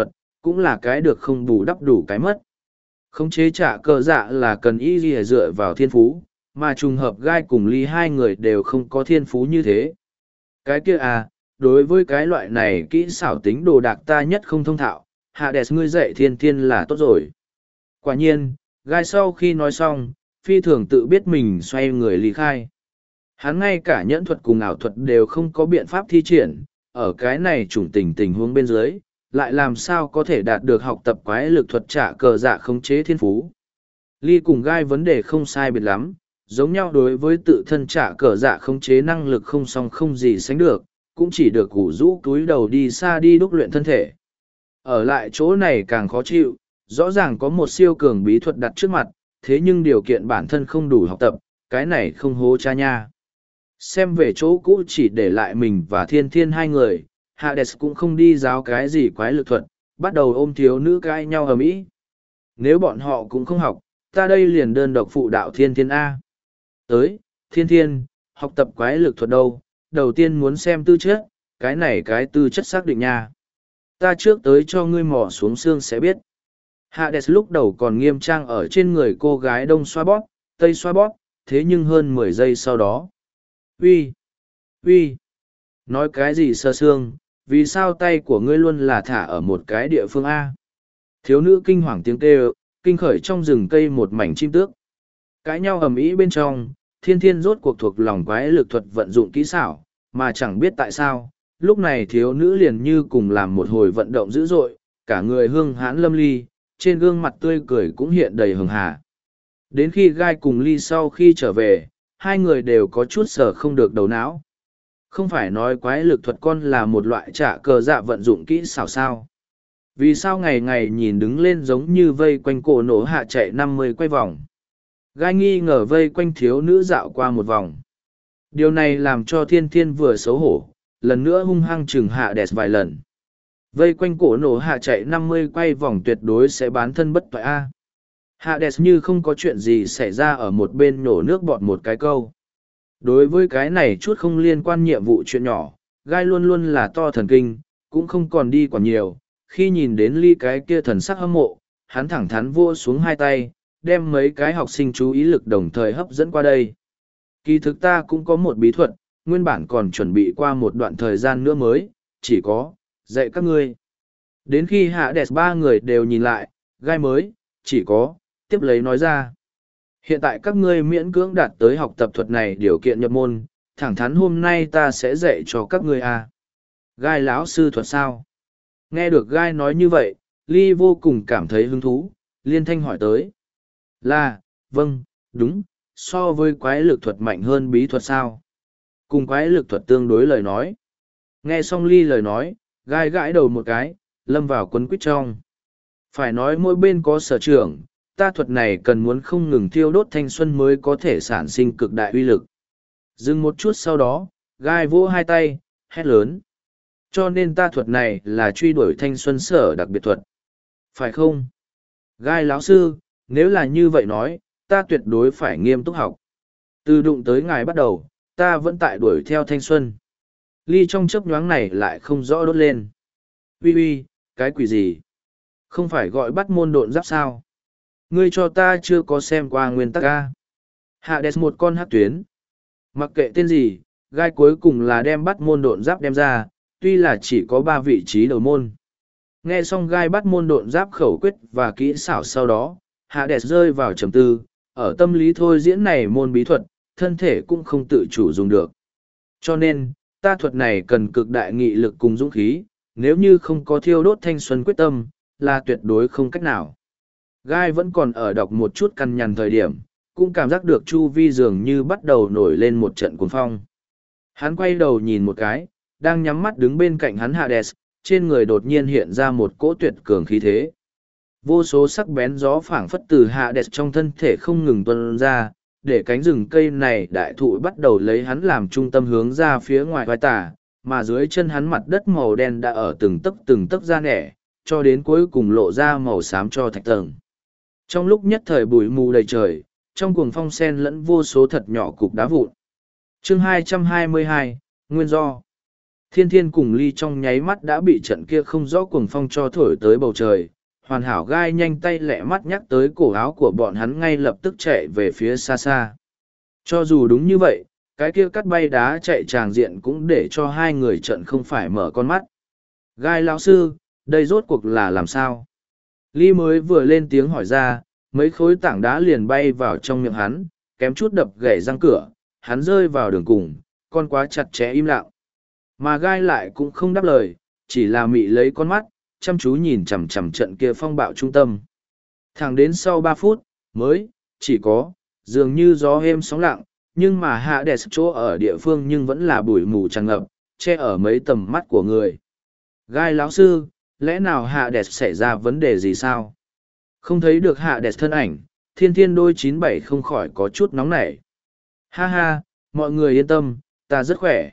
cũng là cái được không bù đắp đủ cái mất. Khống chế trả cờ dạ là cần y lìa dựa vào thiên phú, mà trùng hợp gai cùng ly hai người đều không có thiên phú như thế. Cái kia à, đối với cái loại này kỹ xảo tính đồ đạc ta nhất không thông thạo, Hades ngươi dạy thiên thiên là tốt rồi. Quả nhiên, gai sau khi nói xong, phi thường tự biết mình xoay người ly khai. Hắn ngay cả nhẫn thuật cùng ảo thuật đều không có biện pháp thi triển, ở cái này chủng tình huống bên dưới, lại làm sao có thể đạt được học tập quái lực thuật trả cờ dạ khống chế thiên phú. Ly cùng gai vấn đề không sai biệt lắm, giống nhau đối với tự thân trả cờ dạ khống chế năng lực không song không gì sánh được, cũng chỉ được củ rũ túi đầu đi xa đi đúc luyện thân thể. Ở lại chỗ này càng khó chịu, rõ ràng có một siêu cường bí thuật đặt trước mặt, thế nhưng điều kiện bản thân không đủ học tập, cái này không hố cha nha. Xem về chỗ cũ chỉ để lại mình và thiên thiên hai người, Hades cũng không đi giáo cái gì quái lực thuật, bắt đầu ôm thiếu nữ cãi nhau ầm ĩ. Nếu bọn họ cũng không học, ta đây liền đơn độc phụ đạo thiên thiên A. Tới, thiên thiên, học tập quái lực thuật đâu, đầu tiên muốn xem tư chất, cái này cái tư chất xác định nha. Ta trước tới cho ngươi mò xuống xương sẽ biết. Hades lúc đầu còn nghiêm trang ở trên người cô gái đông xoa bóp, tây xoa bóp, thế nhưng hơn 10 giây sau đó. Uy, nói cái gì sơ xương, vì sao tay của ngươi luôn là thả ở một cái địa phương A? Thiếu nữ kinh hoàng tiếng kêu, kinh khởi trong rừng cây một mảnh chim tước. Cãi nhau ầm ĩ bên trong, thiên thiên rốt cuộc thuộc lòng quái lực thuật vận dụng kỹ xảo, mà chẳng biết tại sao, lúc này thiếu nữ liền như cùng làm một hồi vận động dữ dội, cả người hương hãn lâm ly, trên gương mặt tươi cười cũng hiện đầy hường hà. Đến khi gai cùng ly sau khi trở về, hai người đều có chút sở không được đầu não. Không phải nói quái lực thuật con là một loại trả cờ dạ vận dụng kỹ xảo sao. Vì sao ngày ngày nhìn đứng lên giống như vây quanh cổ nổ hạ chạy 50 quay vòng. Gai nghi ngờ vây quanh thiếu nữ dạo qua một vòng. Điều này làm cho thiên thiên vừa xấu hổ, lần nữa hung hăng chừng Hades vài lần. Vây quanh cổ nổ hạ chạy 50 quay vòng tuyệt đối sẽ bán thân bất toại A. Hades như không có chuyện gì xảy ra ở một bên nổ nước bọt một cái câu. Đối với cái này chút không liên quan nhiệm vụ chuyện nhỏ, gai luôn luôn là to thần kinh, cũng không còn đi còn nhiều. Khi nhìn đến ly cái kia thần sắc hâm mộ, hắn thẳng thắn vua xuống hai tay, đem mấy cái học sinh chú ý lực đồng thời hấp dẫn qua đây. Kỳ thực ta cũng có một bí thuật, nguyên bản còn chuẩn bị qua một đoạn thời gian nữa mới, chỉ có, dạy các ngươi. Đến khi Hades ba người đều nhìn lại, gai mới, chỉ có, tiếp lấy nói ra. Hiện tại các ngươi miễn cưỡng đạt tới học tập thuật này điều kiện nhập môn, thẳng thắn hôm nay ta sẽ dạy cho các ngươi à. Gai lão sư thuật sao? Nghe được gai nói như vậy, Ly vô cùng cảm thấy hứng thú, liên thanh hỏi tới. Là, vâng, đúng, so với quái lực thuật mạnh hơn bí thuật sao? Cùng quái lực thuật tương đối lời nói. Nghe xong Ly lời nói, gai gãi đầu một cái, lâm vào quấn quýt trong. Phải nói mỗi bên có sở trường, ta thuật này cần muốn không ngừng thiêu đốt thanh xuân mới có thể sản sinh cực đại uy lực. Dừng một chút sau đó, gai vỗ hai tay, hét lớn. Cho nên ta thuật này là truy đuổi thanh xuân sở đặc biệt thuật. Phải không? Gai lão sư, nếu là như vậy nói, ta tuyệt đối phải nghiêm túc học. Từ đụng tới ngài bắt đầu, ta vẫn tại đuổi theo thanh xuân. Ly trong chớp nhoáng này lại không rõ đốt lên. Uy, cái quỷ gì? Không phải gọi bắt môn độn giáp sao? Ngươi cho ta chưa có xem qua nguyên tắc A. Hades một con hắc tuyến. Mặc kệ tên gì, gai cuối cùng là đem bắt môn độn giáp đem ra, tuy là chỉ có 3 vị trí đầu môn. Nghe xong gai bắt môn độn giáp khẩu quyết và kỹ xảo sau đó, Hades rơi vào trầm tư, ở tâm lý thôi diễn này môn bí thuật, thân thể cũng không tự chủ dùng được. Cho nên, ta thuật này cần cực đại nghị lực cùng dũng khí, nếu như không có thiêu đốt thanh xuân quyết tâm, là tuyệt đối không cách nào. Gai vẫn còn ở đọc một chút cằn nhằn thời điểm, cũng cảm giác được chu vi dường như bắt đầu nổi lên một trận cuồng phong. Hắn quay đầu nhìn một cái, đang nhắm mắt đứng bên cạnh hắn Hades, trên người đột nhiên hiện ra một cỗ tuyệt cường khí thế. Vô số sắc bén gió phảng phất từ Hades trong thân thể không ngừng tuôn ra, để cánh rừng cây này đại thụ bắt đầu lấy hắn làm trung tâm hướng ra phía ngoài vai tả, mà dưới chân hắn mặt đất màu đen đã ở từng tấc ra nẻ, cho đến cuối cùng lộ ra màu xám cho thạch tầng. Trong lúc nhất thời bụi mù đầy trời, trong cuồng phong sen lẫn vô số thật nhỏ cục đá vụn. Chương 222, Nguyên do. Thiên Thiên cùng Ly trong nháy mắt đã bị trận kia không rõ cuồng phong cho thổi tới bầu trời. Hoàn hảo gai nhanh tay lẹ mắt nhắc tới cổ áo của bọn hắn ngay lập tức chạy về phía xa xa. Cho dù đúng như vậy, cái kia cắt bay đá chạy tràng diện cũng để cho hai người trận không phải mở con mắt. Gai lão sư, đây rốt cuộc là làm sao? Ly mới vừa lên tiếng hỏi ra, mấy khối tảng đá liền bay vào trong miệng hắn, kém chút đập gãy răng cửa, hắn rơi vào đường cùng, con quá chặt chẽ im lặng. Mà gai lại cũng không đáp lời, chỉ là mị lấy con mắt, chăm chú nhìn chằm chằm trận kia phong bạo trung tâm. Thẳng đến sau 3 phút, mới, chỉ có, dường như gió êm sóng lặng, nhưng mà hạ đẹp chỗ ở địa phương nhưng vẫn là bụi mù tràn ngập, che ở mấy tầm mắt của người. Gai lão sư, lẽ nào hạ đẹp xảy ra vấn đề gì sao? Không thấy được hạ đẹp thân ảnh, Thiên Thiên đôi 97 không khỏi có chút nóng nảy. Ha ha, mọi người yên tâm, ta rất khỏe.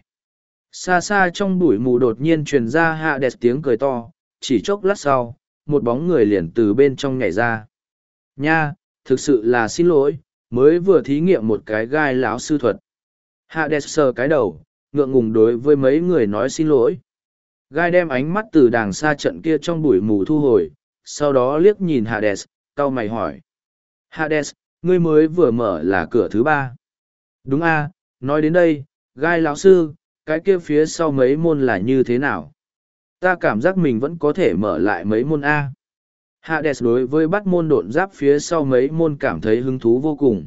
Xa xa trong bụi mù đột nhiên truyền ra hạ đẹp tiếng cười to, chỉ chốc lát sau, một bóng người liền từ bên trong nhảy ra. Nha, thực sự là xin lỗi, mới vừa thí nghiệm một cái gai lão sư thuật. Hạ đẹp sờ cái đầu, ngượng ngùng đối với mấy người nói xin lỗi. Gai đem ánh mắt từ đàng xa trận kia trong bụi mù thu hồi, sau đó liếc nhìn Hades, cau mày hỏi. Hades, ngươi mới vừa mở là cửa thứ 3. Đúng a, nói đến đây, Gai lão sư, cái kia phía sau mấy môn là như thế nào? Ta cảm giác mình vẫn có thể mở lại mấy môn A. Hades đối với bắt môn độn giáp phía sau mấy môn cảm thấy hứng thú vô cùng.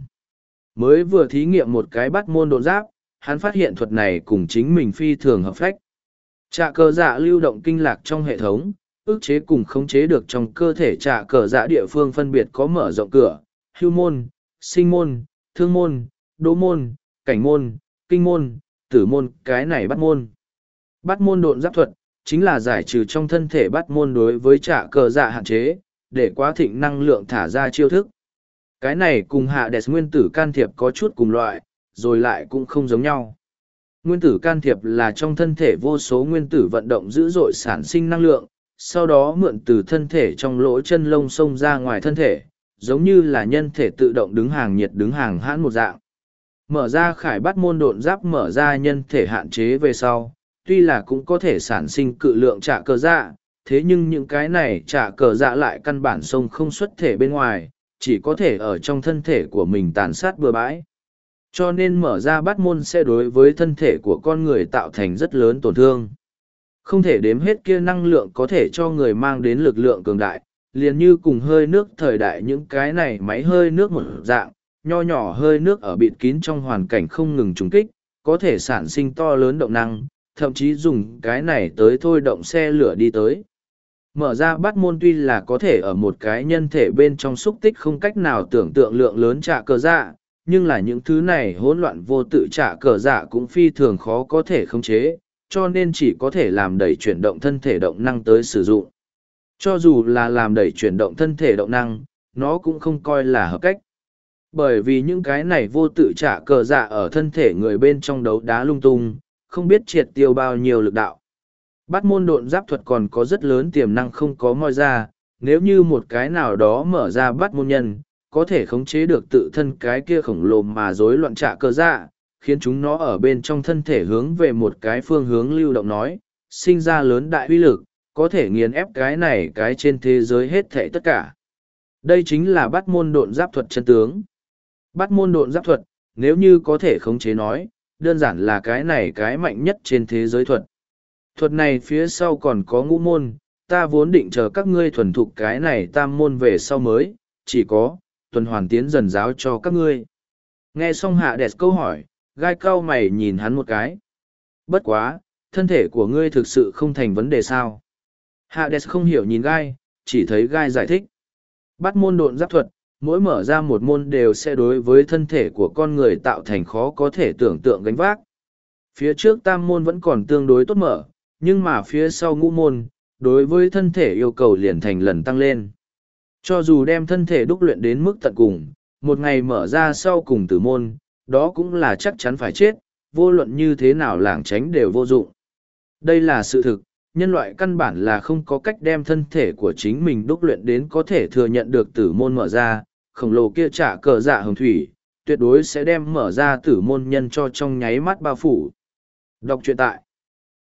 Mới vừa thí nghiệm một cái bắt môn độn giáp, hắn phát hiện thuật này cùng chính mình phi thường hợp phách. Trạ cờ dạ lưu động kinh lạc trong hệ thống, ức chế cùng khống chế được trong cơ thể trạ cờ dạ địa phương phân biệt có mở rộng cửa, hưu môn, sinh môn, thương môn, đỗ môn, cảnh môn, kinh môn, tử môn, cái này bắt môn. Bắt môn độn giáp thuật, chính là giải trừ trong thân thể bắt môn đối với trạ cờ dạ hạn chế, để quá thịnh năng lượng thả ra chiêu thức. Cái này cùng hạ đẹp nguyên tử can thiệp có chút cùng loại, rồi lại cũng không giống nhau. Nguyên tử can thiệp là trong thân thể vô số nguyên tử vận động dữ dội sản sinh năng lượng, sau đó mượn từ thân thể trong lỗ chân lông xông ra ngoài thân thể, giống như là nhân thể tự động đứng hàng nhiệt đứng hàng hãn một dạng. Mở ra khải bắt môn độn giáp mở ra nhân thể hạn chế về sau, tuy là cũng có thể sản sinh cự lượng trạ cờ dạ, thế nhưng những cái này trạ cờ dạ lại căn bản sông không xuất thể bên ngoài, chỉ có thể ở trong thân thể của mình tàn sát bừa bãi. Cho nên mở ra bắt môn sẽ đối với thân thể của con người tạo thành rất lớn tổn thương. Không thể đếm hết kia năng lượng có thể cho người mang đến lực lượng cường đại, liền như cùng hơi nước thời đại những cái này máy hơi nước một dạng, nho nhỏ hơi nước ở bịt kín trong hoàn cảnh không ngừng trùng kích, có thể sản sinh to lớn động năng, thậm chí dùng cái này tới thôi động xe lửa đi tới. Mở ra bắt môn tuy là có thể ở một cái nhân thể bên trong xúc tích không cách nào tưởng tượng lượng lớn trạ cờ dạ, nhưng là những thứ này hỗn loạn vô tự trạ cờ dạ cũng phi thường khó có thể khống chế, cho nên chỉ có thể làm đẩy chuyển động thân thể động năng tới sử dụng. Cho dù là làm đẩy chuyển động thân thể động năng, nó cũng không coi là hợp cách. Bởi vì những cái này vô tự trạ cờ dạ ở thân thể người bên trong đấu đá lung tung, không biết triệt tiêu bao nhiêu lực đạo. Bắt môn độn giáp thuật còn có rất lớn tiềm năng không có moi ra, nếu như một cái nào đó mở ra bắt môn nhân, có thể khống chế được tự thân cái kia khổng lồ mà rối loạn trạ cờ dạ, khiến chúng nó ở bên trong thân thể hướng về một cái phương hướng lưu động nói, sinh ra lớn đại uy lực, có thể nghiền ép cái này cái trên thế giới hết thảy tất cả. Đây chính là bắt môn độn giáp thuật chân tướng. Bắt môn độn giáp thuật, nếu như có thể khống chế nói, đơn giản là cái này cái mạnh nhất trên thế giới thuật. Thuật này phía sau còn có ngũ môn, ta vốn định chờ các ngươi thuần thục cái này tam môn về sau mới, chỉ có, tuần hoàn tiến dần giáo cho các ngươi. Nghe xong hạ đẹp câu hỏi, gai cau mày nhìn hắn một cái. Bất quá, thân thể của ngươi thực sự không thành vấn đề sao. Hạ đẹp không hiểu nhìn gai, chỉ thấy gai giải thích. Bắt môn độn giáp thuật, mỗi mở ra một môn đều sẽ đối với thân thể của con người tạo thành khó có thể tưởng tượng gánh vác. Phía trước tam môn vẫn còn tương đối tốt mở, nhưng mà phía sau ngũ môn, đối với thân thể yêu cầu liền thành lần tăng lên. Cho dù đem thân thể đúc luyện đến mức tận cùng, một ngày mở ra sau cùng tử môn, đó cũng là chắc chắn phải chết, vô luận như thế nào lảng tránh đều vô dụng. Đây là sự thực, nhân loại căn bản là không có cách đem thân thể của chính mình đúc luyện đến có thể thừa nhận được tử môn mở ra, khổng lồ kia trả cờ dạ hồng thủy, tuyệt đối sẽ đem mở ra tử môn nhân cho trong nháy mắt bao phủ. Đọc truyện tại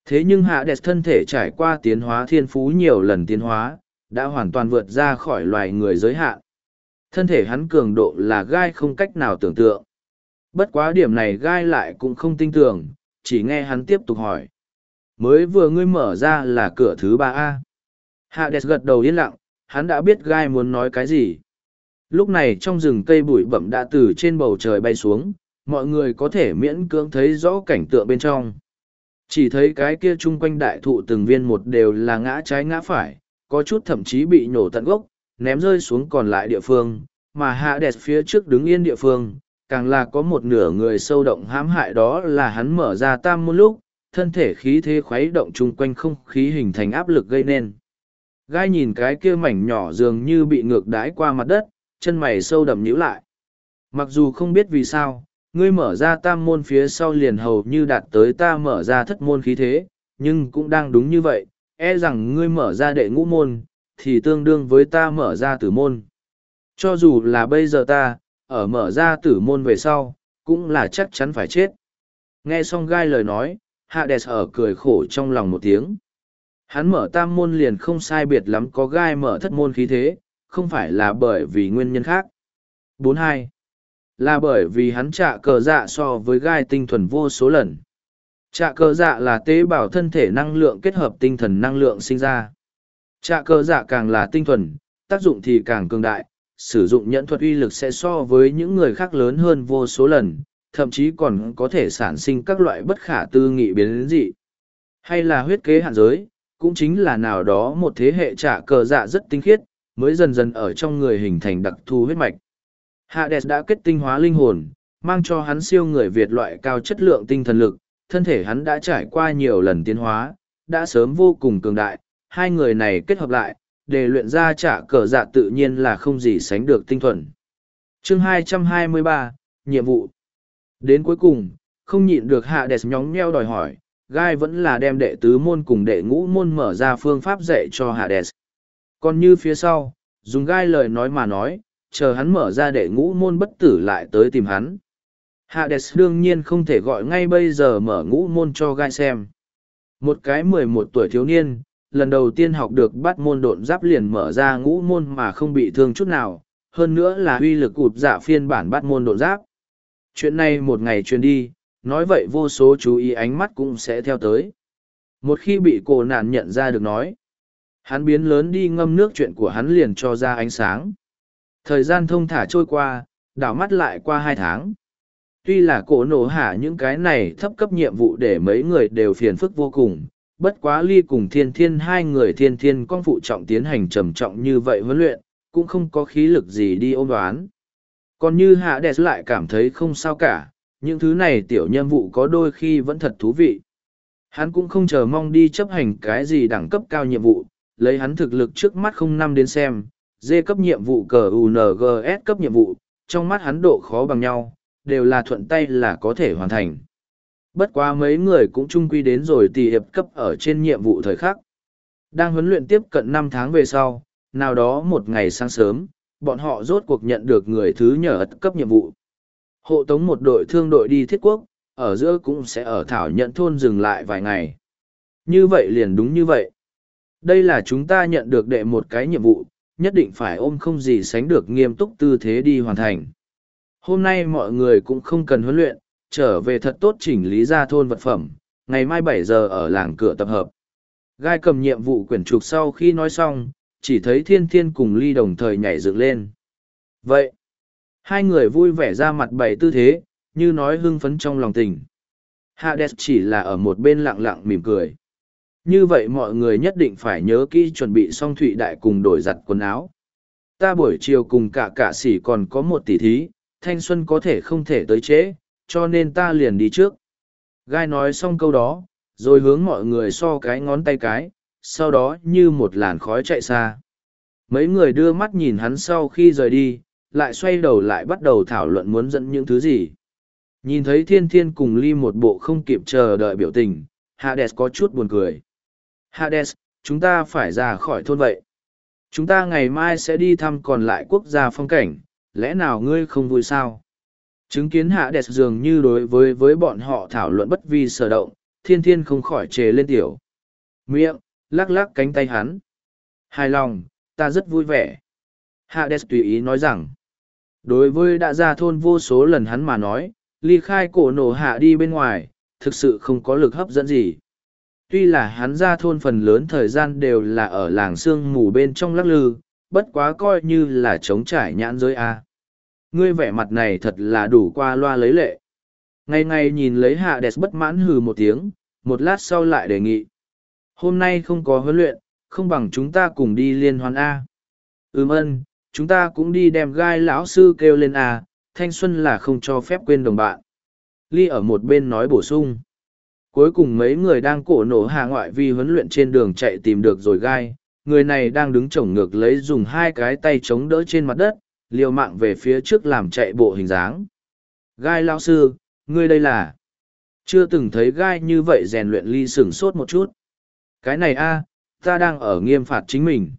Thế nhưng Hades thân thể trải qua tiến hóa thiên phú nhiều lần tiến hóa, đã hoàn toàn vượt ra khỏi loài người giới hạn. Thân thể hắn cường độ là gai không cách nào tưởng tượng. Bất quá điểm này gai lại cũng không tin tưởng, chỉ nghe hắn tiếp tục hỏi. Mới vừa ngươi mở ra là cửa thứ 3A. Hades gật đầu yên lặng, hắn đã biết gai muốn nói cái gì. Lúc này trong rừng cây bụi bặm đã từ trên bầu trời bay xuống, mọi người có thể miễn cưỡng thấy rõ cảnh tượng bên trong. Chỉ thấy cái kia chung quanh đại thụ từng viên một đều là ngã trái ngã phải, có chút thậm chí bị nhổ tận gốc, ném rơi xuống còn lại địa phương, mà Hades phía trước đứng yên địa phương, càng là có một nửa người sâu động hãm hại, đó là hắn mở ra tam môn lúc, thân thể khí thế khuấy động chung quanh không khí hình thành áp lực gây nên. Gai nhìn cái kia mảnh nhỏ dường như bị ngược đái qua mặt đất, chân mày sâu đậm nhíu lại. Mặc dù không biết vì sao, ngươi mở ra tam môn phía sau liền hầu như đạt tới ta mở ra thất môn khí thế, nhưng cũng đang đúng như vậy, e rằng ngươi mở ra đệ ngũ môn, thì tương đương với ta mở ra tử môn. Cho dù là bây giờ ta, ở mở ra tử môn về sau, cũng là chắc chắn phải chết. Nghe xong gai lời nói, Hades ở cười khổ trong lòng một tiếng. Hắn mở tam môn liền không sai biệt lắm có gai mở thất môn khí thế, không phải là bởi vì nguyên nhân khác. 42. Là bởi vì hắn trạ cờ dạ so với gai tinh thuần vô số lần. Trạ cờ dạ là tế bào thân thể năng lượng kết hợp tinh thần năng lượng sinh ra. Trạ cờ dạ càng là tinh thuần, tác dụng thì càng cường đại, sử dụng nhẫn thuật uy lực sẽ so với những người khác lớn hơn vô số lần, thậm chí còn có thể sản sinh các loại bất khả tư nghị biến dị. Hay là huyết kế hạn giới, cũng chính là nào đó một thế hệ trạ cờ dạ rất tinh khiết, mới dần dần ở trong người hình thành đặc thù huyết mạch. Hades đã kết tinh hóa linh hồn, mang cho hắn siêu người Việt loại cao chất lượng tinh thần lực, thân thể hắn đã trải qua nhiều lần tiến hóa, đã sớm vô cùng cường đại, hai người này kết hợp lại, để luyện ra trả cờ dạ tự nhiên là không gì sánh được tinh thuần. Chương 223, nhiệm vụ. Đến cuối cùng, không nhịn được Hades nhóng nheo đòi hỏi, gai vẫn là đem đệ tứ môn cùng đệ ngũ môn mở ra phương pháp dạy cho Hades. Còn như phía sau, dùng gai lời nói mà nói, chờ hắn mở ra đệ ngũ môn bất tử lại tới tìm hắn. Hades đương nhiên không thể gọi ngay bây giờ mở ngũ môn cho gai xem. Một cái 11 tuổi thiếu niên, lần đầu tiên học được bắt môn độn giáp liền mở ra ngũ môn mà không bị thương chút nào, hơn nữa là uy lực ụt dạ phiên bản bắt môn độn giáp. Chuyện này một ngày truyền đi, nói vậy vô số chú ý ánh mắt cũng sẽ theo tới. Một khi bị cổ nạn nhận ra được nói, hắn biến lớn đi ngâm nước, chuyện của hắn liền cho ra ánh sáng. Thời gian thông thả trôi qua, đảo mắt lại qua 2 tháng. Tuy là cổ nổ hạ những cái này thấp cấp nhiệm vụ để mấy người đều phiền phức vô cùng, bất quá Ly cùng Thiên Thiên hai người Thiên Thiên con phụ trọng tiến hành trầm trọng như vậy huấn luyện, cũng không có khí lực gì đi ôm đoán. Còn như Hades lại cảm thấy không sao cả, những thứ này tiểu nhiệm vụ có đôi khi vẫn thật thú vị. Hắn cũng không chờ mong đi chấp hành cái gì đẳng cấp cao nhiệm vụ, lấy hắn thực lực trước mắt không năm đến xem, D cấp nhiệm vụ cờ UNGS cấp nhiệm vụ, trong mắt hắn độ khó bằng nhau, đều là thuận tay là có thể hoàn thành. Bất quá mấy người cũng chung quy đến rồi tỷ hiệp cấp ở trên nhiệm vụ thời khắc. Đang huấn luyện tiếp cận 5 tháng về sau, nào đó một ngày sáng sớm, bọn họ rốt cuộc nhận được người thứ nhờ cấp nhiệm vụ. Hộ tống một đội thương đội đi thiết quốc, ở giữa cũng sẽ ở Thảo Nhận thôn dừng lại vài ngày. Như vậy liền đúng như vậy. Đây là chúng ta nhận được đệ một cái nhiệm vụ, nhất định phải ôm không gì sánh được nghiêm túc tư thế đi hoàn thành. Hôm nay mọi người cũng không cần huấn luyện, trở về thật tốt chỉnh lý ra thôn vật phẩm, ngày mai 7 giờ ở làng cửa tập hợp. Gai cầm nhiệm vụ quyển trục sau khi nói xong, chỉ thấy Thiên Thiên cùng Ly đồng thời nhảy dựng lên. Vậy, hai người vui vẻ ra mặt bày tư thế, như nói hưng phấn trong lòng tình. Hades chỉ là ở một bên lặng lặng mỉm cười. Như vậy mọi người nhất định phải nhớ kỹ chuẩn bị xong Thụy Đại cùng đổi giặt quần áo. Ta buổi chiều cùng cả sĩ còn có một tỷ thí, thanh xuân có thể không thể tới trễ, cho nên ta liền đi trước. Gai nói xong câu đó, rồi hướng mọi người so cái ngón tay cái, sau đó như một làn khói chạy xa. Mấy người đưa mắt nhìn hắn sau khi rời đi, lại xoay đầu lại bắt đầu thảo luận muốn dẫn những thứ gì. Nhìn thấy Thiên Thiên cùng Ly một bộ không kịp chờ đợi biểu tình, Hades có chút buồn cười. Hades, chúng ta phải ra khỏi thôn vậy. Chúng ta ngày mai sẽ đi thăm còn lại quốc gia phong cảnh, lẽ nào ngươi không vui sao? Chứng kiến Hades dường như đối với bọn họ thảo luận bất vi sở động, Thiên Thiên không khỏi chề lên tiểu miệng, lắc lắc cánh tay hắn. Hài lòng, ta rất vui vẻ. Hades tùy ý nói rằng, đối với đã ra thôn vô số lần hắn mà nói, ly khai cổ nổ hạ đi bên ngoài, thực sự không có lực hấp dẫn gì. Tuy là hắn ra thôn phần lớn thời gian đều là ở làng sương mù bên trong lắc lư, bất quá coi như là trống trải nhãn giới A. Ngươi vẻ mặt này thật là đủ qua loa lấy lệ. Ngày ngày nhìn lấy Hades bất mãn hừ một tiếng, một lát sau lại đề nghị. Hôm nay không có huấn luyện, không bằng chúng ta cùng đi liên hoan A. Ơn, chúng ta cũng đi đem gai lão sư kêu lên A, thanh xuân là không cho phép quên đồng bạn. Ly ở một bên nói bổ sung. Cuối cùng mấy người đang cổ nổ hạ ngoại vi huấn luyện trên đường chạy tìm được rồi gai, người này đang đứng chổng ngược lấy dùng hai cái tay chống đỡ trên mặt đất, liều mạng về phía trước làm chạy bộ hình dáng. Gai lão sư, ngươi đây là... Chưa từng thấy gai như vậy rèn luyện Ly sửng sốt một chút. Cái này a, ta đang ở nghiêm phạt chính mình.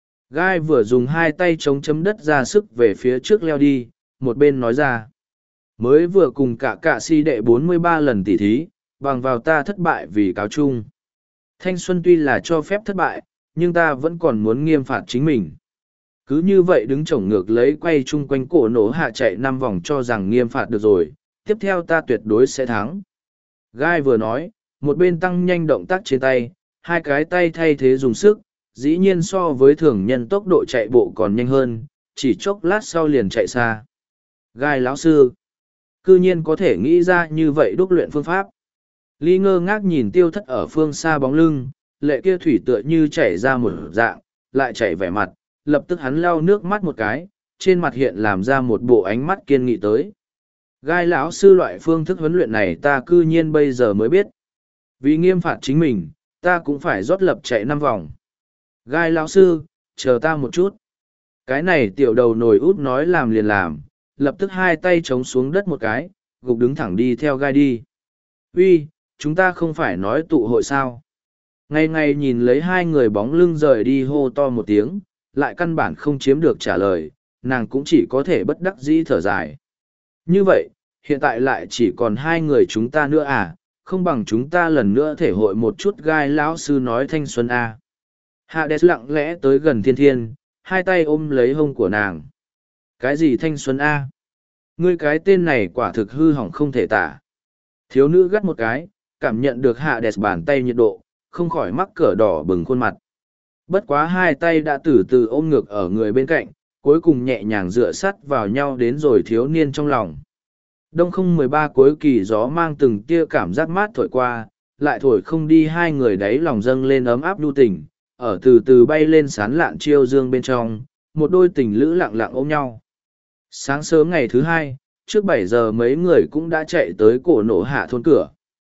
Gai vừa dùng hai tay chống chấm đất ra sức về phía trước leo đi, một bên nói ra. Mới vừa cùng cả si đệ 43 lần tỉ thí, bằng vào ta thất bại vì cáo chung. Thanh xuân tuy là cho phép thất bại, nhưng ta vẫn còn muốn nghiêm phạt chính mình. Cứ như vậy đứng chổng ngược lấy quay chung quanh cổ nổ hạ chạy 5 vòng cho rằng nghiêm phạt được rồi, tiếp theo ta tuyệt đối sẽ thắng. Gai vừa nói, một bên tăng nhanh động tác trên tay, hai cái tay thay thế dùng sức, dĩ nhiên so với thường nhân tốc độ chạy bộ còn nhanh hơn, chỉ chốc lát sau liền chạy xa. Gai lão sư, cư nhiên có thể nghĩ ra như vậy đúc luyện phương pháp. Ly ngơ ngác nhìn Tiêu Thất ở phương xa bóng lưng, lệ kia thủy tựa như chảy ra một dạng, lại chảy vẻ mặt, lập tức hắn lau nước mắt một cái, trên mặt hiện làm ra một bộ ánh mắt kiên nghị tới. Gai lão sư loại phương thức huấn luyện này ta cư nhiên bây giờ mới biết. Vì nghiêm phạt chính mình, ta cũng phải rót lập chạy 5 vòng. Gai lão sư, chờ ta một chút. Cái này tiểu đầu nồi út nói làm liền làm, lập tức hai tay chống xuống đất một cái, gục đứng thẳng đi theo gai đi. Uy, chúng ta không phải nói tụ hội sao? Ngày ngày nhìn lấy hai người bóng lưng rời đi hô to một tiếng, lại căn bản không chiếm được trả lời, nàng cũng chỉ có thể bất đắc dĩ thở dài. Như vậy, hiện tại lại chỉ còn hai người chúng ta nữa à, không bằng chúng ta lần nữa thể hội một chút gai lão sư nói thanh xuân à. Hades lặng lẽ tới gần Thiên Thiên, hai tay ôm lấy hông của nàng. Cái gì thanh xuân a? Ngươi cái tên này quả thực hư hỏng không thể tả. Thiếu nữ gắt một cái, cảm nhận được Hades bàn tay nhiệt độ, không khỏi mắc cỡ đỏ bừng khuôn mặt. Bất quá hai tay đã từ từ ôm ngược ở người bên cạnh, cuối cùng nhẹ nhàng dựa sắt vào nhau đến rồi thiếu niên trong lòng. Đông không 13 cuối kỳ gió mang từng tia cảm giác mát thổi qua, lại thổi không đi hai người đáy lòng dâng lên ấm áp nhu tình, ở từ từ bay lên sán lạn chiêu dương bên trong, một đôi tình lữ lặng lặng ôm nhau. Sáng sớm ngày thứ hai, trước 7 giờ mấy người cũng đã chạy tới cổ nổ hạ thôn cửa.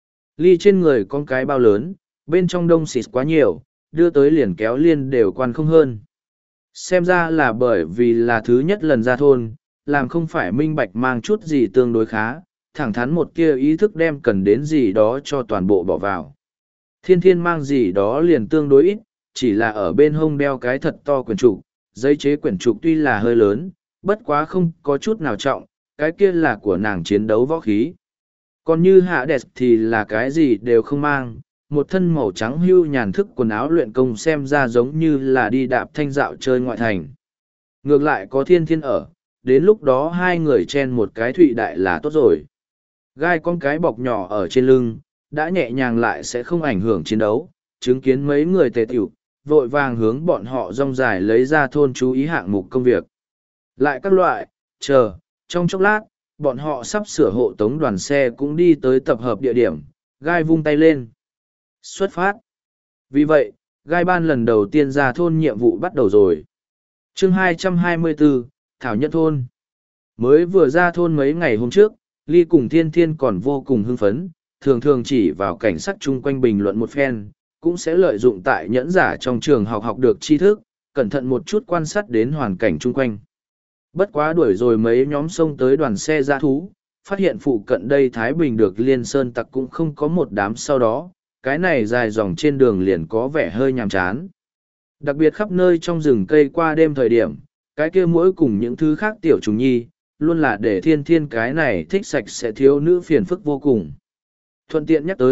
Ly trên người con cái bao lớn, bên trong đông xịt quá nhiều, đưa tới liền kéo liên đều quan không hơn. Xem ra là bởi vì là thứ nhất lần ra thôn, làm không phải minh bạch mang chút gì tương đối khá, thẳng thắn một kia ý thức đem cần đến gì đó cho toàn bộ bỏ vào. Thiên Thiên mang gì đó liền tương đối ít, chỉ là ở bên hông đeo cái thật to quyển trục, giấy chế quyển trục tuy là hơi lớn, bất quá không có chút nào trọng, cái kia là của nàng chiến đấu võ khí. Còn như Hades thì là cái gì đều không mang, một thân màu trắng hưu nhàn thức quần áo luyện công xem ra giống như là đi đạp thanh dạo chơi ngoại thành. Ngược lại có Thiên Thiên ở, đến lúc đó hai người chen một cái thụy đại là tốt rồi. Gai con cái bọc nhỏ ở trên lưng, đã nhẹ nhàng lại sẽ không ảnh hưởng chiến đấu, chứng kiến mấy người tề tiểu, vội vàng hướng bọn họ rong dài lấy ra thôn chú ý hạng mục công việc. Lại các loại, chờ, trong chốc lát, bọn họ sắp sửa hộ tống đoàn xe cũng đi tới tập hợp địa điểm, Gai vung tay lên. Xuất phát. Vì vậy, Gai ban lần đầu tiên ra thôn nhiệm vụ bắt đầu rồi. Chương 224, Thảo Nhất Thôn. Mới vừa ra thôn mấy ngày hôm trước, Ly cùng Thiên Thiên còn vô cùng hưng phấn, thường thường chỉ vào cảnh sắc chung quanh bình luận một phen, cũng sẽ lợi dụng tại nhẫn giả trong trường học được tri thức, cẩn thận một chút quan sát đến hoàn cảnh chung quanh. Bất quá đuổi rồi mấy nhóm xông tới đoàn xe dã thú, phát hiện phụ cận đây Thái Bình được Liên Sơn tặc cũng không có một đám sau đó, cái này dài dòng trên đường liền có vẻ hơi nhàm chán. Đặc biệt khắp nơi trong rừng cây qua đêm thời điểm, cái kia mỗi cùng những thứ khác tiểu trùng nhi, luôn là để Thiên Thiên cái này thích sạch sẽ thiếu nữ phiền phức vô cùng. Thuận tiện nhắc tới,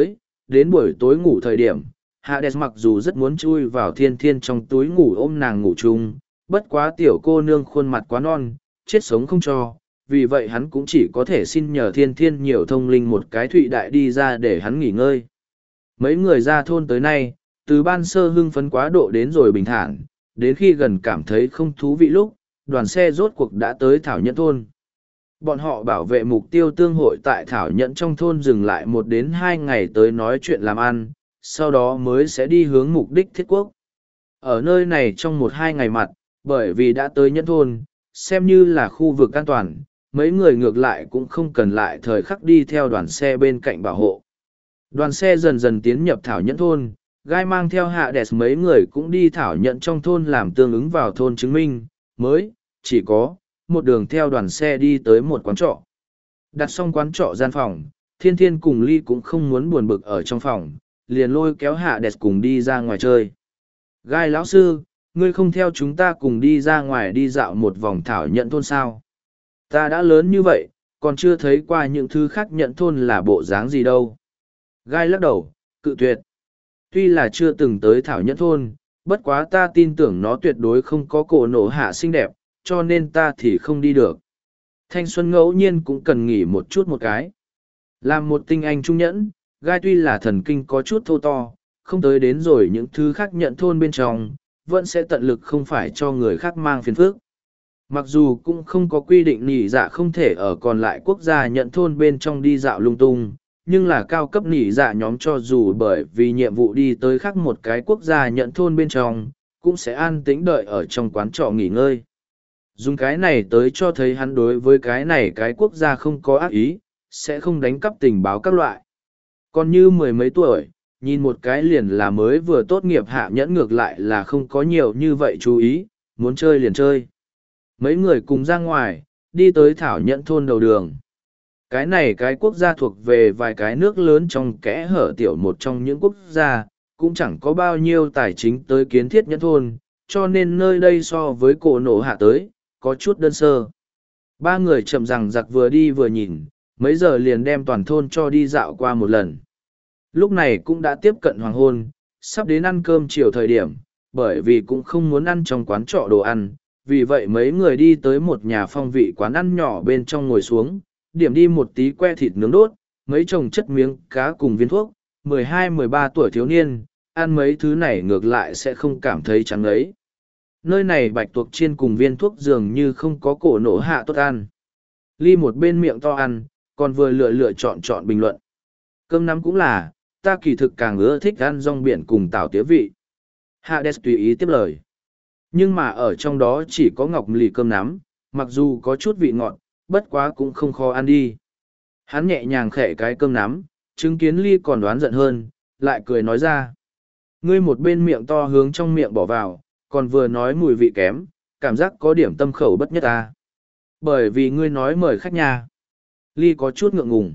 đến buổi tối ngủ thời điểm, Hades mặc dù rất muốn chui vào Thiên Thiên trong túi ngủ ôm nàng ngủ chung, bất quá tiểu cô nương khuôn mặt quá non, chết sống không cho, vì vậy hắn cũng chỉ có thể xin nhờ Thiên Thiên nhiều thông linh một cái thụy đại đi ra để hắn nghỉ ngơi. Mấy người ra thôn tới nay, từ ban sơ hưng phấn quá độ đến rồi bình thản, đến khi gần cảm thấy không thú vị lúc, đoàn xe rốt cuộc đã tới Thảo Nhẫn thôn. Bọn họ bảo vệ mục tiêu tương hội tại Thảo Nhẫn trong thôn dừng lại 1 đến 2 ngày tới nói chuyện làm ăn, sau đó mới sẽ đi hướng mục đích thiết quốc. Ở nơi này trong 1-2 ngày mặt, bởi vì đã tới Nhẫn thôn, xem như là khu vực an toàn, mấy người ngược lại cũng không cần lại thời khắc đi theo đoàn xe bên cạnh bảo hộ. Đoàn xe dần dần tiến nhập Thảo Nhẫn thôn, Gai mang theo Hades mấy người cũng đi Thảo Nhẫn trong thôn làm tương ứng vào thôn chứng minh, mới, chỉ có, một đường theo đoàn xe đi tới một quán trọ. Đặt xong quán trọ gian phòng, Thiên Thiên cùng Ly cũng không muốn buồn bực ở trong phòng, liền lôi kéo Hades cùng đi ra ngoài chơi. Gai lão sư, ngươi không theo chúng ta cùng đi ra ngoài đi dạo một vòng Thảo Nhẫn thôn sao? Ta đã lớn như vậy, còn chưa thấy qua những thứ khác Nhẫn thôn là bộ dáng gì đâu. Gai lắc đầu, cự tuyệt. Tuy là chưa từng tới Thảo Nhẫn thôn, bất quá ta tin tưởng nó tuyệt đối không có cổ nổ hạ xinh đẹp, cho nên ta thì không đi được. Thanh xuân ngẫu nhiên cũng cần nghỉ một chút một cái. Làm một tinh anh trung nhẫn, Gai tuy là thần kinh có chút thô to, không tới đến rồi những thứ khác nhận thôn bên trong, vẫn sẽ tận lực không phải cho người khác mang phiền phức. Mặc dù cũng không có quy định nỉ dạ không thể ở còn lại quốc gia nhận thôn bên trong đi dạo lung tung, nhưng là cao cấp nỉ dạ nhóm cho dù bởi vì nhiệm vụ đi tới khác một cái quốc gia nhận thôn bên trong, cũng sẽ an tĩnh đợi ở trong quán trọ nghỉ ngơi. Dùng cái này tới cho thấy hắn đối với cái này cái quốc gia không có ác ý, sẽ không đánh cắp tình báo các loại. Còn như 10 mấy tuổi, nhìn một cái liền là mới vừa tốt nghiệp Hạ Nhẫn ngược lại là không có nhiều như vậy chú ý, muốn chơi liền chơi. Mấy người cùng ra ngoài, đi tới Thảo Nhẫn thôn đầu đường. Cái này cái quốc gia thuộc về vài cái nước lớn trong kẽ hở tiểu một trong những quốc gia, cũng chẳng có bao nhiêu tài chính tới kiến thiết nhẫn thôn, cho nên nơi đây so với cổ nổ hạ tới, có chút đơn sơ. Ba người chậm rằng giặc vừa đi vừa nhìn, mấy giờ liền đem toàn thôn cho đi dạo qua một lần. Lúc này cũng đã tiếp cận hoàng hôn, sắp đến ăn cơm chiều thời điểm, bởi vì cũng không muốn ăn trong quán trọ đồ ăn, vì vậy mấy người đi tới một nhà phong vị quán ăn nhỏ bên trong ngồi xuống, điểm đi một tí que thịt nướng đốt, mấy chồng chất miếng cá cùng viên thuốc, 12-13 tuổi thiếu niên, ăn mấy thứ này ngược lại sẽ không cảm thấy chán ấy. Nơi này bạch tuộc chiên cùng viên thuốc dường như không có cổ nổ hạ tốt ăn. Ly một bên miệng to ăn, còn vừa lựa chọn bình luận. Cơm nắm cũng là, ta kỳ thực càng ưa thích ăn rong biển cùng tảo tía vị. Hades tùy ý tiếp lời. Nhưng mà ở trong đó chỉ có ngọc lì cơm nắm, mặc dù có chút vị ngọt, bất quá cũng không khó ăn đi. Hắn nhẹ nhàng khẽ cái cơm nắm, chứng kiến Ly còn đoán giận hơn, lại cười nói ra. Ngươi một bên miệng to hướng trong miệng bỏ vào, còn vừa nói mùi vị kém, cảm giác có điểm tâm khẩu bất nhất ta. Bởi vì ngươi nói mời khách nhà. Ly có chút ngượng ngùng.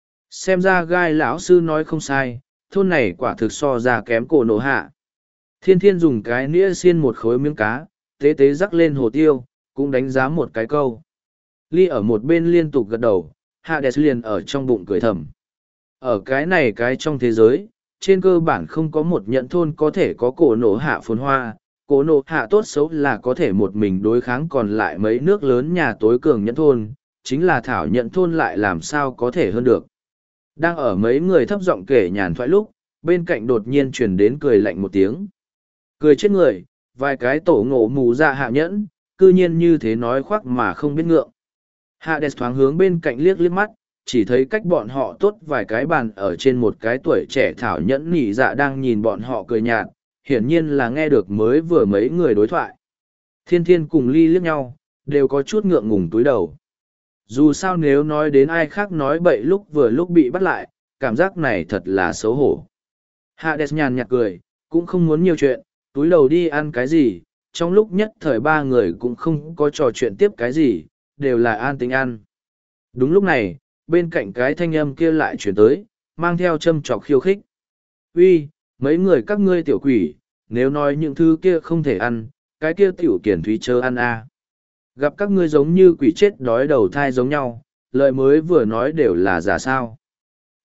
Xem ra Gai lão sư nói không sai, thôn này quả thực so ra kém cổ nổ hạ. Thiên Thiên dùng cái nĩa xiên một khối miếng cá, tế tế rắc lên hồ tiêu, cũng đánh giá một cái câu. Ly ở một bên liên tục gật đầu, Hades liền ở trong bụng cười thầm. Ở cái này cái trong thế giới, trên cơ bản không có một nhận thôn có thể có cổ nổ hạ phồn hoa. Cổ nổ hạ tốt xấu là có thể một mình đối kháng còn lại mấy nước lớn nhà tối cường nhận thôn, chính là Thảo Nhận thôn lại làm sao có thể hơn được. Đang ở mấy người thấp giọng kể nhàn thoại lúc, bên cạnh đột nhiên truyền đến cười lạnh một tiếng. Cười chết người, vài cái tổ ngộ mù dạ hạ nhẫn, cư nhiên như thế nói khoác mà không biết ngượng. Hades thoáng hướng bên cạnh liếc mắt, chỉ thấy cách bọn họ tốt vài cái bàn ở trên một cái tuổi trẻ Thảo Nhẫn nỉ dạ đang nhìn bọn họ cười nhạt, hiển nhiên là nghe được mới vừa mấy người đối thoại. Thiên Thiên cùng Ly liếc nhau, đều có chút ngượng ngùng túi đầu. Dù sao nếu nói đến ai khác nói bậy lúc vừa lúc bị bắt lại, cảm giác này thật là xấu hổ. Hades nhàn nhạt cười, cũng không muốn nhiều chuyện, túi đầu đi ăn cái gì, trong lúc nhất thời ba người cũng không có trò chuyện tiếp cái gì, đều là an tĩnh ăn. Đúng lúc này, bên cạnh cái thanh âm kia lại chuyển tới, mang theo châm trọc khiêu khích. Uy, mấy người các ngươi tiểu quỷ, nếu nói những thứ kia không thể ăn, cái kia tiểu kiển thúy chớ ăn à. Gặp các ngươi giống như quỷ chết đói đầu thai giống nhau, lời mới vừa nói đều là giả sao.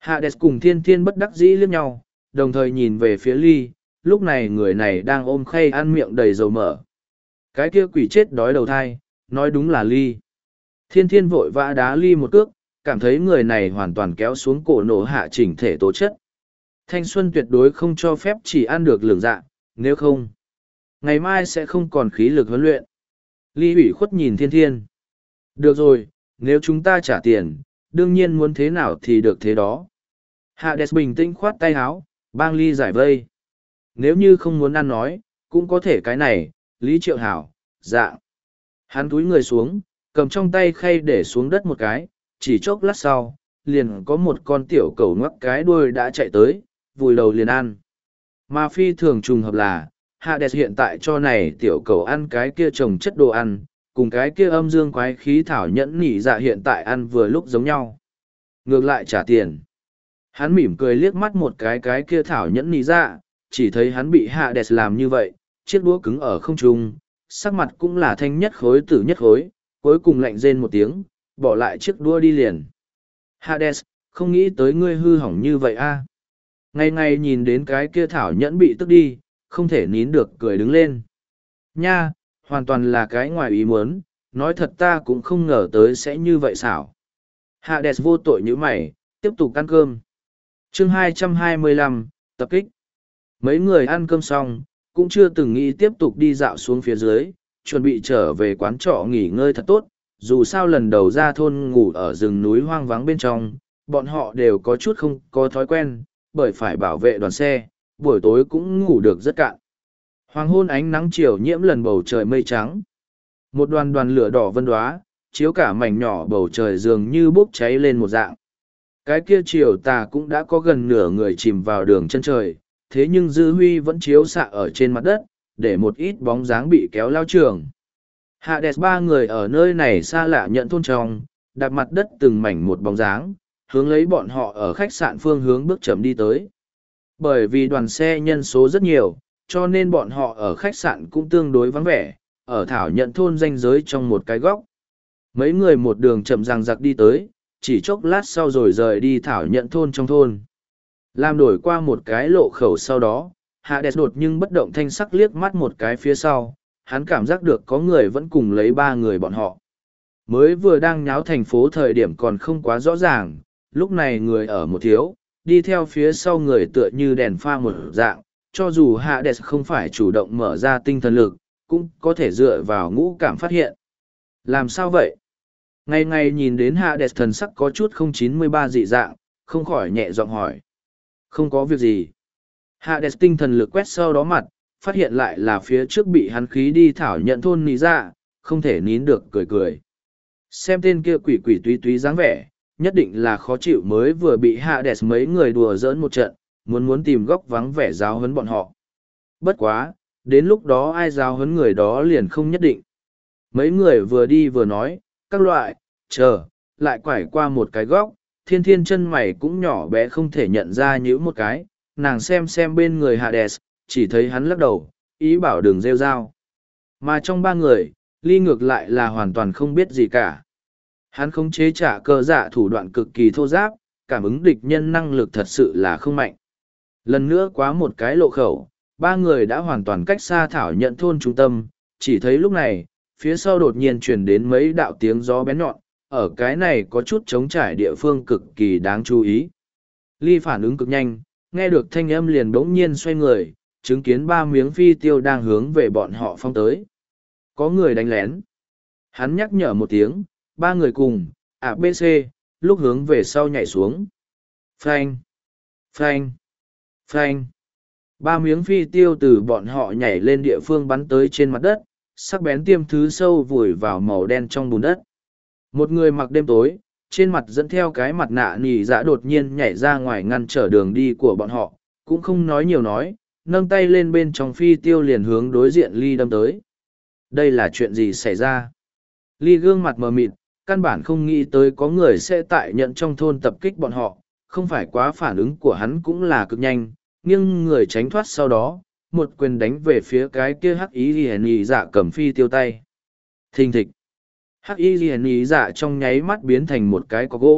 Hades cùng Thiên Thiên bất đắc dĩ liếc nhau, đồng thời nhìn về phía Ly, lúc này người này đang ôm khay ăn miệng đầy dầu mỡ. Cái kia quỷ chết đói đầu thai, nói đúng là Ly. Thiên Thiên vội vã đá Ly một cước, cảm thấy người này hoàn toàn kéo xuống cổ nổ hạ chỉnh thể tố chất. Thanh xuân tuyệt đối không cho phép chỉ ăn được lường dạ, nếu không, ngày mai sẽ không còn khí lực huấn luyện. Ly ủy khuất nhìn Thiên Thiên. Được rồi, nếu chúng ta trả tiền, đương nhiên muốn thế nào thì được thế đó. Hades bình tĩnh khoát tay áo, bang Ly giải vây. Nếu như không muốn ăn nói, cũng có thể cái này, Lý Triệu Hảo, dạ. Hắn túi người xuống, cầm trong tay khay để xuống đất một cái, chỉ chốc lát sau, liền có một con tiểu cẩu ngoắc cái đuôi đã chạy tới, vùi đầu liền ăn. Mà phi thường trùng hợp là, Hades hiện tại cho này tiểu cẩu ăn cái kia trồng chất đồ ăn, cùng cái kia âm dương quái khí thảo nhẫn nỉ dạ hiện tại ăn vừa lúc giống nhau. Ngược lại trả tiền. Hắn mỉm cười liếc mắt một cái kia thảo nhẫn nỉ dạ, chỉ thấy hắn bị Hades làm như vậy, chiếc đũa cứng ở không trung, sắc mặt cũng là thanh nhất khối tử nhất khối, cuối cùng lạnh rên một tiếng, bỏ lại chiếc đũa đi liền. Hades, không nghĩ tới ngươi hư hỏng như vậy a. Ngày ngày nhìn đến cái kia thảo nhẫn bị tức đi, không thể nín được cười đứng lên. Nha, hoàn toàn là cái ngoài ý muốn, nói thật ta cũng không ngờ tới sẽ như vậy xảo. Hades vô tội như mày, tiếp tục ăn cơm. Chương 225, tập kích. Mấy người ăn cơm xong, cũng chưa từng nghĩ tiếp tục đi dạo xuống phía dưới, chuẩn bị trở về quán trọ nghỉ ngơi thật tốt. Dù sao lần đầu ra thôn ngủ ở rừng núi hoang vắng bên trong, bọn họ đều có chút không có thói quen, bởi phải bảo vệ đoàn xe, buổi tối cũng ngủ được rất cạn. Hoàng hôn ánh nắng chiều nhiễm lần bầu trời mây trắng. Một đoàn đoàn lửa đỏ vân đoá, chiếu cả mảnh nhỏ bầu trời dường như bốc cháy lên một dạng. Cái kia chiều tà cũng đã có gần nửa người chìm vào đường chân trời, thế nhưng dư huy vẫn chiếu xạ ở trên mặt đất, để một ít bóng dáng bị kéo lao trường. Hades ba người ở nơi này xa lạ nhận thôn trong, đạp mặt đất từng mảnh một bóng dáng, hướng lấy bọn họ ở khách sạn phương hướng bước chậm đi tới. Bởi vì đoàn xe nhân số rất nhiều, cho nên bọn họ ở khách sạn cũng tương đối vắng vẻ, ở thảo nhận thôn ranh giới trong một cái góc. Mấy người một đường chậm ràng giặc đi tới, chỉ chốc lát sau rồi rời đi thảo nhận thôn trong thôn. Làm đổi qua một cái lộ khẩu sau đó, Hades đột nhưng bất động thanh sắc liếc mắt một cái phía sau, hắn cảm giác được có người vẫn cùng lấy ba người bọn họ. Mới vừa đang nháo thành phố thời điểm còn không quá rõ ràng, lúc này người ở một thiếu, đi theo phía sau người tựa như đèn pha một dạng, cho dù Hades không phải chủ động mở ra tinh thần lực, cũng có thể dựa vào ngũ cảm phát hiện. Làm sao vậy? Ngày ngày nhìn đến Hades thần sắc có chút 093 dị dạng, không khỏi nhẹ giọng hỏi. Không có việc gì. Hades tinh thần lực quét sau đó mặt, phát hiện lại là phía trước bị hắn khí đi thảo nhận thôn ní ra, không thể nín được cười cười. Xem tên kia quỷ quỷ túy túy dáng vẻ, nhất định là khó chịu mới vừa bị Hades mấy người đùa giỡn một trận, muốn tìm góc vắng vẻ giáo huấn bọn họ. Bất quá, đến lúc đó ai giáo huấn người đó liền không nhất định. Mấy người vừa đi vừa nói, các loại, chờ, lại quải qua một cái góc, thiên thiên chân mày cũng nhỏ bé không thể nhận ra nhữ một cái, nàng xem bên người Hades, chỉ thấy hắn lắc đầu, ý bảo đừng rêu rao. Mà trong ba người, Ly ngược lại là hoàn toàn không biết gì cả. Hắn khống chế trả cơ dạ thủ đoạn cực kỳ thô giáp, cảm ứng địch nhân năng lực thật sự là không mạnh. Lần nữa quá một cái lộ khẩu, ba người đã hoàn toàn cách xa thảo nhận thôn trung tâm, chỉ thấy lúc này, phía sau đột nhiên truyền đến mấy đạo tiếng gió bén nhọn, ở cái này có chút trống trải địa phương cực kỳ đáng chú ý. Ly phản ứng cực nhanh, nghe được thanh âm liền bỗng nhiên xoay người, chứng kiến ba miếng phi tiêu đang hướng về bọn họ phong tới. Có người đánh lén. Hắn nhắc nhở một tiếng, ba người cùng, ABC, lúc hướng về sau nhảy xuống. Phanh, phanh, phanh. Ba miếng phi tiêu từ bọn họ nhảy lên địa phương bắn tới trên mặt đất, sắc bén tiêm thứ sâu vùi vào màu đen trong bùn đất. Một người mặc đêm tối, trên mặt dẫn theo cái mặt nạ nỉ dạ đột nhiên nhảy ra ngoài ngăn trở đường đi của bọn họ, cũng không nói nhiều nói, nâng tay lên bên trong phi tiêu liền hướng đối diện Ly đâm tới. Đây là chuyện gì xảy ra? Ly gương mặt mờ mịt, căn bản không nghĩ tới có người sẽ tại nhận trong thôn tập kích bọn họ, không phải quá phản ứng của hắn cũng là cực nhanh, nhưng người tránh thoát sau đó, một quyền đánh về phía cái kia hắc ý ghi dạ cầm phi tiêu tay. Thình thịch. Hắc y ghi dạ trong nháy mắt biến thành một cái có gỗ,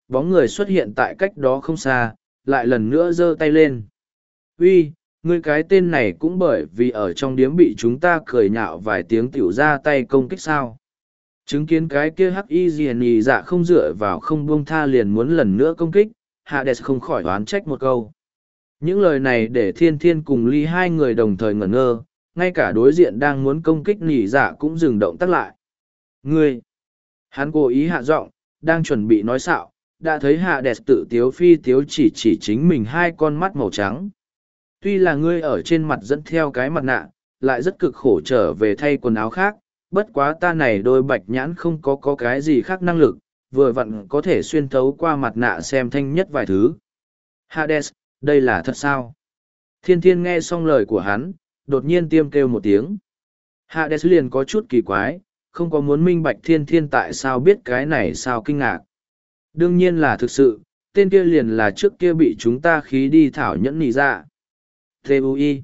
bóng người xuất hiện tại cách đó không xa, lại lần nữa giơ tay lên. Uy, ngươi cái tên này cũng bởi vì ở trong điếm bị chúng ta cười nhạo vài tiếng tiểu ra tay công kích sao. Chứng kiến cái kia hắc y gì dạ không dựa vào không buông tha liền muốn lần nữa công kích, Hades không khỏi oán trách một câu. Những lời này để thiên thiên cùng ly hai người đồng thời ngẩn ngơ, ngay cả đối diện đang muốn công kích nỉ dạ cũng dừng động tác lại. Ngươi! Hắn cố ý hạ giọng, đang chuẩn bị nói xạo, đã thấy Hades tự tiếu phi tiếu chỉ chính mình hai con mắt màu trắng. Tuy là ngươi ở trên mặt dẫn theo cái mặt nạ, lại rất cực khổ trở về thay quần áo khác, bất quá ta này đôi bạch nhãn không có cái gì khác năng lực, vừa vặn có thể xuyên thấu qua mặt nạ xem thanh nhất vài thứ. Hades, đây là thật sao? Thiên thiên nghe xong lời của hắn, đột nhiên tiêm kêu một tiếng. Hades liền có chút kỳ quái, không có muốn minh bạch thiên thiên tại sao biết cái này sao kinh ngạc. Đương nhiên là thực sự, tên kia liền là trước kia bị chúng ta khí đi thảo nhẫn nỉ ra. T.U.I.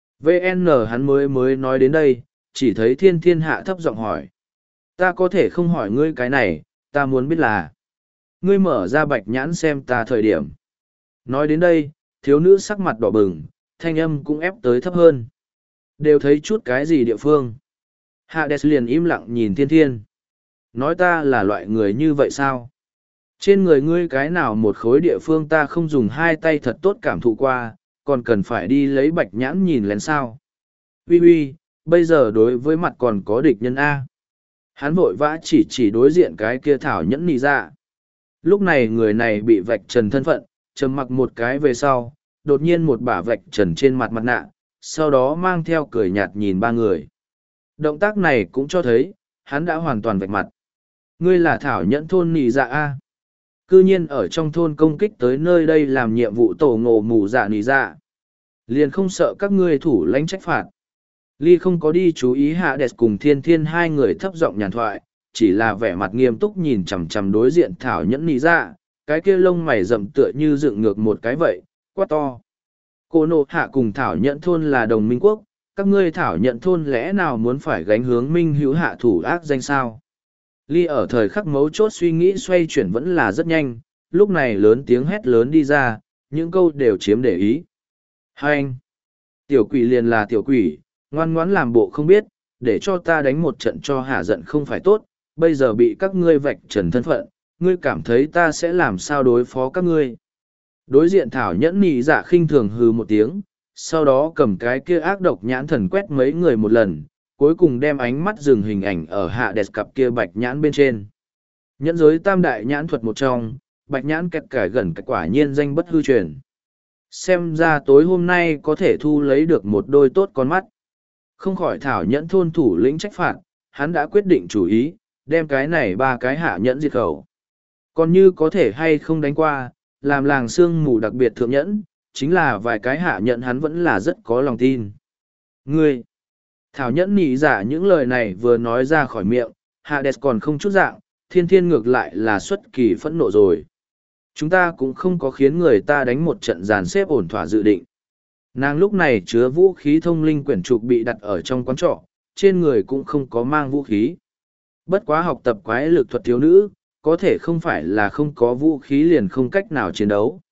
VN hắn mới nói đến đây, chỉ thấy thiên thiên hạ thấp giọng hỏi. Ta có thể không hỏi ngươi cái này, ta muốn biết là. Ngươi mở ra bạch nhãn xem ta thời điểm. Nói đến đây, thiếu nữ sắc mặt đỏ bừng, thanh âm cũng ép tới thấp hơn. Đều thấy chút cái gì địa phương. Hades liền im lặng nhìn thiên thiên. Nói ta là loại người như vậy sao? Trên người ngươi cái nào một khối địa phương ta không dùng hai tay thật tốt cảm thụ qua, còn cần phải đi lấy bạch nhãn nhìn lén sao? Uy uy, bây giờ đối với mặt còn có địch nhân A. Hắn vội vã chỉ đối diện cái kia thảo nhẫn nị ra. Lúc này người này bị vạch trần thân phận, trầm mặc một cái về sau, đột nhiên một bả vạch trần trên mặt mặt nạ, sau đó mang theo cười nhạt nhìn ba người. Động tác này cũng cho thấy, hắn đã hoàn toàn vạch mặt. Ngươi là thảo nhẫn thôn nị dạ A. Cư nhiên ở trong thôn công kích tới nơi đây làm nhiệm vụ tổ ngộ mù dạ nị dạ. Liền không sợ các ngươi thủ lãnh trách phạt. Ly không có đi chú ý Hades cùng thiên thiên hai người thấp giọng nhàn thoại, chỉ là vẻ mặt nghiêm túc nhìn chằm chằm đối diện thảo nhẫn nị dạ, cái kia lông mày rậm tựa như dựng ngược một cái vậy, quá to. Cô nộ hạ cùng thảo nhẫn thôn là đồng minh quốc, các ngươi thảo nhẫn thôn lẽ nào muốn phải gánh hướng minh hữu hạ thủ ác danh sao? Ly ở thời khắc mấu chốt suy nghĩ xoay chuyển vẫn là rất nhanh, lúc này lớn tiếng hét lớn đi ra, những câu đều chiếm để ý. Hai anh! Tiểu quỷ liền là tiểu quỷ, ngoan ngoãn làm bộ không biết, để cho ta đánh một trận cho hả giận không phải tốt, bây giờ bị các ngươi vạch trần thân phận, ngươi cảm thấy ta sẽ làm sao đối phó các ngươi. Đối diện thảo nhẫn nị dạ khinh thường hừ một tiếng, sau đó cầm cái kia ác độc nhãn thần quét mấy người một lần, cuối cùng đem ánh mắt dừng hình ảnh ở hạ đẹp cặp kia bạch nhãn bên trên. Nhẫn giới tam đại nhãn thuật một trong, bạch nhãn kẹt cải gần cái quả nhiên danh bất hư truyền. Xem ra tối hôm nay có thể thu lấy được một đôi tốt con mắt. Không khỏi thảo nhẫn thôn thủ lĩnh trách phạt, hắn đã quyết định chủ ý, đem cái này ba cái hạ nhẫn diệt khẩu. Còn như có thể hay không đánh qua, làm làng sương mù đặc biệt thượng nhẫn, chính là vài cái hạ nhẫn hắn vẫn là rất có lòng tin. Ngươi! Thảo nhẫn nị giả những lời này vừa nói ra khỏi miệng, Hades còn không chút dạng, thiên thiên ngược lại là xuất kỳ phẫn nộ rồi. Chúng ta cũng không có khiến người ta đánh một trận dàn xếp ổn thỏa dự định. Nàng lúc này chứa vũ khí thông linh quyển trục bị đặt ở trong quán trọ, trên người cũng không có mang vũ khí. Bất quá học tập quái lực thuật thiếu nữ, có thể không phải là không có vũ khí liền không cách nào chiến đấu.